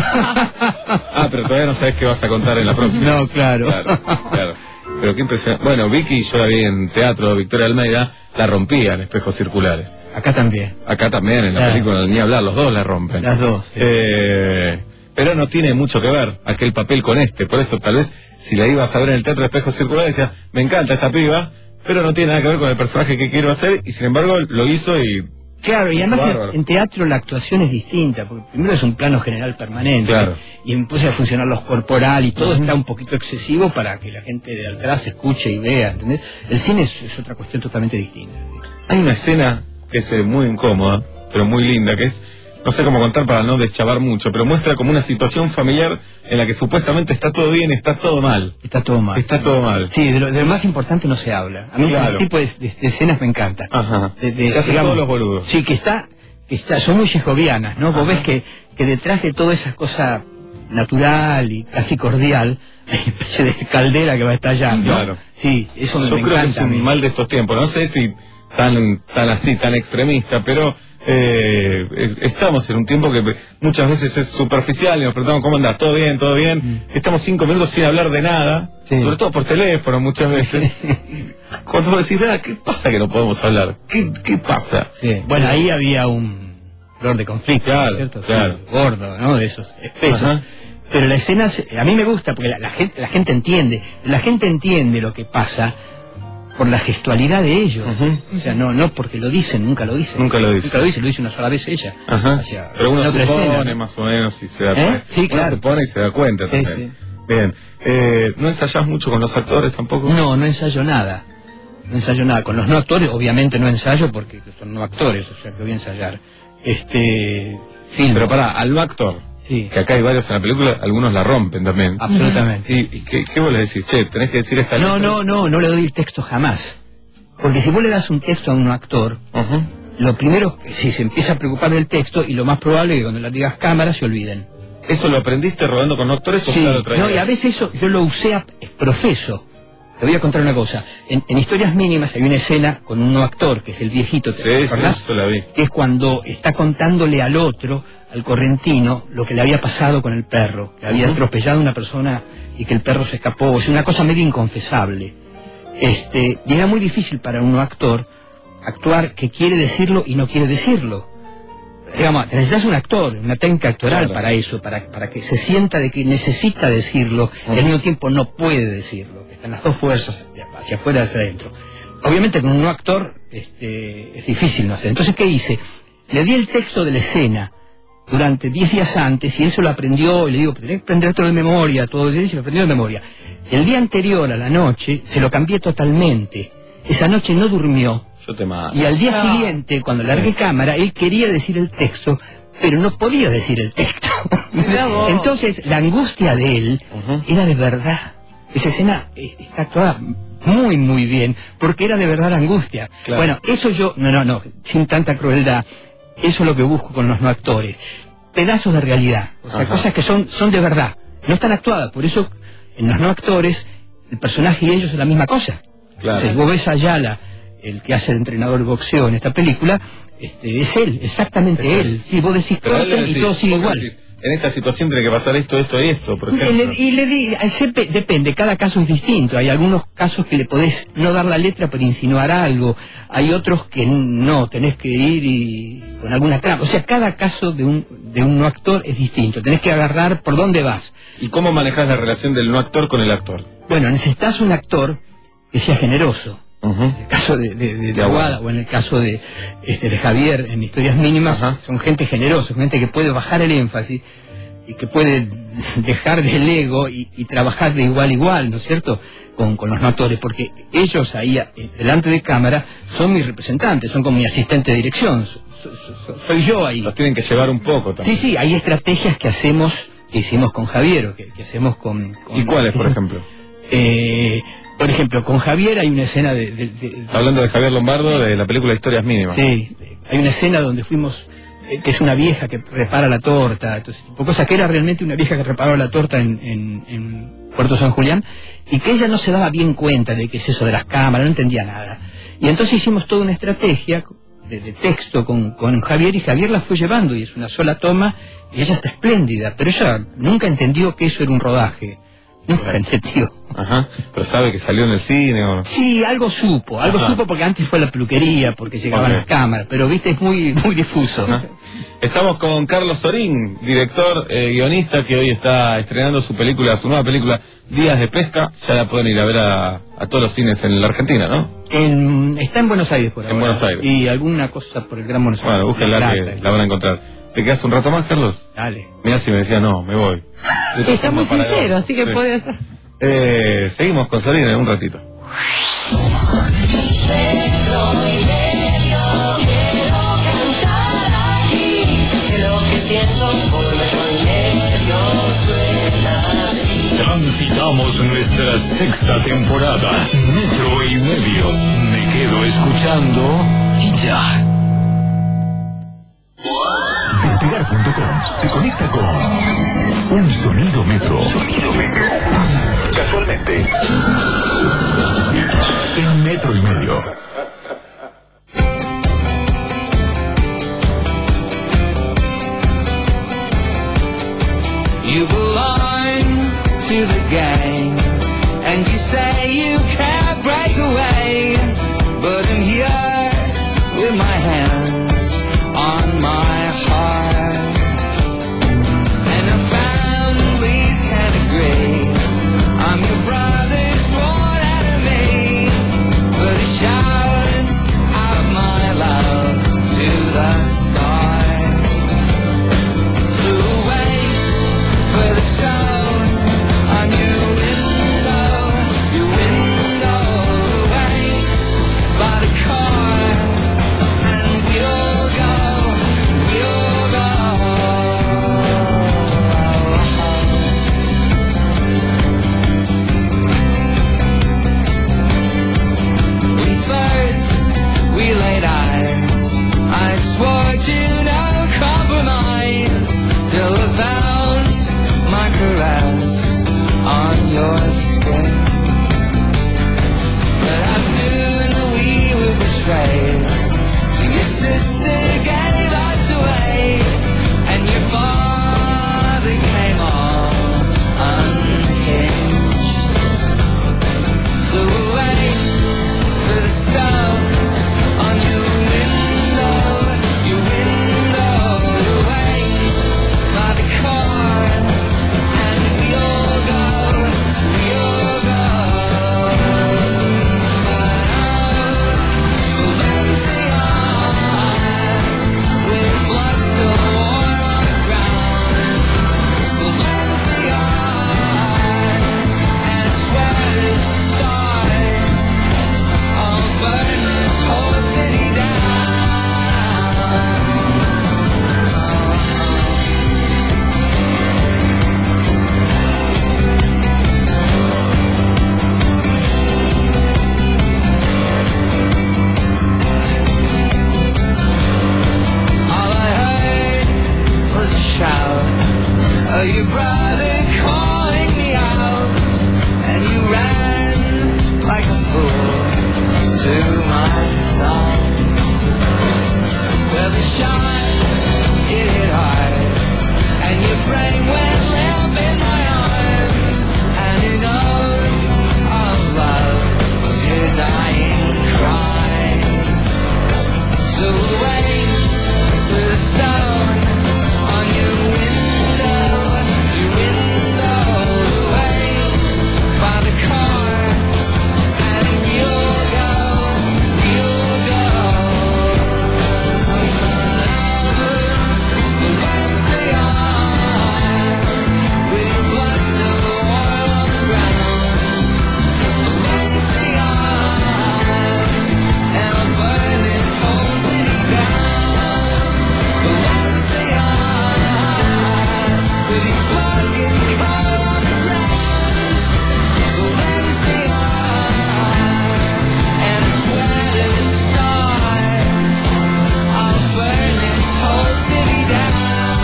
[SPEAKER 5] Ah, pero todavía no sabes qué vas a contar en la próxima.
[SPEAKER 4] No, claro.
[SPEAKER 5] Claro, claro. Pero qué impresionante. Bueno, Vicky, yo la vi en teatro, Victoria Almeida, la rompía en Espejos Circulares.
[SPEAKER 4] Acá también.
[SPEAKER 5] Acá también, en la
[SPEAKER 4] Claro.
[SPEAKER 5] película, ni hablar, los dos la rompen.
[SPEAKER 4] Las dos. sí.
[SPEAKER 5] Eh, pero no tiene mucho que ver aquel papel con este. Por eso, tal vez, si la ibas a ver en el Teatro de Espejos Circulares, decía, me encanta esta piba, pero no tiene nada que ver con el personaje que quiero hacer, y sin embargo lo hizo y...
[SPEAKER 4] Claro, y
[SPEAKER 5] es
[SPEAKER 4] además
[SPEAKER 5] bárbaro.
[SPEAKER 4] en, en teatro la actuación es distinta, porque primero es un plano general permanente,
[SPEAKER 5] Claro.
[SPEAKER 4] y empieza a funcionar lo corporal y todo está un poquito excesivo para que la gente de atrás escuche y vea, ¿entendés? El cine es, es otra cuestión totalmente distinta.
[SPEAKER 5] Hay una escena que es eh, muy incómoda, pero muy linda, que es, no sé cómo contar para no deschavar mucho, pero muestra como una situación familiar en la que supuestamente está todo bien, está todo mal.
[SPEAKER 4] Está todo mal.
[SPEAKER 5] Está todo mal.
[SPEAKER 4] Sí, de lo, de lo más importante no se habla. A mí
[SPEAKER 5] Claro.
[SPEAKER 4] ese tipo de, de- de escenas me encanta.
[SPEAKER 5] Ajá.
[SPEAKER 4] De- de-
[SPEAKER 5] Se hacen
[SPEAKER 4] digamos,
[SPEAKER 5] todos los boludos.
[SPEAKER 4] Sí, que está, que está, son muy yejovianas, ¿no? Vos ves que, que detrás de toda esa cosa natural y casi cordial, hay una especie de caldera que va a estallar, ¿no?
[SPEAKER 5] Claro.
[SPEAKER 4] Sí, eso me,
[SPEAKER 5] Yo
[SPEAKER 4] me
[SPEAKER 5] creo que
[SPEAKER 4] encanta.
[SPEAKER 5] es
[SPEAKER 4] a mí.
[SPEAKER 5] un mal de estos tiempos. No sé si tan, tan así, tan extremista, pero eh, eh, estamos en un tiempo que muchas veces es superficial y nos preguntamos cómo andás, todo bien, todo bien. Estamos cinco minutos sin hablar de nada,
[SPEAKER 4] Sí.
[SPEAKER 5] sobre todo por teléfono muchas veces. Cuando vos decís, ah, ¿qué pasa que no podemos hablar? ¿Qué, qué pasa?
[SPEAKER 4] Sí. Bueno, ahí había un flor de conflicto,
[SPEAKER 5] Claro,
[SPEAKER 4] ¿cierto?
[SPEAKER 5] claro.
[SPEAKER 4] Sí, gordo, ¿no? De esos espesos.
[SPEAKER 5] Ajá.
[SPEAKER 4] Pero la escena, se- a mí me gusta porque la, la gente, la gente entiende, la gente entiende lo que pasa por la gestualidad de ellos. O sea, no no porque lo dicen, nunca lo dicen.
[SPEAKER 5] Nunca lo dicen.
[SPEAKER 4] Nunca lo dice, lo dice una sola vez ella.
[SPEAKER 5] Ajá.
[SPEAKER 4] Hacia-
[SPEAKER 5] Pero uno
[SPEAKER 4] en otra
[SPEAKER 5] supone
[SPEAKER 4] escena, ¿no?
[SPEAKER 5] más o menos y se da
[SPEAKER 4] ¿Eh?
[SPEAKER 5] cuenta.
[SPEAKER 4] Sí,
[SPEAKER 5] Uno
[SPEAKER 4] claro.
[SPEAKER 5] se pone y se da cuenta
[SPEAKER 4] Sí,
[SPEAKER 5] también.
[SPEAKER 4] sí.
[SPEAKER 5] Bien. Eh, ¿No ensayás mucho con los actores tampoco?
[SPEAKER 4] No, no ensayo nada. No ensayo nada. Con los no actores, obviamente no ensayo porque son no actores, o sea que voy a ensayar. Este. Film.
[SPEAKER 5] Pero pará, al no actor,
[SPEAKER 4] Sí.
[SPEAKER 5] que acá hay varios en la película, algunos la rompen también.
[SPEAKER 4] Absolutamente.
[SPEAKER 5] ¿Y, y qué, qué vos le decís? Che, tenés que decir esta
[SPEAKER 4] No,
[SPEAKER 5] letra.
[SPEAKER 4] no, no, no le doy el texto jamás. Porque si vos le das un texto a un actor,
[SPEAKER 5] Ujú.
[SPEAKER 4] lo primero, que si se empieza a preocupar del texto, y lo más probable es que cuando le digas cámara se olviden.
[SPEAKER 5] ¿Eso lo aprendiste rodando con actores o
[SPEAKER 4] Sí,
[SPEAKER 5] ya lo traías?
[SPEAKER 4] no, y a veces eso yo lo usé a profeso. Te voy a contar una cosa. En, en Historias Mínimas hay una escena con un no actor, que es el viejito, ¿te
[SPEAKER 5] Sí, sí,
[SPEAKER 4] acordás?
[SPEAKER 5] yo la vi.
[SPEAKER 4] Que es cuando está contándole al otro, al correntino, lo que le había pasado con el perro, que había
[SPEAKER 5] Ujú.
[SPEAKER 4] atropellado a una persona y que el perro se escapó. O sea, una cosa medio inconfesable. Este, y era muy difícil para un no actor actuar que quiere decirlo y no quiere decirlo. Digamos, necesitas un actor, una técnica actoral
[SPEAKER 5] Claro.
[SPEAKER 4] para eso, para, para que se sienta de que necesita decirlo y al mismo tiempo no puede decirlo. Están las dos fuerzas, hacia afuera y hacia adentro. Obviamente con un no actor este, es difícil no hacer. Entonces, ¿qué hice? Le di el texto de la escena durante diez días antes y él se lo aprendió y le digo, tenés que aprender esto de memoria, todo y se lo aprendió de memoria. El día anterior a la noche se lo cambié totalmente. Esa noche no durmió,
[SPEAKER 5] Yo te mato.
[SPEAKER 4] Y al día
[SPEAKER 5] Ah.
[SPEAKER 4] siguiente, cuando largué cámara, él quería decir el texto, pero no podía decir el texto. Entonces, la angustia de él uh-huh. era de verdad. Esa escena eh, está actuada muy, muy bien, porque era de verdad la angustia. Claro. Bueno, eso yo, no, no, no, sin tanta crueldad, eso es lo que busco con los no actores. Pedazos de realidad, o sea, Ajá. cosas que son, son de verdad, no están actuadas. Por eso, en los no actores, el personaje y ellos es la misma cosa. Claro. Entonces, vos ves a Ayala, el que hace de entrenador de boxeo en esta película, este, es él, exactamente es él. él. Sí, vos decís corten y todo sigue igual.
[SPEAKER 5] Decís, en esta situación tiene que pasar esto, esto y esto, por ejemplo.
[SPEAKER 4] Y le, y le se, depende, cada caso es distinto. Hay algunos casos que le podés no dar la letra pero insinuar algo. Hay otros que no, tenés que ir y con alguna trampa. O sea, cada caso de un, de un no actor es distinto. Tenés que agarrar por dónde vas.
[SPEAKER 5] ¿Y cómo manejás la relación del no actor con el actor?
[SPEAKER 4] Bueno, necesitas un actor que sea generoso. Uh-huh. En el caso de, de, de, de Aguada o en el caso de, este, de Javier en Historias Mínimas, uh-huh. son gente generosa, gente que puede bajar el énfasis y que puede dejar del ego y, y trabajar de igual a igual, ¿no es cierto?, con, con los no actores, porque ellos ahí delante de cámara son mis representantes, son como mi asistente de dirección, so, so, so, soy yo ahí.
[SPEAKER 5] Los tienen que llevar un poco también.
[SPEAKER 4] Sí, sí, hay estrategias que hacemos, que hicimos con Javier o que, que hacemos con, con...
[SPEAKER 5] ¿Y cuáles, por ejemplo?
[SPEAKER 4] Eh... Por ejemplo, con Javier hay una escena de... de, de
[SPEAKER 5] Hablando de Javier Lombardo, de la película Historias Mínimas.
[SPEAKER 4] Sí, hay una escena donde fuimos, eh, que es una vieja que repara la torta, entonces, tipo cosa que era realmente una vieja que reparaba la torta en, en, en Puerto San Julián, y que ella no se daba bien cuenta de qué es eso de las cámaras, no entendía nada. Y entonces hicimos toda una estrategia de, de texto con, con Javier, y Javier la fue llevando, y es una sola toma, y ella está espléndida, pero ella nunca entendió que eso era un rodaje. Nunca entendió.
[SPEAKER 5] Ajá, pero sabe que salió en el cine o no.
[SPEAKER 4] Sí, algo supo, algo Ajá. supo porque antes fue la peluquería, porque llegaban okay. las cámaras, pero viste, es muy, muy difuso. Ajá.
[SPEAKER 5] Estamos con Carlos Sorín, director, eh, guionista, que hoy está estrenando su película, su nueva película, Días de Pesca. Ya la pueden ir a ver a, a todos los cines en la Argentina, ¿no?
[SPEAKER 4] En, está en Buenos Aires por ahora.
[SPEAKER 5] En Buenos Aires.
[SPEAKER 4] Y alguna cosa por el Gran Buenos Aires.
[SPEAKER 5] Bueno, búsquenla que la van a encontrar. ¿Te quedas un rato más, Carlos?
[SPEAKER 4] Dale.
[SPEAKER 5] Mirá si me decía, no, me voy.
[SPEAKER 8] Está muy sincero, así que sí. puede hacer.
[SPEAKER 5] Eh, seguimos con Sorín en un ratito.
[SPEAKER 1] Transitamos nuestra sexta temporada. Metro y medio. Me quedo escuchando y ya.
[SPEAKER 12] Despegar punto com te conecta con un sonido metro. Sonido metro. Casualmente. En metro y medio.
[SPEAKER 3] You belong to the gang, and you say you can't break away, but I'm here with my hands on my heart, and our families can't agree. I'm your brother's sworn enemy, but it shouts out my love to the stars. So wait for the stone on your window, your window. that song. Well, the shots, it hit hard, and your frame went limp in my arms, and an oath of love did dying cry. So wait with a stone on your window, your window, wait by the car, and you'll go, you'll go. Valencia, with your blood still warm on the ground. Valencia, and I'll burn this whole city down. Valencia, with your blood getting caught on the ground. Valencia, and I swear to the stars, I'll burn this whole city down.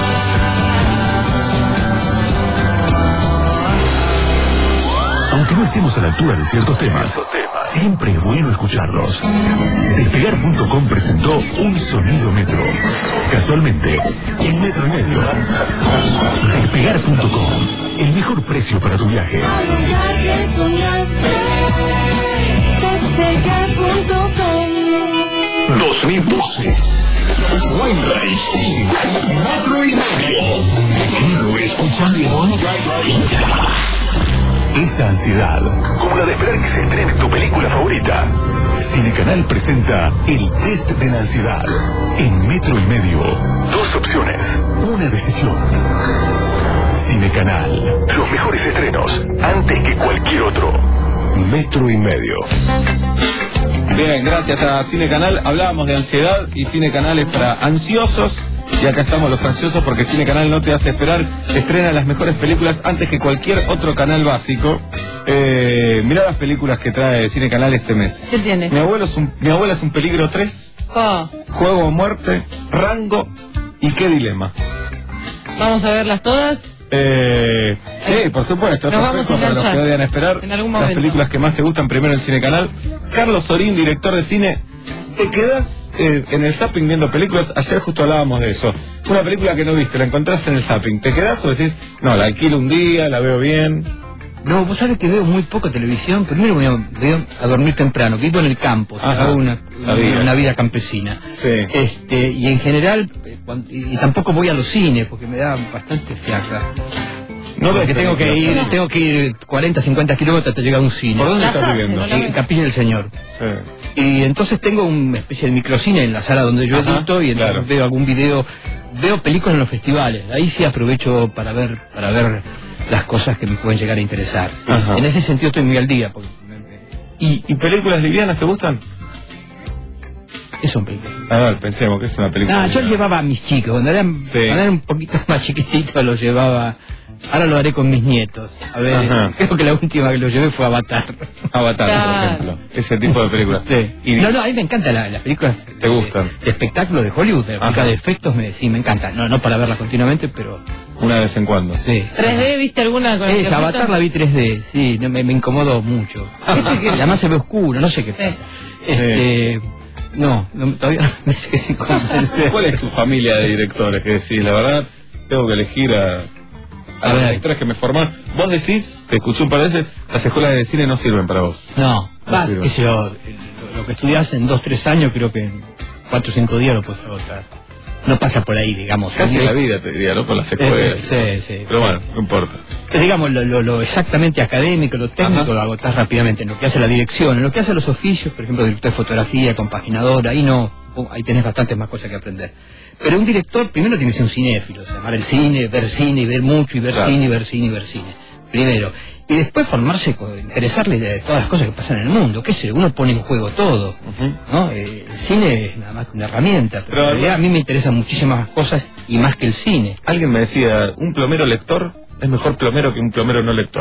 [SPEAKER 12] Aunque no estemos a la altura de ciertos temas, siempre es bueno escucharlos. Despegar punto com presentó Un Sonido Metro. Casualmente, en metro y medio. Despegar punto com, el mejor precio para tu viaje.
[SPEAKER 3] Lugar que soñaste, despegar punto com.
[SPEAKER 12] dos mil doce.
[SPEAKER 1] Weinreich y Metro y Medio. Me quedo escuchando Ficha.
[SPEAKER 12] Esa ansiedad, como la de esperar que se estrene tu película favorita. Cinecanal presenta el test de la ansiedad. En metro y medio. Dos opciones, una decisión. Cinecanal. Los mejores estrenos, antes que cualquier otro. Metro y medio.
[SPEAKER 5] Bien, gracias a Cine Canal. Hablábamos de ansiedad y Cine Canal es para ansiosos. Y acá estamos los ansiosos porque Cine Canal no te hace esperar. Estrena las mejores películas antes que cualquier otro canal básico. Eh, mirá las películas que trae Cine Canal este mes.
[SPEAKER 8] ¿Qué tiene?
[SPEAKER 5] Mi abuelo es un, mi abuela es un peligro tres,
[SPEAKER 8] Oh,
[SPEAKER 5] Juego o muerte, Rango y Qué dilema.
[SPEAKER 8] vamos a verlas todas.
[SPEAKER 5] Eh, sí, por supuesto.
[SPEAKER 8] Nos vamos
[SPEAKER 5] Perfecto
[SPEAKER 8] a
[SPEAKER 5] para los
[SPEAKER 8] enganchar
[SPEAKER 5] que odian esperar.
[SPEAKER 8] en algún
[SPEAKER 5] Las
[SPEAKER 8] momento.
[SPEAKER 5] películas que más te gustan primero en Cine Canal. Carlos Sorín, director de cine. ¿Te quedas eh, en el zapping viendo películas? Ayer justo hablábamos de eso. Una película que no viste, la encontrás en el zapping. ¿Te quedás o decís, no, la alquilo un día, la veo bien?
[SPEAKER 4] No, vos sabés que veo muy poco televisión. Primero voy a, voy a dormir temprano, vivo en el campo, o sea,
[SPEAKER 5] Ajá,
[SPEAKER 4] hago una,
[SPEAKER 5] sabía.
[SPEAKER 4] una vida campesina.
[SPEAKER 5] Sí.
[SPEAKER 4] Este, y en general, eh, cuando- y, y tampoco voy a los cines porque me da bastante fiaca.
[SPEAKER 5] No ves
[SPEAKER 4] porque tengo que
[SPEAKER 5] películas.
[SPEAKER 4] ir, tengo que ir cuarenta, cincuenta kilómetros hasta llegar a un cine.
[SPEAKER 5] ¿Por dónde
[SPEAKER 8] Las
[SPEAKER 5] estás
[SPEAKER 8] hace,
[SPEAKER 5] viviendo?
[SPEAKER 8] no la
[SPEAKER 4] En
[SPEAKER 8] ves.
[SPEAKER 4] Capilla del Señor.
[SPEAKER 5] Sí.
[SPEAKER 4] Y entonces tengo una especie de microcine en la sala donde yo
[SPEAKER 5] Ajá,
[SPEAKER 4] edito y entonces
[SPEAKER 5] claro.
[SPEAKER 4] veo algún video, veo películas en los festivales. Ahí sí aprovecho para ver, para ver las cosas que me pueden llegar a interesar.
[SPEAKER 5] Ajá.
[SPEAKER 4] En ese sentido estoy muy al día. Porque
[SPEAKER 5] ¿Y, ¿Y películas livianas te gustan?
[SPEAKER 4] ¿Qué son películas?
[SPEAKER 5] A ver, pensemos que es una película.
[SPEAKER 4] No, yo
[SPEAKER 5] liviana.
[SPEAKER 4] llevaba a mis chicos, cuando eran,
[SPEAKER 5] Sí.
[SPEAKER 4] cuando eran un poquito más chiquititos los llevaba. Ahora lo haré con mis nietos. A ver,
[SPEAKER 5] Ajá.
[SPEAKER 4] creo que la última que los llevé fue Avatar.
[SPEAKER 5] Avatar,
[SPEAKER 8] Claro.
[SPEAKER 5] por ejemplo. Ese tipo de películas.
[SPEAKER 4] Sí.
[SPEAKER 5] ¿Y
[SPEAKER 4] No, no, a mí me encantan la- las películas
[SPEAKER 5] te gustan?
[SPEAKER 4] de espectáculo de Hollywood, de,
[SPEAKER 5] Ajá.
[SPEAKER 4] de efectos, me, sí, me encantan. No, no para verlas continuamente, pero
[SPEAKER 5] Una vez en cuando.
[SPEAKER 4] sí.
[SPEAKER 8] ¿tres D viste alguna con el
[SPEAKER 4] Esa,
[SPEAKER 8] que
[SPEAKER 4] Avatar la vi tres D, sí, no, me, me incomodó mucho.
[SPEAKER 8] Viste que-
[SPEAKER 4] Y además se ve oscuro, no sé qué
[SPEAKER 8] Sí.
[SPEAKER 4] pasa. Este, no, no, todavía no me sigue sin convencer.
[SPEAKER 5] ¿Cuál es tu familia de directores? Que decís, la verdad, tengo que elegir a, a,
[SPEAKER 4] A
[SPEAKER 5] los
[SPEAKER 4] ver.
[SPEAKER 5] directores que me forman. Vos decís, te escuché un par de veces, las escuelas de cine no sirven para vos.
[SPEAKER 4] No, vas,
[SPEAKER 5] sirve.
[SPEAKER 4] qué sé yo, lo, lo que estudias en dos, tres años, creo que en cuatro o cinco días lo puedes agotar. No pasa por ahí, digamos.
[SPEAKER 5] Casi
[SPEAKER 4] Un-
[SPEAKER 5] la vida, te diría, ¿no? Con las
[SPEAKER 4] Eh,
[SPEAKER 5] escuelas.
[SPEAKER 4] sí, sí.
[SPEAKER 5] Pero bueno, no importa.
[SPEAKER 4] Que digamos, lo, lo- lo exactamente académico, lo técnico,
[SPEAKER 5] Ajá.
[SPEAKER 4] lo agotás rápidamente. En lo que hace la dirección, en lo que hace los oficios, por ejemplo, director de fotografía, compaginador, ahí no, oh, ahí tenés bastantes más cosas que aprender. Pero un director primero tiene que ser un cinéfilo, o sea, amar el cine, ver cine, y ver mucho, y ver
[SPEAKER 5] Claro.
[SPEAKER 4] cine, y ver cine, y ver cine. Primero. Y después formarse, con- interesarle de todas las cosas que pasan en el mundo. ¿Qué sé? Uno pone en juego todo. ¿No? Eh, el cine es nada más que una herramienta, pero,
[SPEAKER 5] Pero
[SPEAKER 4] en realidad
[SPEAKER 5] además-
[SPEAKER 4] a mí me interesan muchísimas más cosas y más que el cine.
[SPEAKER 5] Alguien me decía, un plomero lector es mejor plomero que un plomero no lector.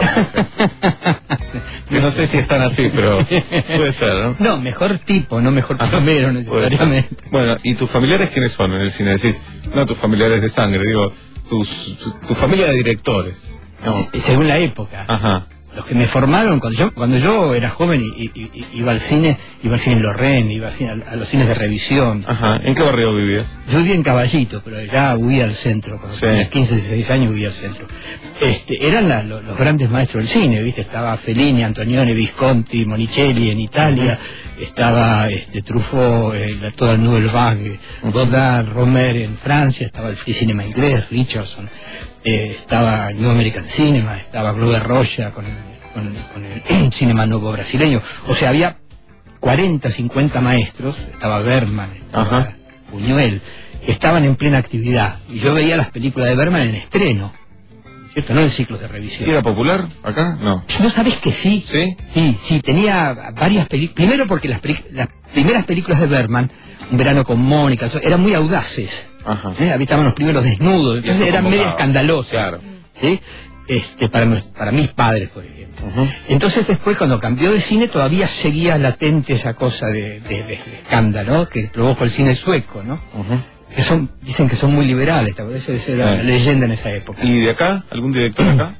[SPEAKER 5] Yo no sé si están así, pero puede ser, ¿no?
[SPEAKER 4] No, mejor tipo, no mejor
[SPEAKER 5] Ajá,
[SPEAKER 4] plomero
[SPEAKER 5] puede ser.
[SPEAKER 4] necesariamente.
[SPEAKER 5] Bueno, ¿y tus familiares quiénes son en el cine? Decís, no tus familiares de sangre, digo, tus, tu, tu familia de directores. No.
[SPEAKER 4] Se- Según la época.
[SPEAKER 5] Ajá.
[SPEAKER 4] los que me formaron, cuando yo cuando yo era joven y, y, y, iba al cine, iba al cine en Lorraine, iba al cine, a, a los cines de revisión.
[SPEAKER 5] Ajá. ¿En qué barrio vivías?
[SPEAKER 4] Yo vivía en Caballito, pero ya huía al centro, cuando
[SPEAKER 5] Sí.
[SPEAKER 4] tenía quince, dieciséis años huía al centro. Este, eran la, lo, los grandes maestros del cine, ¿viste? Estaba Fellini, Antonioni, Visconti, Monicelli en Italia, uh-huh. estaba este, Truffaut, eh, la, toda el Nouvelle Vague, uh-huh. Godard, Romer en Francia, estaba el Free Cinema inglés, Richardson. Eh, estaba New American Cinema, estaba Glover Rocha con, con, con el cinema nuevo brasileño. O sea, había cuarenta, cincuenta maestros, estaba Bergman, estaba Ajá. Buñuel, estaban en plena actividad. Y yo veía las películas de Bergman en estreno, ¿cierto? No en ciclos de revisión.
[SPEAKER 5] ¿Y era popular acá? No.
[SPEAKER 4] ¿No sabés que sí?
[SPEAKER 5] ¿Sí?
[SPEAKER 4] Sí, sí, tenía varias películas. Primero porque las, peli las primeras películas de Bergman, Un verano con Mónica, eran muy audaces. Ajá. ¿Eh? Ahí estaban los primeros desnudos, entonces eran medio escandalosas. Claro. ¿Sí? Este, para, para mis padres, por ejemplo. Uh-huh. Entonces después, cuando cambió de cine, todavía seguía latente esa cosa de, de, de escándalo que provocó el cine sueco, ¿no? Uh-huh. Que son, dicen que son muy liberales, esa es sí. la leyenda en esa época.
[SPEAKER 5] ¿Y de acá? ¿Algún director acá?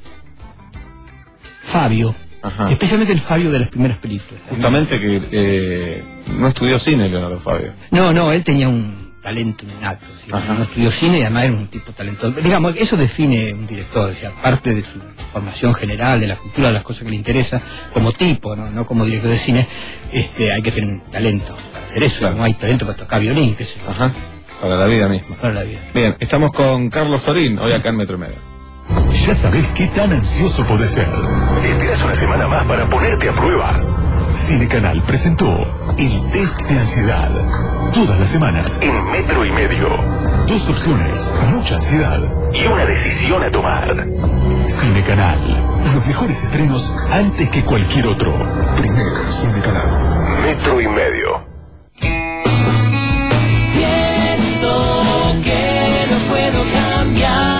[SPEAKER 4] Fabio. Ajá. Especialmente el Fabio de las primeras películas.
[SPEAKER 5] Justamente que eh, no estudió cine, Leonardo Fabio.
[SPEAKER 4] No, no, él tenía un talento innato, ¿sí? No estudió cine y además era un tipo talentoso. Digamos, eso define un director, o sea, aparte de su formación general, de la cultura, de las cosas que le interesa, como tipo, no, no como director de cine, este, hay que tener un talento para hacer eso. Claro. No hay talento para tocar violín, qué sé yo.
[SPEAKER 5] Ajá. Para la vida misma.
[SPEAKER 4] Para la vida.
[SPEAKER 5] Bien, estamos con Carlos Sorín, hoy acá en Metro y Medio.
[SPEAKER 12] Ya sabés qué tan ansioso podés ser. Esperas una semana más para ponerte a prueba. Cinecanal presentó el test de ansiedad. Todas las semanas en Metro y Medio. Dos opciones, mucha ansiedad y una decisión a tomar. Cinecanal. Los mejores estrenos antes que cualquier otro. Primero Cinecanal. Metro y Medio.
[SPEAKER 3] Siento que no puedo cambiar.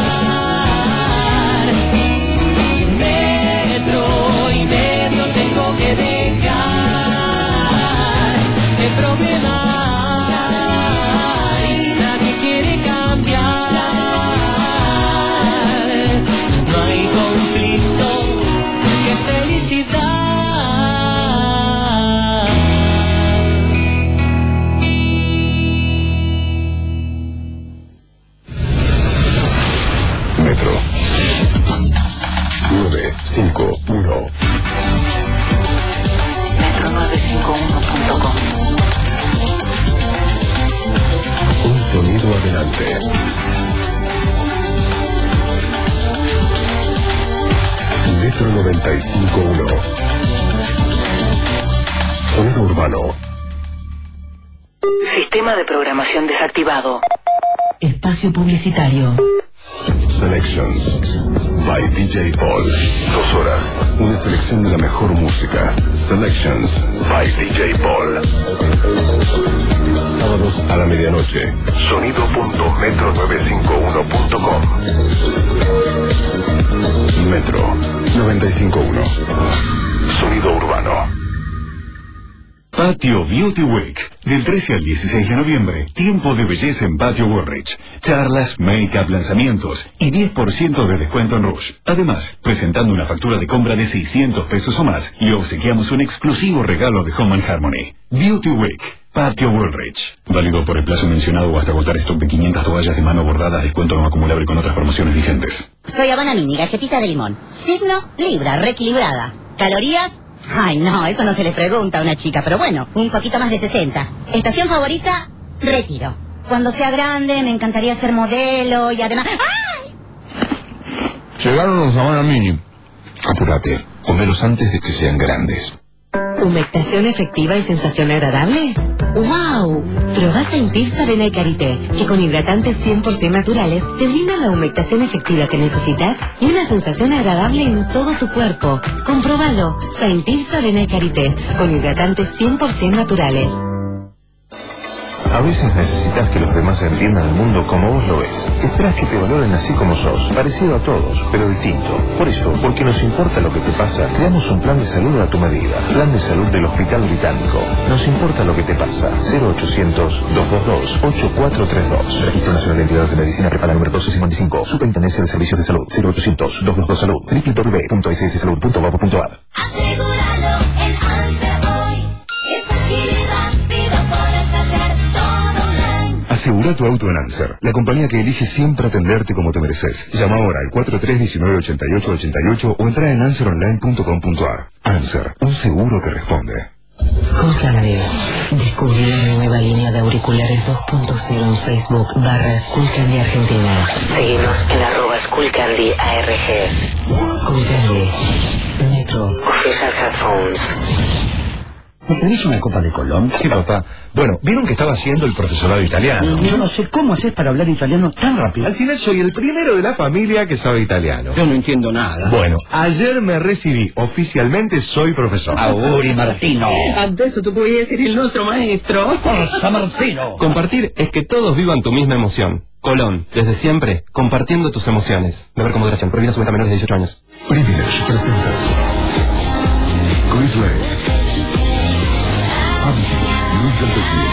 [SPEAKER 3] Que dejar el problema y nadie quiere cambiar. No hay conflicto que felicidad.
[SPEAKER 12] Metro nueve cinco uno.
[SPEAKER 18] metro nueve cinco uno punto com.
[SPEAKER 12] Un sonido adelante. Metro noventa y cinco punto uno. Sonido urbano.
[SPEAKER 18] Sistema de programación desactivado. Espacio publicitario.
[SPEAKER 12] Selections by D J Paul. Dos horas. Una selección de la mejor música. Selections by D J Paul. Sábados a la medianoche. Sonido punto metro novecientos cincuenta y uno punto com. Metro noventa y cinco punto uno. Sonido urbano. Patio Beauty Week. Del trece al dieciséis de noviembre, tiempo de belleza en Patio Woolrich. Charlas, make-up, lanzamientos y diez por ciento de descuento en Rouge. Además, presentando una factura de compra de seiscientos pesos o más, le obsequiamos un exclusivo regalo de Home and Harmony. Beauty Week. Patio Woolrich. Válido por el plazo mencionado o hasta agotar stock de quinientas toallas de mano bordadas, descuento no acumulable con otras promociones vigentes.
[SPEAKER 2] Soy Habana Mini, galletita de limón. Signo, libra, reequilibrada. Calorías... Ay, no, eso no se le pregunta a una chica, pero bueno, un poquito más de sesenta. Estación favorita, retiro. Cuando sea grande me encantaría ser modelo y además... ¡Ay!
[SPEAKER 12] Llegaron los Habana Mini. Apúrate, comelos antes de que sean grandes.
[SPEAKER 10] ¿Humectación efectiva y sensación agradable? ¡Wow! Probá Saintips Avena y Karité, que con hidratantes cien por ciento naturales te brindan la humectación efectiva que necesitas y una sensación agradable en todo tu cuerpo. Comprobalo. Saintips Avena y Karité, con hidratantes cien por ciento naturales.
[SPEAKER 12] A veces necesitas que los demás entiendan el mundo como vos lo ves. Esperás que te valoren así como sos, parecido a todos, pero distinto. Por eso, porque nos importa lo que te pasa, creamos un plan de salud a tu medida. Plan de salud del Hospital Británico. Nos importa lo que te pasa. cero ochocientos, doscientos veintidós, ochenta y cuatro treinta y dos. Registro Nacional de Entidades de Medicina Prepaga número doce cincuenta y cinco. Superintendencia de Servicios de Salud. cero ochocientos, doscientos veintidós Salud. doble u doble u doble u punto s s salud punto gov punto a r.
[SPEAKER 3] Asegúralo en ANSER hoy. Es ágil y rápido, puedes hacer todo online.
[SPEAKER 11] Asegura tu auto en Anser, la compañía que elige siempre atenderte como te mereces. Llama ahora al cuatro tres uno nueve, ocho ocho ocho ocho o entra en anser online punto com punto a r. Anser, un seguro que responde.
[SPEAKER 18] Skullcandy. Descubrí la nueva línea de auriculares dos punto cero en Facebook barra Skullcandy Argentina. Seguinos en arroba Skullcandy A R G. Skullcandy. Metro. Official Headphones.
[SPEAKER 9] ¿Me servís una copa de Colón?
[SPEAKER 13] Sí, papá. Bueno, ¿vieron que estaba haciendo el profesorado italiano?
[SPEAKER 9] Yo no sé cómo haces para hablar italiano tan rápido.
[SPEAKER 13] Al final soy el primero de la familia que sabe italiano.
[SPEAKER 9] Yo no entiendo nada.
[SPEAKER 13] Bueno, ayer me recibí. Oficialmente soy profesor.
[SPEAKER 9] Auguri Martino.
[SPEAKER 18] Adesso tu puoi essere il nostro maestro.
[SPEAKER 9] Forza Martino.
[SPEAKER 14] Compartir es que todos vivan tu misma emoción. Colón, desde siempre, compartiendo tus emociones. Beber con moderación. Prohibida su venta a menores de dieciocho años.
[SPEAKER 11] Privilege presenta Chris Lake, Amici, Luis del Vecchio.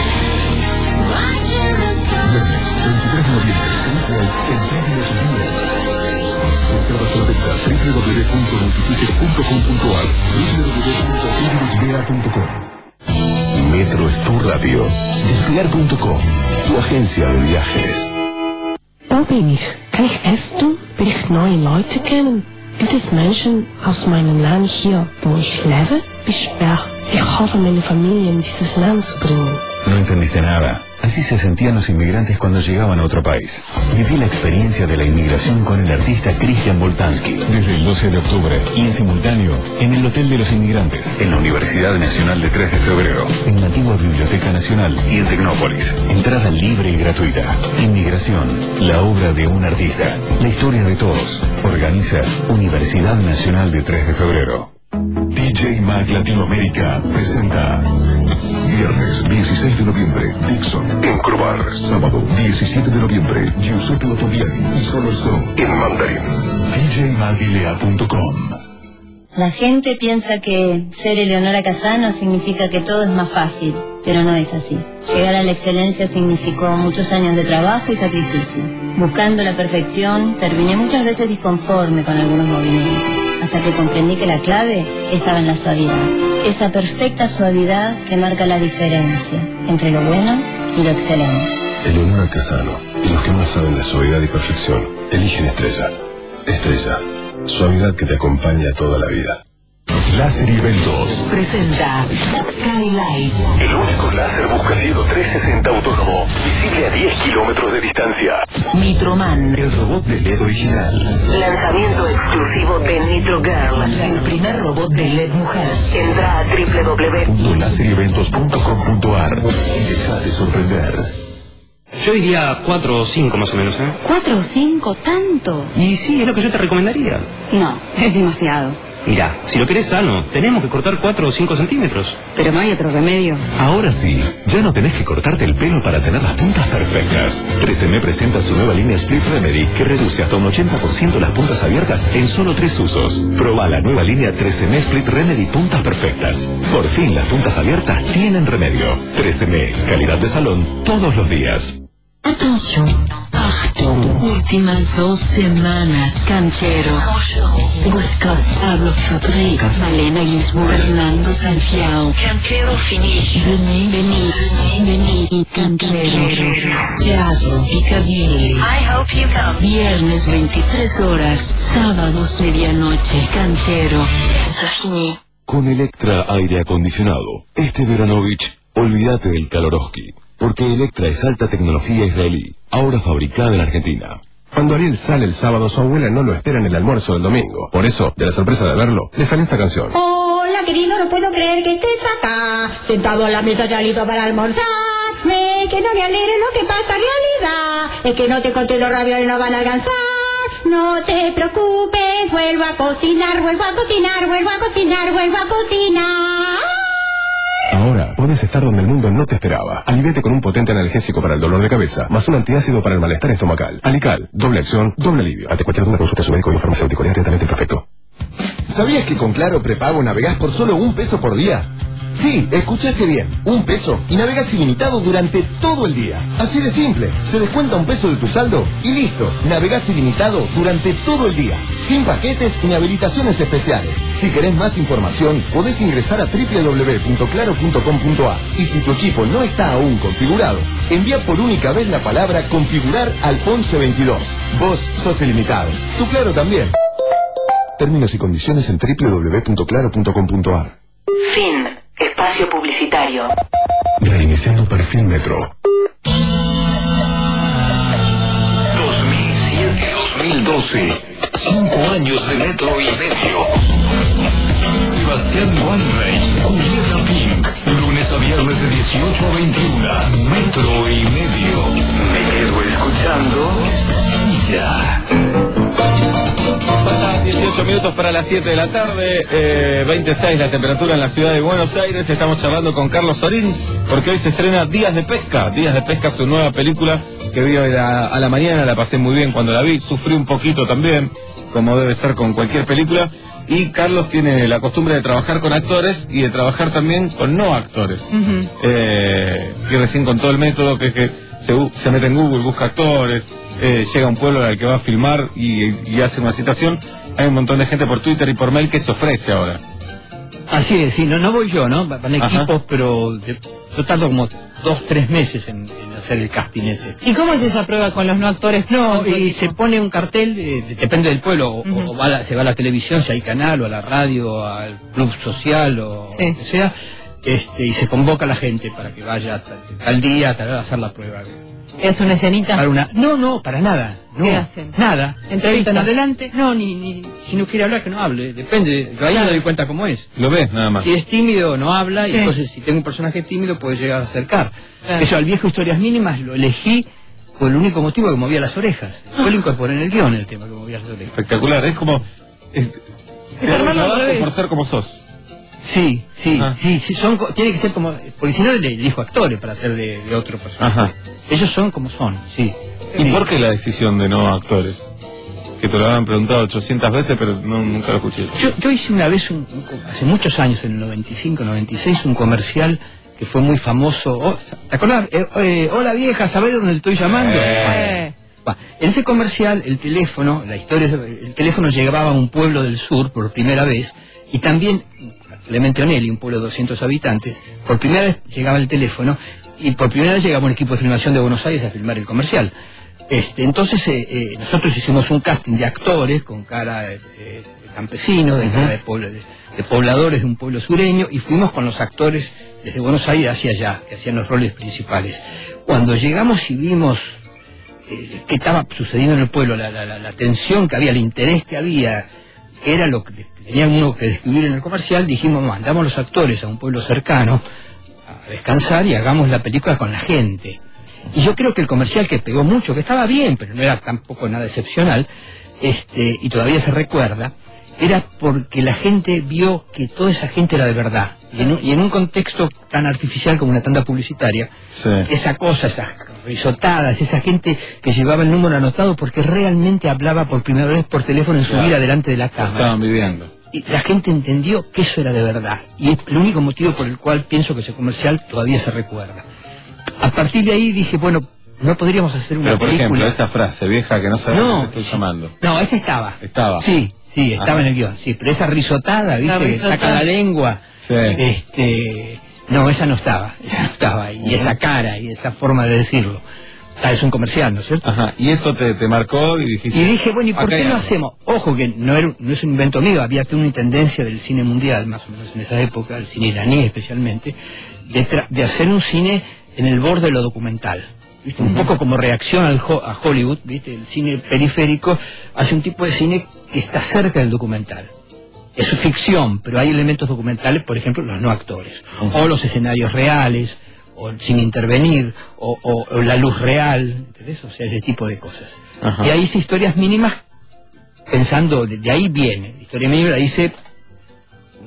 [SPEAKER 11] Viernes, veintitrés de noviembre, Chris Lake en Privilege Días. Entradas a la venta doble u doble u doble u punto multiticket punto com punto a r, doble u doble u doble u punto privilege d a punto com. Metro es tu radio. Despegar punto com, tu agencia de viajes.
[SPEAKER 21] Wo bin ich? Kann ich es tun? Will ich neue Leute kennen? Gibt es Menschen aus meinem Land hier, wo ich lebe? Wie schwer. Ich hoffe, meine Familie in dieses Land zu bringen.
[SPEAKER 12] No entendiste nada. Así se sentían los inmigrantes cuando llegaban a otro país. Viví la experiencia de la inmigración con el artista Christian Boltanski desde el doce de octubre y en simultáneo en el Hotel de los Inmigrantes, en la Universidad Nacional de tres de febrero, en la antigua Biblioteca Nacional y en Tecnópolis. Entrada libre y gratuita. Inmigración, la obra de un artista. La historia de todos. Organiza Universidad Nacional de tres de febrero. D J Mag Latinoamérica presenta
[SPEAKER 11] Viernes dieciséis de noviembre, Dixon, en Crobar. Sábado diecisiete de noviembre, Giuseppe Ottaviani y Solo Stone, en Mandarin.
[SPEAKER 12] D J magilea punto com.
[SPEAKER 22] La gente piensa que ser Eleonora Casano significa que todo es más fácil, pero no es así. Llegar a la excelencia significó muchos años de trabajo y sacrificio. Buscando la perfección, terminé muchas veces disconforme con algunos movimientos, hasta que comprendí que la clave estaba en la suavidad. Esa perfecta suavidad que marca la diferencia entre lo bueno y lo excelente.
[SPEAKER 11] Eleonora Casano y los que más saben de suavidad y perfección eligen Estrella. Estrella, suavidad que te acompaña toda la vida.
[SPEAKER 12] Láser y Eventos
[SPEAKER 18] Presenta Skylight.
[SPEAKER 11] El único láser busca cielo trescientos sesenta autónomo, visible a diez kilómetros de distancia.
[SPEAKER 18] Nitroman.
[SPEAKER 12] El robot de L E D original.
[SPEAKER 18] Lanzamiento exclusivo de Nitro Girl, el primer robot de L E D mujer. Entra a doble u doble u doble u
[SPEAKER 12] punto láser y eventos punto com punto a r y déjate sorprender.
[SPEAKER 14] Yo diría cuatro o cinco más o menos, ¿eh?
[SPEAKER 27] ¿Cuatro o cinco? ¿Tanto?
[SPEAKER 14] Y sí, es lo que yo te recomendaría.
[SPEAKER 27] No, es demasiado.
[SPEAKER 14] Mirá, si lo querés sano, tenemos que cortar cuatro o cinco centímetros.
[SPEAKER 27] Pero no hay otro remedio.
[SPEAKER 12] Ahora sí, ya no tenés que cortarte el pelo para tener las puntas perfectas. tres eme presenta su nueva línea Split Remedy que reduce hasta un ochenta por ciento las puntas abiertas en solo tres usos. Proba la nueva línea tres eme Split Remedy Puntas Perfectas. Por fin las puntas abiertas tienen remedio. tres eme, calidad de salón todos los días.
[SPEAKER 18] Atención. Achtung. Últimas dos semanas. Canchero. Buscat. Pablo Fabrica. Malena Gisburg. Fernando Santiago. Canchero finish. Vení, vení, vení. Canchero. Teatro. Piccadilly. I hope you come. Viernes veintitrés horas. Sábados medianoche. Canchero. Eso finí.
[SPEAKER 12] Con Electra Aire Acondicionado, este Veranovich, olvídate del Kaloroski. Porque Electra es alta tecnología israelí, ahora fabricada en Argentina.
[SPEAKER 13] Cuando Ariel sale el sábado, su abuela no lo espera en el almuerzo del domingo. Por eso, de la sorpresa de verlo, le sale esta canción.
[SPEAKER 24] Hola, querido, no puedo creer que estés acá, sentado a la mesa ya listo para almorzar. Me, que no me alegre lo que pasa en realidad, es que no te conté los ravioles no van a alcanzar. No te preocupes, vuelvo a cocinar, vuelvo a cocinar, vuelvo a cocinar, vuelvo a cocinar.
[SPEAKER 12] Ahora,
[SPEAKER 13] podés estar donde el mundo no te esperaba. Aliviate con un potente analgésico para el dolor de cabeza, más un antiácido para el malestar estomacal. Alical, doble acción, doble alivio. Ante cualquier duda, consulta a su médico y farmacéutico. Lea atentamente el prospecto.
[SPEAKER 15] ¿Sabías que con Claro Prepago navegás por solo un peso por día? Sí, escuchaste bien, un peso y navegas ilimitado durante todo el día. Así de simple, se descuenta un peso de tu saldo y listo, navegás ilimitado durante todo el día, sin paquetes ni habilitaciones especiales. Si querés más información, podés ingresar a doble u doble u doble u punto claro punto com punto a y si tu equipo no está aún configurado, envía por única vez la palabra configurar al once veintidós. Vos sos ilimitado, tu Claro también. Términos y condiciones en doble u doble u doble u punto claro punto com punto a.
[SPEAKER 18] Fin. Espacio publicitario.
[SPEAKER 13] Reiniciando perfil Metro.
[SPEAKER 1] dos mil siete a dos mil doce. Cinco años de Metro y medio. Sebastián Weinreich, Julieta Pink. Lunes a viernes de dieciocho a veintiuno. Metro y medio. Me quedo escuchando y ya.
[SPEAKER 5] Faltan dieciocho minutos para las siete de la tarde, eh, veintiséis la temperatura en la ciudad de Buenos Aires. Estamos charlando con Carlos Sorín porque hoy se estrena Días de Pesca. Días de Pesca, su nueva película que vi hoy a, a la mañana, la pasé muy bien cuando la vi, sufrí un poquito también, como debe ser con cualquier película. Y Carlos tiene la costumbre de trabajar con actores y de trabajar también con no actores. Uh-huh. eh, y recién con todo el método que es que se, se mete en Google, busca actores. Eh, llega a un pueblo al que va a filmar y, y hace una citación. Hay un montón de gente por Twitter y por mail que se ofrece ahora.
[SPEAKER 4] Así es, sí, no, no voy yo, ¿no? Van equipos, pero de, yo tardo como dos, tres meses en, en hacer el casting ese.
[SPEAKER 8] ¿Y cómo es esa prueba con los no actores?
[SPEAKER 4] No, y se pone un cartel, eh, depende del pueblo, o, uh-huh. o va la, se va a la televisión, si hay canal, o a la radio, al club social, o sí. lo que sea, este, y se convoca a la gente para que vaya tal, tal día tal, a hacer la prueba.
[SPEAKER 8] ¿Es una escenita?
[SPEAKER 4] Para una... No, no, para nada. No,
[SPEAKER 8] ¿qué hacen?
[SPEAKER 4] Nada.
[SPEAKER 8] ¿Entrevistan
[SPEAKER 4] adelante? No, ni, ni si no quiere hablar que no hable. Depende, yo ahí claro. me doy cuenta cómo es.
[SPEAKER 5] Lo ves nada más.
[SPEAKER 4] Si es tímido no habla
[SPEAKER 8] sí.
[SPEAKER 4] y entonces si tengo un personaje tímido puede llegar a acercar. Claro. Eso al viejo Historias Mínimas lo elegí por el único motivo que movía las orejas. Después lo incorporé en el guión el tema que movía las orejas.
[SPEAKER 5] Espectacular, es como... Es,
[SPEAKER 8] es armarlo
[SPEAKER 5] por ser como sos.
[SPEAKER 4] Sí, sí, ah. sí, sí, son, tiene que ser como, porque si no le elijo actores para hacer de, de otro personaje. Ajá. Ellos son como son, sí.
[SPEAKER 5] ¿Y por qué la decisión de no actores? Que te lo habían preguntado ochocientas veces, pero no, nunca lo escuché.
[SPEAKER 4] Yo, yo hice una vez, un, un, hace muchos años, en el noventa y cinco, noventa y seis, un comercial que fue muy famoso. Oh, ¿te acordás? Eh, eh, hola vieja, ¿sabés dónde te estoy llamando? Eh. Va, en ese comercial, el teléfono, la historia, el teléfono llegaba a un pueblo del sur por primera vez, y también... Clemente Onelli, un pueblo de doscientos habitantes, por primera vez llegaba el teléfono y por primera vez llegaba un equipo de filmación de Buenos Aires a filmar el comercial. Este, entonces eh, eh, nosotros hicimos un casting de actores con cara de, de, de campesinos, de, cara de, pobl de, de pobladores de un pueblo sureño, y fuimos con los actores desde Buenos Aires hacia allá, que hacían los roles principales. Cuando llegamos y vimos eh, qué estaba sucediendo en el pueblo, la, la, la, la tensión que había, el interés que había, que era lo que tenía uno que describir en el comercial, dijimos, mandamos los actores a un pueblo cercano a descansar y hagamos la película con la gente. Y yo creo que el comercial, que pegó mucho, que estaba bien, pero no era tampoco nada excepcional, este, y todavía se recuerda, era porque la gente vio que toda esa gente era de verdad. Y en un, y en un contexto tan artificial como una tanda publicitaria, sí. esa cosa, esas risotadas, esa gente que llevaba el número anotado porque realmente hablaba por primera vez por teléfono en su claro. vida delante de la cámara.
[SPEAKER 5] Estaban viviendo.
[SPEAKER 4] Y la gente entendió que eso era de verdad. Y es el único motivo por el cual pienso que ese comercial todavía se recuerda. A partir de ahí dije, bueno, no podríamos hacer una
[SPEAKER 5] Pero por
[SPEAKER 4] película.
[SPEAKER 5] ejemplo, esa frase vieja que no sabe
[SPEAKER 4] no,
[SPEAKER 5] dónde estoy llamando.
[SPEAKER 4] No, esa estaba.
[SPEAKER 5] Estaba.
[SPEAKER 4] Sí, sí, estaba Ajá. en el guión. Sí, pero esa risotada, ¿viste? Que saca la lengua.
[SPEAKER 5] Sí.
[SPEAKER 4] Este, no, esa no estaba. Esa no estaba. Y uh-huh. esa cara y esa forma de decirlo. Ah, es un comercial, ¿no es cierto?
[SPEAKER 5] Ajá. Y eso te, te marcó y dijiste...
[SPEAKER 4] Y dije, bueno, ¿y por qué no hacemos? Ojo, que no, era, no es un invento mío, había una tendencia del cine mundial, más o menos en esa época, el cine iraní especialmente, de, de hacer un cine en el borde de lo documental. ¿Viste? Uh-huh. Un poco como reacción al ho a Hollywood, ¿viste? El cine periférico hace un tipo de cine que está cerca del documental. Es ficción, pero hay elementos documentales, por ejemplo, los no actores, uh-huh. o los escenarios reales, o sin intervenir, o, o, o la luz real, ¿entendés? O sea, ese tipo de cosas. Ajá. Y ahí hice Historias Mínimas, pensando, de, de ahí viene, Historias Mínimas la hice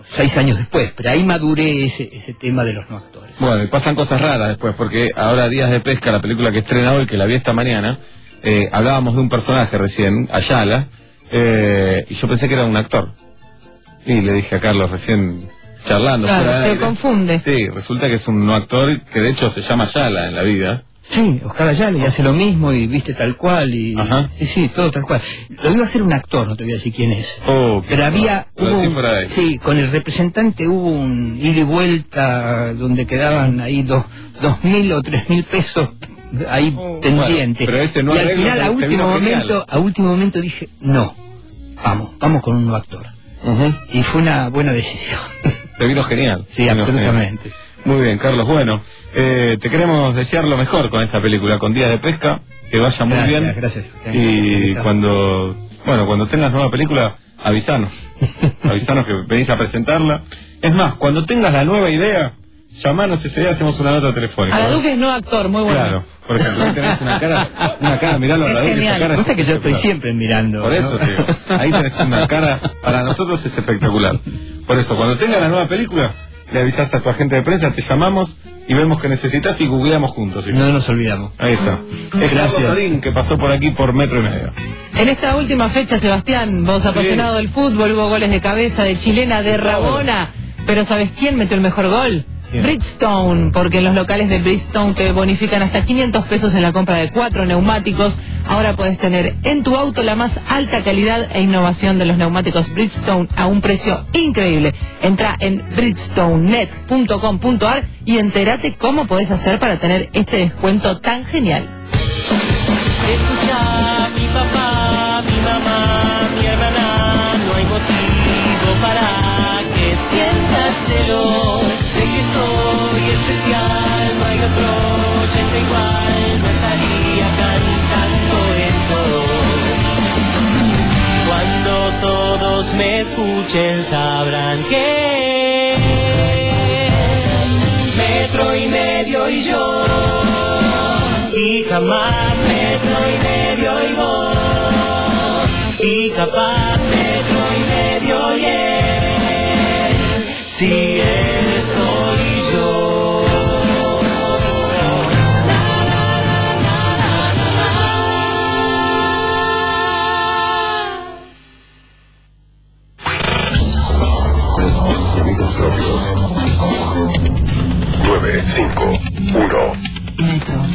[SPEAKER 4] seis años después, pero ahí maduré ese, ese tema de los no actores.
[SPEAKER 5] Bueno, y pasan cosas raras después, porque ahora Días de Pesca, la película que estrena hoy, que la vi esta mañana, eh, hablábamos de un personaje recién, Ayala, eh, y yo pensé que era un actor. Y le dije a Carlos recién, charlando.
[SPEAKER 8] Claro,
[SPEAKER 5] fuera de
[SPEAKER 8] se
[SPEAKER 5] aire.
[SPEAKER 8] confunde.
[SPEAKER 5] Sí, resulta que es un no actor que de hecho se llama Ayala en la vida.
[SPEAKER 4] Sí, Oscar Ayala, y hace lo mismo, y viste tal cual, y...
[SPEAKER 5] Ajá.
[SPEAKER 4] Sí, sí, todo tal cual. Lo iba a hacer un actor, no te voy a decir quién es.
[SPEAKER 5] Oh,
[SPEAKER 4] pero había...
[SPEAKER 5] Lo
[SPEAKER 4] hubo
[SPEAKER 5] decís
[SPEAKER 4] un-
[SPEAKER 5] fuera de ahí.
[SPEAKER 4] sí, con el representante hubo un ida y vuelta donde quedaban ahí dos, dos mil o tres mil pesos ahí pendientes.
[SPEAKER 5] Bueno, pero ese no
[SPEAKER 4] y al
[SPEAKER 5] arreglo
[SPEAKER 4] final,
[SPEAKER 5] te-
[SPEAKER 4] a
[SPEAKER 5] te
[SPEAKER 4] último
[SPEAKER 5] vino genial.
[SPEAKER 4] momento, a último momento dije, no, vamos, vamos con un no actor.
[SPEAKER 5] Ujú.
[SPEAKER 4] Y fue una buena decisión.
[SPEAKER 5] Te vino genial.
[SPEAKER 4] Sí,
[SPEAKER 5] Te vino
[SPEAKER 4] absolutamente.
[SPEAKER 5] genial. Muy bien, Carlos. Bueno, eh, te queremos desear lo mejor con esta película, con Días de Pesca, que vaya muy
[SPEAKER 4] Gracias,
[SPEAKER 5] bien.
[SPEAKER 4] gracias.
[SPEAKER 5] Y cuando, bueno, cuando tengas nueva película, avisanos. Avisanos que venís a presentarla. Es más, cuando tengas la nueva idea, llamanos ese día, hacemos una nota telefónica.
[SPEAKER 8] A la
[SPEAKER 5] ¿no?
[SPEAKER 8] Duque es no actor, muy bueno.
[SPEAKER 5] Claro, por ejemplo, ahí tenés una cara, una cara, miralo a la
[SPEAKER 8] Es
[SPEAKER 5] Duque, esa
[SPEAKER 8] genial.
[SPEAKER 5] cara es
[SPEAKER 4] Cosa que yo estoy
[SPEAKER 5] espectacular.
[SPEAKER 4] siempre mirando.
[SPEAKER 5] Por
[SPEAKER 4] ¿no?
[SPEAKER 5] eso te digo, ahí tenés una cara, para nosotros es espectacular. Por eso, cuando tengas la nueva película, le avisás a tu agente de prensa, te llamamos y vemos que necesitas y googleamos juntos. ¿sí?
[SPEAKER 4] No nos olvidamos.
[SPEAKER 5] Ahí está. Es Carlos Odín, que pasó por aquí por metro y medio.
[SPEAKER 8] En esta última fecha, Sebastián, vos apasionado del fútbol, hubo goles de cabeza, de chilena, de Rabona. Pero ¿sabes quién metió el mejor gol? Bridgestone, porque en los locales de Bridgestone te bonifican hasta quinientos pesos en la compra de cuatro neumáticos. Ahora puedes tener en tu auto la más alta calidad e innovación de los neumáticos Bridgestone a un precio increíble. Entra en bridgestone net punto com punto a r y entérate cómo podés hacer para tener este descuento tan genial.
[SPEAKER 3] Escucha, mi papá, mi mamá, mi hermana, no hay motivo para que sientas celos. Sé que soy especial, no hay otro oyente igual, no estaría cantando esto. Cuando todos me escuchen sabrán que metro y medio y yo, y jamás metro y medio y vos, y capaz metro y medio y él, si él soy yo.
[SPEAKER 11] Límites propios. nueve cinco uno.
[SPEAKER 18] Metro.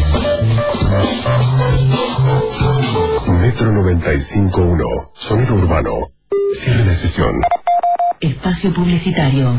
[SPEAKER 11] Metro noventa y cinco uno. Sonido urbano. Cierre de sesión.
[SPEAKER 18] Espacio publicitario.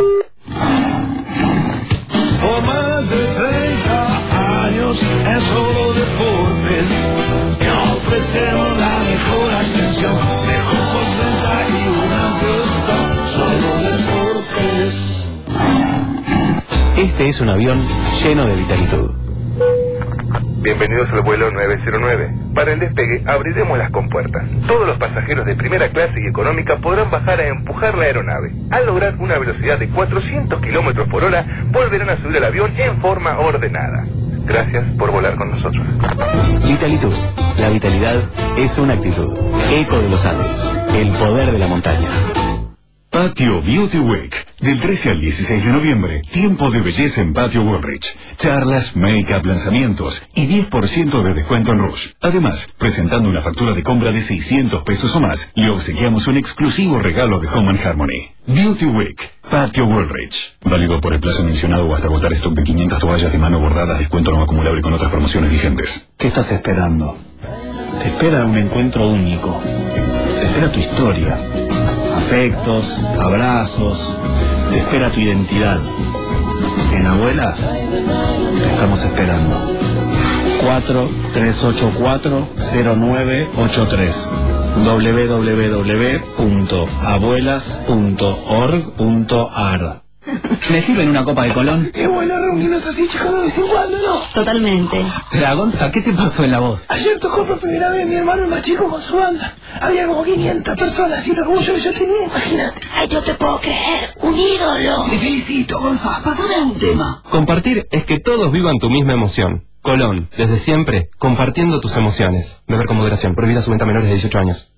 [SPEAKER 3] Por más de treinta años en Solo Deportes te ofrecemos la mejor atención, mejor postventa y un amplio stock. Solo Deportes.
[SPEAKER 6] Este es un avión lleno de vitalitud.
[SPEAKER 16] Bienvenidos al vuelo nueve cero nueve. Para el despegue abriremos las compuertas. Todos los pasajeros de primera clase y económica podrán bajar a empujar la aeronave. Al lograr una velocidad de cuatrocientos kilómetros por hora, volverán a subir al avión en forma ordenada. Gracias por volar con nosotros.
[SPEAKER 6] Vitalitud. La vitalidad es una actitud. Eco de los Andes. El poder de la montaña.
[SPEAKER 12] Patio Beauty Week. Del trece al dieciséis de noviembre, tiempo de belleza en Patio Woolrich. Charlas, make-up, lanzamientos y diez por ciento de descuento en Rouge. Además, presentando una factura de compra de seiscientos pesos o más, le obsequiamos un exclusivo regalo de Home and Harmony. Beauty Week. Patio Woolrich. Válido por el plazo mencionado o hasta agotar stock de quinientas toallas de mano bordadas, descuento no acumulable con otras promociones vigentes.
[SPEAKER 17] ¿Qué estás esperando? Te espera un encuentro único. Te espera tu historia. Afectos, abrazos, te espera tu identidad. En Abuelas te estamos esperando. cuatro tres ocho cuatro cero nueve ocho tres w w w punto abuelas punto org punto a r.
[SPEAKER 4] ¿Me sirven una copa de Colón?
[SPEAKER 3] Qué bueno reunirnos así, chicos, de vez en cuando, ¿no?
[SPEAKER 22] Totalmente.
[SPEAKER 4] Pero, Gonza, ¿qué te pasó en la voz?
[SPEAKER 3] Ayer tocó por primera vez mi hermano el más chico con su banda. Había como quinientas personas y el orgullo que yo tenía, imagínate. Ay, yo te puedo creer, un ídolo.
[SPEAKER 6] Te felicito, Gonza. Pásame un tema.
[SPEAKER 14] Compartir es que todos vivan tu misma emoción. Colón, desde siempre, compartiendo tus emociones. Beber con moderación. Prohibida su venta a menores de dieciocho años.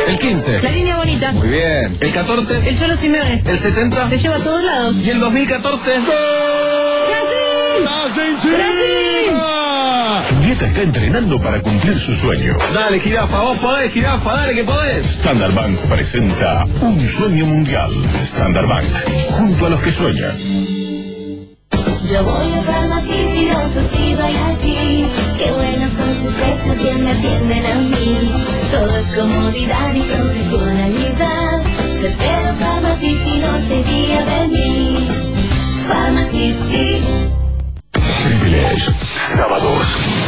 [SPEAKER 14] El quince.
[SPEAKER 8] La línea bonita.
[SPEAKER 14] Muy bien. El catorce.
[SPEAKER 8] El Cholo Simeone.
[SPEAKER 14] El sesenta.
[SPEAKER 8] Te lleva a todos lados.
[SPEAKER 14] Y el dos mil catorce.
[SPEAKER 8] ¡Brasil! ¡Brasil!
[SPEAKER 2] Julieta está entrenando para cumplir su sueño.
[SPEAKER 14] Dale, jirafa, vos podés, jirafa, dale que podés.
[SPEAKER 2] Standard Bank presenta Un Sueño Mundial. Standard Bank, junto a los que sueñan.
[SPEAKER 7] Yo voy a Pharmacity, lo surtido hay allí. Qué buenos son sus precios, bien me atienden a mí. Todo es comodidad y profesionalidad. Te espero Pharmacity, noche y día de mí. Pharmacity.
[SPEAKER 2] Privilege, sábados.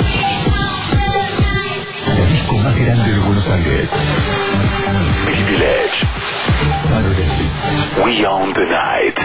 [SPEAKER 2] La disco más grande de Buenos Aires. Privilege. Saturdays. We own the night.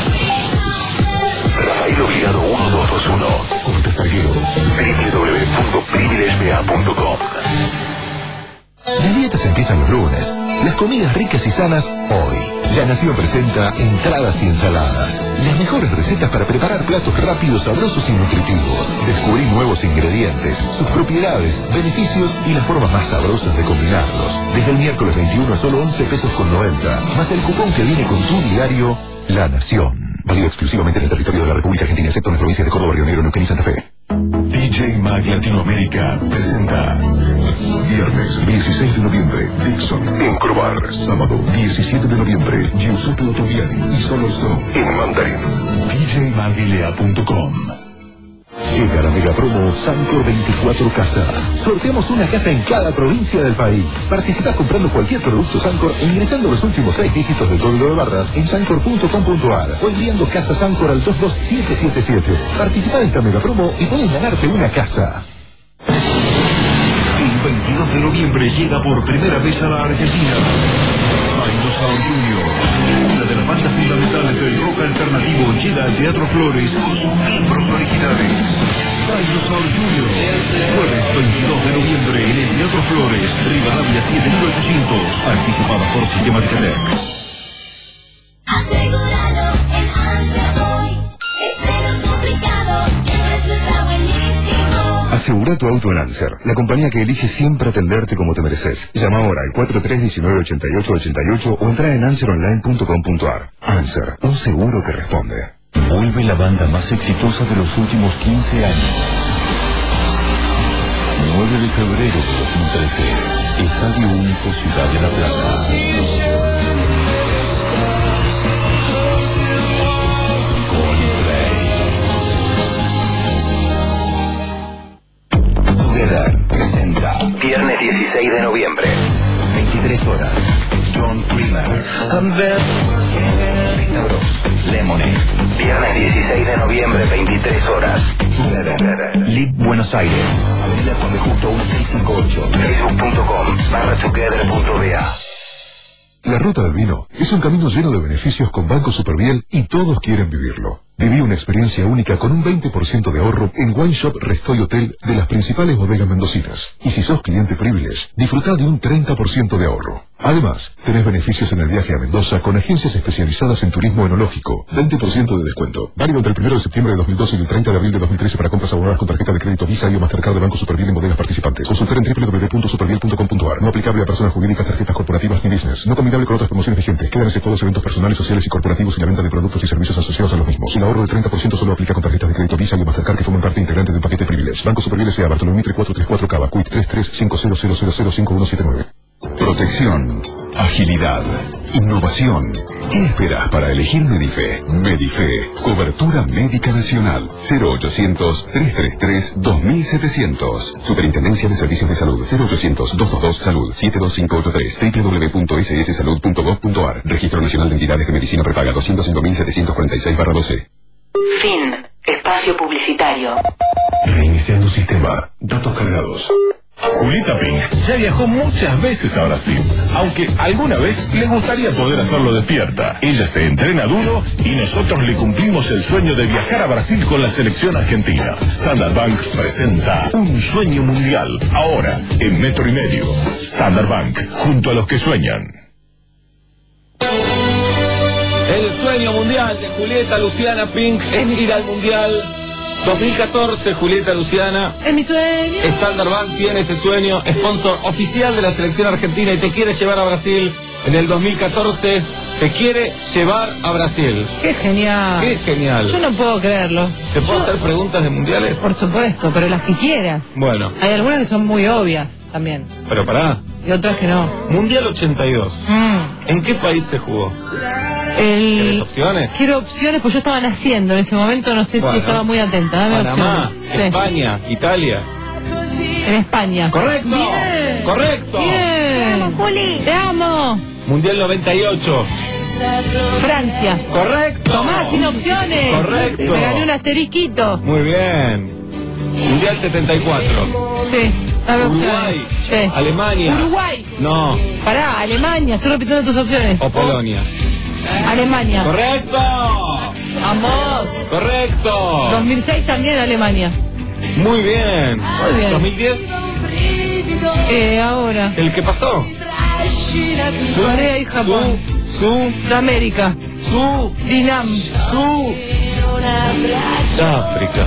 [SPEAKER 2] Rafael Obligado uno dos dos uno. Corte Salguero. w w w punto privilege b a punto com.
[SPEAKER 11] Las dietas empiezan los lunes. Las comidas ricas y sanas hoy. La Nación presenta entradas y ensaladas. Las mejores recetas para preparar platos rápidos, sabrosos y nutritivos. Descubrí nuevos ingredientes, sus propiedades, beneficios y las formas más sabrosas de combinarlos. Desde el miércoles veintiuno a solo once pesos con noventa. Más el cupón que viene con tu diario La Nación. Válido exclusivamente en el territorio de la República Argentina, excepto en las provincias de Córdoba, Río Negro, Neuquén y Santa Fe.
[SPEAKER 2] D J Mag Latinoamérica presenta viernes dieciséis de noviembre, Dixon en Crobar. Sábado diecisiete de noviembre, Giuseppe Ottaviani y Solo Stone en Mandarín. D J Magilea punto com.
[SPEAKER 11] Llega la mega promo Sancor veinticuatro Casas. Sorteamos una casa en cada provincia del país. Participa comprando cualquier producto Sancor e ingresando los últimos seis dígitos del código de barras en sancor punto com punto a r o enviando Casa Sancor al dos dos siete siete siete. Participa de esta mega promo y puedes ganarte una casa.
[SPEAKER 2] El veintidós de noviembre llega por primera vez a la Argentina Dinosaur junior, una de las bandas fundamentales del rock alternativo, llega al Teatro Flores con sus miembros originales. Dinosaur junior, jueves veintidós de noviembre en el Teatro Flores, Rivadavia siete mil ochocientos, participada por Sistemática Tech.
[SPEAKER 7] Asegúralo en Answer Boy. Es cero complicado, el precio está buenísimo.
[SPEAKER 11] Asegura tu auto en Answer, la compañía que elige siempre atenderte como te mereces. Llama ahora al cuatro tres uno nueve ocho ocho ocho ocho o entra en answer online punto com punto a r. Answer, un seguro que responde.
[SPEAKER 12] Vuelve la banda más exitosa de los últimos quince años. nueve de febrero de dos mil trece. Estadio Único Ciudad de La Plata.
[SPEAKER 1] Presenta viernes dieciséis de noviembre, veintitrés horas. John Creamer, Rita Bros, Lemonade. Viernes dieciséis de noviembre, veintitrés horas. Lip Buenos Aires, Avenida Juan de Justo mil seiscientos cincuenta y ocho. Facebook punto com barra together punto b a.
[SPEAKER 11] La Ruta del Vino es un camino lleno de beneficios con Banco Superviel y todos quieren vivirlo. Viví una experiencia única con un veinte por ciento de ahorro en Wine Shop Resto y Hotel de las principales bodegas mendocinas. Y si sos cliente Privilege, disfrutá de un treinta por ciento de ahorro. Además, tenés beneficios en el viaje a Mendoza con agencias especializadas en turismo enológico. veinte por ciento de descuento. Válido entre el primero de septiembre de dos mil doce y el treinta de abril de dos mil trece para compras abonadas con tarjeta de crédito Visa y o Mastercard de Banco Superviel en bodegas participantes. Consultar en w w w punto superviel punto com punto a r. No aplicable a personas jurídicas, tarjetas corporativas ni business. No combinable con otras promociones vigentes. Quedan exceptuados eventos personales, sociales y corporativos y la venta de productos y servicios asociados a los mismos. El ahorro del treinta por ciento solo aplica con tarjetas de crédito Visa y o Mastercard que forman parte integrante del paquete Privilege. Banco Superviel S A Bartolomé cuatrocientos treinta y cuatro Cava, Q I T tres tres cinco cero cero cero cero cinco uno siete nueve.
[SPEAKER 2] Protección, agilidad, innovación. ¿Qué esperas para elegir Medife? Medife, cobertura médica nacional. cero ochocientos, trescientos treinta y tres, dos mil setecientos. Superintendencia de Servicios de Salud. cero ochocientos, doscientos veintidós, salud. siete dos cinco ocho tres. w w w punto s s salud punto gov punto a r. Registro Nacional de Entidades de Medicina Prepaga doscientos cinco mil setecientos cuarenta y seis barra doce.
[SPEAKER 18] Fin. Espacio publicitario.
[SPEAKER 2] Reiniciando sistema. Datos cargados. Julieta Pink ya viajó muchas veces a Brasil, aunque alguna vez le gustaría poder hacerlo despierta. Ella se entrena duro y nosotros le cumplimos el sueño de viajar a Brasil con la selección argentina. Standard Bank presenta Un Sueño Mundial, ahora en metro y medio. Standard Bank, junto a los que sueñan.
[SPEAKER 14] El sueño mundial de Julieta Luciana Pink es ir al mundial
[SPEAKER 5] dos mil catorce, Julieta Luciana.
[SPEAKER 8] Es mi sueño.
[SPEAKER 5] Standard Bank tiene ese sueño, sponsor oficial de la selección argentina y te quiere llevar a Brasil en el dos mil catorce. Te quiere llevar a Brasil.
[SPEAKER 8] Qué genial.
[SPEAKER 5] Qué genial.
[SPEAKER 8] Yo no puedo creerlo.
[SPEAKER 5] ¿Te puedo
[SPEAKER 8] Yo-
[SPEAKER 5] hacer preguntas de mundiales?
[SPEAKER 8] Por supuesto, pero las que quieras.
[SPEAKER 5] Bueno,
[SPEAKER 8] Hay algunas que son muy obvias también.
[SPEAKER 5] pero pará.
[SPEAKER 8] Y otras que no.
[SPEAKER 5] Mundial ochenta y dos.
[SPEAKER 8] Mm.
[SPEAKER 5] ¿En qué país se jugó?
[SPEAKER 8] El...
[SPEAKER 5] ¿Tienes opciones?
[SPEAKER 8] Quiero opciones, pues yo estaba naciendo en ese momento, no sé
[SPEAKER 5] Bueno.
[SPEAKER 8] si estaba muy atenta. Dame
[SPEAKER 5] Panamá,
[SPEAKER 8] opciones. Sí.
[SPEAKER 5] España, Italia.
[SPEAKER 8] En España.
[SPEAKER 5] Correcto.
[SPEAKER 8] Bien.
[SPEAKER 5] Correcto.
[SPEAKER 8] Bien. Te amo, Juli. Te amo.
[SPEAKER 5] Mundial noventa y ocho.
[SPEAKER 8] Francia.
[SPEAKER 5] Correcto.
[SPEAKER 8] Tomás, sin opciones.
[SPEAKER 5] Correcto.
[SPEAKER 8] Me gané un asterisquito.
[SPEAKER 5] Muy bien. Mundial setenta y cuatro.
[SPEAKER 8] Sí. Dame
[SPEAKER 5] Uruguay.
[SPEAKER 8] opciones. Sí.
[SPEAKER 5] Alemania.
[SPEAKER 8] Uruguay.
[SPEAKER 5] No.
[SPEAKER 8] Pará, Alemania. Estoy repitiendo tus opciones.
[SPEAKER 5] O Polonia.
[SPEAKER 8] Alemania.
[SPEAKER 5] Correcto.
[SPEAKER 8] Vamos.
[SPEAKER 5] Correcto.
[SPEAKER 8] dos mil seis también Alemania.
[SPEAKER 5] Muy bien.
[SPEAKER 8] Muy bien.
[SPEAKER 5] dos mil diez.
[SPEAKER 8] Eh, ahora.
[SPEAKER 5] ¿El que pasó? Su,
[SPEAKER 8] Corea y Japón.
[SPEAKER 5] Su, su,
[SPEAKER 8] Sudamérica.
[SPEAKER 5] su,
[SPEAKER 8] Dinam.
[SPEAKER 5] su. África.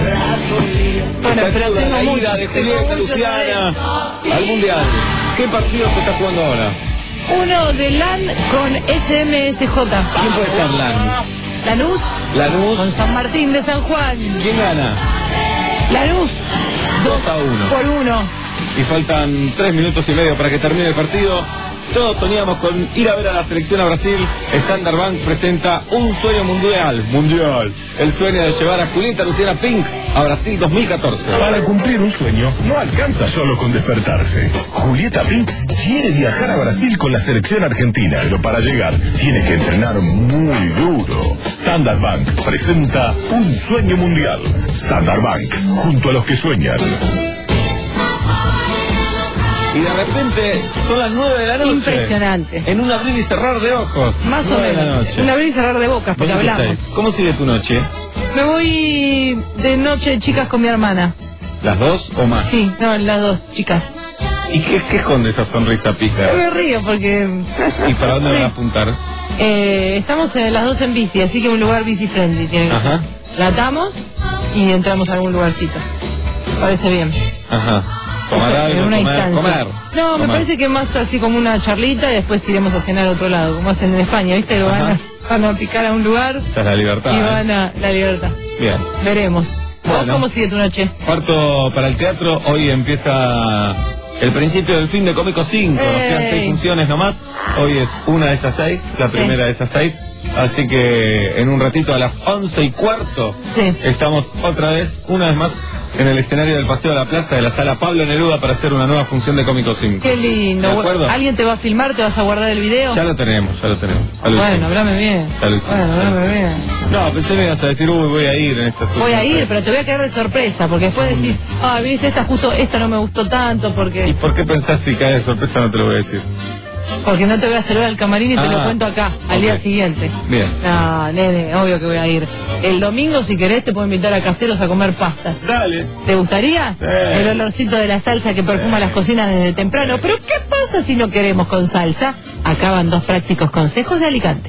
[SPEAKER 8] Bueno, pero
[SPEAKER 5] Esta
[SPEAKER 8] tengo
[SPEAKER 5] la
[SPEAKER 8] mucho,
[SPEAKER 5] ida de
[SPEAKER 8] tengo
[SPEAKER 5] Julieta
[SPEAKER 8] mucho
[SPEAKER 5] Luciana al Mundial. ¿Qué partido se está jugando ahora?
[SPEAKER 8] Uno de LAN con S M S J.
[SPEAKER 5] ¿Quién puede ser LAN?
[SPEAKER 8] Lanús
[SPEAKER 5] Lanús.
[SPEAKER 8] con San Martín de San Juan.
[SPEAKER 5] ¿Quién gana?
[SPEAKER 8] Lanús
[SPEAKER 5] dos a uno.
[SPEAKER 8] por uno.
[SPEAKER 5] Y faltan tres minutos y medio para que termine el partido. Todos soñamos con ir a ver a la selección a Brasil. Standard Bank presenta un sueño mundial. Mundial. El sueño de llevar a Julieta Luciana Pink a Brasil dos mil catorce.
[SPEAKER 2] Para cumplir un sueño, no alcanza solo con despertarse. Julieta Pink quiere viajar a Brasil con la selección argentina, pero para llegar tiene que entrenar muy duro. Standard Bank presenta un sueño mundial. Standard Bank, junto a los que sueñan.
[SPEAKER 5] Y de repente son las nueve de la noche.
[SPEAKER 8] Impresionante.
[SPEAKER 5] En un abrir y cerrar de ojos.
[SPEAKER 8] Más o
[SPEAKER 5] nueve de la
[SPEAKER 8] menos.
[SPEAKER 5] noche.
[SPEAKER 8] Un abrir y cerrar de bocas, porque
[SPEAKER 5] dos mil
[SPEAKER 8] hablamos.
[SPEAKER 5] seis. ¿Cómo sigue tu noche?
[SPEAKER 8] Me voy de noche de chicas con mi hermana.
[SPEAKER 5] ¿Las dos o más?
[SPEAKER 8] Sí, no, las dos chicas.
[SPEAKER 5] ¿Y qué, qué esconde esa sonrisa pija?
[SPEAKER 8] Me río porque
[SPEAKER 5] ¿Y para dónde
[SPEAKER 8] Sí.
[SPEAKER 5] van a apuntar?
[SPEAKER 8] eh, estamos eh, las dos en bici, así que un lugar bici friendly tiene que
[SPEAKER 5] Ajá.
[SPEAKER 8] ser. La atamos y entramos a algún lugarcito. Parece bien.
[SPEAKER 5] Ajá. Tomar
[SPEAKER 8] Eso,
[SPEAKER 5] algo,
[SPEAKER 8] en una
[SPEAKER 5] comer,
[SPEAKER 8] instancia.
[SPEAKER 5] comer.
[SPEAKER 8] No, me
[SPEAKER 5] Comer.
[SPEAKER 8] parece que más así como una charlita y después iremos a cenar a otro lado, como hacen en España, ¿viste? Lo van a, van a picar a un lugar
[SPEAKER 5] Esa es la libertad.
[SPEAKER 8] y
[SPEAKER 5] ¿eh?
[SPEAKER 8] van a la libertad.
[SPEAKER 5] Bien.
[SPEAKER 8] Veremos. ¿Vos
[SPEAKER 5] Bueno.
[SPEAKER 8] cómo sigue tu noche?
[SPEAKER 5] Parto para el teatro. Hoy empieza el principio del fin de Cómico cinco. Nos quedan
[SPEAKER 8] Ey.
[SPEAKER 5] seis funciones nomás. Hoy es una de esas seis, la primera de esas seis. Así que en un ratito a las once y cuarto
[SPEAKER 8] Sí.
[SPEAKER 5] estamos otra vez, una vez más, en el escenario del Paseo a la Plaza de la Sala Pablo Neruda para hacer una nueva función de Cómico cinco.
[SPEAKER 8] Qué lindo.
[SPEAKER 5] ¿De acuerdo?
[SPEAKER 8] ¿Alguien te va a filmar? ¿Te vas a guardar el video?
[SPEAKER 5] Ya lo tenemos, ya lo tenemos. Ya lo
[SPEAKER 8] Bueno,
[SPEAKER 5] hicimos.
[SPEAKER 8] hablame bien.
[SPEAKER 5] Ya lo hicimos,
[SPEAKER 8] Bueno,
[SPEAKER 5] ya lo
[SPEAKER 8] hablame
[SPEAKER 5] hicimos.
[SPEAKER 8] bien.
[SPEAKER 5] No, pensé que me ibas a decir, uy, voy a ir en esta
[SPEAKER 8] Voy a ir, pero te voy a caer de sorpresa, porque después decís, ah, viste, esta justo, esta no me gustó tanto,
[SPEAKER 5] ¿Y
[SPEAKER 8] porque
[SPEAKER 5] por qué pensás si cae de sorpresa? No te lo voy a decir.
[SPEAKER 8] porque no te voy a saludar al camarín y te
[SPEAKER 5] Ah,
[SPEAKER 8] lo cuento acá, al
[SPEAKER 5] ok.
[SPEAKER 8] día siguiente.
[SPEAKER 5] Bien.
[SPEAKER 8] No, nene, obvio que voy a ir. El domingo, si querés, te puedo invitar a caseros a comer pastas.
[SPEAKER 5] Dale.
[SPEAKER 8] ¿Te gustaría?
[SPEAKER 5] Sí.
[SPEAKER 8] El olorcito de la salsa que perfuma las cocinas desde temprano. Pero ¿qué pasa si no queremos con salsa? Acá van dos prácticos consejos de Alicante.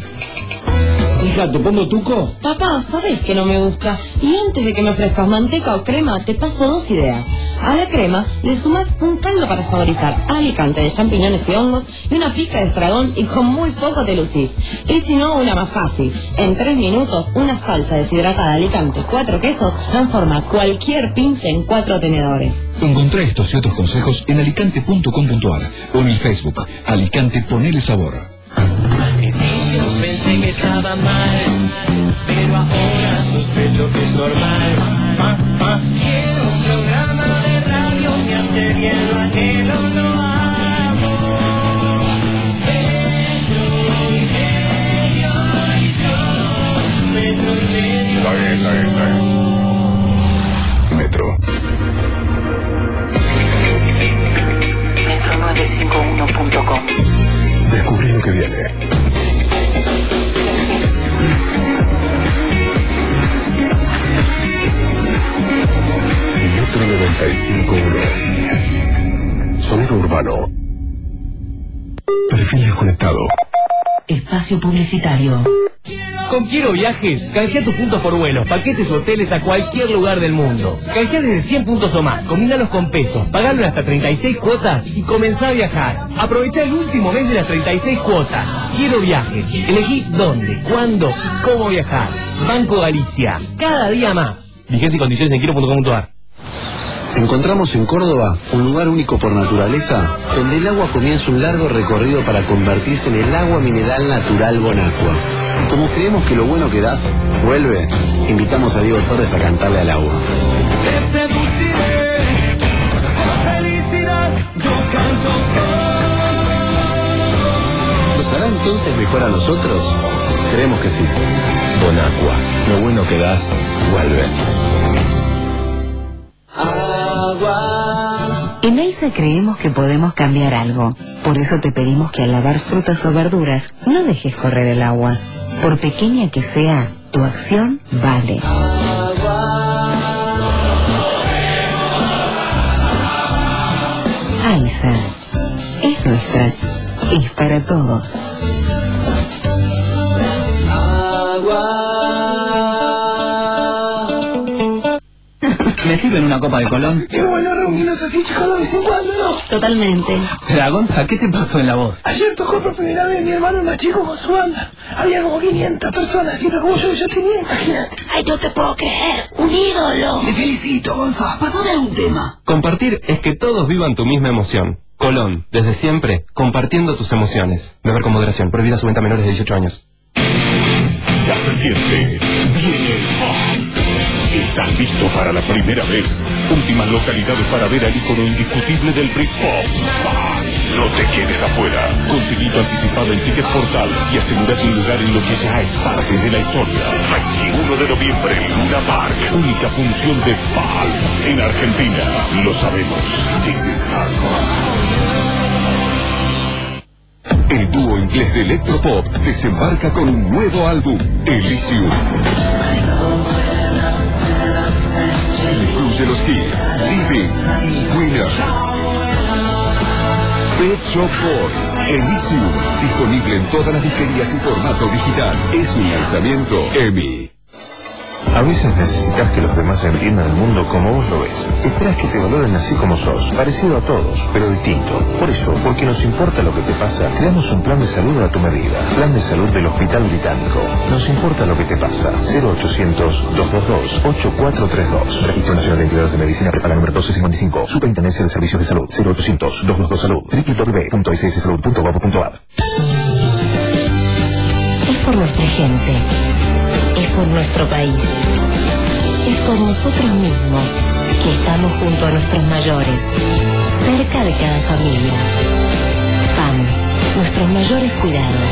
[SPEAKER 9] Hija, ¿te pongo tuco?
[SPEAKER 10] Papá, ¿sabes que no me gusta? Y antes de que me ofrezcas manteca o crema, te paso dos ideas. A la crema le sumas un caldo para saborizar, Alicante de champiñones y hongos y una pizca de estragón y con muy poco te lucís. Y si no, una más fácil. En tres minutos, una salsa deshidratada Alicante, cuatro quesos, transforma cualquier pinche en cuatro tenedores.
[SPEAKER 11] Encontrá estos y otros consejos en alicante punto com punto ar o en el Facebook Alicante Ponele Sabor.
[SPEAKER 3] Al principio pensé que estaba mal, pero ahora sospecho que es normal. Ah, ah. Quiero un programa de radio, me hace bien, lo anhelo, lo amo. Metro y medio y yo, metro y medio.
[SPEAKER 2] Está bien, está bien, está bien. Metro.
[SPEAKER 18] metro nueve cinco uno punto com.
[SPEAKER 2] Descubrí lo que viene. Metro noventa y cinco punto uno. Sonido urbano. Perfil desconectado.
[SPEAKER 18] Espacio publicitario.
[SPEAKER 6] Con Quiero Viajes, canjea tus puntos por vuelos, paquetes o hoteles a cualquier lugar del mundo. Canjea desde cien puntos o más, combínalos con pesos, pagalo en hasta treinta y seis cuotas y comenzá a viajar. Aprovecha el último mes de las treinta y seis cuotas. Quiero Viajes. Elegí dónde, cuándo y cómo viajar. Banco Galicia. Cada día más. Vigencia y condiciones en quiero punto com punto a r.
[SPEAKER 9] Encontramos en Córdoba un lugar único por naturaleza, donde el agua comienza un largo recorrido para convertirse en el agua mineral natural Bonacqua. Como creemos que lo bueno que das, vuelve, invitamos a Diego Torres a cantarle al agua.
[SPEAKER 3] Te seduciré, la felicidad, yo canto.
[SPEAKER 9] ¿Nos hará entonces mejor a nosotros? Creemos que sí.
[SPEAKER 12] Bonacqua, lo bueno que das, vuelve.
[SPEAKER 18] En Elsa creemos que podemos cambiar algo. Por eso te pedimos que al lavar frutas o verduras no dejes correr el agua. Por pequeña que sea, tu acción vale. Elsa es nuestra, es para todos.
[SPEAKER 4] ¿Me sirven una copa de Colón?
[SPEAKER 3] Qué bueno reunirnos así, chicos, de vez en cuando, ¿no?
[SPEAKER 22] Totalmente.
[SPEAKER 4] Pero, Gonza, ¿qué te pasó en la voz?
[SPEAKER 3] Ayer tocó por primera vez mi hermano el más chico con su banda. Había como quinientas personas y el orgullo que yo tenía, imagínate.
[SPEAKER 22] Ay, no te puedo creer. Un ídolo.
[SPEAKER 3] Te felicito, Gonza. Pasame algún tema.
[SPEAKER 14] Compartir es que todos vivan tu misma emoción. Colón, desde siempre, compartiendo tus emociones. Beber con moderación. Prohibida su venta a menores de dieciocho años.
[SPEAKER 2] Ya se siente. Viene el pop. ¿Estás listo para la primera vez? Últimas localidades para ver al ícono indiscutible del Britpop. No te quedes afuera. Conseguí tu anticipada en Ticket Portal y asegúrate un lugar en lo que ya es parte de la historia. veintiuno de noviembre, Luna Park. Única función de Pulp en Argentina. Lo sabemos. This is hardcore.
[SPEAKER 11] El dúo inglés de electropop desembarca con un nuevo álbum, Elysium. Incluye los hits Living y Winner. Pet Shop Boys, Elysium, disponible en todas las disquerías y formato digital. Es un lanzamiento EMI.
[SPEAKER 16] A veces necesitas que los demás entiendan el mundo como vos lo ves. Esperas que te valoren así como sos, parecido a todos, pero distinto. Por eso, porque nos importa lo que te pasa, creamos un plan de salud a tu medida. Plan de salud del Hospital Británico. Nos importa lo que te pasa. cero ochocientos, dos dos dos, ocho cuatro tres dos. Registro Nacional de Entidades de Medicina Prepaga número doce cincuenta y cinco. Superintendencia de Servicios de Salud. cero ochocientos, dos dos dos Salud. w w w punto s s salud punto gov punto a r.
[SPEAKER 18] Es por nuestra gente. Es por nuestro país. Es por nosotros mismos que estamos junto a nuestros mayores, cerca de cada familia. P A M, nuestros mayores cuidados.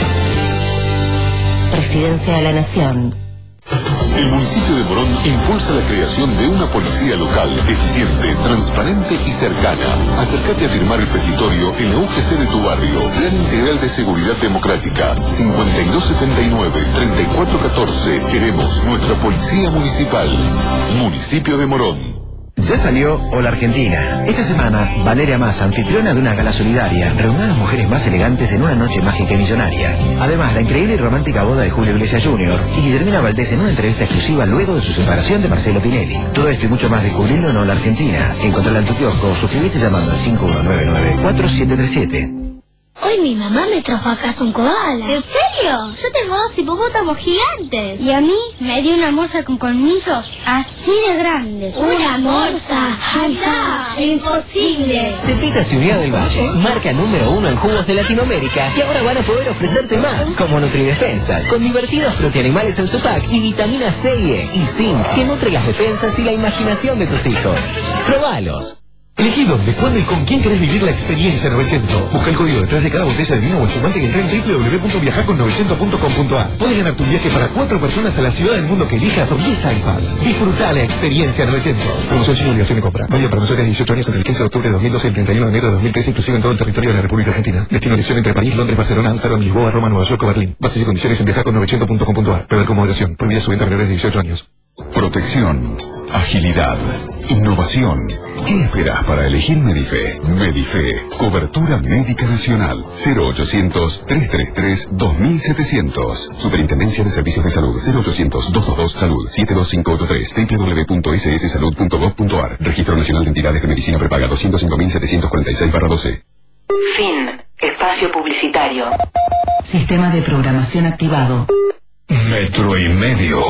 [SPEAKER 18] Presidencia de la Nación.
[SPEAKER 11] El municipio de Morón impulsa la creación de una policía local, eficiente, transparente y cercana. Acércate a firmar el petitorio en la U G C de tu barrio. Plan Integral de Seguridad Democrática. cincuenta y dos setenta y nueve, treinta y cuatro catorce. Queremos nuestra policía municipal. Municipio de Morón.
[SPEAKER 6] Ya salió Hola Argentina. Esta semana, Valeria Massa, anfitriona de una gala solidaria, reunió a las mujeres más elegantes en una noche mágica y millonaria. Además, la increíble y romántica boda de Julio Iglesias junior y Guillermina Valdés en una entrevista exclusiva luego de su separación de Marcelo Tinelli. Todo esto y mucho más descubrirlo en Hola Argentina. Encontrarla en tu kiosco o suscribiste llamando al cinco uno nueve nueve, cuatro siete tres siete.
[SPEAKER 22] Hoy mi mamá me trajo a casa un koala. ¿En serio? Yo tengo dos hipopótamos gigantes. Y a mí me dio una morsa con colmillos así de grandes. ¿Una morsa? ¡Anda! ¡Imposible!
[SPEAKER 6] Cepita Ciudad del Valle, marca número uno en jugos de Latinoamérica, y ahora van a poder ofrecerte más, como Nutridefensas, con divertidos frutianimales en su pack y vitamina C y E y zinc, que nutre las defensas y la imaginación de tus hijos. ¡Probalos!
[SPEAKER 19] Elegí dónde, cuándo y con quién querés vivir la experiencia novecientos. Busca el código detrás de cada botella de vino o espumante y entra en w w w punto viajar con novecientos punto com punto a r. Puedes ganar tu viaje para cuatro personas a la ciudad del mundo que elijas o diez iPads. Disfruta la experiencia novecientos. Promoción sin obligación de compra. Válida para mayores de dieciocho años entre el quince de octubre de dos mil doce y el treinta y uno de enero de dos mil trece, inclusive en todo el territorio de la República Argentina. Destino elección entre París, Londres, Barcelona, Amsterdam, Lisboa, Roma, Nueva York o Berlín. Bases y condiciones en viajar con novecientos punto com punto a r. Beber con moderación. Prohibida su venta a menores de dieciocho años.
[SPEAKER 11] Protección. agilidad, innovación. ¿Qué esperas para elegir Medife? Medife, cobertura médica nacional. cero ochocientos, trescientos treinta y tres, dos mil setecientos. Superintendencia de Servicios de Salud. cero ochocientos, doscientos veintidós, salud. siete dos cinco ocho tres. doble u doble u doble u punto ese ese salud punto gov punto a r. Registro Nacional de Entidades de Medicina Prepaga doscientos cinco mil setecientos cuarenta y seis barra doce.
[SPEAKER 18] Fin. Espacio publicitario. Sistema de programación activado.
[SPEAKER 2] Metro y medio.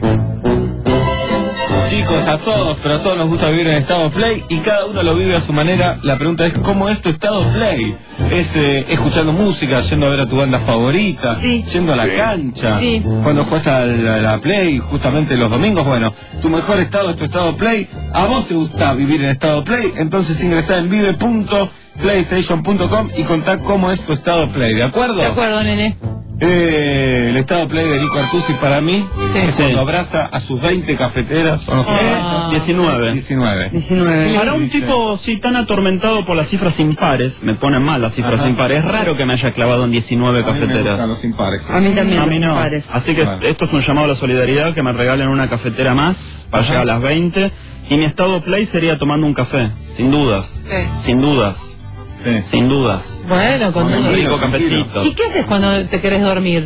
[SPEAKER 5] Chicos, a todos, pero a todos nos gusta vivir en estado play y cada uno lo vive a su manera. La pregunta es, ¿cómo es tu estado play? ¿Es eh, escuchando música, yendo a ver a tu banda favorita?
[SPEAKER 8] Sí.
[SPEAKER 5] ¿Yendo a la cancha?
[SPEAKER 8] Sí.
[SPEAKER 5] Cuando juegas a la, a la play, justamente los domingos? Bueno, tu mejor estado es tu estado play. ¿A vos te gusta vivir en estado play? Entonces ingresá en vive punto playstation punto com y contá cómo es tu estado play, ¿de acuerdo?
[SPEAKER 8] De acuerdo, nene.
[SPEAKER 5] Eh, el estado play de Nico Artusi para mí
[SPEAKER 8] Sí.
[SPEAKER 5] es
[SPEAKER 8] Sí.
[SPEAKER 5] cuando abraza a sus veinte cafeteras. O no sé,
[SPEAKER 8] Ah.
[SPEAKER 20] diecinueve.
[SPEAKER 5] diecinueve.
[SPEAKER 10] diecinueve.
[SPEAKER 20] Para un tipo, sí, tan atormentado por las cifras impares, me ponen mal las cifras
[SPEAKER 5] Ajá.
[SPEAKER 20] impares. Es raro que me haya clavado en diecinueve
[SPEAKER 5] A mí me
[SPEAKER 20] cafeteras.
[SPEAKER 5] gustan los impares.
[SPEAKER 10] A mí también,
[SPEAKER 20] A
[SPEAKER 10] los
[SPEAKER 20] mí no.
[SPEAKER 10] impares.
[SPEAKER 20] Así que
[SPEAKER 5] Vale.
[SPEAKER 20] esto es un llamado a la solidaridad, que me regalen una cafetera más para
[SPEAKER 5] Ajá.
[SPEAKER 20] llegar a las veinte. Y mi estado play sería tomando un café, sin dudas.
[SPEAKER 8] Sí.
[SPEAKER 20] Sin dudas.
[SPEAKER 5] Sí.
[SPEAKER 20] Sin dudas.
[SPEAKER 8] Bueno, con
[SPEAKER 20] Un
[SPEAKER 8] dudas.
[SPEAKER 20] rico
[SPEAKER 5] tranquilo.
[SPEAKER 20] cafecito.
[SPEAKER 8] ¿Y qué haces cuando te querés dormir?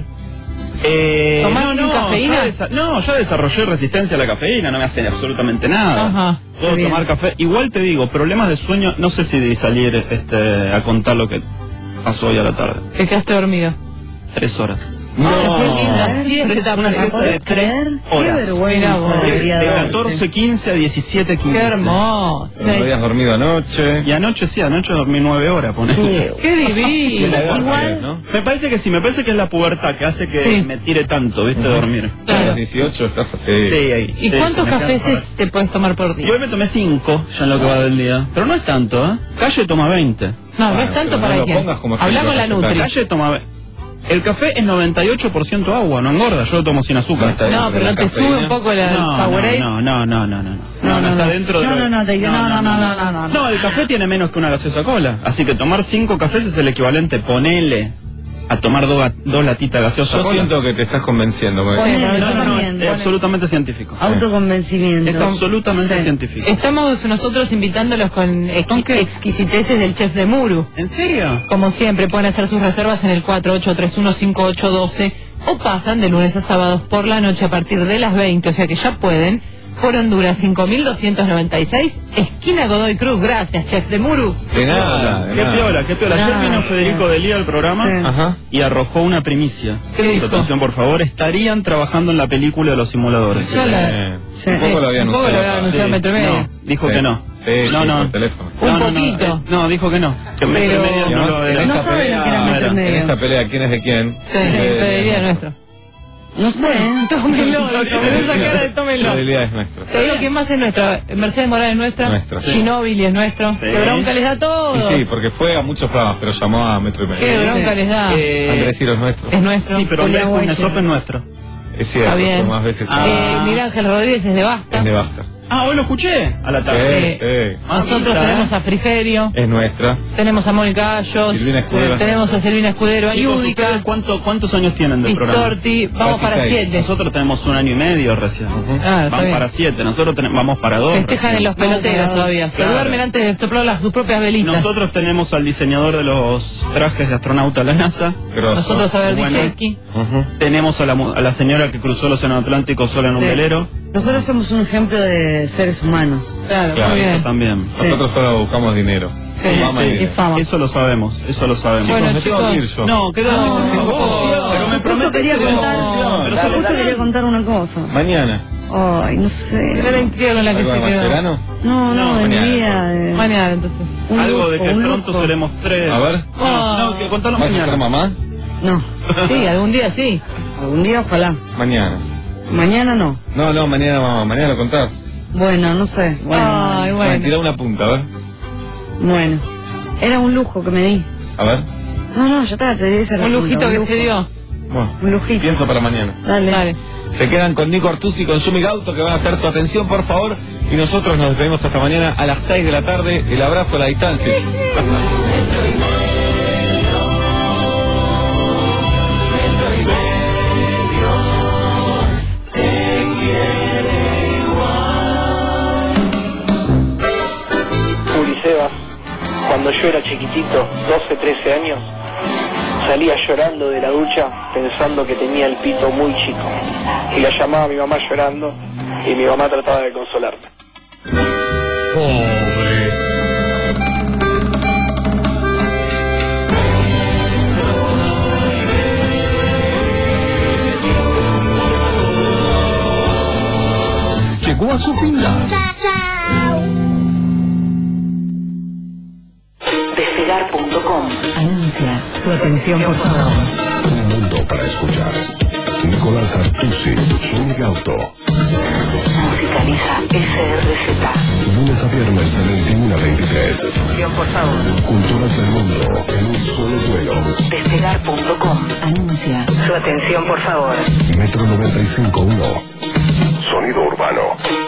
[SPEAKER 20] Eh,
[SPEAKER 8] ¿Tomás
[SPEAKER 20] no,
[SPEAKER 8] sin
[SPEAKER 20] no,
[SPEAKER 8] cafeína?
[SPEAKER 20] ya desa- no, ya desarrollé resistencia a la cafeína, no me hace absolutamente nada.
[SPEAKER 8] Ajá.
[SPEAKER 20] Puedo
[SPEAKER 10] Bien.
[SPEAKER 20] tomar café. Igual te digo, problemas de sueño, no sé si de salir este, a contar lo que pasó hoy a la tarde.
[SPEAKER 8] Te quedaste dormido.
[SPEAKER 20] Tres horas.
[SPEAKER 8] Ay, qué linda
[SPEAKER 20] Tres-
[SPEAKER 8] siesta.
[SPEAKER 20] una siesta de tres horas.
[SPEAKER 10] Qué vergüenza
[SPEAKER 8] Mira vos.
[SPEAKER 20] De,
[SPEAKER 10] debería
[SPEAKER 20] de
[SPEAKER 10] darte.
[SPEAKER 20] catorce quince a diecisiete quince.
[SPEAKER 8] Qué hermoso.
[SPEAKER 5] No habías dormido anoche.
[SPEAKER 20] Y anoche sí, anoche dormí nueve horas, ponele.
[SPEAKER 10] Qué-
[SPEAKER 8] Qué divino.
[SPEAKER 10] Igual,
[SPEAKER 5] ¿no?
[SPEAKER 20] Me parece que sí, me parece que es la pubertad que hace que
[SPEAKER 8] Sí.
[SPEAKER 20] me tire tanto, ¿viste? Dormir.
[SPEAKER 5] A
[SPEAKER 8] Claro.
[SPEAKER 5] los dieciocho estás así.
[SPEAKER 20] Sí, ahí.
[SPEAKER 8] ¿Y
[SPEAKER 20] Sí,
[SPEAKER 8] cuántos
[SPEAKER 20] se me
[SPEAKER 8] cafés
[SPEAKER 20] queda-
[SPEAKER 8] te puedes tomar por
[SPEAKER 20] Y
[SPEAKER 8] día?
[SPEAKER 20] hoy me tomé cinco ya en lo que va del día. Pero no es tanto, ¿eh? Calle toma veinte.
[SPEAKER 8] No, no
[SPEAKER 5] Bueno,
[SPEAKER 8] es tanto
[SPEAKER 5] pero no
[SPEAKER 8] para
[SPEAKER 5] lo
[SPEAKER 8] quién.
[SPEAKER 5] pongas como
[SPEAKER 8] Habla
[SPEAKER 5] ejemplo,
[SPEAKER 8] con la
[SPEAKER 5] Cayetano.
[SPEAKER 8] Nutri.
[SPEAKER 20] Calle toma ve- El café es noventa y ocho por ciento agua, no engorda. Yo lo tomo sin azúcar.
[SPEAKER 5] No está bien,
[SPEAKER 8] No, pero
[SPEAKER 5] la
[SPEAKER 8] no te
[SPEAKER 5] cafeína.
[SPEAKER 8] sube un poco la
[SPEAKER 20] No,
[SPEAKER 8] Powerade.
[SPEAKER 20] no, no, no, no, no, no.
[SPEAKER 10] No, no,
[SPEAKER 20] está
[SPEAKER 10] no.
[SPEAKER 20] dentro de
[SPEAKER 10] No, no, no, te digo, no, no, no, no, no, no.
[SPEAKER 20] No, el café tiene menos que una gaseosa cola. Así que tomar cinco cafés es el equivalente, ponele, a tomar dos, ga- dos latitas de gaseosa
[SPEAKER 5] Yo
[SPEAKER 20] cola.
[SPEAKER 5] siento que te estás convenciendo. porque-
[SPEAKER 10] Ponele,
[SPEAKER 20] No,
[SPEAKER 10] yo
[SPEAKER 20] no, no,
[SPEAKER 10] también.
[SPEAKER 20] es absolutamente científico.
[SPEAKER 10] Autoconvencimiento.
[SPEAKER 20] Es absolutamente
[SPEAKER 10] Sí.
[SPEAKER 20] científico.
[SPEAKER 8] Estamos nosotros invitándolos con ex-
[SPEAKER 20] ¿Con qué?
[SPEAKER 8] exquisiteces del chef de Muru.
[SPEAKER 20] ¿En serio?
[SPEAKER 8] Como siempre, pueden hacer sus reservas en el cuatro ocho tres uno cinco ocho uno dos o pasan de lunes a sábados por la noche a partir de las veinte, o sea que ya pueden, por Honduras cinco mil doscientos noventa y seis, esquina Godoy Cruz. Gracias, chef de Muru.
[SPEAKER 5] De nada, de
[SPEAKER 20] Qué
[SPEAKER 5] nada.
[SPEAKER 20] piola, qué piola. Ayer vino
[SPEAKER 10] Gracias.
[SPEAKER 20] Federico Delía al programa
[SPEAKER 10] Sí.
[SPEAKER 5] Ajá.
[SPEAKER 20] y arrojó una primicia.
[SPEAKER 8] ¿Qué dijo?
[SPEAKER 20] Atención, por favor, estarían trabajando en la película de los simuladores.
[SPEAKER 8] Yo la-
[SPEAKER 5] Eh,
[SPEAKER 10] Sí.
[SPEAKER 5] Un poco lo había
[SPEAKER 8] Un poco
[SPEAKER 5] anunciado.
[SPEAKER 8] lo había anunciado
[SPEAKER 20] Sí,
[SPEAKER 8] Metro y Medio.
[SPEAKER 20] no, dijo
[SPEAKER 5] Sí.
[SPEAKER 20] que no.
[SPEAKER 5] Sí,
[SPEAKER 20] no,
[SPEAKER 5] sí,
[SPEAKER 20] no.
[SPEAKER 5] por teléfono.
[SPEAKER 8] Un
[SPEAKER 20] No, no, no,
[SPEAKER 8] poquito.
[SPEAKER 20] eh, no, dijo que no. Que Metro y
[SPEAKER 8] Pero-
[SPEAKER 20] Medio
[SPEAKER 5] Y
[SPEAKER 20] no
[SPEAKER 5] además,
[SPEAKER 20] lo
[SPEAKER 5] en
[SPEAKER 20] era.
[SPEAKER 10] No
[SPEAKER 5] esta
[SPEAKER 10] sabe lo que era
[SPEAKER 5] pelea,
[SPEAKER 10] metro y
[SPEAKER 5] en
[SPEAKER 10] medio.
[SPEAKER 5] esta pelea, ¿quién es de quién?
[SPEAKER 8] Sí, Federico es nuestro.
[SPEAKER 10] No sé.
[SPEAKER 8] Tómelo, tómelo esa cara de tómelo.
[SPEAKER 5] Fidelidad es nuestro.
[SPEAKER 8] Te digo quién más es nuestra. Mercedes Morales es nuestra.
[SPEAKER 5] Nuestra. Sí.
[SPEAKER 8] Ginóbili es nuestro.
[SPEAKER 20] Sí.
[SPEAKER 8] Qué bronca les da a todos.
[SPEAKER 5] Y sí, porque fue a muchos programas, pero llamó a Metro y Medio.
[SPEAKER 8] Qué bronca les da.
[SPEAKER 20] Eh,
[SPEAKER 5] Andrés Ciro es nuestro.
[SPEAKER 8] Es nuestro.
[SPEAKER 20] Sí, pero
[SPEAKER 10] Julián
[SPEAKER 20] Andrés
[SPEAKER 10] Weiche.
[SPEAKER 20] Kuznetsov es nuestro.
[SPEAKER 5] Es cierto,
[SPEAKER 8] Está bien.
[SPEAKER 5] pero más veces
[SPEAKER 20] Ah.
[SPEAKER 8] Eh, Miguel Ángel Rodríguez es de Basta.
[SPEAKER 5] es de Basta.
[SPEAKER 20] Ah, hoy lo escuché a la tarde.
[SPEAKER 5] Sí, sí.
[SPEAKER 8] Nosotros
[SPEAKER 20] Ah,
[SPEAKER 8] tenemos a Frigerio,
[SPEAKER 5] Es nuestra.
[SPEAKER 8] tenemos a Mónica Ayos,
[SPEAKER 5] Silvina Escudero.
[SPEAKER 8] tenemos a Silvina Escudero, a
[SPEAKER 20] Chicos,
[SPEAKER 8] Yudica,
[SPEAKER 20] ¿ustedes cuánto, ¿cuántos años tienen del programa?
[SPEAKER 8] Pistorti, vamos
[SPEAKER 5] Casi
[SPEAKER 8] para
[SPEAKER 5] seis.
[SPEAKER 8] siete.
[SPEAKER 20] Nosotros tenemos un año y medio recién.
[SPEAKER 8] Ah, está
[SPEAKER 20] Vamos
[SPEAKER 8] bien.
[SPEAKER 20] para siete, nosotros tenemos, vamos para dos.
[SPEAKER 8] Festejan
[SPEAKER 20] recién.
[SPEAKER 8] en los peloteros todavía. Se
[SPEAKER 20] Claro.
[SPEAKER 8] duermen antes de soplar las, sus propias velitas.
[SPEAKER 20] Nosotros tenemos al diseñador de los trajes de astronauta de la NASA.
[SPEAKER 5] Grosso.
[SPEAKER 8] Nosotros a ver,
[SPEAKER 20] Bueno.
[SPEAKER 8] Diseki.
[SPEAKER 5] Ujú.
[SPEAKER 20] Tenemos a la, mu- a la señora que cruzó el Océano Atlántico sola en un
[SPEAKER 10] Sí.
[SPEAKER 20] velero.
[SPEAKER 10] Nosotros somos un ejemplo de seres humanos.
[SPEAKER 8] Claro,
[SPEAKER 5] Claro,
[SPEAKER 8] muy
[SPEAKER 20] Eso
[SPEAKER 8] bien.
[SPEAKER 20] también.
[SPEAKER 5] Nosotros solo buscamos dinero.
[SPEAKER 20] Sí,
[SPEAKER 5] Fama
[SPEAKER 20] sí,
[SPEAKER 5] y dinero.
[SPEAKER 8] fama.
[SPEAKER 20] Eso lo sabemos, eso lo sabemos.
[SPEAKER 8] Bueno,
[SPEAKER 5] me tengo que ir
[SPEAKER 8] chicos.
[SPEAKER 5] yo.
[SPEAKER 20] No, queda
[SPEAKER 8] No,
[SPEAKER 20] tengo
[SPEAKER 8] no,
[SPEAKER 20] función, pero me
[SPEAKER 10] Justo
[SPEAKER 20] prometo
[SPEAKER 10] quería
[SPEAKER 20] que
[SPEAKER 10] contar,
[SPEAKER 20] Pero
[SPEAKER 10] justo
[SPEAKER 20] solo-
[SPEAKER 10] quería contar una cosa.
[SPEAKER 5] Mañana.
[SPEAKER 10] Ay, no
[SPEAKER 8] Era
[SPEAKER 10] sé.
[SPEAKER 8] la intriga con la que
[SPEAKER 5] ¿Algo
[SPEAKER 8] se
[SPEAKER 5] de
[SPEAKER 8] quedó.
[SPEAKER 5] Mascherano?
[SPEAKER 10] No, no, de mi
[SPEAKER 5] mañana,
[SPEAKER 10] vida. de-
[SPEAKER 8] Mañana, entonces.
[SPEAKER 10] un
[SPEAKER 20] algo de
[SPEAKER 10] lujo,
[SPEAKER 20] que
[SPEAKER 10] un
[SPEAKER 20] pronto
[SPEAKER 10] lujo.
[SPEAKER 20] seremos tres.
[SPEAKER 5] A ver.
[SPEAKER 8] Oh.
[SPEAKER 20] No, que contarlo
[SPEAKER 5] ¿Vas a
[SPEAKER 20] mañana.
[SPEAKER 5] ser mamá?
[SPEAKER 10] No,
[SPEAKER 8] Sí, algún día sí.
[SPEAKER 10] algún día ojalá.
[SPEAKER 5] Mañana.
[SPEAKER 10] Mañana no.
[SPEAKER 5] No, no, mañana mamá. Mañana lo contás.
[SPEAKER 10] Bueno, no sé. Bueno,
[SPEAKER 8] Ay,
[SPEAKER 5] Bueno,
[SPEAKER 8] bueno.
[SPEAKER 5] tira una punta, a ver.
[SPEAKER 10] bueno. Era un lujo que me di.
[SPEAKER 5] A ver.
[SPEAKER 10] No, no, yo te, te di ese
[SPEAKER 8] Un
[SPEAKER 10] repunto,
[SPEAKER 8] lujito que
[SPEAKER 10] lujo.
[SPEAKER 8] se dio.
[SPEAKER 5] Bueno,
[SPEAKER 10] Un lujito.
[SPEAKER 5] pienso para mañana.
[SPEAKER 10] Dale.
[SPEAKER 8] Dale.
[SPEAKER 5] Se quedan con Nico Artusi y con Yumi Gauto, que van a hacer su atención, por favor. Y nosotros nos despedimos hasta mañana a las seis de la tarde. El abrazo a la distancia.
[SPEAKER 15] cuando yo era chiquitito, doce, trece años, salía llorando de la ducha pensando que tenía el pito muy chico. Y la llamaba a mi mamá llorando y mi mamá trataba de consolarme.
[SPEAKER 2] Pobre.
[SPEAKER 1] Llegó a su final.
[SPEAKER 18] Despegar punto com anuncia su atención, por favor.
[SPEAKER 11] Un mundo para escuchar. Nicolás Artusi, Zúñiga Gauto.
[SPEAKER 18] Musicaliza S R Z.
[SPEAKER 11] Lunes a viernes de veintiuno a veintitrés.
[SPEAKER 18] Atención, por favor.
[SPEAKER 11] Culturas del mundo en un solo vuelo.
[SPEAKER 18] Despegar punto com anuncia su atención, por favor.
[SPEAKER 11] Metro noventa y cinco punto uno. Sonido urbano.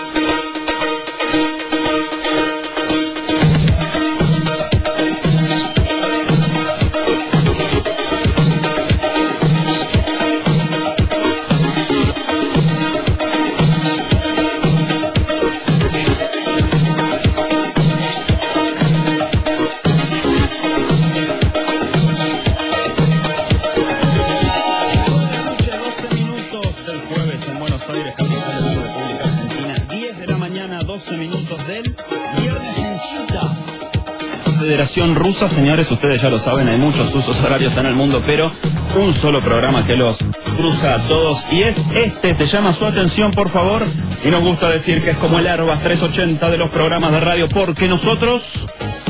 [SPEAKER 20] Federación Rusa, señores, ustedes ya lo saben, hay muchos usos horarios en el mundo, pero un solo programa que los cruza a todos y es este, se llama Su Atención, por favor, y nos gusta decir que es como el Airbus trescientos ochenta de los programas de radio, porque nosotros,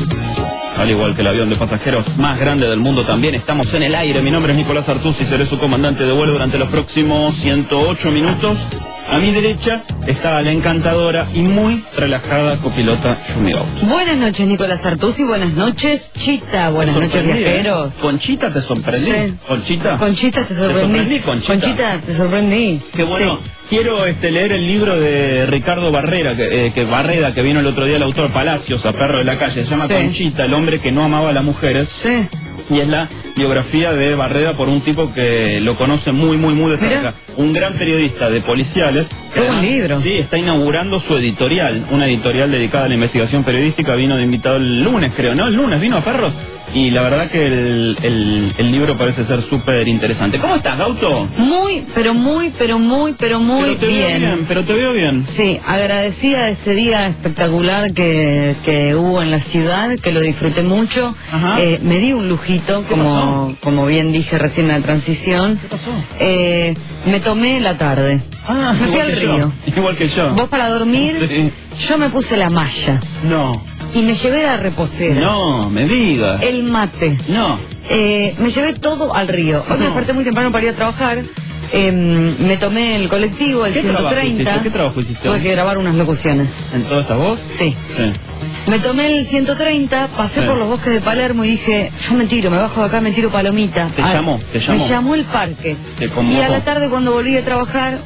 [SPEAKER 20] al igual que el avión de pasajeros más grande del mundo, también estamos en el aire. Mi nombre es Nicolás Artusi y seré su comandante de vuelo durante los próximos ciento ocho minutos. A mi derecha está la encantadora y muy relajada copilota Yumi Gauto.
[SPEAKER 8] Buenas noches, Nicolás Artusi. Buenas noches, Chita. Buenas noches, viajeros.
[SPEAKER 20] ¿Eh? ¿Conchita te sorprendí?
[SPEAKER 8] Sí.
[SPEAKER 20] ¿Conchita?
[SPEAKER 8] Conchita te sorprendí.
[SPEAKER 20] ¿Te sorprendí, Conchita?
[SPEAKER 8] Conchita, te sorprendí.
[SPEAKER 20] Qué bueno.
[SPEAKER 8] Sí.
[SPEAKER 20] Quiero este, leer el libro de Ricardo Barrera, que, eh, que Barreda, que vino el otro día, el autor Palacios, a Perro de la Calle. Se llama
[SPEAKER 8] Sí.
[SPEAKER 20] Conchita, el hombre que no amaba a las mujeres.
[SPEAKER 8] Sí.
[SPEAKER 20] Y es la biografía de Barreda por un tipo que lo conoce muy, muy, muy de cerca.
[SPEAKER 8] Mira.
[SPEAKER 20] Un gran periodista de policiales.
[SPEAKER 8] Qué buen libro.
[SPEAKER 20] Sí, está inaugurando su editorial, una editorial dedicada a la investigación periodística. Vino de invitado el lunes, creo, ¿no? El lunes vino a Perros. Y la verdad que el, el, el libro parece ser súper interesante. ¿Cómo estás, Gauto?
[SPEAKER 8] Muy, pero muy, pero muy, pero muy
[SPEAKER 20] Pero te
[SPEAKER 8] bien.
[SPEAKER 20] veo bien, pero te veo bien.
[SPEAKER 8] Sí, agradecida de este día espectacular que, que hubo en la ciudad, que lo disfruté mucho. Eh, me di un lujito, como, como bien dije recién en la transición.
[SPEAKER 20] ¿Qué pasó?
[SPEAKER 8] Eh, me tomé la tarde.
[SPEAKER 20] Ah,
[SPEAKER 8] me fui
[SPEAKER 20] igual
[SPEAKER 8] al
[SPEAKER 20] que yo.
[SPEAKER 8] río.
[SPEAKER 20] Igual que yo.
[SPEAKER 8] Vos para dormir,
[SPEAKER 20] Sí.
[SPEAKER 8] yo me puse la malla.
[SPEAKER 20] No.
[SPEAKER 8] Y me llevé la reposera.
[SPEAKER 20] No, me digas.
[SPEAKER 8] El mate.
[SPEAKER 20] No.
[SPEAKER 8] Eh, me llevé todo al río. Hoy me desperté muy temprano para ir a trabajar. Eh, me tomé el colectivo, el
[SPEAKER 20] ¿Qué
[SPEAKER 8] ciento
[SPEAKER 20] trabajo
[SPEAKER 8] treinta.
[SPEAKER 20] hiciste? ¿Qué trabajo hiciste?
[SPEAKER 8] Tuve que grabar unas locuciones.
[SPEAKER 20] ¿En toda esta voz?
[SPEAKER 8] Sí.
[SPEAKER 20] Sí.
[SPEAKER 8] Me tomé el ciento treinta, pasé
[SPEAKER 20] Sí.
[SPEAKER 8] por los bosques de Palermo y dije, yo me tiro, me bajo de acá, me tiro palomita.
[SPEAKER 20] ¿Te
[SPEAKER 8] Ah,
[SPEAKER 20] llamó? ¿Te llamó?
[SPEAKER 8] Me llamó el parque.
[SPEAKER 20] Te convocó.
[SPEAKER 8] Y a la tarde cuando volví a trabajar,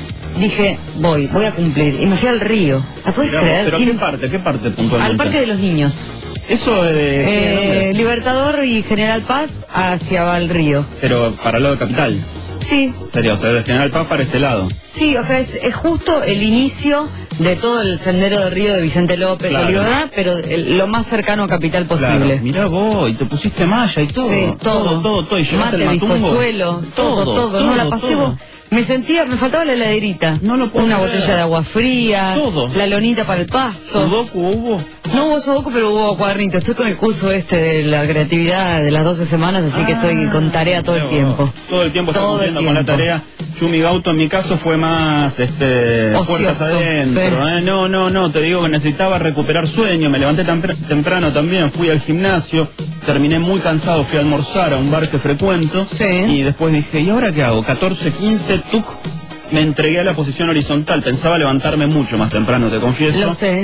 [SPEAKER 8] dije, voy, voy a cumplir. Y me fui al río. ¿La puedes
[SPEAKER 20] Mirá,
[SPEAKER 8] creer?
[SPEAKER 20] ¿Pero
[SPEAKER 8] ¿Quién-
[SPEAKER 20] qué parte? ¿Qué parte puntualmente?
[SPEAKER 8] Al Parque de los Niños.
[SPEAKER 20] Eso de... ¿qué
[SPEAKER 8] Eh,
[SPEAKER 20] nombre?
[SPEAKER 8] Libertador y General Paz hacia el río.
[SPEAKER 20] Pero para el lado de Capital.
[SPEAKER 8] Sí,
[SPEAKER 20] Sería, o sea, de General Paz para este lado.
[SPEAKER 8] sí, o sea, es, es justo el inicio de todo el sendero del río de Vicente López,
[SPEAKER 20] Claro.
[SPEAKER 8] Olivares, pero el- lo más cercano a Capital posible.
[SPEAKER 20] Claro. Mirá vos, y te pusiste malla y todo.
[SPEAKER 8] Sí, todo.
[SPEAKER 20] Todo, todo, todo. ¿Y llevaste
[SPEAKER 8] Mate,
[SPEAKER 20] el matungo?
[SPEAKER 8] bizcochuelo, todo, todo, no la pasé
[SPEAKER 20] todo.
[SPEAKER 8] vos. Me sentía, me faltaba la heladerita.
[SPEAKER 20] No lo puedo
[SPEAKER 8] Una
[SPEAKER 20] creer.
[SPEAKER 8] botella de agua fría,
[SPEAKER 20] Todo.
[SPEAKER 8] la lonita para el pasto.
[SPEAKER 20] ¿Sudoku hubo?
[SPEAKER 8] No hubo sudoku, pero hubo cuadernito. Estoy con el curso este de la creatividad de las doce semanas, así que estoy con tarea todo el tiempo.
[SPEAKER 20] Todo el tiempo está
[SPEAKER 8] Todo el
[SPEAKER 20] cumpliendo con la
[SPEAKER 8] tiempo.
[SPEAKER 20] tarea. Yumi Gauto, en mi caso, fue más este
[SPEAKER 8] Ocioso,
[SPEAKER 20] puertas adentro.
[SPEAKER 8] sí.
[SPEAKER 20] ¿eh? No, no, no, te digo que necesitaba recuperar sueño. Me levanté tempr- temprano también, fui al gimnasio, terminé muy cansado, fui a almorzar a un bar que frecuento. Y después dije, ¿y ahora qué hago? catorce, quince, tuc. Me entregué a la posición horizontal, pensaba levantarme mucho más temprano, te confieso.
[SPEAKER 8] Lo sé.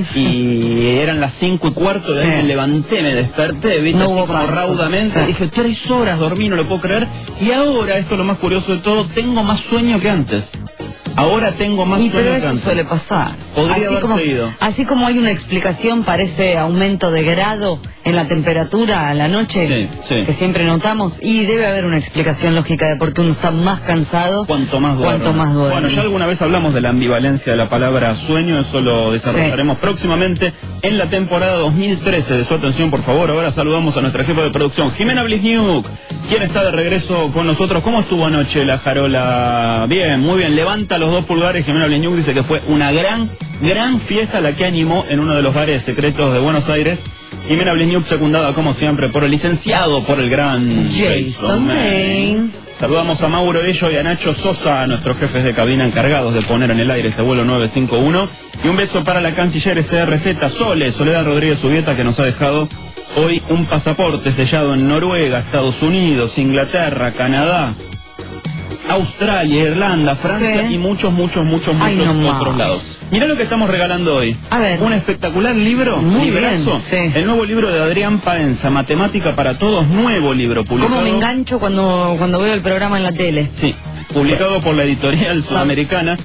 [SPEAKER 20] Y eran las cinco y cuarto, de ahí
[SPEAKER 8] Sí.
[SPEAKER 20] me levanté, me desperté, viste,
[SPEAKER 8] No
[SPEAKER 20] así
[SPEAKER 8] hubo
[SPEAKER 20] como
[SPEAKER 8] más.
[SPEAKER 20] raudamente.
[SPEAKER 8] Sí.
[SPEAKER 20] Dije, tres horas dormí, no lo puedo creer. Y ahora, esto es lo más curioso de todo, tengo más sueño que antes. Ahora tengo más
[SPEAKER 13] Y
[SPEAKER 20] sueño
[SPEAKER 13] pero
[SPEAKER 20] que
[SPEAKER 13] eso
[SPEAKER 20] antes.
[SPEAKER 13] suele pasar.
[SPEAKER 20] Podría
[SPEAKER 13] así
[SPEAKER 20] haberse
[SPEAKER 13] como,
[SPEAKER 20] ido.
[SPEAKER 13] así como hay una explicación para ese aumento de grado en la temperatura a la noche,
[SPEAKER 20] Sí, sí.
[SPEAKER 13] que siempre notamos, y debe haber una explicación lógica de por qué uno está más cansado
[SPEAKER 20] Cuanto más duerme.
[SPEAKER 13] cuanto más duerme.
[SPEAKER 20] Bueno, ya alguna vez hablamos de la ambivalencia de la palabra sueño, eso lo desarrollaremos próximamente en la temporada dos mil trece de Su Atención, por favor. Ahora saludamos a nuestra jefa de producción, Jimena Blizniuk, quien está de regreso con nosotros. ¿Cómo estuvo anoche la Jarola? Bien, muy bien, levanta los dos pulgares. Jimena Blizniuk dice que fue una gran, gran fiesta la que animó en uno de los bares secretos de Buenos Aires. Jimena Blizniuk, secundada como siempre por el licenciado, por el gran
[SPEAKER 13] Jason Main.
[SPEAKER 20] Saludamos a Mauro Ello y a Nacho Sosa, a nuestros jefes de cabina encargados de poner en el aire este vuelo nueve cinco uno. Y un beso para la canciller S R Z Sole, Soledad Rodríguez Ubieta, que nos ha dejado hoy un pasaporte sellado en Noruega, Estados Unidos, Inglaterra, Canadá, Australia, Irlanda, Francia
[SPEAKER 13] Sí.
[SPEAKER 20] y muchos, muchos, muchos,
[SPEAKER 13] Ay,
[SPEAKER 20] muchos
[SPEAKER 13] no más.
[SPEAKER 20] otros lados. Mirá lo que estamos regalando hoy.
[SPEAKER 13] A ver.
[SPEAKER 20] Un espectacular libro,
[SPEAKER 13] Muy
[SPEAKER 20] librazo.
[SPEAKER 13] bien, sí.
[SPEAKER 20] El nuevo libro de Adrián Paenza, Matemática para Todos, nuevo libro publicado.
[SPEAKER 13] ¿Cómo me engancho cuando, cuando veo el programa en la tele?
[SPEAKER 20] Sí, publicado por la editorial sudamericana.